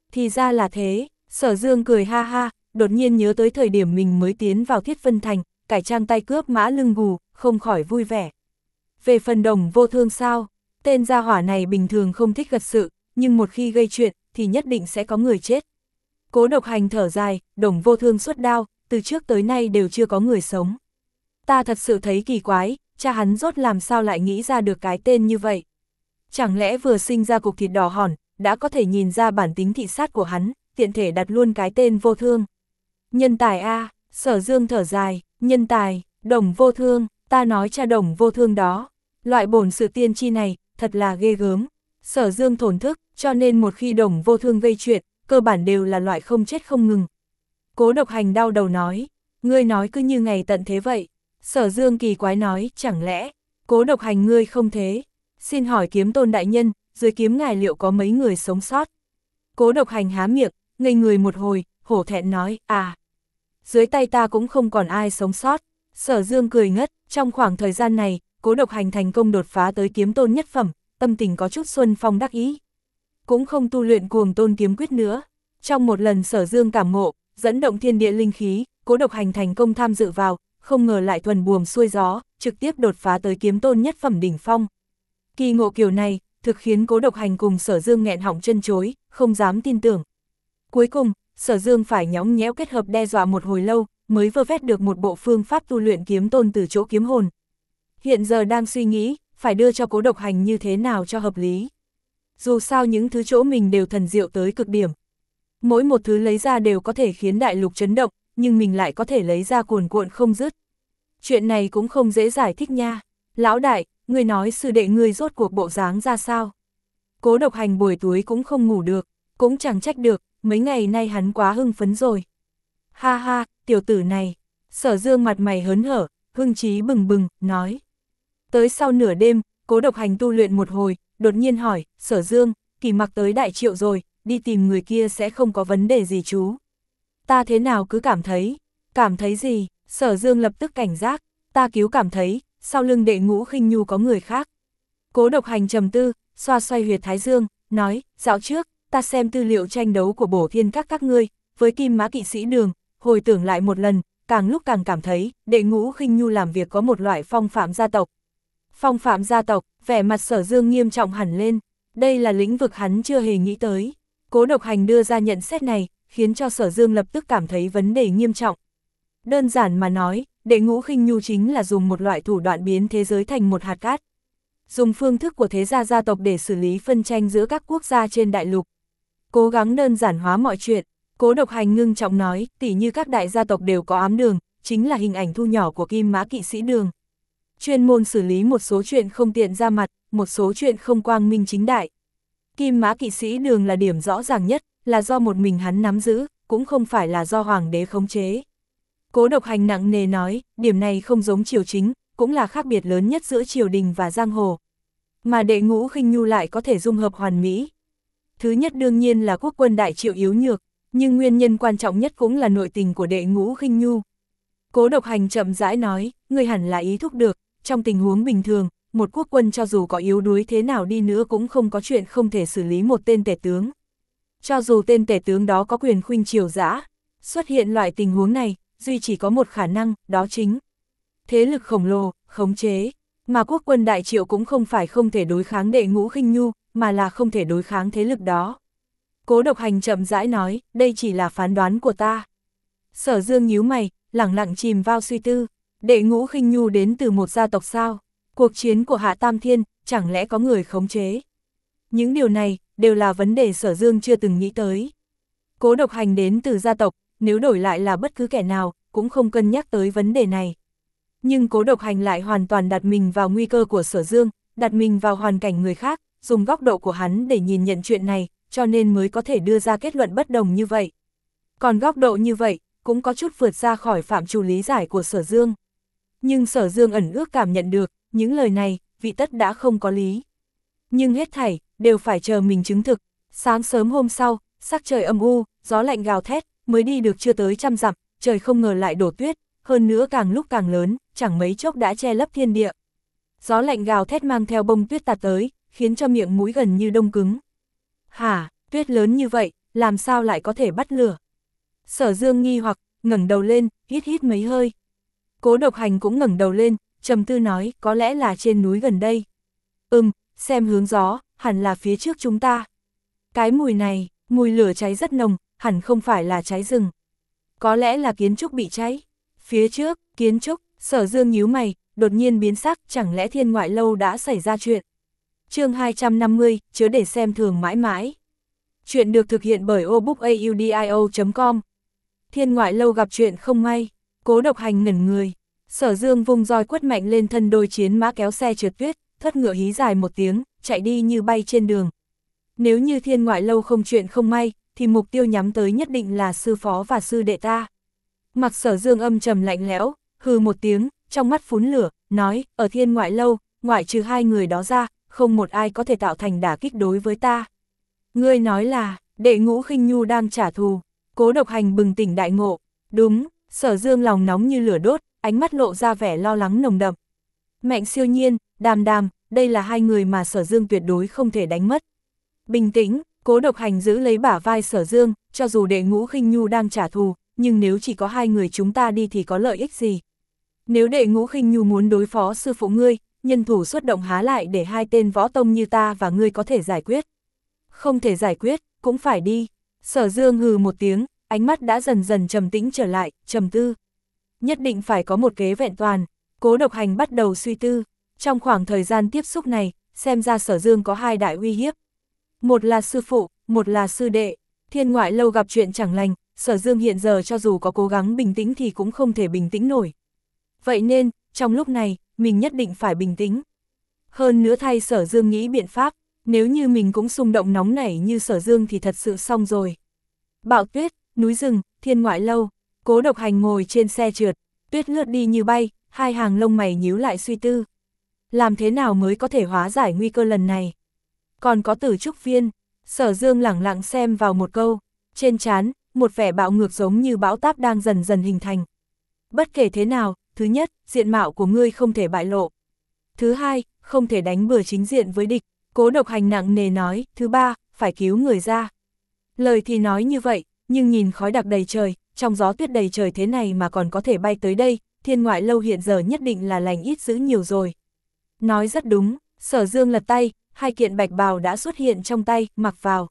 Thì ra là thế, Sở Dương cười ha ha, đột nhiên nhớ tới thời điểm mình mới tiến vào Thiết Vân Thành, cải trang tay cướp mã lưng gù, không khỏi vui vẻ. Về phần Đồng Vô Thương sao, tên gia hỏa này bình thường không thích gật sự, nhưng một khi gây chuyện thì nhất định sẽ có người chết. Cố Độc Hành thở dài, Đồng Vô Thương xuất đao, từ trước tới nay đều chưa có người sống. Ta thật sự thấy kỳ quái, cha hắn rốt làm sao lại nghĩ ra được cái tên như vậy. Chẳng lẽ vừa sinh ra cục thịt đỏ hòn, đã có thể nhìn ra bản tính thị sát của hắn, tiện thể đặt luôn cái tên Vô Thương. Nhân tài a, Sở Dương thở dài, nhân tài, Đồng Vô Thương, ta nói cha Đồng Vô Thương đó. Loại bổn sự tiên tri này, thật là ghê gớm. Sở Dương thổn thức, cho nên một khi Đồng Vô Thương gây chuyện, cơ bản đều là loại không chết không ngừng. Cố Độc Hành đau đầu nói, ngươi nói cứ như ngày tận thế vậy. Sở Dương kỳ quái nói, chẳng lẽ, Cố Độc Hành ngươi không thế? Xin hỏi Kiếm Tôn đại nhân, dưới kiếm ngài liệu có mấy người sống sót? Cố Độc Hành há miệng, ngây người một hồi, hổ thẹn nói, à, dưới tay ta cũng không còn ai sống sót. Sở Dương cười ngất, trong khoảng thời gian này, Cố Độc Hành thành công đột phá tới kiếm tôn nhất phẩm, tâm tình có chút xuân phong đắc ý. Cũng không tu luyện Cuồng Tôn kiếm quyết nữa. Trong một lần Sở Dương cảm ngộ, dẫn động thiên địa linh khí, Cố Độc Hành thành công tham dự vào, không ngờ lại thuần buồm xuôi gió, trực tiếp đột phá tới kiếm tôn nhất phẩm đỉnh phong. Kỳ ngộ kiểu này, thực khiến Cố Độc Hành cùng Sở Dương nghẹn họng chân chối, không dám tin tưởng. Cuối cùng, Sở Dương phải nhõng nhẽo kết hợp đe dọa một hồi lâu, mới vơ vét được một bộ phương pháp tu luyện kiếm tôn từ chỗ kiếm hồn. Hiện giờ đang suy nghĩ, phải đưa cho Cố Độc Hành như thế nào cho hợp lý. Dù sao những thứ chỗ mình đều thần diệu tới cực điểm. Mỗi một thứ lấy ra đều có thể khiến đại lục chấn động, nhưng mình lại có thể lấy ra cuồn cuộn không dứt. Chuyện này cũng không dễ giải thích nha. Lão đại, ngươi nói sư đệ ngươi rốt cuộc bộ dáng ra sao? Cố Độc Hành buổi tối cũng không ngủ được, cũng chẳng trách được, mấy ngày nay hắn quá hưng phấn rồi. Ha ha, tiểu tử này. Sở Dương mặt mày hớn hở, hưng trí bừng bừng, nói. Tới sau nửa đêm, Cố Độc Hành tu luyện một hồi, đột nhiên hỏi, Sở Dương, Kỳ Mặc tới Đại Triệu rồi, đi tìm người kia sẽ không có vấn đề gì chú. Ta thế nào cứ cảm thấy, cảm thấy gì? Sở Dương lập tức cảnh giác, ta cứu cảm thấy, sau lưng Đệ Ngũ Khinh Nhu có người khác. Cố Độc Hành trầm tư, xoa xoay huyệt thái dương, nói, dạo trước, ta xem tư liệu tranh đấu của Bổ Thiên các các ngươi, với Kim Mã Kỵ Sĩ Đường, hồi tưởng lại một lần, càng lúc càng cảm thấy, Đệ Ngũ Khinh Nhu làm việc có một loại phong phạm gia tộc. Phong phạm gia tộc, vẻ mặt Sở Dương nghiêm trọng hẳn lên, đây là lĩnh vực hắn chưa hề nghĩ tới. Cố Độc Hành đưa ra nhận xét này, khiến cho Sở Dương lập tức cảm thấy vấn đề nghiêm trọng. Đơn giản mà nói, Đệ Ngũ Khinh Nhu chính là dùng một loại thủ đoạn biến thế giới thành một hạt cát. Dùng phương thức của thế gia gia tộc để xử lý phân tranh giữa các quốc gia trên đại lục. Cố gắng đơn giản hóa mọi chuyện. Cố Độc Hành ngưng trọng nói, tỉ như các đại gia tộc đều có ám đường, chính là hình ảnh thu nhỏ của Kim Mã Kỵ Sĩ Đường. Chuyên môn xử lý một số chuyện không tiện ra mặt, một số chuyện không quang minh chính đại. Kim Mã Kỵ Sĩ Đường là điểm rõ ràng nhất, là do một mình hắn nắm giữ, cũng không phải là do hoàng đế khống chế. Cố Độc Hành nặng nề nói, điểm này không giống triều chính, cũng là khác biệt lớn nhất giữa triều đình và giang hồ. Mà Đệ Ngũ Khinh Nhu lại có thể dung hợp hoàn mỹ. Thứ nhất đương nhiên là quốc quân Đại Triệu yếu nhược, nhưng nguyên nhân quan trọng nhất cũng là nội tình của Đệ Ngũ Khinh Nhu. Cố Độc Hành chậm rãi nói, người hẳn là ý thúc được, trong tình huống bình thường, một quốc quân cho dù có yếu đuối thế nào đi nữa cũng không có chuyện không thể xử lý một tên tể tướng. Cho dù tên tể tướng đó có quyền khuynh triều dã, xuất hiện loại tình huống này, duy chỉ có một khả năng, đó chính thế lực khổng lồ, khống chế. Mà quốc quân Đại Triệu cũng không phải không thể đối kháng Đệ Ngũ Khinh Nhu, mà là không thể đối kháng thế lực đó. Cố Độc Hành chậm rãi nói, đây chỉ là phán đoán của ta. Sở Dương nhíu mày, lẳng lặng chìm vào suy tư. Đệ Ngũ Khinh Nhu đến từ một gia tộc sao? Cuộc chiến của Hạ Tam Thiên, chẳng lẽ có người khống chế? Những điều này, đều là vấn đề Sở Dương chưa từng nghĩ tới. Cố Độc Hành đến từ gia tộc, nếu đổi lại là bất cứ kẻ nào, cũng không cân nhắc tới vấn đề này. Nhưng Cố Độc Hành lại hoàn toàn đặt mình vào nguy cơ của Sở Dương, đặt mình vào hoàn cảnh người khác, dùng góc độ của hắn để nhìn nhận chuyện này, cho nên mới có thể đưa ra kết luận bất đồng như vậy. Còn góc độ như vậy, cũng có chút vượt ra khỏi phạm trù lý giải của Sở Dương. Nhưng Sở Dương ẩn ước cảm nhận được, những lời này, vị tất đã không có lý. Nhưng hết thảy, đều phải chờ mình chứng thực. Sáng sớm hôm sau, sắc trời âm u, gió lạnh gào thét, mới đi được chưa tới trăm dặm, trời không ngờ lại đổ tuyết, hơn nữa càng lúc càng lớn, chẳng mấy chốc đã che lấp thiên địa. Gió lạnh gào thét mang theo bông tuyết tạt tới, khiến cho miệng mũi gần như đông cứng. Hả, tuyết lớn như vậy, làm sao lại có thể bắt lửa. Sở Dương nghi hoặc, ngẩng đầu lên, hít hít mấy hơi. Cố Độc Hành cũng ngẩng đầu lên, trầm tư nói, có lẽ là trên núi gần đây. Ừm, xem hướng gió, hẳn là phía trước chúng ta. Cái mùi này, mùi lửa cháy rất nồng, hẳn không phải là cháy rừng. Có lẽ là kiến trúc bị cháy. Phía trước, kiến trúc, Sở Dương nhíu mày, đột nhiên biến sắc, chẳng lẽ Thiên Ngoại Lâu đã xảy ra chuyện. Chương hai trăm năm mươi, chớ để xem thường mãi mãi. Chuyện được thực hiện bởi obookaudio chấm com. Thiên Ngoại Lâu gặp chuyện không may, Cố Độc Hành ngẩn người. Sở Dương vung roi quất mạnh lên thân đôi chiến mã kéo xe trượt tuyết, thất ngựa hí dài một tiếng, chạy đi như bay trên đường. Nếu như Thiên Ngoại Lâu không chuyện không may, thì mục tiêu nhắm tới nhất định là sư phó và sư đệ ta. Mặt Sở Dương âm trầm lạnh lẽo, hừ một tiếng, trong mắt phún lửa, nói, ở Thiên Ngoại Lâu, ngoại trừ hai người đó ra, không một ai có thể tạo thành đả kích đối với ta. Ngươi nói là, đệ Ngũ Khinh Nhu đang trả thù. Cố Độc Hành bừng tỉnh đại ngộ. Đúng, Sở Dương lòng nóng như lửa đốt, ánh mắt lộ ra vẻ lo lắng nồng đậm. Mạnh Siêu Nhiên, Đàm Đàm, đây là hai người mà Sở Dương tuyệt đối không thể đánh mất. Bình tĩnh, Cố Độc Hành giữ lấy bả vai Sở Dương, cho dù đệ Ngũ Khinh Nhu đang trả thù, nhưng nếu chỉ có hai người chúng ta đi thì có lợi ích gì? Nếu đệ Ngũ Khinh Nhu muốn đối phó sư phụ ngươi, nhân thủ xuất động há lại để hai tên võ tông như ta và ngươi có thể giải quyết. Không thể giải quyết, cũng phải đi. Sở Dương hừ một tiếng, ánh mắt đã dần dần trầm tĩnh trở lại, trầm tư. Nhất định phải có một kế vẹn toàn. Cố Độc Hành bắt đầu suy tư. Trong khoảng thời gian tiếp xúc này, xem ra Sở Dương có hai đại uy hiếp. Một là sư phụ, một là sư đệ. Thiên Ngoại Lâu gặp chuyện chẳng lành, Sở Dương hiện giờ cho dù có cố gắng bình tĩnh thì cũng không thể bình tĩnh nổi. Vậy nên, trong lúc này, mình nhất định phải bình tĩnh. Hơn nữa thay Sở Dương nghĩ biện pháp, nếu như mình cũng xung động nóng nảy như Sở Dương thì thật sự xong rồi. Bão tuyết, núi rừng, Thiên Ngoại Lâu, Cố Độc Hành ngồi trên xe trượt, tuyết lướt đi như bay, hai hàng lông mày nhíu lại suy tư. Làm thế nào mới có thể hóa giải nguy cơ lần này? Còn có Tử Trúc Viên, Sở Dương lẳng lặng xem vào một câu, trên trán, một vẻ bạo ngược giống như bão táp đang dần dần hình thành. Bất kể thế nào, thứ nhất, diện mạo của ngươi không thể bại lộ. Thứ hai, không thể đánh bừa chính diện với địch. Cố Độc Hành nặng nề nói, thứ ba, phải cứu người ra. Lời thì nói như vậy, nhưng nhìn khói đặc đầy trời, trong gió tuyết đầy trời thế này mà còn có thể bay tới đây, Thiên Ngoại Lâu hiện giờ nhất định là lành ít dữ nhiều rồi. Nói rất đúng, Sở Dương lật tay, hai kiện bạch bào đã xuất hiện trong tay, mặc vào.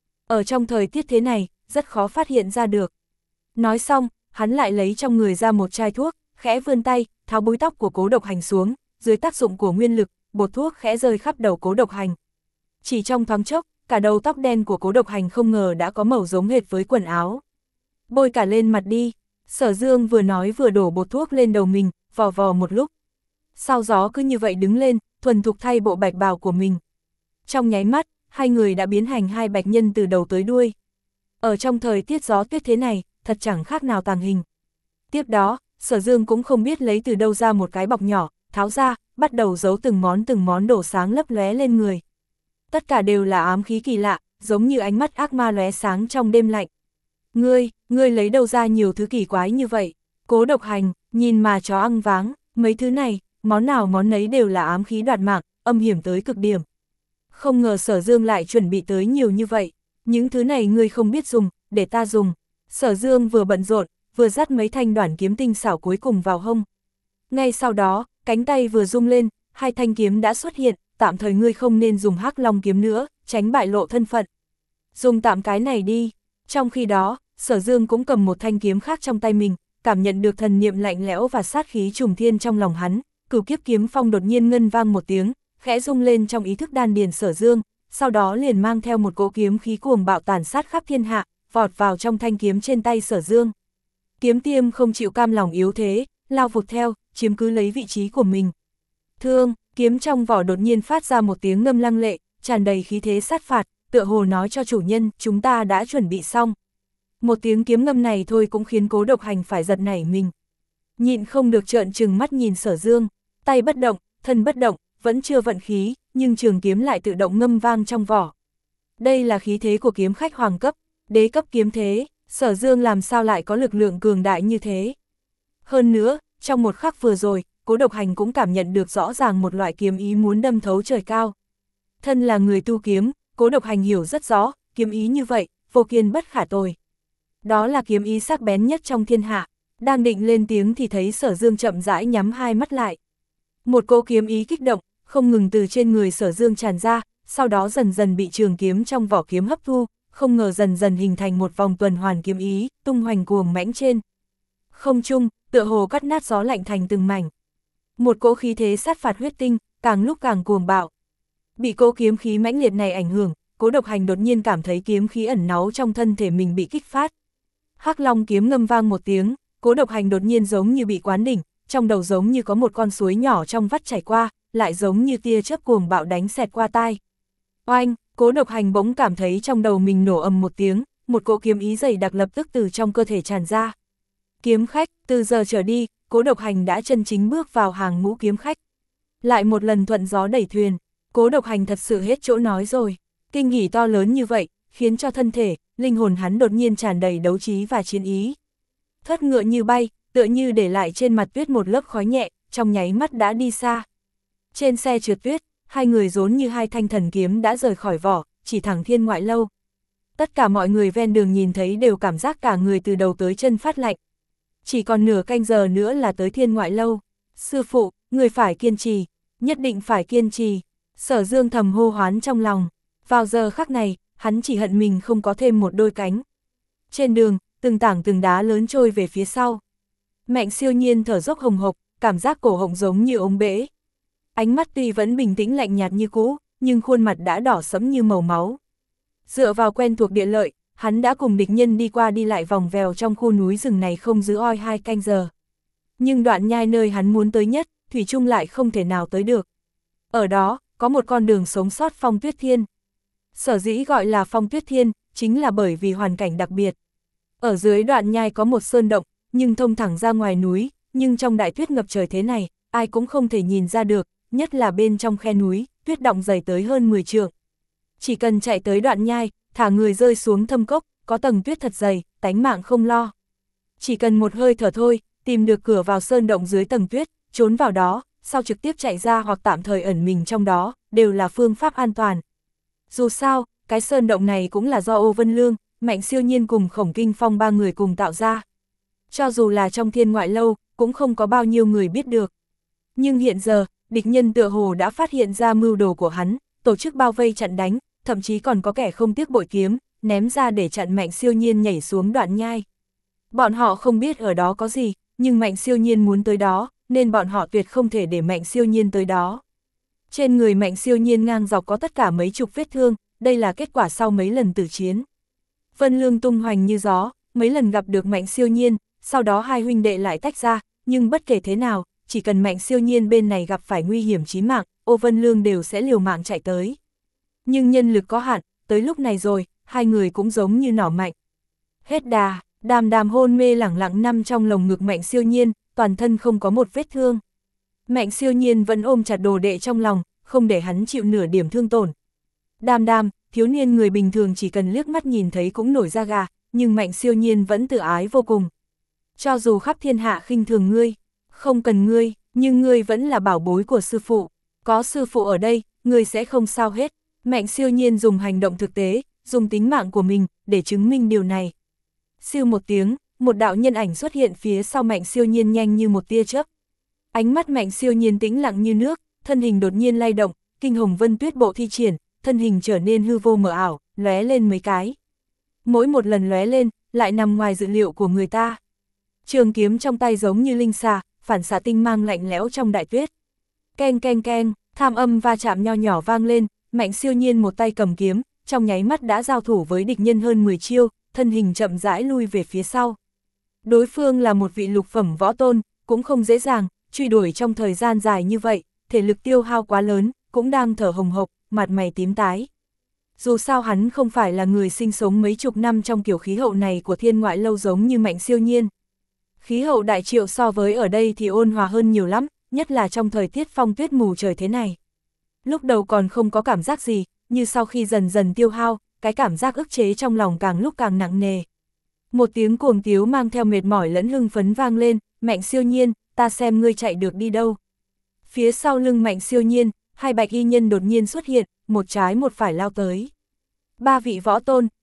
Ở trong thời tiết thế này, rất khó phát hiện ra được. Nói xong, hắn lại lấy trong người ra một chai thuốc, khẽ vươn tay, tháo búi tóc của Cố Độc Hành xuống, dưới tác dụng của nguyên lực, bột thuốc khẽ rơi khắp đầu Cố Độc Hành. Chỉ trong thoáng chốc, cả đầu tóc đen của Cố Độc Hành không ngờ đã có màu giống hệt với quần áo. Bôi cả lên mặt đi. Sở Dương vừa nói vừa đổ bột thuốc lên đầu mình, vò vò một lúc. Sau gió cứ như vậy đứng lên, thuần thục thay bộ bạch bào của mình. Trong nháy mắt, hai người đã biến thành hai bạch nhân từ đầu tới đuôi. Ở trong thời tiết gió tuyết thế này, thật chẳng khác nào tàng hình. Tiếp đó, Sở Dương cũng không biết lấy từ đâu ra một cái bọc nhỏ, tháo ra, bắt đầu giấu từng món từng món đồ sáng lấp lóe lên người. Tất cả đều là ám khí kỳ lạ, giống như ánh mắt ác ma lóe sáng trong đêm lạnh. Ngươi, ngươi lấy đâu ra nhiều thứ kỳ quái như vậy? Cố Độc Hành, nhìn mà chó ăn váng, mấy thứ này, món nào món nấy đều là ám khí đoạt mạng, âm hiểm tới cực điểm. Không ngờ Sở Dương lại chuẩn bị tới nhiều như vậy. Những thứ này ngươi không biết dùng, để ta dùng. Sở Dương vừa bận rộn, vừa dắt mấy thanh đoản kiếm tinh xảo cuối cùng vào hông. Ngay sau đó, cánh tay vừa rung lên, hai thanh kiếm đã xuất hiện, tạm thời ngươi không nên dùng Hắc Long kiếm nữa, tránh bại lộ thân phận. Dùng tạm cái này đi. Trong khi đó, Sở Dương cũng cầm một thanh kiếm khác trong tay mình, cảm nhận được thần niệm lạnh lẽo và sát khí trùng thiên trong lòng hắn, Cửu Kiếp Kiếm Phong đột nhiên ngân vang một tiếng, khẽ rung lên trong ý thức đan điền Sở Dương, sau đó liền mang theo một cỗ kiếm khí cuồng bạo tàn sát khắp thiên hạ, vọt vào trong thanh kiếm trên tay Sở Dương. Kiếm Tiêm không chịu cam lòng yếu thế, lao vụt theo, chiếm cứ lấy vị trí của mình. Thương, kiếm trong vỏ đột nhiên phát ra một tiếng ngâm lăng lệ, tràn đầy khí thế sát phạt, tựa hồ nói cho chủ nhân, chúng ta đã chuẩn bị xong. Một tiếng kiếm ngâm này thôi cũng khiến Cố Độc Hành phải giật nảy mình. Nhịn không được trợn trừng mắt nhìn Sở Dương, tay bất động, thân bất động, vẫn chưa vận khí, nhưng trường kiếm lại tự động ngâm vang trong vỏ. Đây là khí thế của kiếm khách hoàng cấp, đế cấp kiếm thế, Sở Dương làm sao lại có lực lượng cường đại như thế. Hơn nữa, trong một khắc vừa rồi, Cố Độc Hành cũng cảm nhận được rõ ràng một loại kiếm ý muốn đâm thấu trời cao. Thân là người tu kiếm, Cố Độc Hành hiểu rất rõ, kiếm ý như vậy, vô kiên bất khả tồi. Đó là kiếm ý sắc bén nhất trong thiên hạ. Đang định lên tiếng thì thấy Sở Dương chậm rãi nhắm hai mắt lại. Một cỗ kiếm ý kích động, không ngừng từ trên người Sở Dương tràn ra, sau đó dần dần bị trường kiếm trong vỏ kiếm hấp thu, không ngờ dần dần hình thành một vòng tuần hoàn kiếm ý, tung hoành cuồng mãnh trên không trung, tựa hồ cắt nát gió lạnh thành từng mảnh. Một cỗ khí thế sát phạt huyết tinh, càng lúc càng cuồng bạo. Bị cỗ kiếm khí mãnh liệt này ảnh hưởng, Cố Độc Hành đột nhiên cảm thấy kiếm khí ẩn náu trong thân thể mình bị kích phát. Hắc Long kiếm ngâm vang một tiếng, Cố Độc Hành đột nhiên giống như bị quán đỉnh, trong đầu giống như có một con suối nhỏ trong vắt chảy qua, lại giống như tia chớp cuồng bạo đánh xẹt qua tai. Oanh, Cố Độc Hành bỗng cảm thấy trong đầu mình nổ ầm một tiếng, một cỗ kiếm ý dày đặc lập tức từ trong cơ thể tràn ra. Kiếm khách, từ giờ trở đi, Cố Độc Hành đã chân chính bước vào hàng ngũ kiếm khách. Lại một lần thuận gió đẩy thuyền, Cố Độc Hành thật sự hết chỗ nói rồi. Kinh hỉ to lớn như vậy, khiến cho thân thể, linh hồn hắn đột nhiên tràn đầy đấu trí và chiến ý. Thất ngựa như bay, tựa như để lại trên mặt tuyết một lớp khói nhẹ, trong nháy mắt đã đi xa. Trên xe trượt tuyết, hai người rốn như hai thanh thần kiếm đã rời khỏi vỏ, chỉ thẳng Thiên Ngoại Lâu. Tất cả mọi người ven đường nhìn thấy đều cảm giác cả người từ đầu tới chân phát lạnh. Chỉ còn nửa canh giờ nữa là tới Thiên Ngoại Lâu. Sư phụ, người phải kiên trì, nhất định phải kiên trì. Sở Dương thầm hô hoán trong lòng. Vào giờ khắc này, hắn chỉ hận mình không có thêm một đôi cánh. Trên đường, từng tảng từng đá lớn trôi về phía sau. Mạnh Siêu Nhiên thở dốc hồng hộc, cảm giác cổ họng giống như ống bể. Ánh mắt tuy vẫn bình tĩnh lạnh nhạt như cũ, nhưng khuôn mặt đã đỏ sẫm như màu máu. Dựa vào quen thuộc địa lợi, hắn đã cùng địch nhân đi qua đi lại vòng vèo trong khu núi rừng này không giữ oi hai canh giờ. Nhưng đoạn nhai nơi hắn muốn tới nhất, thủy chung lại không thể nào tới được. Ở đó, có một con đường sống sót Phong Tuyết Thiên. Sở dĩ gọi là Phong Tuyết Thiên, chính là bởi vì hoàn cảnh đặc biệt. Ở dưới đoạn nhai có một sơn động, nhưng thông thẳng ra ngoài núi, nhưng trong đại tuyết ngập trời thế này, ai cũng không thể nhìn ra được, nhất là bên trong khe núi, tuyết đọng dày tới hơn mười trượng. Chỉ cần chạy tới đoạn nhai, thả người rơi xuống thâm cốc, có tầng tuyết thật dày, tánh mạng không lo. Chỉ cần một hơi thở thôi, tìm được cửa vào sơn động dưới tầng tuyết, trốn vào đó, sau trực tiếp chạy ra hoặc tạm thời ẩn mình trong đó, đều là phương pháp an toàn. Dù sao, cái sơn động này cũng là do Ô Vân Lương, Mạnh Siêu Nhiên cùng Khổng Kinh Phong ba người cùng tạo ra. Cho dù là trong Thiên Ngoại Lâu, cũng không có bao nhiêu người biết được. Nhưng hiện giờ, địch nhân tựa hồ đã phát hiện ra mưu đồ của hắn, tổ chức bao vây chặn đánh, thậm chí còn có kẻ không tiếc bội kiếm, ném ra để chặn Mạnh Siêu Nhiên nhảy xuống đoạn nhai. Bọn họ không biết ở đó có gì, nhưng Mạnh Siêu Nhiên muốn tới đó, nên bọn họ tuyệt không thể để Mạnh Siêu Nhiên tới đó. Trên người Mạnh Siêu Nhiên ngang dọc có tất cả mấy chục vết thương, đây là kết quả sau mấy lần tử chiến. Vân Lương tung hoành như gió, mấy lần gặp được Mạnh Siêu Nhiên, sau đó hai huynh đệ lại tách ra, nhưng bất kể thế nào, chỉ cần Mạnh Siêu Nhiên bên này gặp phải nguy hiểm chí mạng, Ô Vân Lương đều sẽ liều mạng chạy tới. Nhưng nhân lực có hạn, tới lúc này rồi, hai người cũng giống như nỏ mạnh. Hết đà, Đàm Đàm hôn mê lẳng lặng nằm trong lồng ngực Mạnh Siêu Nhiên, toàn thân không có một vết thương. Mạnh Siêu Nhiên vẫn ôm chặt đồ đệ trong lòng, không để hắn chịu nửa điểm thương tổn. Đàm Đàm, thiếu niên người bình thường chỉ cần liếc mắt nhìn thấy cũng nổi da gà, nhưng Mạnh Siêu Nhiên vẫn tự ái vô cùng. Cho dù khắp thiên hạ khinh thường ngươi, không cần ngươi, nhưng ngươi vẫn là bảo bối của sư phụ. Có sư phụ ở đây, ngươi sẽ không sao hết. Mạnh Siêu Nhiên dùng hành động thực tế, dùng tính mạng của mình, để chứng minh điều này. Siêu một tiếng, một đạo nhân ảnh xuất hiện phía sau Mạnh Siêu Nhiên nhanh như một tia chớp. Ánh mắt Mạnh Siêu Nhiên tĩnh lặng như nước, thân hình đột nhiên lay động, kinh hồng vân tuyết bộ thi triển, thân hình trở nên hư vô mờ ảo, lóe lên mấy cái. Mỗi một lần lóe lên, lại nằm ngoài dự liệu của người ta. Trường kiếm trong tay giống như linh xà, phản xạ tinh mang lạnh lẽo trong đại tuyết. Keng keng keng, tham âm va chạm nho nhỏ vang lên, Mạnh Siêu Nhiên một tay cầm kiếm, trong nháy mắt đã giao thủ với địch nhân hơn mười chiêu, thân hình chậm rãi lui về phía sau. Đối phương là một vị lục phẩm võ tôn, cũng không dễ dàng, truy đuổi trong thời gian dài như vậy, thể lực tiêu hao quá lớn, cũng đang thở hồng hộc, mặt mày tím tái. Dù sao hắn không phải là người sinh sống mấy chục năm trong kiểu khí hậu này của Thiên Ngoại Lâu giống như Mạnh Siêu Nhiên. Khí hậu Đại Triệu so với ở đây thì ôn hòa hơn nhiều lắm, nhất là trong thời tiết phong tuyết mù trời thế này. Lúc đầu còn không có cảm giác gì, như sau khi dần dần tiêu hao, cái cảm giác ức chế trong lòng càng lúc càng nặng nề. Một tiếng cuồng tiếu mang theo mệt mỏi lẫn hưng phấn vang lên, Mạnh Siêu Nhiên, ta xem ngươi chạy được đi đâu. Phía sau lưng Mạnh Siêu Nhiên, hai bạch y nhân đột nhiên xuất hiện, một trái một phải lao tới. Ba vị võ tôn,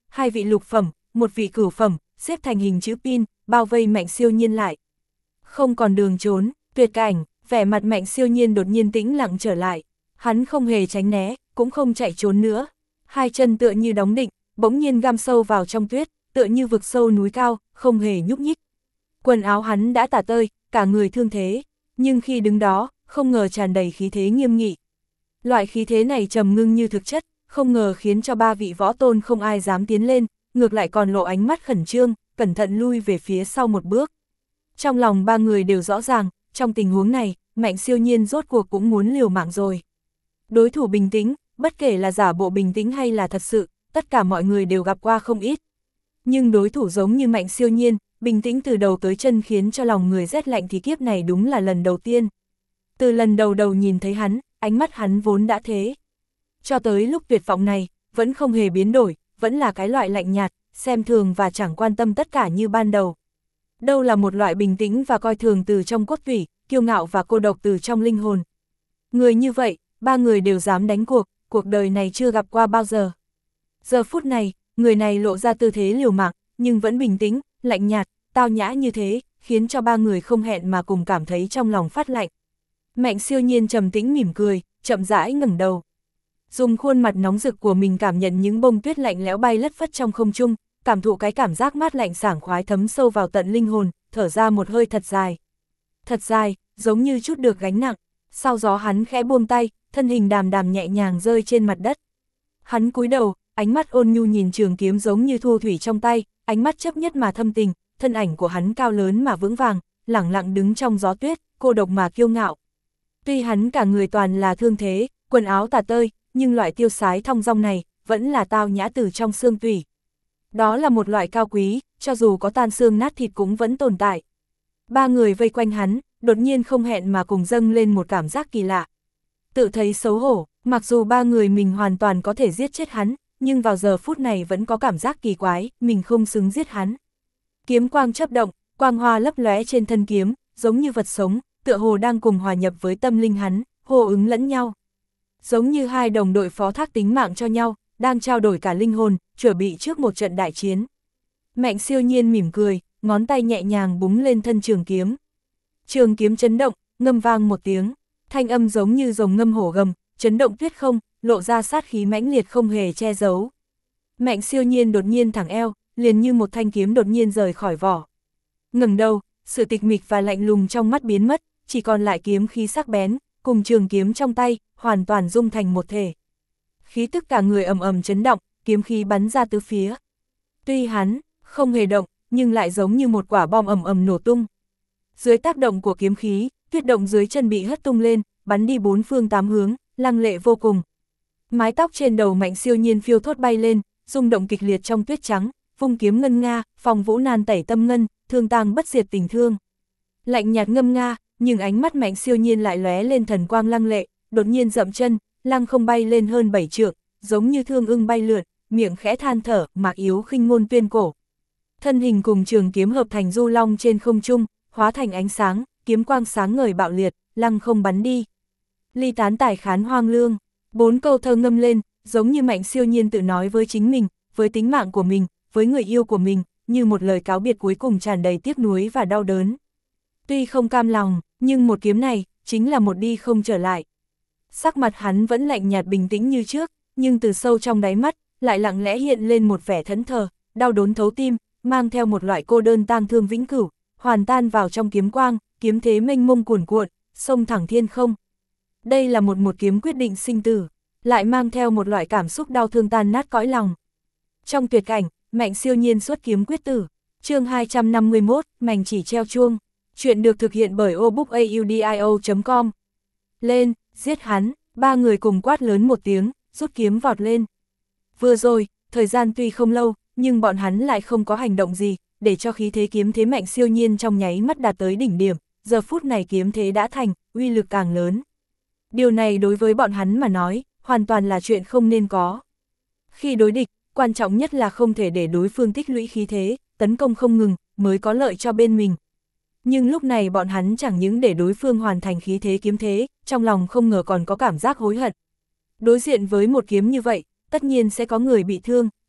hai vị lục phẩm, một vị cửu phẩm, xếp thành hình chữ pin, bao vây Mạnh Siêu Nhiên lại. Không còn đường trốn, tuyệt cảnh, vẻ mặt Mạnh Siêu Nhiên đột nhiên tĩnh lặng trở lại. Hắn không hề tránh né, cũng không chạy trốn nữa. Hai chân tựa như đóng định, bỗng nhiên găm sâu vào trong tuyết, tựa như vực sâu núi cao, không hề nhúc nhích. Quần áo hắn đã tả tơi, cả người thương thế, nhưng khi đứng đó, không ngờ tràn đầy khí thế nghiêm nghị. Loại khí thế này trầm ngưng như thực chất, không ngờ khiến cho ba vị võ tôn không ai dám tiến lên, ngược lại còn lộ ánh mắt khẩn trương, cẩn thận lui về phía sau một bước. Trong lòng ba người đều rõ ràng, trong tình huống này, Mạnh Siêu Nhiên rốt cuộc cũng muốn liều mạng rồi. Đối thủ bình tĩnh, bất kể là giả bộ bình tĩnh hay là thật sự, tất cả mọi người đều gặp qua không ít. Nhưng đối thủ giống như Mạnh Siêu Nhiên, bình tĩnh từ đầu tới chân khiến cho lòng người rét lạnh thì kiếp này đúng là lần đầu tiên. Từ lần đầu đầu nhìn thấy hắn, ánh mắt hắn vốn đã thế. Cho tới lúc tuyệt vọng này, vẫn không hề biến đổi, vẫn là cái loại lạnh nhạt, xem thường và chẳng quan tâm tất cả như ban đầu. Đâu là một loại bình tĩnh và coi thường từ trong cốt tủy, kiêu ngạo và cô độc từ trong linh hồn. Người như vậy, ba người đều dám đánh cuộc, cuộc đời này chưa gặp qua bao giờ. Giờ phút này, người này lộ ra tư thế liều mạng, nhưng vẫn bình tĩnh, lạnh nhạt, tao nhã như thế, khiến cho ba người không hẹn mà cùng cảm thấy trong lòng phát lạnh. Mạnh Siêu Nhiên trầm tĩnh mỉm cười, chậm rãi ngẩng đầu. Dùng khuôn mặt nóng rực của mình cảm nhận những bông tuyết lạnh lẽo bay lất phất trong không trung, cảm thụ cái cảm giác mát lạnh sảng khoái thấm sâu vào tận linh hồn, thở ra một hơi thật dài. Thật dài, giống như chút được gánh nặng. Sau gió hắn khẽ buông tay, thân hình đàm đàm nhẹ nhàng rơi trên mặt đất. Hắn cúi đầu, ánh mắt ôn nhu nhìn trường kiếm giống như thu thủy trong tay, ánh mắt chấp nhất mà thâm tình, thân ảnh của hắn cao lớn mà vững vàng, lẳng lặng đứng trong gió tuyết, cô độc mà kiêu ngạo. Tuy hắn cả người toàn là thương thế, quần áo tả tơi, nhưng loại tiêu sái thong dong này, vẫn là tao nhã từ trong xương tủy. Đó là một loại cao quý, cho dù có tan xương nát thịt cũng vẫn tồn tại. Ba người vây quanh hắn, đột nhiên không hẹn mà cùng dâng lên một cảm giác kỳ lạ. Tự thấy xấu hổ, mặc dù ba người mình hoàn toàn có thể giết chết hắn, nhưng vào giờ phút này vẫn có cảm giác kỳ quái, mình không xứng giết hắn. Kiếm quang chớp động, quang hoa lấp lóe trên thân kiếm, giống như vật sống, tựa hồ đang cùng hòa nhập với tâm linh hắn, hô ứng lẫn nhau. Giống như hai đồng đội phó thác tính mạng cho nhau, đang trao đổi cả linh hồn, chuẩn bị trước một trận đại chiến. Mạnh Siêu Nhiên mỉm cười, ngón tay nhẹ nhàng búng lên thân trường kiếm. Trường kiếm chấn động, ngâm vang một tiếng, thanh âm giống như rồng ngâm hổ gầm, chấn động tuyết không, lộ ra sát khí mãnh liệt không hề che giấu. Mạnh Siêu Nhiên đột nhiên thẳng eo, liền như một thanh kiếm đột nhiên rời khỏi vỏ. Ngẩng đầu, sự tịch mịch và lạnh lùng trong mắt biến mất, chỉ còn lại kiếm khí sắc bén, cùng trường kiếm trong tay, hoàn toàn dung thành một thể. Khí tức cả người ầm ầm chấn động, kiếm khí bắn ra tứ phía. Tuy hắn không hề động, nhưng lại giống như một quả bom ầm ầm nổ tung. Dưới tác động của kiếm khí, tuyết động dưới chân bị hất tung lên, bắn đi bốn phương tám hướng, lăng lệ vô cùng. Mái tóc trên đầu Mạnh Siêu Nhiên phiêu thốt bay lên, rung động kịch liệt trong tuyết trắng, vung kiếm ngân nga, phong vũ nan tẩy tâm ngân, thương tang bất diệt tình thương. Lạnh nhạt ngâm nga, nhưng ánh mắt Mạnh Siêu Nhiên lại lóe lên thần quang lăng lệ, đột nhiên dậm chân, lăng không bay lên hơn bảy trượng, giống như thương ưng bay lượn, miệng khẽ than thở, mạc yếu khinh ngôn tuyên cổ. Thân hình cùng trường kiếm hợp thành du long trên không trung, hóa thành ánh sáng, kiếm quang sáng ngời bạo liệt, lăng không bắn đi. Ly tán tài khán hoang lương, bốn câu thơ ngâm lên, giống như Mạnh Siêu Nhiên tự nói với chính mình, với tính mạng của mình, với người yêu của mình, như một lời cáo biệt cuối cùng tràn đầy tiếc nuối và đau đớn. Tuy không cam lòng, nhưng một kiếm này, chính là một đi không trở lại. Sắc mặt hắn vẫn lạnh nhạt bình tĩnh như trước, nhưng từ sâu trong đáy mắt, lại lặng lẽ hiện lên một vẻ thẫn thờ, đau đớn thấu tim, mang theo một loại cô đơn tang thương vĩnh cửu, hoàn tan vào trong kiếm quang, kiếm thế mênh mông cuồn cuộn, xông thẳng thiên không. Đây là một một kiếm quyết định sinh tử, lại mang theo một loại cảm xúc đau thương tan nát cõi lòng. Trong tuyệt cảnh, Mạnh Siêu Nhiên xuất kiếm quyết tử. Chương hai trăm năm mươi mốt, mảnh chỉ treo chuông. Chuyện được thực hiện bởi obookaudio chấm com. Lên, giết hắn, ba người cùng quát lớn một tiếng, rút kiếm vọt lên. Vừa rồi, thời gian tuy không lâu, nhưng bọn hắn lại không có hành động gì, để cho khí thế kiếm thế Mạnh Siêu Nhiên trong nháy mắt đạt tới đỉnh điểm, giờ phút này kiếm thế đã thành, uy lực càng lớn. Điều này đối với bọn hắn mà nói, hoàn toàn là chuyện không nên có. Khi đối địch, quan trọng nhất là không thể để đối phương tích lũy khí thế, tấn công không ngừng, mới có lợi cho bên mình. Nhưng lúc này bọn hắn chẳng những để đối phương hoàn thành khí thế kiếm thế, trong lòng không ngờ còn có cảm giác hối hận. Đối diện với một kiếm như vậy, tất nhiên sẽ có người bị thương,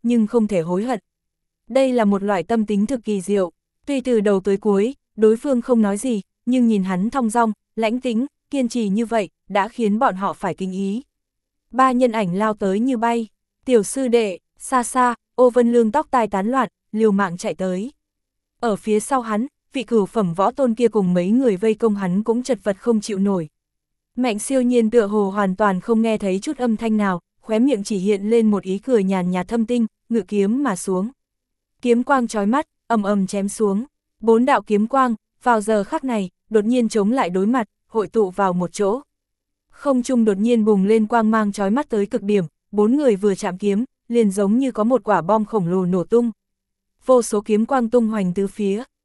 nhưng không thể hối hận. Đây là một loại tâm tính thực kỳ diệu, tuy từ đầu tới cuối, đối phương không nói gì, nhưng nhìn hắn thong dong, lãnh tĩnh, kiên trì như vậy, đã khiến bọn họ phải kinh ý. Ba nhân ảnh lao tới như bay, tiểu sư đệ, xa xa, Ô Vân Lương tóc tai tán loạn, liều mạng chạy tới. Ở phía sau hắn, vị cửu phẩm võ tôn kia cùng mấy người vây công hắn cũng chật vật không chịu nổi. Mạnh Siêu Nhiên tựa hồ hoàn toàn không nghe thấy chút âm thanh nào, khóe miệng chỉ hiện lên một ý cười nhàn nhạt thâm tinh, ngự kiếm mà xuống. Kiếm quang chói mắt, ầm ầm chém xuống. Bốn đạo kiếm quang, vào giờ khắc này, đột nhiên chống lại đối mặt, hội tụ vào một chỗ. Không trung đột nhiên bùng lên quang mang chói mắt tới cực điểm, bốn người vừa chạm kiếm, liền giống như có một quả bom khổng lồ nổ tung. Vô số kiếm quang tung hoành tứ phía,